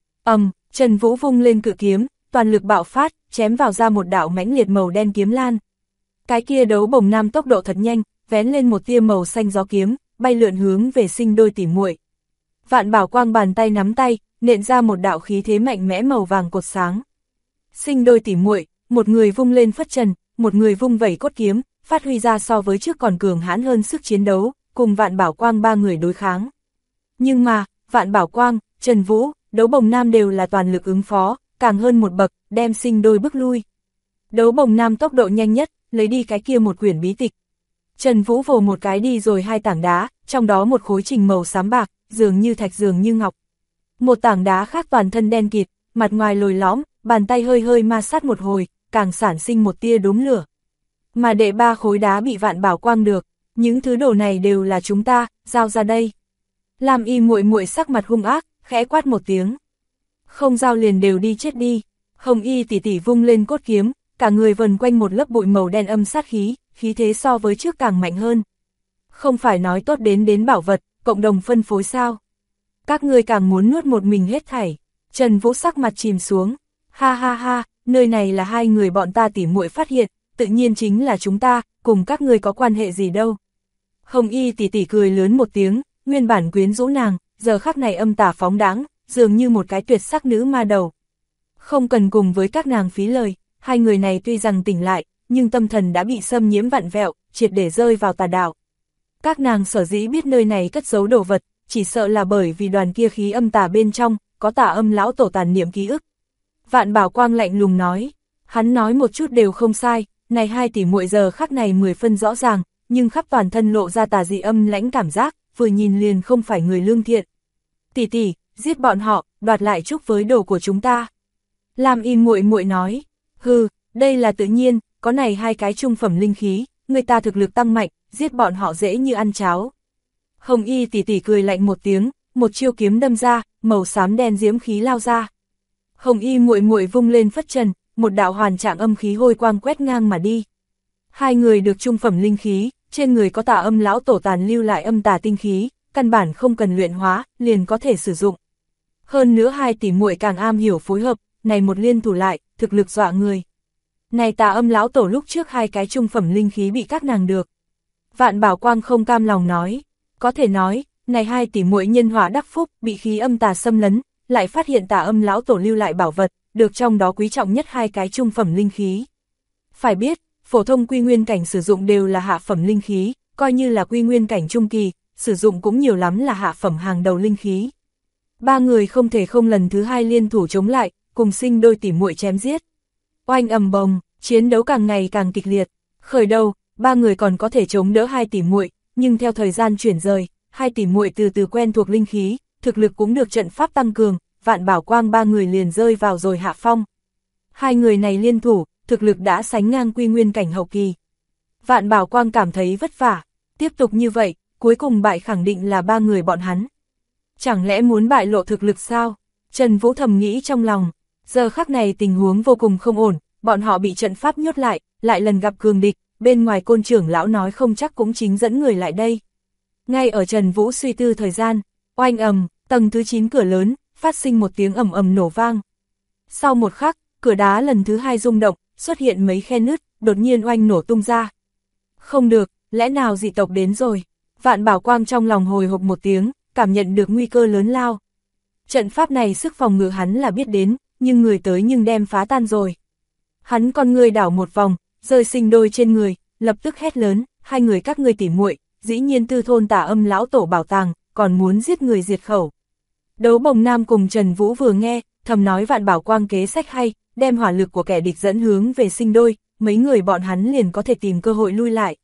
Trần Vũ vung lên cự kiếm, toàn lực bạo phát, chém vào ra một đạo mãnh liệt màu đen kiếm lan. Cái kia Đấu Bồng Nam tốc độ thật nhanh, vén lên một tia màu xanh gió kiếm, bay lượn hướng về sinh đôi tỉ muội. Vạn Bảo Quang bàn tay nắm tay, nện ra một đạo khí thế mạnh mẽ màu vàng cột sáng. Sinh đôi tỉ muội, một người vung lên phất trần, một người vung vẩy cốt kiếm, phát huy ra so với trước còn cường hãn hơn sức chiến đấu, cùng Vạn Bảo Quang ba người đối kháng. Nhưng mà, Vạn Bảo Quang, Trần Vũ, Đấu Bồng Nam đều là toàn lực ứng phó, càng hơn một bậc, đem sinh đôi bước lui. Đấu Bồng Nam tốc độ nhanh nhất, lấy đi cái kia một quyển bí tịch. Trần Vũ vồ một cái đi rồi hai tảng đá, trong đó một khối trình màu xám bạc, dường như thạch dường như ngọc. Một tảng đá khác toàn thân đen kịt, mặt ngoài lồi lõm, bàn tay hơi hơi ma sát một hồi, càng sản sinh một tia đốm lửa. Mà đệ ba khối đá bị Vạn Bảo Quang được, những thứ đồ này đều là chúng ta, giao ra đây. Lam Y muội muội sắc mặt hung ác, khẽ quát một tiếng. Không giao liền đều đi chết đi. Hồng Y tỷ tỷ vung lên cốt kiếm, cả người vần quanh một lớp bụi màu đen âm sát khí, khí thế so với trước càng mạnh hơn. Không phải nói tốt đến bảo vật, cộng đồng phân phối sao? Các ngươi càng muốn nuốt một mình hết thảy. Trần Vũ sắc mặt chìm xuống. Ha ha ha, nơi này là hai người bọn ta tỉ muội phát hiện, tự nhiên chính là chúng ta, cùng các ngươi có quan hệ gì đâu. Hồng Y tỷ tỷ cười lớn một tiếng, nguyên bản quyến rũ nàng, giờ khắc này âm tà phóng đãng, dường như một cái tuyệt sắc nữ ma đầu. Không cần cùng với các nàng phí lời, hai người này tuy rằng tỉnh lại, nhưng tâm thần đã bị xâm nhiễm vặn vẹo, triệt để rơi vào tà đạo. Các nàng sở dĩ biết nơi này cất giấu đồ vật, chỉ sợ là bởi vì đoàn kia khí âm tà bên trong, có Tà Âm lão tổ tàn niệm ký ức. Vạn Bảo Quang lạnh lùng nói, hắn nói một chút đều không sai, này hai tỷ muội giờ khắc này 10 phân rõ ràng, nhưng khắp toàn thân lộ ra tà dị âm lãnh cảm giác, vừa nhìn liền không phải người lương thiện. Tỷ tỷ, giết bọn họ, đoạt lại chúc với đồ của chúng ta. Lam Y muội muội nói, hừ, đây là tự nhiên, có này hai cái trung phẩm linh khí, người ta thực lực tăng mạnh, giết bọn họ dễ như ăn cháo. Hồng Y tỷ tỷ cười lạnh một tiếng, một chiêu kiếm đâm ra, màu xám đen diễm khí lao ra. Hồng Y muội muội vung lên phất trần, một đạo hoàn trạng âm khí hôi quang quét ngang mà đi. Hai người được trung phẩm linh khí, trên người có Tà Âm lão tổ tàn lưu lại âm tà tinh khí, căn bản không cần luyện hóa, liền có thể sử dụng. Hơn nữa hai tỷ muội càng am hiểu phối hợp, này một liên thủ lại, thực lực dọa người. Này Tà Âm lão tổ lúc trước hai cái trung phẩm linh khí bị các nàng được. Vạn Bảo Quang không cam lòng nói, có thể nói, này hai tỷ muội nhân họa đắc phúc, bị khí âm tà xâm lấn, lại phát hiện Tà Âm lão tổ lưu lại bảo vật, được trong đó quý trọng nhất hai cái trung phẩm linh khí. Phải biết, phổ thông quy nguyên cảnh sử dụng đều là hạ phẩm linh khí, coi như là quy nguyên cảnh trung kỳ, sử dụng cũng nhiều lắm là hạ phẩm hàng đầu linh khí. Ba người không thể không lần thứ hai liên thủ chống lại, cùng sinh đôi tỷ muội chém giết. Oanh ầm bồng, chiến đấu càng ngày càng kịch liệt. Khởi đầu, ba người còn có thể chống đỡ hai tỷ muội, nhưng theo thời gian chuyển rời, hai tỷ muội từ từ quen thuộc linh khí, thực lực cũng được trận pháp tăng cường, Vạn Bảo Quang ba người liền rơi vào rồi hạ phong. Hai người này liên thủ, thực lực đã sánh ngang quy nguyên cảnh hậu kỳ. Vạn Bảo Quang cảm thấy vất vả, tiếp tục như vậy, cuối cùng bại khẳng định là ba người bọn hắn. Chẳng lẽ muốn bại lộ thực lực sao? Trần Vũ thầm nghĩ trong lòng, giờ khắc này tình huống vô cùng không ổn, bọn họ bị trận pháp nhốt lại lần gặp cường địch, bên ngoài Côn trưởng lão nói không chắc cũng chính dẫn người lại đây. Ngay ở Trần Vũ suy tư thời gian, oanh ầm, tầng thứ 9 cửa lớn, phát sinh một tiếng ầm ầm nổ vang. Sau một khắc, cửa đá lần thứ hai rung động, xuất hiện mấy khe nứt, đột nhiên oanh nổ tung ra. Không được, lẽ nào dị tộc đến rồi? Vạn Bảo Quang trong lòng hồi hộp một tiếng, cảm nhận được nguy cơ lớn lao. Trận pháp này sức phòng ngự hắn là biết đến, nhưng người tới nhưng đem phá tan rồi. Hắn con người đảo một vòng, rơi sinh đôi trên người, lập tức hét lớn, hai người các ngươi tỉ muội, dĩ nhiên tư thôn Tà Âm lão tổ bảo tàng, còn muốn giết người diệt khẩu. Đấu Bồng Nam cùng Trần Vũ vừa nghe, thầm nói Vạn Bảo Quang kế sách hay, đem hỏa lực của kẻ địch dẫn hướng về sinh đôi, mấy người bọn hắn liền có thể tìm cơ hội lui lại.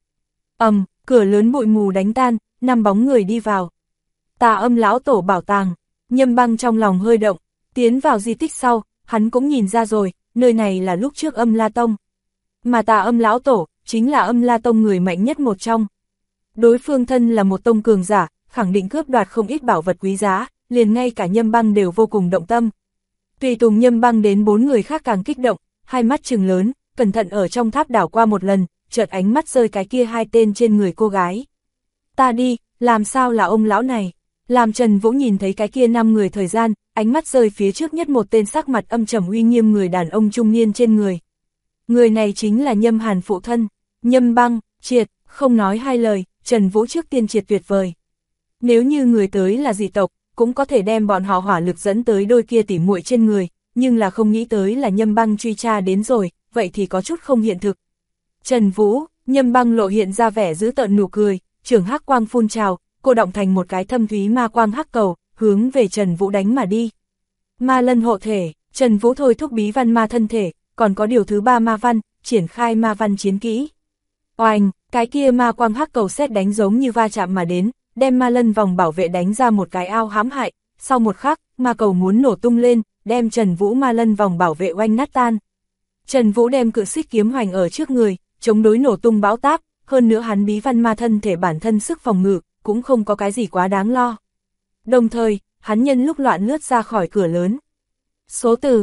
Cửa lớn bụi mù đánh tan, 5 bóng người đi vào. Tà Âm lão tổ bảo tàng, Nhâm Băng trong lòng hơi động, tiến vào di tích sau, hắn cũng nhìn ra rồi, nơi này là lúc trước Âm La Tông. Mà Tà Âm lão tổ, chính là Âm La Tông người mạnh nhất một trong. Đối phương thân là một tông cường giả, khẳng định cướp đoạt không ít bảo vật quý giá, liền ngay cả Nhâm Băng đều vô cùng động tâm. Tùy tùng Nhâm Băng đến 4 người khác càng kích động, hai mắt trừng lớn, cẩn thận ở trong tháp đảo qua một lần, chợt ánh mắt rơi cái kia 2 tên trên người cô gái. Ta đi, làm sao là ông lão này? Làm Trần Vũ nhìn thấy cái kia 5 người thời gian, ánh mắt rơi phía trước nhất một tên sắc mặt âm trầm uy nghiêm người đàn ông trung niên trên người. Người này chính là Nhâm Hàn phụ thân, Nhâm Băng, triệt, không nói hai lời, Trần Vũ trước tiên triệt tuyệt vời. Nếu như người tới là dị tộc, cũng có thể đem bọn họ hỏa lực dẫn tới đôi kia tỉ muội trên người, nhưng là không nghĩ tới là Nhâm Băng truy tra đến rồi, vậy thì có chút không hiện thực. Trần Vũ, Nhâm Băng lộ hiện ra vẻ dữ tợn nụ cười, trường hắc quang phun trào, cô động thành một cái thâm thúy ma quang hắc cầu, hướng về Trần Vũ đánh mà đi. Ma lân hộ thể, Trần Vũ thôi thúc bí văn ma thân thể, còn có điều thứ 3 ma văn, triển khai ma văn chiến kỹ. Oanh, cái kia ma quang hắc cầu sét đánh giống như va chạm mà đến, đem ma lân vòng bảo vệ đánh ra một cái ao hãm hại, sau một khắc, ma cầu muốn nổ tung lên, đem Trần Vũ ma lân vòng bảo vệ oanh nát tan. Trần Vũ đem cự xích kiếm hoành ở trước người, chống đối nổ tung bão táp, hơn nữa hắn bí văn ma thân thể bản thân sức phòng ngự, cũng không có cái gì quá đáng lo. Đồng thời, hắn nhân lúc loạn lướt ra khỏi cửa lớn. Số từ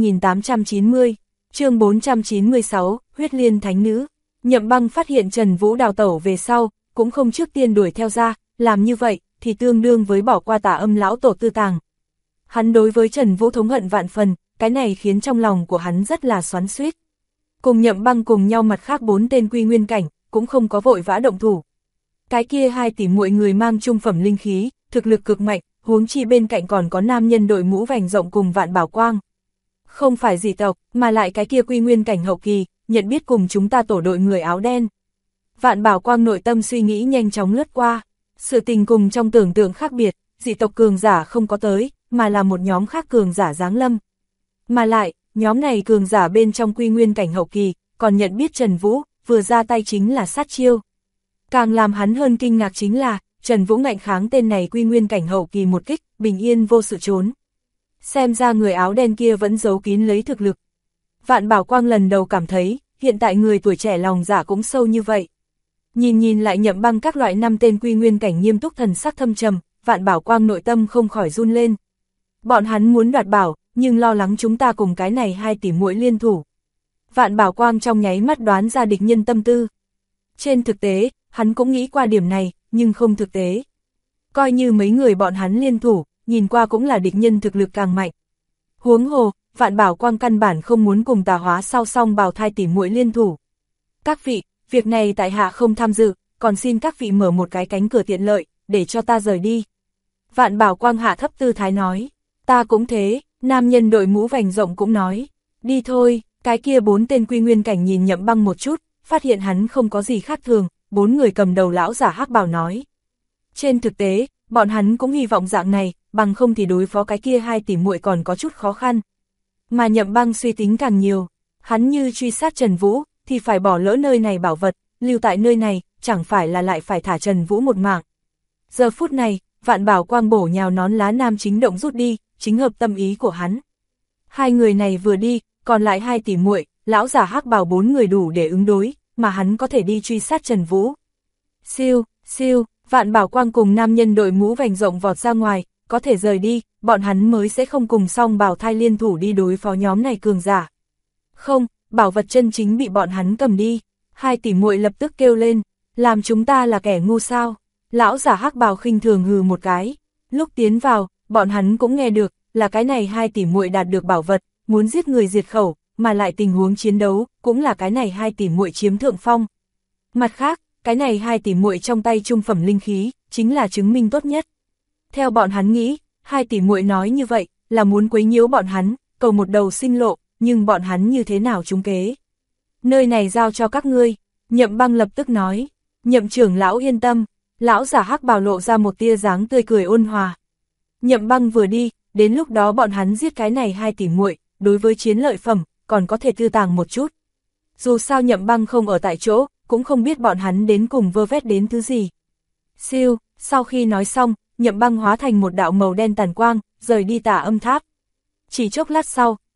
2890, chương 496, huyết liên thánh nữ. Nhậm Băng phát hiện Trần Vũ đào tẩu về sau, cũng không trước tiên đuổi theo ra, làm như vậy thì tương đương với bỏ qua Tà Âm lão tổ tư tàng. Hắn đối với Trần Vũ thống hận vạn phần, cái này khiến trong lòng của hắn rất là xoắn xuýt. Cùng Nhậm Băng cùng nhau mặt khác 4 tên quy nguyên cảnh, cũng không có vội vã động thủ. Cái kia 2 tỷ muội người mang trung phẩm linh khí, thực lực cực mạnh, huống chi bên cạnh còn có nam nhân đội mũ vành rộng cùng Vạn Bảo Quang. Không phải dị tộc, mà lại cái kia quy nguyên cảnh hậu kỳ, nhận biết cùng chúng ta tổ đội người áo đen. Vạn Bảo Quang nội tâm suy nghĩ nhanh chóng lướt qua, sự tình cùng trong tưởng tượng khác biệt, dị tộc cường giả không có tới, mà là một nhóm khác cường giả giáng lâm. Mà lại, nhóm này cường giả bên trong quy nguyên cảnh hậu kỳ, còn nhận biết Trần Vũ, vừa ra tay chính là sát chiêu. Càng làm hắn hơn kinh ngạc chính là, Trần Vũ ngạnh kháng tên này quy nguyên cảnh hậu kỳ một kích, bình yên vô sự trốn. Xem ra người áo đen kia vẫn giấu kín lấy thực lực. Vạn Bảo Quang lần đầu cảm thấy, hiện tại người tuổi trẻ lòng dạ cũng sâu như vậy. Nhìn lại Nhậm Băng các loại 5 tên quy nguyên cảnh nghiêm túc thần sắc thâm trầm, Vạn Bảo Quang nội tâm không khỏi run lên. Bọn hắn muốn đoạt bảo, nhưng lo lắng chúng ta cùng cái này 2 tỷ muội liên thủ. Vạn Bảo Quang trong nháy mắt đoán ra địch nhân tâm tư. Trên thực tế, hắn cũng nghĩ qua điểm này, nhưng không thực tế. Coi như mấy người bọn hắn liên thủ, nhìn qua cũng là địch nhân thực lực càng mạnh. Huống hồ, Vạn Bảo Quang căn bản không muốn cùng Tà Hóa sau song bào thai tỷ muội liên thủ. Các vị, việc này tại hạ không tham dự, còn xin các vị mở một cái cánh cửa tiện lợi, để cho ta rời đi. Vạn Bảo Quang hạ thấp tư thái nói, ta cũng thế, nam nhân đội mũ vành rộng cũng nói, đi thôi. Cái kia 4 tên quy nguyên cảnh nhìn Nhậm Băng một chút, phát hiện hắn không có gì khác thường, 4 người cầm đầu lão giả hắc bào nói. Trên thực tế, bọn hắn cũng hy vọng dạng này, bằng không thì đối phó cái kia 2 tỷ muội còn có chút khó khăn. Mà Nhậm Băng suy tính càng nhiều, hắn như truy sát Trần Vũ, thì phải bỏ lỡ nơi này bảo vật, lưu tại nơi này, chẳng phải là lại phải thả Trần Vũ một mạng. Giờ phút này, Vạn Bảo Quang bổ nhào nón lá nam chính động rút đi, chính hợp tâm ý của hắn. 2 người này vừa đi, còn lại 2 tỷ muội, lão giả hắc bào 4 người đủ để ứng đối, mà hắn có thể đi truy sát Trần Vũ. Siêu, siêu, Vạn Bảo Quang cùng nam nhân đội mũ vành rộng vọt ra ngoài, có thể rời đi, bọn hắn mới sẽ không cùng song bào thai liên thủ đi đối phó nhóm này cường giả. Không, bảo vật chân chính bị bọn hắn cầm đi. 2 tỷ muội lập tức kêu lên, làm chúng ta là kẻ ngu sao? Lão giả hắc bào khinh thường hừ một cái. Lúc tiến vào, bọn hắn cũng nghe được, là cái này 2 tỷ muội đạt được bảo vật, muốn giết người diệt khẩu, mà lại tình huống chiến đấu, cũng là cái này 2 tỷ muội chiếm thượng phong. Mặt khác, cái này 2 tỷ muội trong tay trung phẩm linh khí, chính là chứng minh tốt nhất. Theo bọn hắn nghĩ, 2 tỷ muội nói như vậy, là muốn quấy nhiễu bọn hắn, cầu một đầu sinh lộ, nhưng bọn hắn như thế nào trúng kế. Nơi này giao cho các ngươi, Nhậm Băng lập tức nói, Nhậm trưởng lão yên tâm, lão giả hắc bào lộ ra một tia dáng tươi cười ôn hòa. Nhậm Băng vừa đi, đến lúc đó bọn hắn giết cái này 2 tỷ muội, đối với chiến lợi phẩm, còn có thể tư tàng một chút. Dù sao Nhậm Băng không ở tại chỗ, cũng không biết bọn hắn đến cùng vơ vét đến thứ gì. Siêu, sau khi nói xong, Nhậm Băng hóa thành một đạo màu đen tàn quang, rời đi Tà Âm tháp. Chỉ chốc lát sau,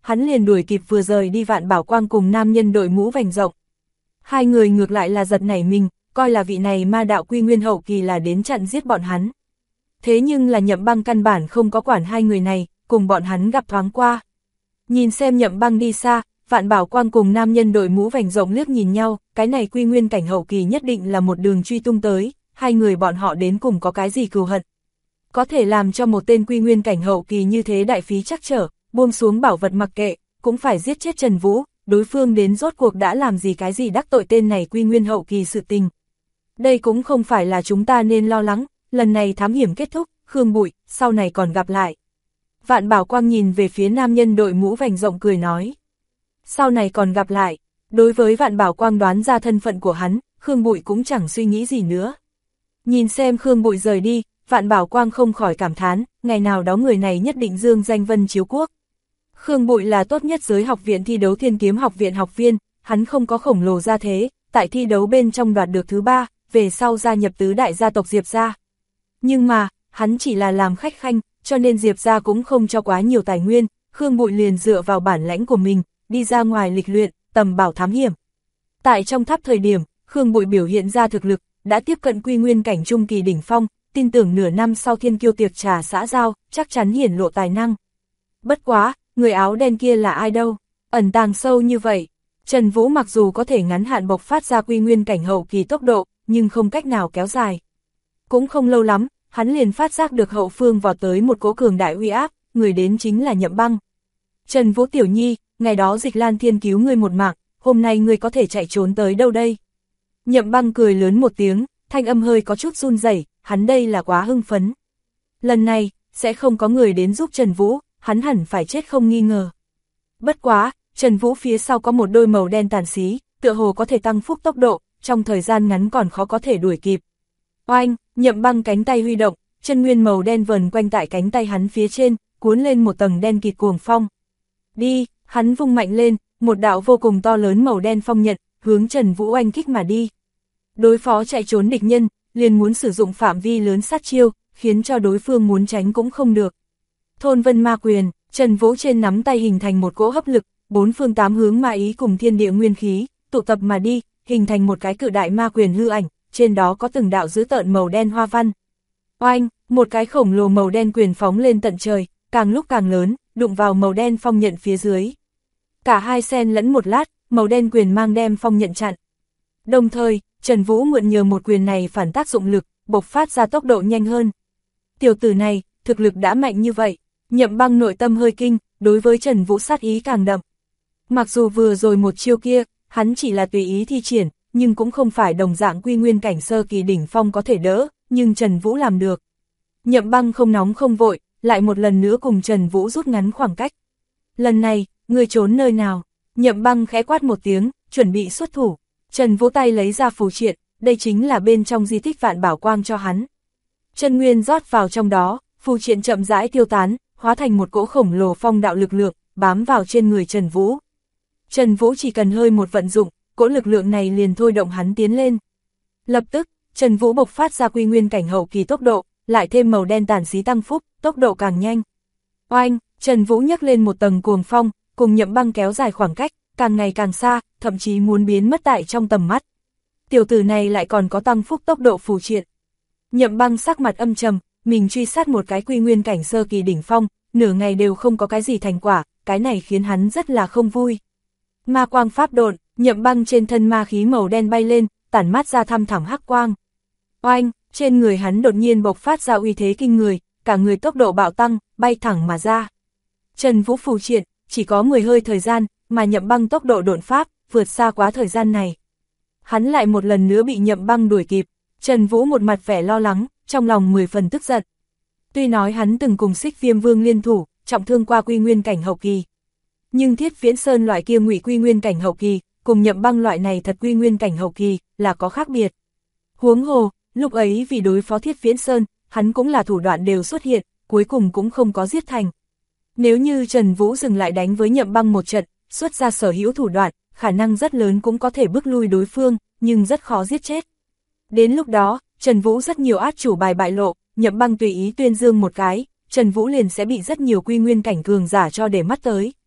hắn liền đuổi kịp vừa rời đi Vạn Bảo Quang cùng nam nhân đội mũ vành rộng. Hai người ngược lại là giật nảy mình, coi là vị này ma đạo quy nguyên hậu kỳ là đến chặn giết bọn hắn. Thế nhưng là Nhậm Băng căn bản không có quản hai người này, cùng bọn hắn gặp thoáng qua. Nhìn xem Nhậm Băng đi xa, Vạn Bảo Quang cùng nam nhân đội mũ vành rộng liếc nhìn nhau, cái này quy nguyên cảnh hậu kỳ nhất định là một đường truy tung tới, hai người bọn họ đến cùng có cái gì cừu hận. Có thể làm cho một tên quy nguyên cảnh hậu kỳ như thế đại phí trắc trở, buông xuống bảo vật mặc kệ, cũng phải giết chết Trần Vũ, đối phương đến rốt cuộc đã làm gì cái gì đắc tội tên này quy nguyên hậu kỳ sự tình. Đây cũng không phải là chúng ta nên lo lắng, lần này thám hiểm kết thúc, Khương Bụi, sau này còn gặp lại. Vạn Bảo Quang nhìn về phía nam nhân đội mũ vành rộng cười nói. Sau này còn gặp lại, đối với Vạn Bảo Quang đoán ra thân phận của hắn, Khương Bụi cũng chẳng suy nghĩ gì nữa. Nhìn xem Khương Bụi rời đi, Vạn Bảo Quang không khỏi cảm thán, ngày nào đó người này nhất định dương danh vân chiếu quốc. Khương Bụi là tốt nhất giới học viện thi đấu Thiên Kiếm học viện học viên, hắn không có khổng lồ gia thế, tại thi đấu bên trong đoạt được thứ 3, về sau gia nhập tứ đại gia tộc Diệp gia. Nhưng mà, hắn chỉ là làm khách khanh, cho nên Diệp gia cũng không cho quá nhiều tài nguyên, Khương Bụi liền dựa vào bản lãnh của mình, đi ra ngoài lịch luyện, tầm bảo thám hiểm. Tại trong tháp thời điểm, Khương Bụi biểu hiện ra thực lực, đã tiếp cận quy nguyên cảnh trung kỳ đỉnh phong, tin tưởng nửa năm sau Thiên Kiêu tiệc trà xã giao, chắc chắn hiển lộ tài năng. Bất quá, người áo đen kia là ai đâu, ẩn tàng sâu như vậy. Trần Vũ mặc dù có thể ngắn hạn bộc phát ra quy nguyên cảnh hậu kỳ tốc độ, nhưng không cách nào kéo dài. Cũng không lâu lắm, hắn liền phát giác được hậu phương vọt tới một cỗ cường đại uy áp, người đến chính là Nhậm Băng. Trần Vũ tiểu nhi, ngày đó Dịch Lan Thiên cứu ngươi một mạng, hôm nay ngươi có thể chạy trốn tới đâu đây? Nhậm Băng cười lớn một tiếng, thanh âm hơi có chút run rẩy, hắn đây là quá hưng phấn. Lần này, sẽ không có người đến giúp Trần Vũ, hắn hẳn phải chết không nghi ngờ. Bất quá, Trần Vũ phía sau có một đôi màu đen tàn xí, tựa hồ có thể tăng phúc tốc độ, trong thời gian ngắn còn khó có thể đuổi kịp. Oanh, Nhậm Băng cánh tay huy động, chân nguyên màu đen vờn quanh tại cánh tay hắn phía trên, cuốn lên một tầng đen kịt cuồng phong. Đi, hắn vung mạnh lên, một đạo vô cùng to lớn màu đen phong nhận, hướng Trần Vũ oanh kích mà đi. Đối phó chạy trốn địch nhân, liền muốn sử dụng phạm vi lớn sát chiêu, khiến cho đối phương muốn tránh cũng không được. Thôn Vân Ma Quyền, Trần Vũ trên nắm tay hình thành một cỗ hấp lực, bốn phương tám hướng ma ý cùng thiên địa nguyên khí, tụ tập mà đi, hình thành một cái cự đại ma quyền hư ảnh, trên đó có từng đạo dữ tợn màu đen hoa văn. Oanh, một cái khổng lồ màu đen quyền phóng lên tận trời, càng lúc càng lớn, đụng vào màu đen phong nhận phía dưới. Cả hai xen lẫn một lát, màu đen quyền mang đem phong nhận chặn. Đồng thời, Trần Vũ mượn nhờ một quyền này phản tác dụng lực, bộc phát ra tốc độ nhanh hơn. Tiểu tử này, thực lực đã mạnh như vậy, Nhậm Băng nội tâm hơi kinh, đối với Trần Vũ sát ý càng đậm. Mặc dù vừa rồi một chiêu kia, hắn chỉ là tùy ý thi triển, nhưng cũng không phải đồng dạng quy nguyên cảnh sơ kỳ đỉnh phong có thể đỡ, nhưng Trần Vũ làm được. Nhậm Băng không nóng không vội, lại một lần nữa cùng Trần Vũ rút ngắn khoảng cách. Lần này, ngươi trốn nơi nào? Nhậm Băng khẽ quát một tiếng, chuẩn bị xuất thủ. Trần Vũ tay lấy ra phù triện, đây chính là bên trong di tích Vạn Bảo Quang cho hắn. Chân nguyên rót vào trong đó, phù triện chậm rãi tiêu tán, hóa thành một cỗ khổng lồ phong đạo lực lượng, bám vào trên người Trần Vũ. Trần Vũ chỉ cần hơi một vận dụng, cỗ lực lượng này liền thôi động hắn tiến lên. Lập tức, Trần Vũ bộc phát ra quy nguyên cảnh hậu kỳ tốc độ, lại thêm màu đen tản xí tăng phúc, tốc độ càng nhanh. Oanh, Trần Vũ nhấc lên một tầng cuồng phong, cùng Nhậm Băng kéo dài khoảng cách, càng ngày càng xa, thậm chí muốn biến mất tại trong tầm mắt. Tiểu tử này lại còn có tăng phúc tốc độ phù triện. Nhậm Băng sắc mặt âm trầm, mình truy sát một cái quy nguyên cảnh sơ kỳ đỉnh phong, nửa ngày đều không có cái gì thành quả, cái này khiến hắn rất là không vui. Ma quang pháp độn, Nhậm Băng trên thân ma khí màu đen bay lên, tản mát ra thăm thẳm hắc quang. Oanh, trên người hắn đột nhiên bộc phát ra uy thế kinh người, cả người tốc độ bạo tăng, bay thẳng mà ra. Trần Vũ phù triện, chỉ có 10 hơi thời gian, mà Nhậm Băng tốc độ độn pháp, vượt xa quá thời gian này. Hắn lại một lần nữa bị Nhậm Băng đuổi kịp, Trần Vũ một mặt vẻ lo lắng, trong lòng 10 phần tức giận. Tuy nói hắn từng cùng Xích Viêm Vương liên thủ, trọng thương qua quy nguyên cảnh hậu kỳ. Nhưng Thiết Viễn Sơn loại kia ngụy quy nguyên cảnh hậu kỳ, cùng Nhậm Băng loại này thật quy nguyên cảnh hậu kỳ, là có khác biệt. Huống hồ, lúc ấy vì đối phó Thiết Viễn Sơn, hắn cũng là thủ đoạn đều xuất hiện, cuối cùng cũng không có giết thành. Nếu như Trần Vũ dừng lại đánh với Nhậm Băng một trận, xuất ra sở hữu thủ đoạn, khả năng rất lớn cũng có thể bức lui đối phương, nhưng rất khó giết chết. Đến lúc đó, Trần Vũ rất nhiều át chủ bài bại lộ, Nhậm Băng tùy ý tuyên dương một cái, Trần Vũ liền sẽ bị rất nhiều quy nguyên cảnh cường giả cho để mắt tới,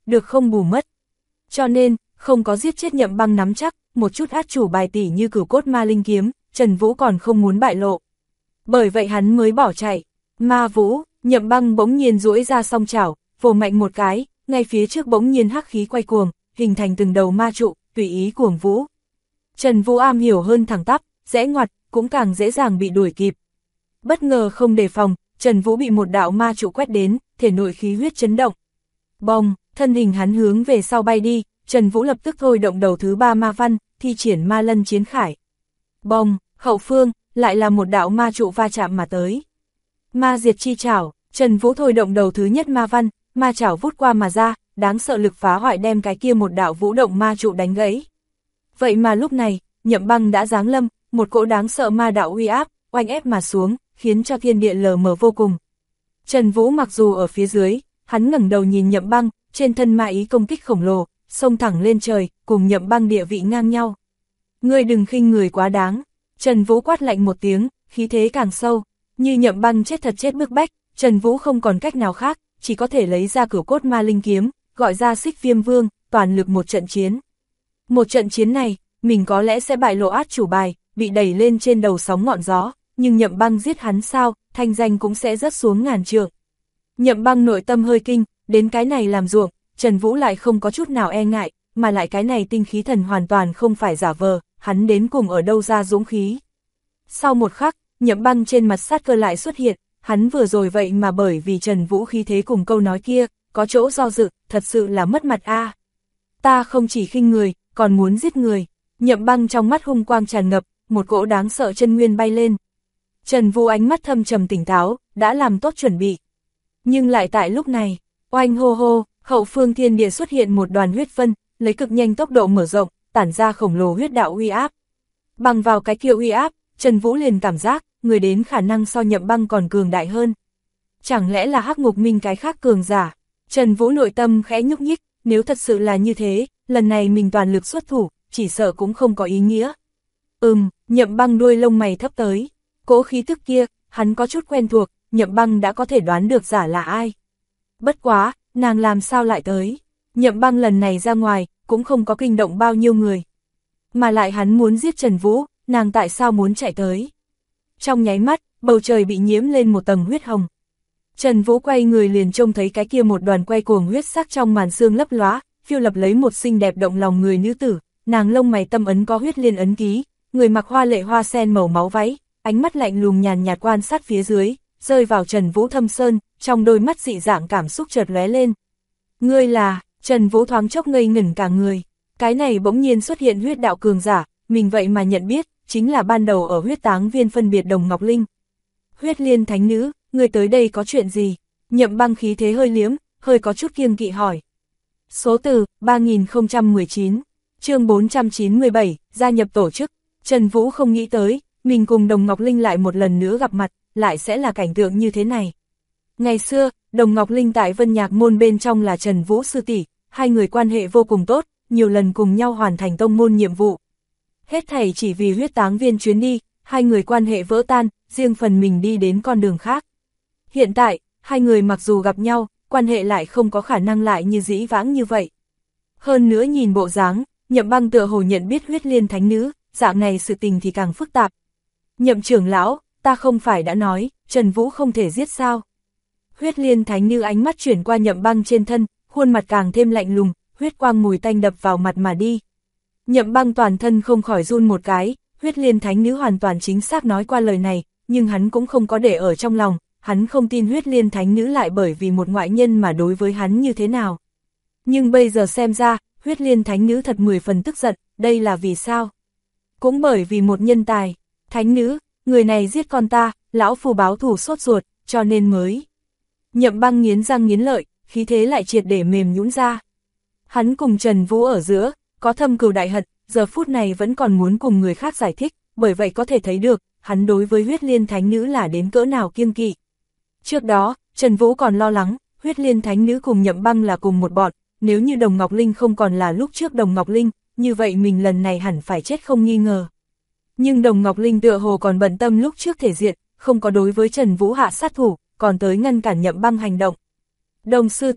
được không bù mất. Cho nên, không có giết chết Nhậm Băng nắm chắc, một chút át chủ bài tỉ như Cửu Cốt Ma Linh kiếm, Trần Vũ còn không muốn bại lộ. Bởi vậy hắn mới bỏ chạy. Ma Vũ, Nhậm Băng bỗng nhiên duỗi ra song chảo, vồ mạnh một cái, ngay phía trước bỗng nhiên hắc khí quay cuồng, hình thành từng đầu ma trụ, tùy ý cuồng vũ. Trần Vũ am hiểu hơn thẳng tắp, rẽ ngoặt, cũng càng dễ dàng bị đuổi kịp. Bất ngờ không đề phòng, Trần Vũ bị một đạo ma trụ quét đến, thể nội khí huyết chấn động. Bong, thân hình hắn hướng về sau bay đi, Trần Vũ lập tức thôi động đầu thứ 3 ma văn, thi triển ma lân chiến khải. Bong, hậu phương, lại là một đạo ma trụ va chạm mà tới. Ma diệt chi chảo, Trần Vũ thôi động đầu thứ nhất ma văn, ma chảo vút qua mà ra, đáng sợ lực phá hoại đem cái kia một đạo vũ động ma trụ đánh gãy. Vậy mà lúc này, Nhậm Băng đã giáng lâm, một cỗ đáng sợ ma đạo uy áp, oanh ép mà xuống, khiến cho thiên địa lờ mờ vô cùng. Trần Vũ mặc dù ở phía dưới, hắn ngẩng đầu nhìn Nhậm Băng, trên thân ma ý công kích khổng lồ, xông thẳng lên trời, cùng Nhậm Băng địa vị ngang nhau. Ngươi đừng khinh người quá đáng. Trần Vũ quát lạnh một tiếng, khí thế càng sâu, như Nhậm Băng chết thật chết bức bách, Trần Vũ không còn cách nào khác, chỉ có thể lấy ra Cửu Cốt Ma Linh kiếm, gọi ra Xích Viêm Vương, toàn lực một trận chiến. Một trận chiến này, mình có lẽ sẽ bại lộ át chủ bài, bị đẩy lên trên đầu sóng ngọn gió, nhưng Nhậm Băng giết hắn sao, thanh danh cũng sẽ rớt xuống ngàn trượng. Nhậm Băng nội tâm hơi kinh, đến cái này làm ruộng, Trần Vũ lại không có chút nào e ngại, mà lại cái này tinh khí thần hoàn toàn không phải giả vờ, hắn đến cùng ở đâu ra dũng khí. Sau một khắc, Nhậm Băng trên mặt sát cơ lại xuất hiện, hắn vừa rồi vậy mà bởi vì Trần Vũ khí thế cùng câu nói kia, có chỗ do dự, thật sự là mất mặt a. Ta không chỉ khinh người, còn muốn giết người. Nhậm Băng trong mắt hung quang tràn ngập, một cỗ đáng sợ chân nguyên bay lên. Trần Vũ ánh mắt thâm trầm tỉnh táo, đã làm tốt chuẩn bị. Nhưng lại tại lúc này, oanh hô hô, hậu phương thiên địa xuất hiện một đoàn huyết vân, lấy cực nhanh tốc độ mở rộng, tản ra khổng lồ huyết đạo uy áp. Bằng vào cái kiểu uy áp, Trần Vũ liền cảm giác, người đến khả năng so Nhậm Băng còn cường đại hơn. Chẳng lẽ là Hắc Ngục Minh cái khác cường giả? Trần Vũ nội tâm khẽ nhúc nhích, nếu thật sự là như thế, lần này mình toàn lực xuất thủ, chỉ sợ cũng không có ý nghĩa. Nhậm Băng đuôi lông mày thấp tới. Cỗ khí tức kia, hắn có chút quen thuộc, Nhậm Băng đã có thể đoán được giả là ai. Bất quá, nàng làm sao lại tới? Nhậm Băng lần này ra ngoài, cũng không có kinh động bao nhiêu người. Mà lại hắn muốn giết Trần Vũ, nàng tại sao muốn chạy tới? Trong nháy mắt, bầu trời bị nhiễm lên một tầng huyết hồng. Trần Vũ quay người liền trông thấy cái kia một đoàn quay cuồng huyết sắc trong màn sương lấp lóa, phiêu lập lấy một xinh đẹp động lòng người nữ tử, nàng lông mày tâm ấn có huyết liên ấn ký, người mặc hoa lệ hoa sen màu máu váy, ánh mắt lạnh lùng nhàn nhạt quan sát phía dưới, rơi vào Trần Vũ thâm sơn, trong đôi mắt dị dạng cảm xúc chợt lóe lên. Ngươi là, Trần Vũ thoáng chốc ngây ngẩn cả người, cái này bỗng nhiên xuất hiện huyết đạo cường giả, mình vậy mà nhận biết, chính là ban đầu ở huyết táng viên phân biệt Đồng Ngọc Linh. Huyết liên thánh nữ, ngươi tới đây có chuyện gì? Nhậm Băng khí thế hơi liếm, hơi có chút kiêng kỵ hỏi. Số từ, 3019, chương 497, gia nhập tổ chức. Trần Vũ không nghĩ tới, mình cùng Đồng Ngọc Linh lại một lần nữa gặp mặt, lại sẽ là cảnh tượng như thế này. Ngày xưa, Đồng Ngọc Linh tại Vân Nhạc môn bên trong là Trần Vũ sư tỷ, hai người quan hệ vô cùng tốt, nhiều lần cùng nhau hoàn thành tông môn nhiệm vụ. Hết thảy chỉ vì huyết táng viên chuyến đi, hai người quan hệ vỡ tan, riêng phần mình đi đến con đường khác. Hiện tại, hai người mặc dù gặp nhau, quan hệ lại không có khả năng lại như dĩ vãng như vậy. Hơn nữa nhìn bộ dáng, Nhậm Băng tựa hồ nhận biết huyết liên thánh nữ, dạng này sự tình thì càng phức tạp. Nhậm trưởng lão, ta không phải đã nói, Trần Vũ không thể giết sao? Huyết liên thánh nữ ánh mắt chuyển qua Nhậm Băng trên thân, khuôn mặt càng thêm lạnh lùng, huyết quang mùi tanh đập vào mặt mà đi. Nhậm Băng toàn thân không khỏi run một cái, huyết liên thánh nữ hoàn toàn chính xác nói qua lời này, nhưng hắn cũng không có để ở trong lòng, hắn không tin huyết liên thánh nữ lại bởi vì một ngoại nhân mà đối với hắn như thế nào. Nhưng bây giờ xem ra, huyết liên thánh nữ thật 10 phần tức giận, đây là vì sao? Cũng bởi vì một nhân tài, thánh nữ, người này giết con ta, lão phu báo thù sốt ruột, cho nên mới. Nhậm Băng nghiến răng nghiến lợi, khí thế lại triệt để mềm nhũn ra. Hắn cùng Trần Vũ ở giữa, có thâm cừu đại hận, giờ phút này vẫn còn muốn cùng người khác giải thích, bởi vậy có thể thấy được, hắn đối với huyết liên thánh nữ là đến cỡ nào kiêng kỵ. Trước đó, Trần Vũ còn lo lắng, huyết liên thánh nữ cùng Nhậm Băng là cùng một bọn, nếu như Đồng Ngọc Linh không còn là lúc trước Đồng Ngọc Linh, như vậy mình lần này hẳn phải chết không nghi ngờ. Nhưng Đồng Ngọc Linh tựa hồ còn bận tâm lúc trước thể diện, không có đối với Trần Vũ hạ sát thủ, còn tới ngăn cản Nhậm Băng hành động. Đồng sư tỷ,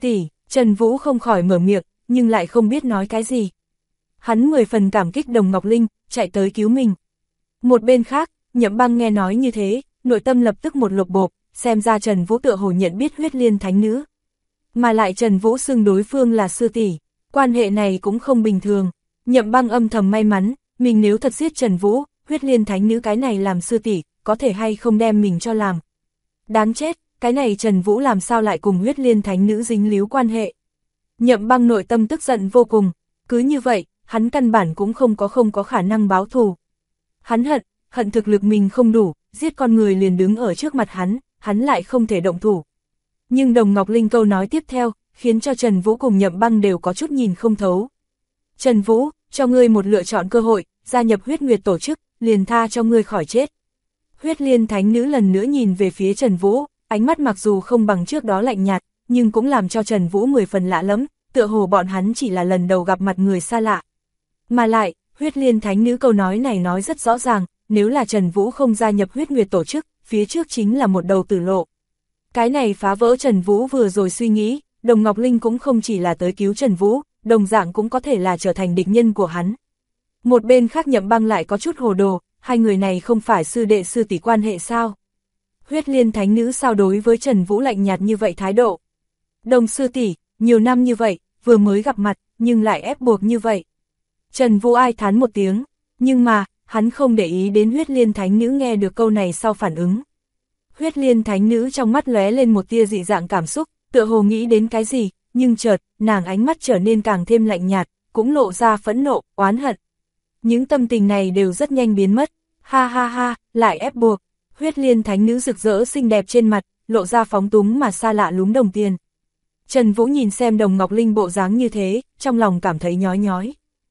Trần Vũ không khỏi mở miệng, nhưng lại không biết nói cái gì. Hắn 10 phần cảm kích Đồng Ngọc Linh, chạy tới cứu mình. Một bên khác, Nhậm Băng nghe nói như thế, nội tâm lập tức một lột bột, xem ra Trần Vũ tựa hồ nhận biết Huyết Liên Thánh Nữ. Mà lại Trần Vũ xưng đối phương là sư tỷ, quan hệ này cũng không bình thường. Nhậm Băng âm thầm may mắn, mình nếu thật giết Trần Vũ, Huyết Liên Thánh Nữ cái này làm sư tỷ, có thể hay không đem mình cho làm. Đáng chết, cái này Trần Vũ làm sao lại cùng Huyết Liên Thánh Nữ dính líu quan hệ. Nhậm Băng nội tâm tức giận vô cùng, cứ như vậy, hắn căn bản cũng không có khả năng báo thù. Hắn hận thực lực mình không đủ, giết con người liền đứng ở trước mặt hắn lại không thể động thủ. Nhưng Đồng Ngọc Linh câu nói tiếp theo, khiến cho Trần Vũ cùng Nhậm Băng đều có chút nhìn không thấu. Trần Vũ, cho ngươi một lựa chọn cơ hội, gia nhập Huyết Nguyệt tổ chức, liền tha cho ngươi khỏi chết. Huyết Liên Thánh Nữ lần nữa nhìn về phía Trần Vũ, ánh mắt mặc dù không bằng trước đó lạnh nhạt, nhưng cũng làm cho Trần Vũ 10 phần lạ lẫm, tựa hồ bọn hắn chỉ là lần đầu gặp mặt người xa lạ. Mà lại, Huyết Liên Thánh Nữ câu nói này nói rất rõ ràng, nếu là Trần Vũ không gia nhập Huyết Nguyệt tổ chức, phía trước chính là một đầu tử lộ. Cái này phá vỡ Trần Vũ vừa rồi suy nghĩ, Đồng Ngọc Linh cũng không chỉ là tới cứu Trần Vũ, đồng dạng cũng có thể là trở thành địch nhân của hắn. Một bên khác Nhậm Băng lại có chút hồ đồ, hai người này không phải sư đệ sư tỷ quan hệ sao? Huyết Liên Thánh Nữ sao đối với Trần Vũ lạnh nhạt như vậy thái độ? Đồng sư tỷ, nhiều năm như vậy, vừa mới gặp mặt, nhưng lại ép buộc như vậy. Trần Vũ ai thán một tiếng, nhưng mà, hắn không để ý đến Huyết Liên Thánh Nữ nghe được câu này sau phản ứng. Huyết Liên Thánh Nữ trong mắt lóe lên một tia dị dạng cảm xúc, tựa hồ nghĩ đến cái gì, nhưng chợt, nàng ánh mắt trở nên càng thêm lạnh nhạt, cũng lộ ra phẫn nộ, oán hận. Những tâm tình này đều rất nhanh biến mất, ha ha ha, lại ép buộc. Huyết Liên Thánh Nữ rực rỡ xinh đẹp trên mặt, lộ ra phóng túng mà xa lạ lúm đồng tiền. Trần Vũ nhìn xem Đồng Ngọc Linh bộ dáng như thế, trong lòng cảm thấy nhói nhói.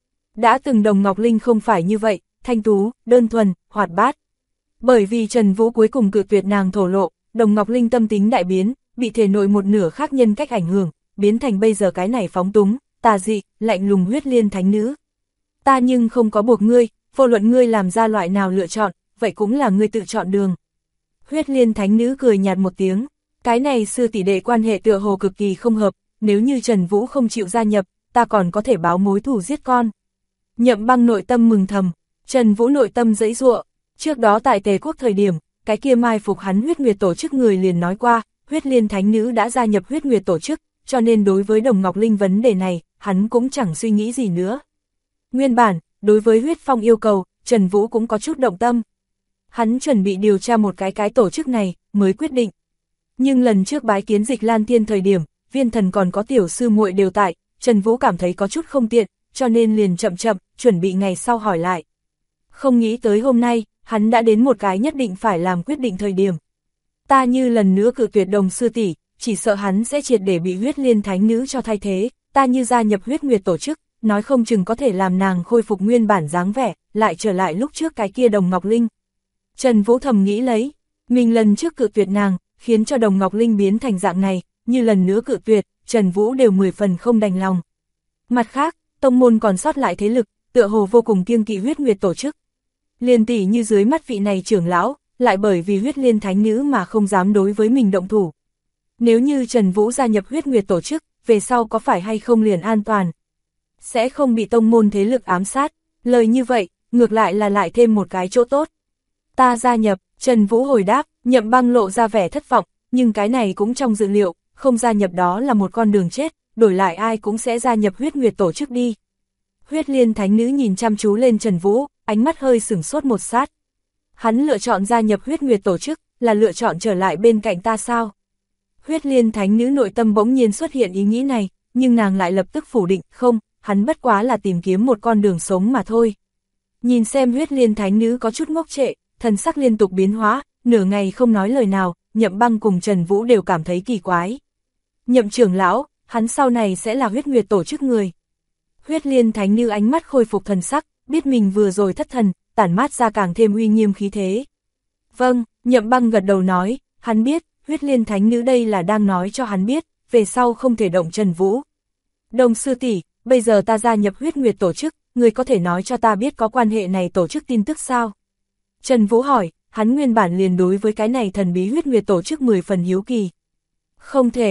Đã từng Đồng Ngọc Linh không phải như vậy, thanh tú, đơn thuần, hoạt bát. Bởi vì Trần Vũ cuối cùng cự tuyệt nàng thổ lộ, Đồng Ngọc Linh tâm tính đại biến, bị thể nội một nửa khác nhân cách ảnh hưởng, biến thành bây giờ cái này phóng túng, tà dị, lạnh lùng Huyết Liên Thánh Nữ. Ta nhưng không có buộc ngươi, vô luận ngươi làm ra loại nào lựa chọn, vậy cũng là ngươi tự chọn đường. Huyết Liên Thánh Nữ cười nhạt một tiếng, cái này sư tỷ đệ quan hệ tựa hồ cực kỳ không hợp, nếu như Trần Vũ không chịu gia nhập, ta còn có thể báo mối thù giết con. Nhậm Băng nội tâm mừng thầm, Trần Vũ nội tâm giãy giụa, trước đó tại Tề Quốc thời điểm, cái kia mai phục hắn Huyết Nguyệt tổ chức người liền nói qua, Huyết Liên Thánh Nữ đã gia nhập Huyết Nguyệt tổ chức, cho nên đối với Đồng Ngọc Linh vấn đề này, hắn cũng chẳng suy nghĩ gì nữa. Nguyên bản, đối với Huyết Phong yêu cầu, Trần Vũ cũng có chút động tâm. Hắn chuẩn bị điều tra một cái tổ chức này, mới quyết định. Nhưng lần trước bái kiến Dịch Lan Thiên thời điểm, Viên Thần còn có tiểu sư muội đều tại, Trần Vũ cảm thấy có chút không tiện, cho nên liền chậm, chuẩn bị ngày sau hỏi lại. Không nghĩ tới hôm nay, hắn đã đến một cái nhất định phải làm quyết định thời điểm. Ta như lần nữa cự tuyệt Đồng sư tỷ, chỉ sợ hắn sẽ triệt để bị Huyết Liên Thánh Nữ cho thay thế, ta như gia nhập Huyết Nguyệt tổ chức, nói không chừng có thể làm nàng khôi phục nguyên bản dáng vẻ, lại trở lại lúc trước cái kia Đồng Ngọc Linh. Trần Vũ thầm nghĩ lấy, mình lần trước cự tuyệt nàng, khiến cho Đồng Ngọc Linh biến thành dạng này, như lần nữa cự tuyệt, Trần Vũ đều 10 phần không đành lòng. Mặt khác, tông môn còn sót lại thế lực, tựa hồ vô cùng kiêng kỵ Huyết Nguyệt tổ chức. Liên tỷ như dưới mắt vị này trưởng lão, lại bởi vì Huyết Liên Thánh Nữ mà không dám đối với mình động thủ. Nếu như Trần Vũ gia nhập Huyết Nguyệt tổ chức, về sau có phải hay không liền an toàn? Sẽ không bị tông môn thế lực ám sát, lời như vậy, ngược lại là lại thêm một cái chỗ tốt. Ta gia nhập, Trần Vũ hồi đáp, Nhậm Băng lộ ra vẻ thất vọng, nhưng cái này cũng trong dự liệu, không gia nhập đó là một con đường chết, đổi lại ai cũng sẽ gia nhập Huyết Nguyệt tổ chức đi. Huyết Liên Thánh Nữ nhìn chăm chú lên Trần Vũ, ánh mắt hơi sửng sốt một sát. Hắn lựa chọn gia nhập Huyết Nguyệt tổ chức, là lựa chọn trở lại bên cạnh ta sao? Huyết Liên Thánh Nữ nội tâm bỗng nhiên xuất hiện ý nghĩ này, nhưng nàng lại lập tức phủ định, không, hắn bất quá là tìm kiếm một con đường sống mà thôi. Nhìn xem Huyết Liên Thánh Nữ có chút ngốc trệ, thần sắc liên tục biến hóa, nửa ngày không nói lời nào, Nhậm Băng cùng Trần Vũ đều cảm thấy kỳ quái. Nhậm trưởng lão, hắn sau này sẽ là Huyết Nguyệt tổ chức người. Huyết Liên Thánh Nữ ánh mắt khôi phục thần sắc, biết mình vừa rồi thất thần, tản mát ra càng thêm uy nghiêm khí thế. Vâng, Nhậm Băng gật đầu nói, hắn biết, Huyết Liên Thánh Nữ đây là đang nói cho hắn biết, về sau không thể động Trần Vũ. Đồng sư tỷ, bây giờ ta gia nhập Huyết Nguyệt tổ chức, người có thể nói cho ta biết có quan hệ này tổ chức tin tức sao? Trần Vũ hỏi, hắn nguyên bản liền đối với cái này thần bí Huyết Nguyệt tổ chức 10 phần hiếu kỳ. Không thể,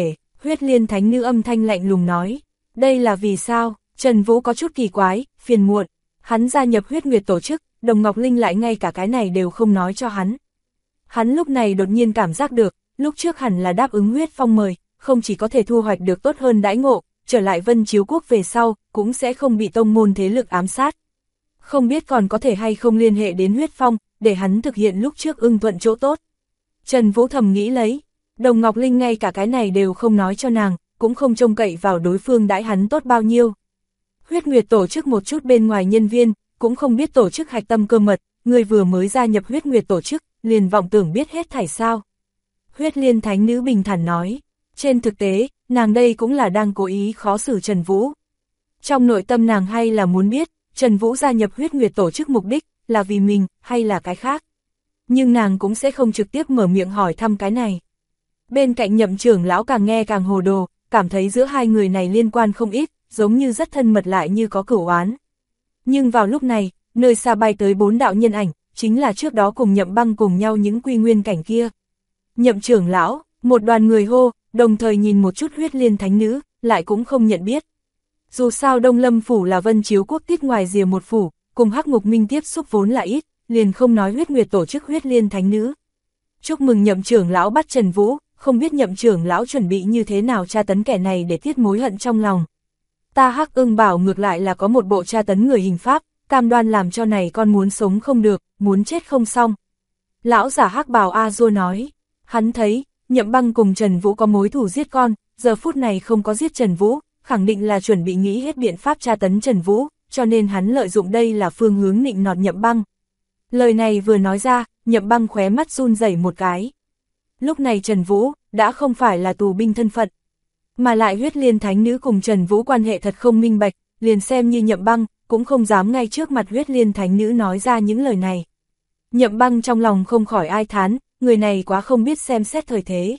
Huyết Liên Thánh Nữ âm thanh lạnh lùng nói. Đây là vì sao? Trần Vũ có chút kỳ quái, phiền muộn. Hắn gia nhập Huyết Nguyệt tổ chức, Đồng Ngọc Linh lại ngay cả cái này đều không nói cho hắn. Hắn lúc này đột nhiên cảm giác được, lúc trước hẳn là đáp ứng Huyết Phong mời, không chỉ có thể thu hoạch được tốt hơn đãi ngộ, trở lại Vân Chiếu Quốc về sau, cũng sẽ không bị tông môn thế lực ám sát. Không biết còn có thể hay không liên hệ đến Huyết Phong, để hắn thực hiện lúc trước ưng thuận chỗ tốt. Trần Vũ thầm nghĩ lấy, Đồng Ngọc Linh ngay cả cái này đều không nói cho nàng, cũng không trông cậy vào đối phương đãi hắn tốt bao nhiêu. Huyết Nguyệt tổ chức một chút bên ngoài nhân viên, cũng không biết tổ chức hạch tâm cơ mật, người vừa mới gia nhập Huyết Nguyệt tổ chức, liền vọng tưởng biết hết thảy sao. Huyết Liên Thánh Nữ bình thản nói, trên thực tế, nàng đây cũng là đang cố ý khó xử Trần Vũ. Trong nội tâm nàng hay là muốn biết, Trần Vũ gia nhập Huyết Nguyệt tổ chức mục đích, là vì mình, hay là cái khác. Nhưng nàng cũng sẽ không trực tiếp mở miệng hỏi thăm cái này. Bên cạnh Nhậm trưởng lão càng nghe càng hồ đồ, cảm thấy giữa hai người này liên quan không ít, giống như rất thân mật lại như có cửu oán. Nhưng vào lúc này, nơi xa bay tới 4 đạo nhân ảnh, chính là trước đó cùng Nhậm Băng cùng nhau những quy nguyên cảnh kia. Nhậm trưởng lão, một đoàn người hô, đồng thời nhìn một chút Huyết Liên Thánh Nữ, lại cũng không nhận biết. Dù sao Đông Lâm Phủ là Vân Chiếu Quốc tít ngoài rìa một phủ, cùng Hắc Ngục Minh tiếp xúc vốn là ít, liền không nói Huyết Nguyệt tổ chức Huyết Liên Thánh Nữ. Chúc mừng Nhậm trưởng lão bắt Trần Vũ, không biết Nhậm trưởng lão chuẩn bị như thế nào tra tấn kẻ này để tiết mối hận trong lòng. Ta Hắc Ưng bảo ngược lại là có một bộ tra tấn người hình pháp, cam đoan làm cho này con muốn sống không được, muốn chết không xong. Lão giả Hắc Bào A-dua nói, hắn thấy, Nhậm Băng cùng Trần Vũ có mối thù giết con, giờ phút này không có giết Trần Vũ, khẳng định là chuẩn bị nghĩ hết biện pháp tra tấn Trần Vũ, cho nên hắn lợi dụng đây là phương hướng nịnh nọt Nhậm Băng. Lời này vừa nói ra, Nhậm Băng khóe mắt run rẩy một cái. Lúc này Trần Vũ đã không phải là tù binh thân phận, mà lại Huyết Liên Thánh Nữ cùng Trần Vũ quan hệ thật không minh bạch, liền xem như Nhậm Băng cũng không dám ngay trước mặt Huyết Liên Thánh Nữ nói ra những lời này. Nhậm Băng trong lòng không khỏi ai thán, người này quá không biết xem xét thời thế.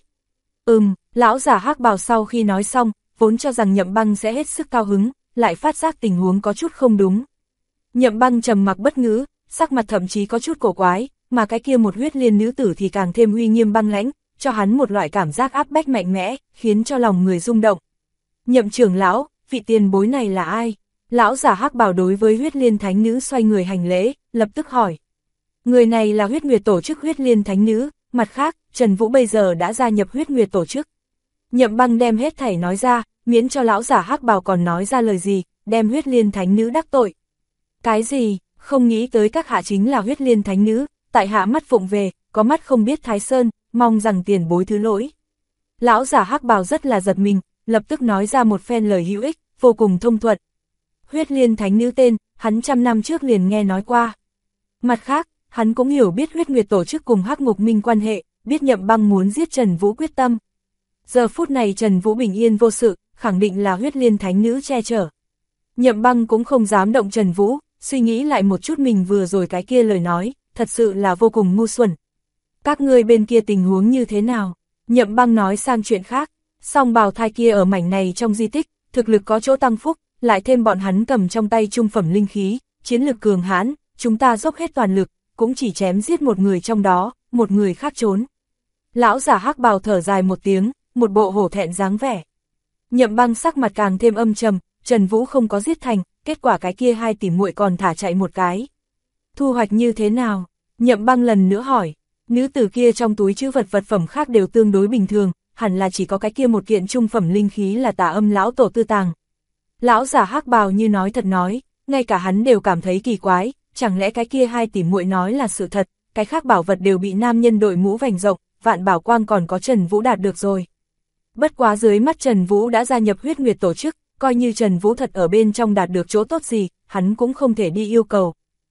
Lão giả Hắc Bào sau khi nói xong, vốn cho rằng Nhậm Băng sẽ hết sức cao hứng, lại phát giác tình huống có chút không đúng. Nhậm Băng trầm mặc bất ngữ, sắc mặt thậm chí có chút cổ quái, mà cái kia một Huyết Liên nữ tử thì càng thêm uy nghiêm băng lãnh, cho hắn một loại cảm giác áp bách mạnh mẽ, khiến cho lòng người rung động. Nhậm trưởng lão, vị tiền bối này là ai? Lão giả Hắc Bào đối với Huyết Liên Thánh Nữ xoay người hành lễ, lập tức hỏi. Người này là Huyết Nguyệt tổ chức Huyết Liên Thánh Nữ, mặt khác, Trần Vũ bây giờ đã gia nhập Huyết Nguyệt tổ chức. Nhậm Băng đem hết thảy nói ra, miễn cho lão giả Hắc Bào còn nói ra lời gì, đem Huyết Liên Thánh Nữ đắc tội. Cái gì? Không nghĩ tới các hạ chính là Huyết Liên Thánh Nữ, tại hạ mắt phụng về, có mắt không biết Thái Sơn, mong rằng tiền bối thứ lỗi. Lão giả Hắc Bào rất là giật mình, lập tức nói ra một phen lời hữu ích, vô cùng thông thuận. Huyết Liên Thánh Nữ tên, hắn trăm năm trước liền nghe nói qua. Mặt khác, hắn cũng hiểu biết Huyết Nguyệt tổ chức cùng Hắc Ngục Minh quan hệ, biết Nhậm Băng muốn giết Trần Vũ quyết tâm. Giờ phút này Trần Vũ bình yên vô sự, khẳng định là Huyết Liên Thánh Nữ che chở. Nhậm Băng cũng không dám động Trần Vũ, suy nghĩ lại một chút mình vừa rồi cái kia lời nói, thật sự là vô cùng ngu xuẩn. Các ngươi bên kia tình huống như thế nào? Nhậm Băng nói sang chuyện khác, song bào thai kia ở mảnh này trong di tích, thực lực có chỗ tăng phúc, lại thêm bọn hắn cầm trong tay trung phẩm linh khí, chiến lực cường hãn, chúng ta dốc hết toàn lực, cũng chỉ chém giết một người trong đó, một người khác trốn. Lão giả Hắc Bào thở dài một tiếng, một bộ hổ thẹn dáng vẻ. Nhậm Băng sắc mặt càng thêm âm trầm, Trần Vũ không có giết thành, kết quả cái kia 2 tỷ muội còn thả chạy một cái. Thu hoạch như thế nào? Nhậm Băng lần nữa hỏi. Nữ tử kia trong túi chữ vật phẩm khác đều tương đối bình thường, hẳn là chỉ có cái kia một kiện trung phẩm linh khí là Tà Âm lão tổ tư tàng. Lão giả Hắc Bào như nói thật nói, ngay cả hắn đều cảm thấy kỳ quái, chẳng lẽ cái kia 2 tỷ muội nói là sự thật, cái khác bảo vật đều bị nam nhân đội mũ vành rộng, Vạn Bảo Quang còn có Trần Vũ đạt được rồi. Bất quá dưới mắt Trần Vũ đã gia nhập Huyết Nguyệt tổ chức, coi như Trần Vũ thật ở bên trong đạt được chỗ tốt gì, hắn cũng không thể đi yêu cầu.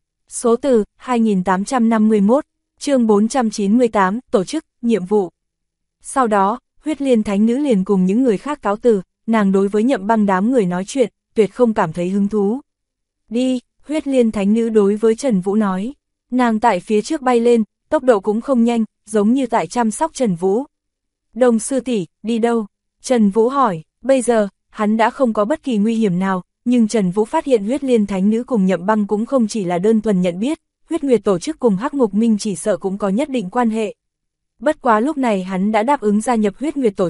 Số từ 2851, chương 498, tổ chức, nhiệm vụ. Sau đó, Huyết Liên Thánh Nữ liền cùng những người khác cáo từ, nàng đối với Nhậm Băng đám người nói chuyện, tuyệt không cảm thấy hứng thú. Đi, Huyết Liên Thánh Nữ đối với Trần Vũ nói, nàng tại phía trước bay lên, tốc độ cũng không nhanh, giống như tại chăm sóc Trần Vũ. Đồng sư tỷ, đi đâu? Trần Vũ hỏi, bây giờ, hắn đã không có bất kỳ nguy hiểm nào, nhưng Trần Vũ phát hiện Huyết Liên Thánh Nữ cùng Nhậm Băng cũng không chỉ là đơn thuần nhận biết, Huyết Nguyệt tổ chức cùng Hắc Ngục Minh chỉ sợ cũng có nhất định quan hệ. Bất quá lúc này hắn đã đáp ứng gia nhập Huyết Nguyệt tổ chức,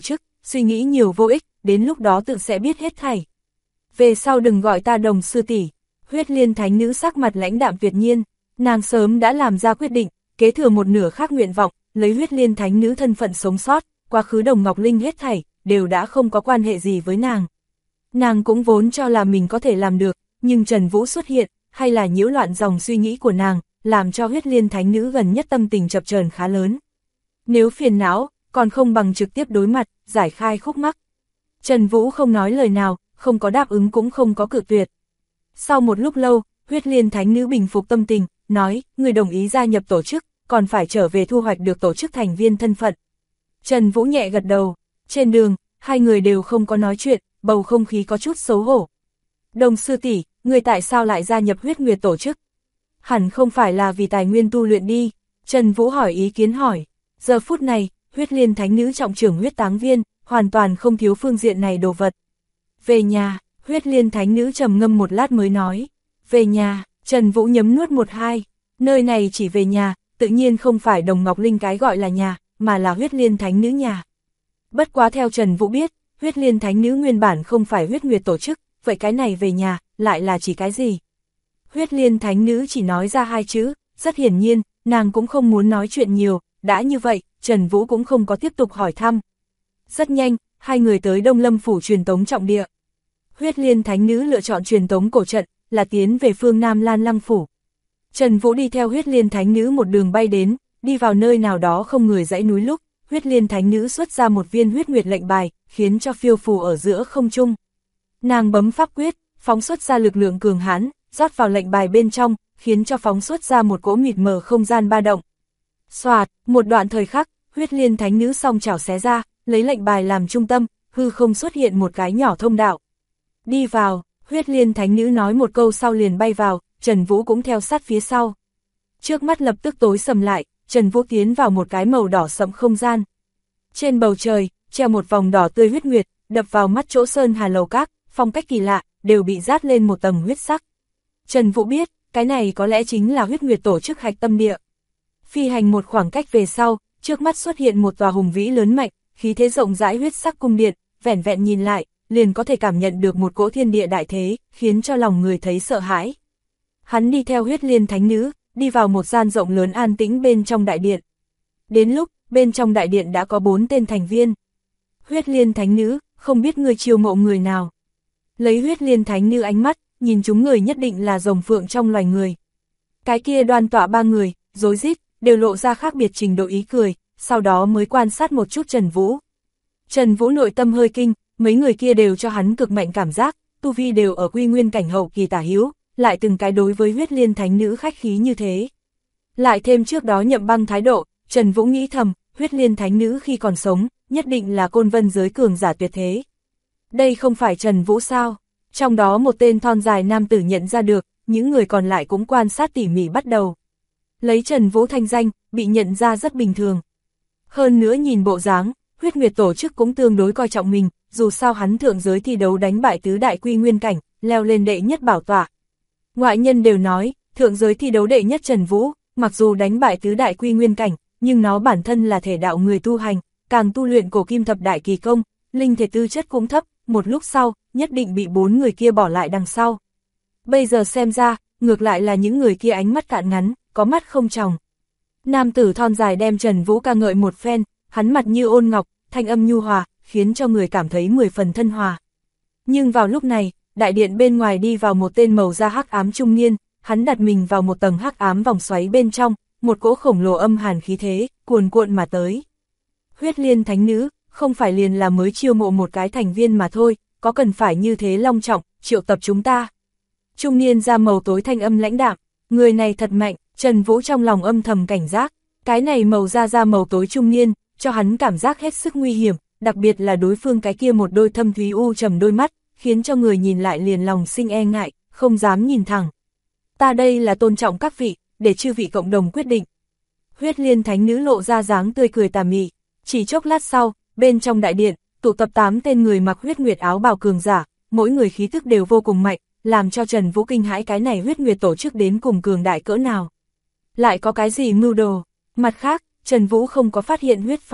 suy nghĩ nhiều vô ích, đến lúc đó tự sẽ biết hết thảy. Về sau đừng gọi ta Đồng sư tỷ. Huyết Liên thánh nữ sắc mặt lãnh đạm tuyệt nhiên, nàng sớm đã làm ra quyết định, kế thừa một nửa khác nguyện vọng, lấy Huyết Liên thánh nữ thân phận sống sót, quá khứ Đồng Ngọc Linh hết thảy, đều đã không có quan hệ gì với nàng. Nàng cũng vốn cho là mình có thể làm được, nhưng Trần Vũ xuất hiện, hay là nhiễu loạn dòng suy nghĩ của nàng, làm cho Huyết Liên thánh nữ gần nhất tâm tình chập chờn khá lớn. Nếu phiền não, còn không bằng trực tiếp đối mặt, giải khai khúc mắc. Trần Vũ không nói lời nào, không có đáp ứng cũng không có cự tuyệt. Sau một lúc lâu, Huyết Liên thánh nữ bình phục tâm tình, nói, người đồng ý gia nhập tổ chức, còn phải trở về thu hoạch được tổ chức thành viên thân phận. Trần Vũ nhẹ gật đầu, trên đường, hai người đều không có nói chuyện, bầu không khí có chút xấu hổ. Đồng sư tỷ, người tại sao lại gia nhập Huyết Nguyệt tổ chức? Hẳn không phải là vì tài nguyên tu luyện đi, Trần Vũ hỏi ý kiến hỏi. Giờ phút này, Huyết Liên thánh nữ trọng trưởng huyết táng viên, hoàn toàn không thiếu phương diện này đồ vật. Về nhà, Huyết Liên thánh nữ trầm ngâm một lát mới nói. Về nhà, Trần Vũ nhấm nuốt một hai. Nơi này chỉ về nhà, tự nhiên không phải Đồng Ngọc Linh cái gọi là nhà, mà là Huyết Liên thánh nữ nhà. Bất quá theo Trần Vũ biết, Huyết Liên thánh nữ nguyên bản không phải Huyết Nguyệt tổ chức, vậy cái này về nhà, lại là chỉ cái gì? Huyết Liên thánh nữ chỉ nói ra hai chữ, rất hiển nhiên, nàng cũng không muốn nói chuyện nhiều, đã như vậy, Trần Vũ cũng không có tiếp tục hỏi thăm. Rất nhanh, hai người tới Đông Lâm phủ truyền tống trọng địa. Huyết Liên thánh nữ lựa chọn truyền tống cổ trận, là tiến về phương Nam Lan Lăng phủ. Trần Vũ đi theo Huyết Liên thánh nữ một đường bay đến, đi vào nơi nào đó không người dãy núi lúc, Huyết Liên thánh nữ xuất ra một viên huyết nguyệt lệnh bài, khiến cho phiêu phù ở giữa không trung. Nàng bấm pháp quyết, phóng xuất ra lực lượng cường hãn, rót vào lệnh bài bên trong, khiến cho phóng xuất ra một cỗ mịt mờ không gian ba động. Xoạt, một đoạn thời khắc, Huyết Liên thánh nữ song chảo xé ra, lấy lệnh bài làm trung tâm, hư không xuất hiện một cái nhỏ thông đạo. Đi vào, Huyết Liên thánh nữ nói một câu sau liền bay vào, Trần Vũ cũng theo sát phía sau. Trước mắt lập tức tối sầm lại, Trần Vũ tiến vào một cái màu đỏ sẫm không gian. Trên bầu trời, treo một vòng đỏ tươi huyết nguyệt, đập vào mắt chỗ sơn hà lầu các, phong cách kỳ lạ, đều bị dát lên một tầng huyết sắc. Trần Vũ biết, cái này có lẽ chính là Huyết Nguyệt tổ chức hạch tâm địa. Phi hành một khoảng cách về sau, trước mắt xuất hiện một tòa hùng vĩ lớn mạnh, khí thế rộng rãi huyết sắc cung điện, vẻn vẹn nhìn lại, liền có thể cảm nhận được một cỗ thiên địa đại thế, khiến cho lòng người thấy sợ hãi. Hắn đi theo Huyết Liên thánh nữ, đi vào một gian rộng lớn an tĩnh bên trong đại điện. Đến lúc, bên trong đại điện đã có 4 tên thành viên. Huyết Liên thánh nữ, không biết người chiêu mộ người nào. Lấy Huyết Liên thánh nữ ánh mắt, nhìn chúng người nhất định là rồng phượng trong loài người. Cái kia đoan tọa 3 người, rối rít, đều lộ ra khác biệt trình độ ý cười, sau đó mới quan sát một chút Trần Vũ. Trần Vũ nội tâm hơi kinh, mấy người kia đều cho hắn cực mạnh cảm giác, tu vi đều ở quy nguyên cảnh hậu kỳ tả hữu, lại từng cái đối với Huyết Liên thánh nữ khách khí như thế. Lại thêm trước đó Nhậm Băng thái độ, Trần Vũ nghĩ thầm, Huyết Liên thánh nữ khi còn sống, nhất định là côn vân giới cường giả tuyệt thế. Đây không phải Trần Vũ sao? Trong đó một tên thon dài nam tử nhận ra được, những người còn lại cũng quan sát tỉ mỉ bắt đầu. Lấy Trần Vũ thanh danh, bị nhận ra rất bình thường. Hơn nữa nhìn bộ dáng, Huyết Nguyệt tổ chức cũng tương đối coi trọng mình, dù sao hắn thượng giới thi đấu đánh bại tứ đại quy nguyên cảnh, leo lên đệ nhất bảo tọa. Ngoại nhân đều nói, thượng giới thi đấu đệ nhất Trần Vũ, mặc dù đánh bại tứ đại quy nguyên cảnh, nhưng nó bản thân là thể đạo người tu hành, càng tu luyện cổ kim thập đại kỳ công, linh thể tư chất cũng thấp, một lúc sau, nhất định bị 4 người kia bỏ lại đằng sau. Bây giờ xem ra, ngược lại là những người kia ánh mắt cạn ngắn, có mắt không tròng. Nam tử thon dài đem Trần Vũ ca ngợi một phen, hắn mặt như ôn ngọc, thanh âm nhu hòa, khiến cho người cảm thấy 10 phần thân hòa. Nhưng vào lúc này, đại điện bên ngoài đi vào một tên màu da hắc ám trung niên, hắn đặt mình vào một tầng hắc ám vòng xoáy bên trong, một cỗ khổng lồ âm hàn khí thế, cuồn cuộn mà tới. Huyết Liên thánh nữ, không phải liền là mới chiêu mộ một cái thành viên mà thôi, có cần phải như thế long trọng, triệu tập chúng ta. Trung niên da màu tối thanh âm lãnh đạm, người này thật mạnh, Trần Vũ trong lòng âm thầm cảnh giác, cái này màu da màu tối trung niên, cho hắn cảm giác hết sức nguy hiểm, đặc biệt là đối phương cái kia một đôi thâm thúy u trầm đôi mắt, khiến cho người nhìn lại liền lòng sinh e ngại, không dám nhìn thẳng. Ta đây là tôn trọng các vị, để chư vị cộng đồng quyết định. Huyết Liên thánh nữ lộ ra dáng tươi cười tà mị, chỉ chốc lát sau, bên trong đại điện, tụ tập 8 tên người mặc huyết nguyệt áo bào cường giả, mỗi người khí thức đều vô cùng mạnh, làm cho Trần Vũ kinh hãi cái này Huyết Nguyệt tổ chức đến cùng cường đại cỡ nào. Lại có cái gì mưu đồ? Mặt khác, Trần Vũ không có phát hiện huyết phong.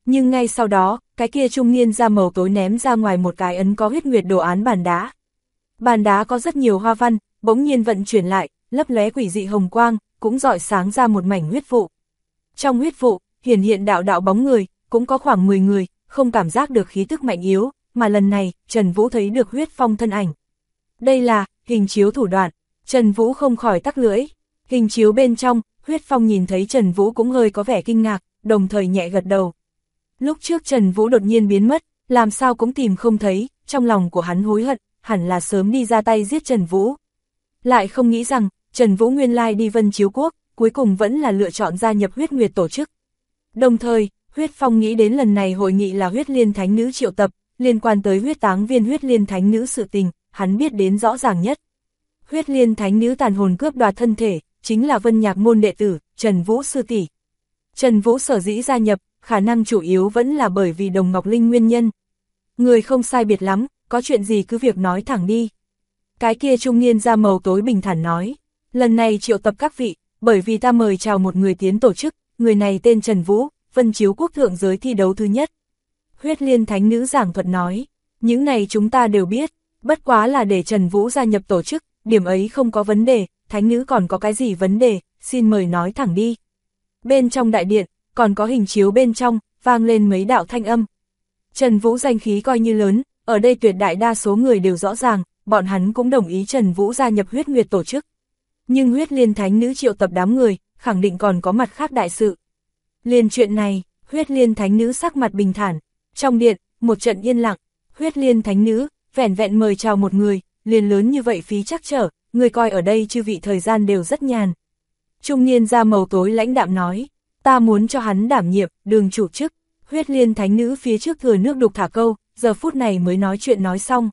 Nhưng ngay sau đó, cái kia trung niên da màu tối ném ra ngoài một cái ấn có huyết nguyệt đồ án bàn đá. Bàn đá có rất nhiều hoa văn, bỗng nhiên vận chuyển lại, lấp lóe quỷ dị hồng quang, cũng rọi sáng ra một mảnh huyết vụ. Trong huyết vụ, hiển hiện đạo đạo bóng người, cũng có khoảng 10 người, không cảm giác được khí tức mạnh yếu, mà lần này, Trần Vũ thấy được huyết phong thân ảnh. Đây là hình chiếu thủ đoạn. Trần Vũ không khỏi tắc lưỡi. Hình chiếu bên trong, huyết phong nhìn thấy Trần Vũ cũng hơi có vẻ kinh ngạc, đồng thời nhẹ gật đầu. Lúc trước Trần Vũ đột nhiên biến mất, làm sao cũng tìm không thấy, trong lòng của hắn hối hận, hẳn là sớm đi ra tay giết Trần Vũ. Lại không nghĩ rằng, Trần Vũ nguyên lai đi Vân Chiếu Quốc, cuối cùng vẫn là lựa chọn gia nhập huyết nguyệt tổ chức. Đồng thời, huyết phong nghĩ đến lần này hội nghị là huyết liên thánh nữ triệu tập, liên quan tới huyết táng viên huyết liên thánh nữ sự tình, hắn biết đến rõ ràng nhất. Huyết liên thánh nữ tàn hồn cướp đoạt thân thể, chính là Vân Nhạc môn đệ tử, Trần Vũ sư tỷ. Trần Vũ sở dĩ gia nhập, khả năng chủ yếu vẫn là bởi vì Đồng Ngọc Linh nguyên nhân. Người không sai biệt lắm, có chuyện gì cứ việc nói thẳng đi. Cái kia trung niên da màu tối bình thản nói, lần này triệu tập các vị, bởi vì ta mời chào một người tiến tổ chức, người này tên Trần Vũ, Vân Chiếu Quốc thượng giới thi đấu thứ nhất. Huyết liên thánh nữ giảng thuật nói, những này chúng ta đều biết, bất quá là để Trần Vũ gia nhập tổ chức, điểm ấy không có vấn đề, thánh nữ còn có cái gì vấn đề, xin mời nói thẳng đi. Bên trong đại điện, còn có hình chiếu bên trong, vang lên mấy đạo thanh âm. Trần Vũ danh khí coi như lớn, ở đây tuyệt đại đa số người đều rõ ràng, bọn hắn cũng đồng ý Trần Vũ gia nhập huyết nguyệt tổ chức. Nhưng huyết liên thánh nữ triệu tập đám người, khẳng định còn có mặt khác đại sự. Liên chuyện này, huyết liên thánh nữ sắc mặt bình thản. Trong điện, một trận yên lặng, huyết liên thánh nữ, vẻn vẹn mời chào một người, liền lớn như vậy phí chắc trở, người coi ở đây chư vị thời gian đều rất nhàn. Trung niên da màu tối lãnh đạm nói, ta muốn cho hắn đảm nhiệm, đường chủ chức. Huyết liên thánh nữ phía trước thừa nước đục thả câu, giờ phút này mới nói chuyện nói xong.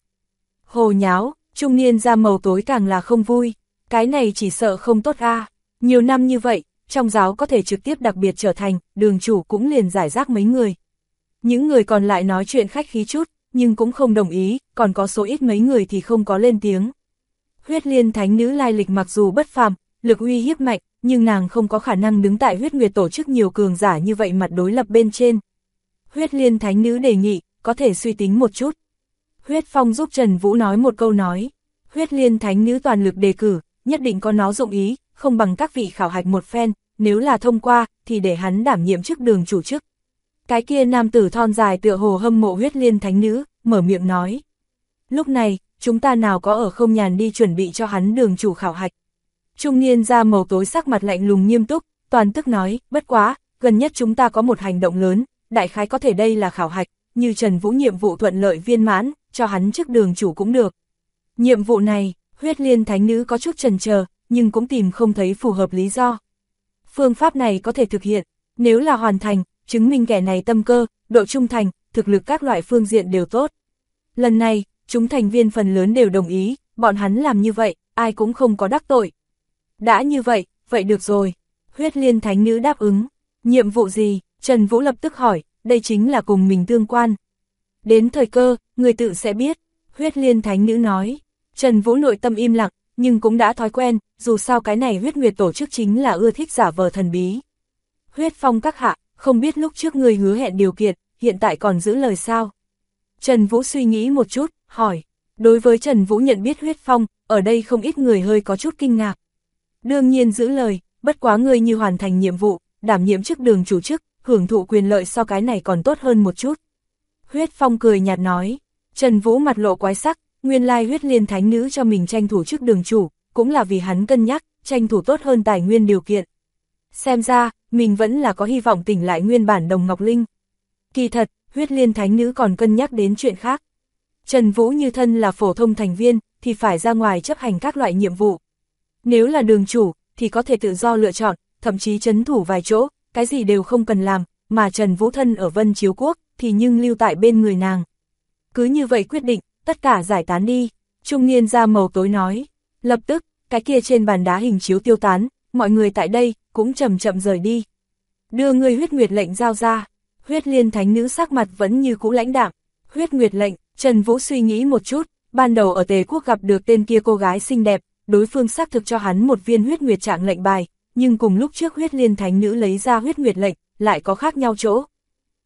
Hồ nháo, trung niên da màu tối càng là không vui, cái này chỉ sợ không tốt a. Nhiều năm như vậy, trong giáo có thể trực tiếp đặc biệt trở thành, đường chủ cũng liền giải rác mấy người. Những người còn lại nói chuyện khách khí chút, nhưng cũng không đồng ý, còn có số ít mấy người thì không có lên tiếng. Huyết liên thánh nữ lai lịch mặc dù bất phàm, lực uy hiếp mạnh, nhưng nàng không có khả năng đứng tại huyết nguyệt tổ chức nhiều cường giả như vậy mặt đối lập bên trên. Huyết liên thánh nữ đề nghị, có thể suy tính một chút. Huyết phong giúp Trần Vũ nói một câu nói, huyết liên thánh nữ toàn lực đề cử, nhất định có nó dụng ý, không bằng các vị khảo hạch một phen, nếu là thông qua, thì để hắn đảm nhiệm chức đường chủ chức. Cái kia nam tử thon dài tựa hồ hâm mộ huyết liên thánh nữ, mở miệng nói. Lúc này, chúng ta nào có ở không nhàn đi chuẩn bị cho hắn đường chủ khảo hạch. Trung niên da màu tối sắc mặt lạnh lùng nghiêm túc, toàn tức nói, bất quá, gần nhất chúng ta có một hành động lớn, đại khái có thể đây là khảo hạch, như Trần Vũ nhiệm vụ thuận lợi viên mãn, cho hắn chức đường chủ cũng được. Nhiệm vụ này, huyết liên thánh nữ có chút chần chờ, nhưng cũng tìm không thấy phù hợp lý do. Phương pháp này có thể thực hiện, nếu là hoàn thành, chứng minh kẻ này tâm cơ, độ trung thành, thực lực các loại phương diện đều tốt. Lần này, chúng thành viên phần lớn đều đồng ý, bọn hắn làm như vậy, ai cũng không có đắc tội. Đã như vậy, vậy được rồi. Huyết liên thánh nữ đáp ứng. Nhiệm vụ gì? Trần Vũ lập tức hỏi, đây chính là cùng mình tương quan. Đến thời cơ, người tự sẽ biết. Huyết liên thánh nữ nói. Trần Vũ nội tâm im lặng, nhưng cũng đã thói quen, dù sao cái này huyết nguyệt tổ chức chính là ưa thích giả vờ thần bí. Huyết phong các hạ, không biết lúc trước người hứa hẹn điều kiện, hiện tại còn giữ lời sao? Trần Vũ suy nghĩ một chút, hỏi. Đối với Trần Vũ nhận biết huyết phong, ở đây không ít người hơi có chút kinh ngạc. Đương nhiên giữ lời, bất quá ngươi như hoàn thành nhiệm vụ, đảm nhiệm chức đường chủ chức, hưởng thụ quyền lợi so cái này còn tốt hơn một chút. Huyết phong cười nhạt nói. Trần Vũ mặt lộ quái sắc, nguyên lai huyết liên thánh nữ cho mình tranh thủ chức đường chủ, cũng là vì hắn cân nhắc, tranh thủ tốt hơn tài nguyên điều kiện. Xem ra, mình vẫn là có hy vọng tỉnh lại nguyên bản Đồng Ngọc Linh. Kỳ thật, huyết liên thánh nữ còn cân nhắc đến chuyện khác. Trần Vũ như thân là phổ thông thành viên, thì phải ra ngoài chấp hành các loại nhiệm vụ. Nếu là đường chủ, thì có thể tự do lựa chọn, thậm chí trấn thủ vài chỗ, cái gì đều không cần làm, mà Trần Vũ thân ở Vân Chiếu Quốc, thì nhưng lưu tại bên người nàng. Cứ như vậy quyết định, tất cả giải tán đi, trung niên da màu tối nói. Lập tức, cái kia trên bàn đá hình chiếu tiêu tán, mọi người tại đây, cũng chậm chậm rời đi. Đưa người huyết nguyệt lệnh giao ra, huyết liên thánh nữ sắc mặt vẫn như cũ lãnh đạm. Huyết nguyệt lệnh, Trần Vũ suy nghĩ một chút, ban đầu ở Tề Quốc gặp được tên kia cô gái xinh đẹp, đối phương xác thực cho hắn một viên huyết nguyệt trạng lệnh bài, nhưng cùng lúc trước huyết liên thánh nữ lấy ra huyết nguyệt lệnh, lại có khác nhau chỗ.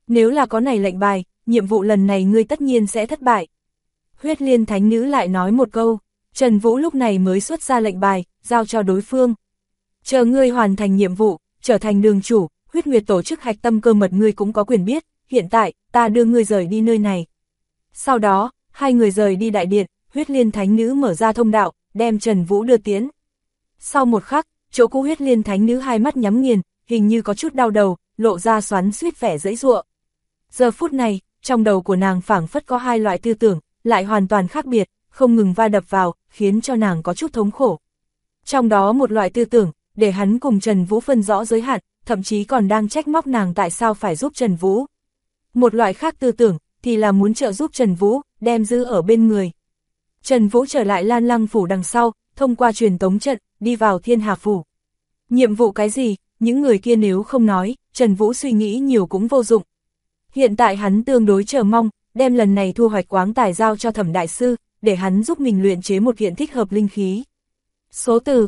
Nếu là có này lệnh bài, nhiệm vụ lần này ngươi tất nhiên sẽ thất bại. Huyết Liên Thánh Nữ lại nói một câu, Trần Vũ lúc này mới xuất ra lệnh bài, giao cho đối phương. Chờ ngươi hoàn thành nhiệm vụ, trở thành đường chủ, Huyết Nguyệt tổ chức hạch tâm cơ mật ngươi cũng có quyền biết, hiện tại, ta đưa ngươi rời đi nơi này. Sau đó, hai người rời đi đại điện, Huyết Liên Thánh Nữ mở ra thông đạo, đem Trần Vũ đưa tiến. Sau một khắc, chỗ cũ Huyết Liên Thánh Nữ hai mắt nhắm nghiền, hình như có chút đau đầu, lộ ra xoắn xuýt vẻ giãy giụa. Giờ phút này, trong đầu của nàng phảng phất có hai loại tư tưởng, lại hoàn toàn khác biệt, không ngừng va đập vào, khiến cho nàng có chút thống khổ. Trong đó một loại tư tưởng, để hắn cùng Trần Vũ phân rõ giới hạn, thậm chí còn đang trách móc nàng tại sao phải giúp Trần Vũ. Một loại khác tư tưởng, thì là muốn trợ giúp Trần Vũ, đem giữ ở bên người. Trần Vũ trở lại Lan Lăng phủ đằng sau, thông qua truyền tống trận, đi vào Thiên Hà phủ. Nhiệm vụ cái gì, những người kia nếu không nói, Trần Vũ suy nghĩ nhiều cũng vô dụng. Hiện tại hắn tương đối chờ mong, đem lần này thu hoạch quáng tài giao cho Thẩm đại sư, để hắn giúp mình luyện chế một kiện thích hợp linh khí. Số từ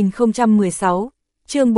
3016, chương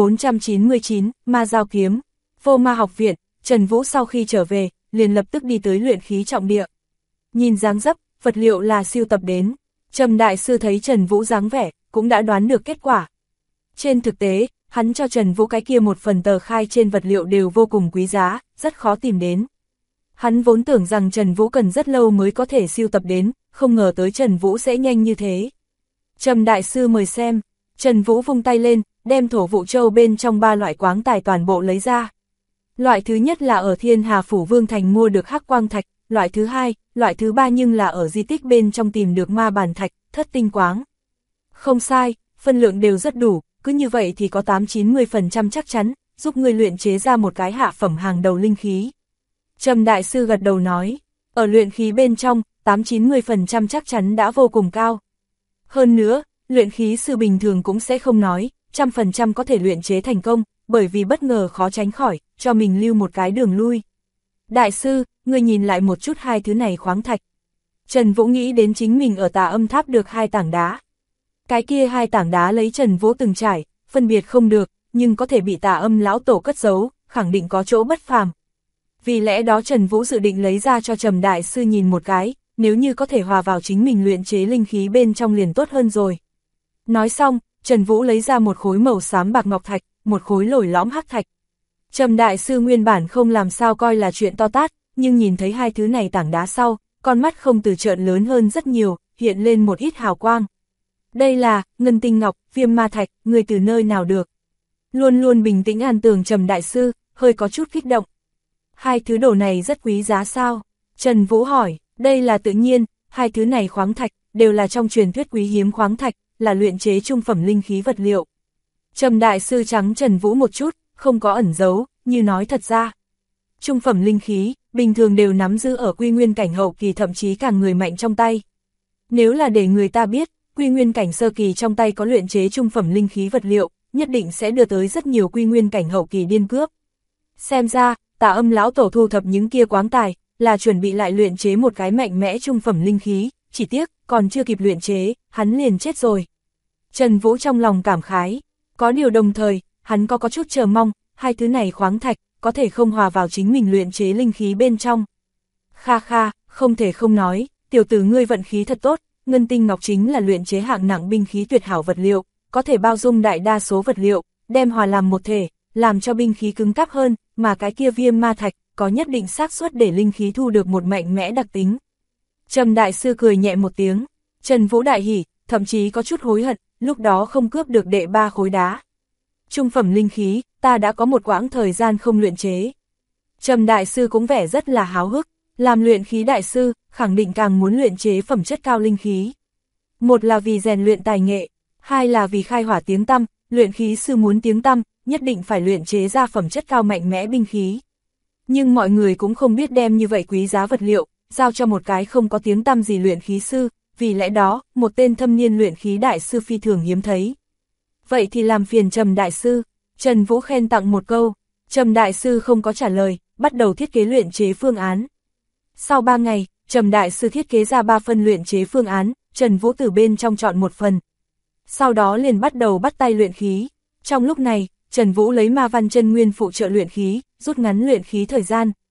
499, Ma Giao Kiếm, Vô Ma học viện. Trần Vũ sau khi trở về, liền lập tức đi tới luyện khí trọng địa. Nhìn dáng dấp, vật liệu là siêu tập đến. Trầm đại sư thấy Trần Vũ dáng vẻ, cũng đã đoán được kết quả. Trên thực tế, hắn cho Trần Vũ cái kia một phần tờ khai trên vật liệu đều vô cùng quý giá, rất khó tìm đến. Hắn vốn tưởng rằng Trần Vũ cần rất lâu mới có thể siêu tập đến, không ngờ tới Trần Vũ sẽ nhanh như thế. Trầm đại sư mời xem, Trần Vũ vung tay lên, đem thổ vụ châu bên trong ba loại quáng tài toàn bộ lấy ra. Loại thứ nhất là ở Thiên Hà phủ Vương Thành mua được hắc quang thạch, loại thứ hai, loại thứ ba nhưng là ở di tích bên trong tìm được ma bản thạch, thất tinh quáng. Không sai, phân lượng đều rất đủ, cứ như vậy thì có 8-90% chắc chắn, giúp ngươi luyện chế ra một cái hạ phẩm hàng đầu linh khí. Trầm đại sư gật đầu nói, ở luyện khí bên trong, 8-90% chắc chắn đã vô cùng cao. Hơn nữa, luyện khí sư bình thường cũng sẽ không nói, 100% có thể luyện chế thành công, bởi vì bất ngờ khó tránh khỏi, cho mình lưu một cái đường lui. Đại sư, ngươi nhìn lại một chút hai thứ này khoáng thạch. Trần Vũ nghĩ đến chính mình ở Tà Âm Tháp được hai tảng đá. Cái kia hai tảng đá lấy Trần Vũ từng trải, phân biệt không được, nhưng có thể bị Tà Âm lão tổ cất giấu, khẳng định có chỗ bất phàm. Vì lẽ đó Trần Vũ dự định lấy ra cho Trầm đại sư nhìn một cái, nếu như có thể hòa vào chính mình luyện chế linh khí bên trong liền tốt hơn rồi. Nói xong, Trần Vũ lấy ra một khối màu xám bạc ngọc thạch, một khối lồi lõm hắc thạch. Trầm đại sư nguyên bản không làm sao coi là chuyện to tát, nhưng nhìn thấy hai thứ này tảng đá sau, con mắt không từ trợn lớn hơn rất nhiều, hiện lên một ít hào quang. Đây là ngân tinh ngọc, viêm ma thạch, người từ nơi nào được? Luôn luôn bình tĩnh an tường Trầm đại sư, hơi có chút kích động. Hai thứ đồ này rất quý giá sao? Trần Vũ hỏi, đây là tự nhiên, hai thứ này khoáng thạch, đều là trong truyền thuyết quý hiếm khoáng thạch, là luyện chế trung phẩm linh khí vật liệu. Trầm đại sư trắng Trần Vũ một chút, không có ẩn giấu, như nói thật ra. Trung phẩm linh khí, bình thường đều nắm giữ ở quy nguyên cảnh hậu kỳ thậm chí càng người mạnh trong tay. Nếu là để người ta biết, quy nguyên cảnh sơ kỳ trong tay có luyện chế trung phẩm linh khí vật liệu, nhất định sẽ đưa tới rất nhiều quy nguyên cảnh hậu kỳ điên cướp. Xem ra, Tà Âm lão tổ thu thập những kia quáng tài, là chuẩn bị lại luyện chế một cái mạnh mẽ trung phẩm linh khí, chỉ tiếc, còn chưa kịp luyện chế, hắn liền chết rồi. Trần Vũ trong lòng cảm khái, có điều đồng thời, hắn có chút chờ mong, hai thứ này khoáng thạch, có thể không hòa vào chính mình luyện chế linh khí bên trong. Kha kha, không thể không nói, tiểu tử ngươi vận khí thật tốt, ngân tinh ngọc chính là luyện chế hạng nặng binh khí tuyệt hảo vật liệu, có thể bao dung đại đa số vật liệu, đem hòa làm một thể, làm cho binh khí cứng cáp hơn, mà cái kia viêm ma thạch, có nhất định xác suất để linh khí thu được một mạnh mẽ đặc tính. Trầm đại sư cười nhẹ một tiếng, Trần Vũ đại hỉ, thậm chí có chút hối hận, lúc đó không cướp được đệ 3 khối đá. Trung phẩm linh khí, ta đã có một quãng thời gian không luyện chế. Trầm đại sư cũng vẻ rất là háo hức, làm luyện khí đại sư, khẳng định càng muốn luyện chế phẩm chất cao linh khí. Một là vì rèn luyện tài nghệ, hai là vì khai hỏa tiếng tăm, luyện khí sư muốn tiếng tăm, nhất định phải luyện chế ra phẩm chất cao mạnh mẽ binh khí. Nhưng mọi người cũng không biết đem như vậy quý giá vật liệu, giao cho một cái không có tiếng tăm gì luyện khí sư, vì lẽ đó, một tên thâm niên luyện khí đại sư phi thường hiếm thấy. Vậy thì làm phiền Trầm đại sư, Trần Vũ khen tặng một câu, Trầm đại sư không có trả lời, bắt đầu thiết kế luyện chế phương án. Sau 3 ngày, Trầm đại sư thiết kế ra 3 phần luyện chế phương án, Trần Vũ từ bên trong chọn một phần. Sau đó liền bắt đầu bắt tay luyện khí. Trong lúc này, Trần Vũ lấy ma văn chân nguyên phụ trợ luyện khí, rút ngắn luyện khí thời gian.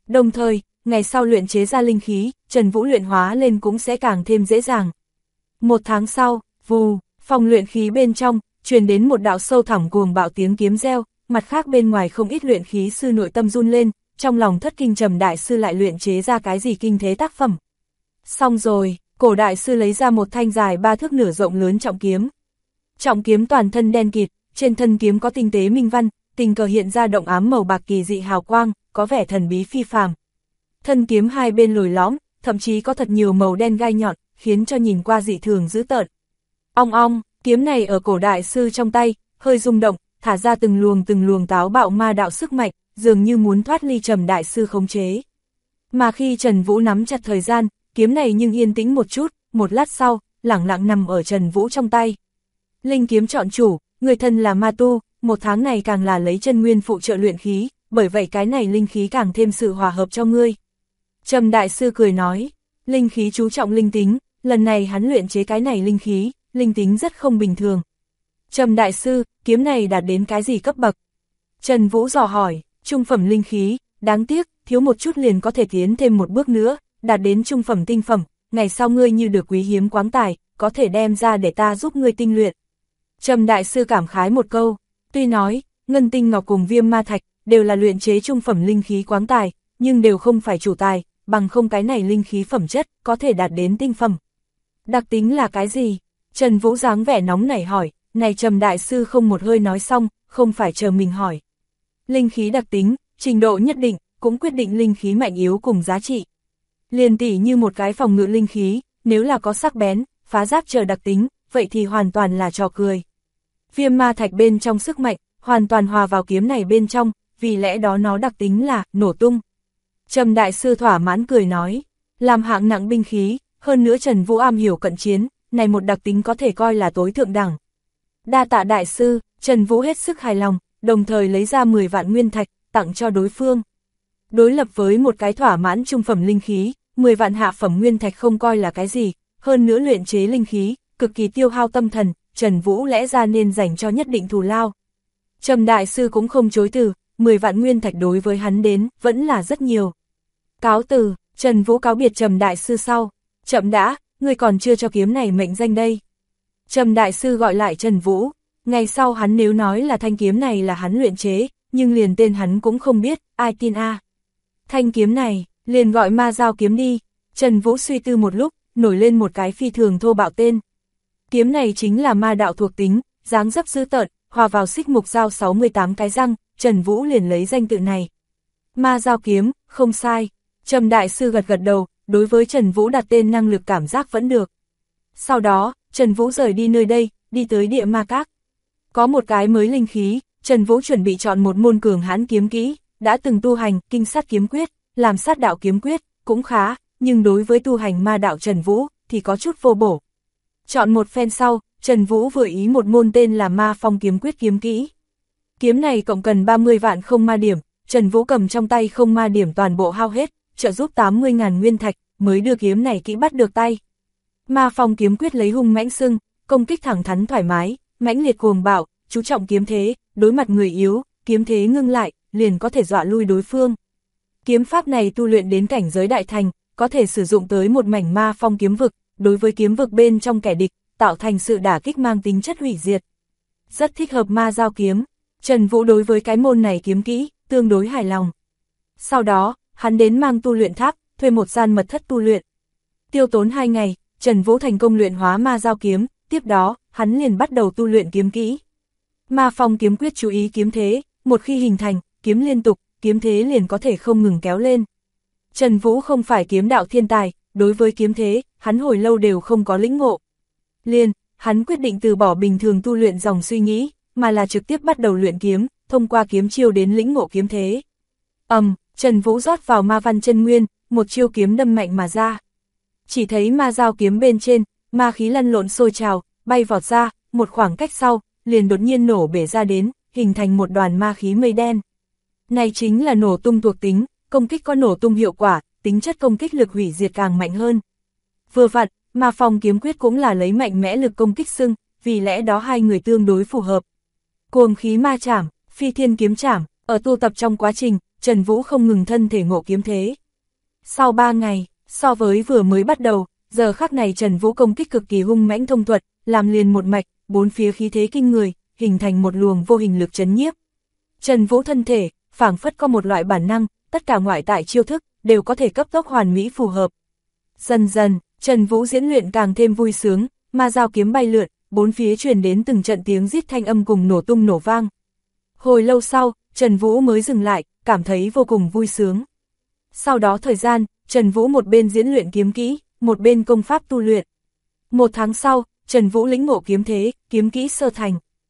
Đồng thời, ngày sau luyện chế ra linh khí, Trần Vũ luyện hóa lên cũng sẽ càng thêm dễ dàng. Một tháng sau, vù, phòng luyện khí bên trong, truyền đến một đạo sâu thẳm cuồng bạo tiếng kiếm reo, mặt khác bên ngoài không ít luyện khí sư nội tâm run lên, trong lòng thất kinh Trầm đại sư lại luyện chế ra cái gì kinh thế tác phẩm. Xong rồi, cổ đại sư lấy ra một thanh dài 3 thước nửa rộng lớn trọng kiếm. Trọng kiếm toàn thân đen kịt, trên thân kiếm có tinh tế minh văn, tình cờ hiện ra động ám màu bạc kỳ dị hào quang, có vẻ thần bí phi phàm. Thân kiếm hai bên lồi lõm, thậm chí có thật nhiều màu đen gai nhọn, khiến cho nhìn qua dị thường dữ tợn. Ong ong, kiếm này ở cổ đại sư trong tay, hơi rung động, thả ra từng luồng táo bạo ma đạo sức mạnh, dường như muốn thoát ly Trầm đại sư khống chế. Mà khi Trần Vũ nắm chặt thời gian, kiếm này nhưng yên tĩnh một chút, một lát sau, lẳng lặng nằm ở Trần Vũ trong tay. Linh kiếm chọn chủ, người thân là ma tu, một tháng này càng là lấy chân nguyên phụ trợ luyện khí, bởi vậy cái này linh khí càng thêm sự hòa hợp cho ngươi. Trầm đại sư cười nói, linh khí chú trọng linh tính, lần này hắn luyện chế cái này linh khí, linh tính rất không bình thường. Trầm đại sư, kiếm này đạt đến cái gì cấp bậc? Trần Vũ dò hỏi, trung phẩm linh khí, đáng tiếc, thiếu một chút liền có thể tiến thêm một bước nữa, đạt đến trung phẩm tinh phẩm, ngày sau ngươi như được quý hiếm quáng tài, có thể đem ra để ta giúp ngươi tinh luyện. Trầm đại sư cảm khái một câu, tuy nói, ngân tinh ngọc cùng viêm ma thạch, đều là luyện chế trung phẩm linh khí quáng tài, nhưng đều không phải chủ tài, bằng không cái này linh khí phẩm chất, có thể đạt đến tinh phẩm. Đặc tính là cái gì? Trần Vũ dáng vẻ nóng nảy hỏi, này Trầm đại sư không một hơi nói xong, không phải chờ mình hỏi. Linh khí đặc tính, trình độ nhất định, cũng quyết định linh khí mạnh yếu cùng giá trị. Liền tỉ như một cái phòng ngự linh khí, nếu là có sắc bén, phá giáp chờ đặc tính, vậy thì hoàn toàn là trò cười. Viêm ma thạch bên trong sức mạnh, hoàn toàn hòa vào kiếm này bên trong, vì lẽ đó nó đặc tính là nổ tung. Trầm đại sư thỏa mãn cười nói, làm hạng nặng binh khí, hơn nữa Trần Vũ am hiểu cận chiến, này một đặc tính có thể coi là tối thượng đẳng. Đa tạ đại sư, Trần Vũ hết sức hài lòng, đồng thời lấy ra 10 vạn nguyên thạch, tặng cho đối phương. Đối lập với một cái thỏa mãn trung phẩm linh khí, 10 vạn hạ phẩm nguyên thạch không coi là cái gì, hơn nữa luyện chế linh khí, cực kỳ tiêu hao tâm thần, Trần Vũ lẽ ra nên dành cho nhất định thù lao. Trầm đại sư cũng không chối từ, 10 vạn nguyên thạch đối với hắn đến, vẫn là rất nhiều. Cáo từ, Trần Vũ cáo biệt Trầm đại sư sau, chậm đã, ngươi còn chưa cho kiếm này mệnh danh đây. Trầm đại sư gọi lại Trần Vũ, ngày sau hắn nếu nói là thanh kiếm này là hắn luyện chế, nhưng liền tên hắn cũng không biết, ai tin a? Thanh kiếm này, liền gọi ma giao kiếm đi. Trần Vũ suy tư một lúc, nổi lên một cái phi thường thô bạo tên. Kiếm này chính là ma đạo thuộc tính, dáng dấp dữ tợn, hòa vào xích mục dao 68 cái răng, Trần Vũ liền lấy danh tự này. Ma giao kiếm, không sai. Trầm đại sư gật gật đầu, đối với Trần Vũ đặt tên năng lực cảm giác vẫn được. Sau đó, Trần Vũ rời đi nơi đây, đi tới địa ma các. Có một cái mới linh khí, Trần Vũ chuẩn bị chọn một môn cường hãn kiếm kỹ, đã từng tu hành kinh sát kiếm quyết, làm sát đạo kiếm quyết, cũng khá, nhưng đối với tu hành ma đạo Trần Vũ, thì có chút vô bổ. Chọn một phen sau, Trần Vũ vừa ý một môn tên là Ma Phong kiếm quyết kiếm kỹ. Kiếm này cộng cần 30 vạn không ma điểm, Trần Vũ cầm trong tay không ma điểm toàn bộ hao hết, trợ giúp 80.000 nguyên thạch, mới đưa kiếm này kỹ bắt được tay. Ma Phong kiếm quyết lấy hung mãnh xưng, công kích thẳng thắn thoải mái, mãnh liệt cuồng bạo, chú trọng kiếm thế, đối mặt người yếu, kiếm thế ngưng lại, liền có thể dọa lui đối phương. Kiếm pháp này tu luyện đến cảnh giới đại thành, có thể sử dụng tới một mảnh ma phong kiếm vực, đối với kiếm vực bên trong kẻ địch, tạo thành sự đả kích mang tính chất hủy diệt. Rất thích hợp ma giao kiếm, Trần Vũ đối với cái môn này kiếm kỹ, tương đối hài lòng. Sau đó, hắn đến mang tu luyện tháp, thuê một gian mật thất tu luyện. Tiêu tốn 2 ngày, Trần Vũ thành công luyện hóa ma giao kiếm, tiếp đó, hắn liền bắt đầu tu luyện kiếm kỹ. Ma phong kiếm quyết chú ý kiếm thế, một khi hình thành, kiếm liên tục, kiếm thế liền có thể không ngừng kéo lên. Trần Vũ không phải kiếm đạo thiên tài, đối với kiếm thế, hắn hồi lâu đều không có lĩnh ngộ. Hắn quyết định từ bỏ bình thường tu luyện dòng suy nghĩ, mà là trực tiếp bắt đầu luyện kiếm, thông qua kiếm chiêu đến lĩnh ngộ kiếm thế. Trần Vũ rót vào ma văn chân nguyên, một chiêu kiếm đâm mạnh mà ra. Chỉ thấy ma giao kiếm bên trên, ma khí lăn lộn sôi trào, bay vọt ra, một khoảng cách sau, liền đột nhiên nổ bể ra đến, hình thành một đoàn ma khí mây đen. Này chính là nổ tung thuộc tính, công kích có nổ tung hiệu quả, tính chất công kích lực hủy diệt càng mạnh hơn. Vừa vặn, Ma Phong kiếm quyết cũng là lấy mạnh mẽ lực công kích xưng, vì lẽ đó hai người tương đối phù hợp. Cuồng khí ma chảm, phi thiên kiếm chảm, ở tu tập trong quá trình, Trần Vũ không ngừng thân thể ngộ kiếm thế. Sau 3 ngày, so với vừa mới bắt đầu, giờ khắc này Trần Vũ công kích cực kỳ hung mãnh thông thuật, làm liền một mạch, bốn phía khí thế kinh người, hình thành một luồng vô hình lực trấn nhiếp. Trần Vũ thân thể, phảng phất có một loại bản năng, tất cả ngoại tại chiêu thức, đều có thể cấp tốc hoàn mỹ phù hợp. Dần dần, Trần Vũ diễn luyện càng thêm vui sướng, ma dao kiếm bay lượn, bốn phía truyền đến từng trận tiếng rít thanh âm cùng nổ tung nổ vang. Hồi lâu sau, Trần Vũ mới dừng lại, cảm thấy vô cùng vui sướng. Sau đó thời gian, Trần Vũ một bên diễn luyện kiếm kỹ, một bên công pháp tu luyện. 1 tháng sau, Trần Vũ lĩnh ngộ kiếm thế, kiếm kỹ sơ thành.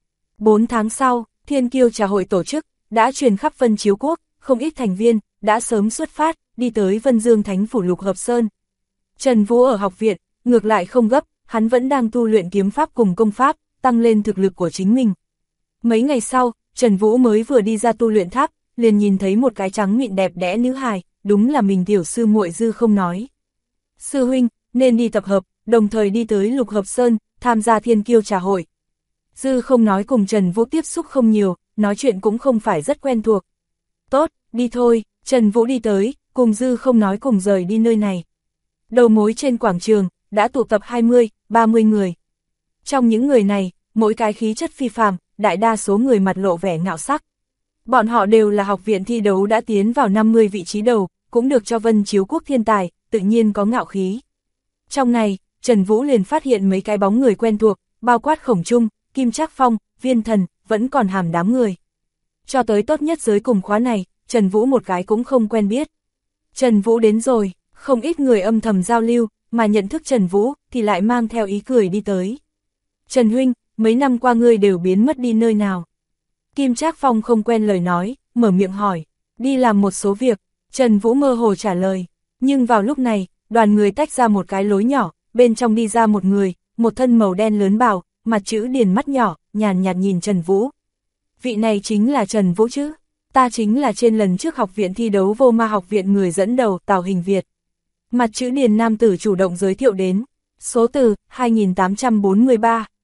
4 tháng sau, Thiên Kiêu Trà Hội tổ chức, đã truyền khắp Vân Chiếu Quốc, không ít thành viên, đã sớm xuất phát, đi tới Vân Dương Thánh Phủ Lục Hợp Sơn. Trần Vũ ở học viện, ngược lại không gấp, hắn vẫn đang tu luyện kiếm pháp cùng công pháp, tăng lên thực lực của chính mình. Mấy ngày sau, Trần Vũ mới vừa đi ra tu luyện tháp, liền nhìn thấy một cái trắng mịn đẹp đẽ nữ hài, đúng là mình tiểu sư muội Dư Không Nói. Sư huynh, nên đi tập hợp, đồng thời đi tới Lục Hợp Sơn, tham gia Thiên Kiêu Trà Hội. Dư Không Nói cùng Trần Vũ tiếp xúc không nhiều, nói chuyện cũng không phải rất quen thuộc. Tốt, đi thôi, Trần Vũ đi tới, cùng Dư Không Nói cùng rời đi nơi này. Đầu mối trên quảng trường, đã tụ tập 20, 30 người. Trong những người này, mỗi cái khí chất phi phàm, đại đa số người mặt lộ vẻ ngạo sắc. Bọn họ đều là học viện thi đấu đã tiến vào 50 vị trí đầu, cũng được cho Vân Chiếu Quốc thiên tài, tự nhiên có ngạo khí. Trong này, Trần Vũ liền phát hiện mấy cái bóng người quen thuộc, bao quát Khổng Trung, Kim Trác Phong, Viên Thần, vẫn còn hàm đám người. Cho tới tốt nhất giới cùng khóa này, Trần Vũ một cái cũng không quen biết. Trần Vũ đến rồi, không ít người âm thầm giao lưu, mà nhận thức Trần Vũ thì lại mang theo ý cười đi tới. Trần huynh, mấy năm qua ngươi đều biến mất đi nơi nào? Kim Trác Phong không quen lời nói, mở miệng hỏi. Đi làm một số việc, Trần Vũ mơ hồ trả lời. Nhưng vào lúc này, đoàn người tách ra một cái lối nhỏ, bên trong đi ra một người, một thân màu đen lớn bào, mặt chữ điền mắt nhỏ, nhàn nhạt nhìn Trần Vũ. Vị này chính là Trần Vũ chứ? Ta chính là trên lần trước học viện thi đấu Vô Ma học viện người dẫn đầu Tào Hình Việt. Mặt chữ điền nam tử chủ động giới thiệu đến. Số từ 2843.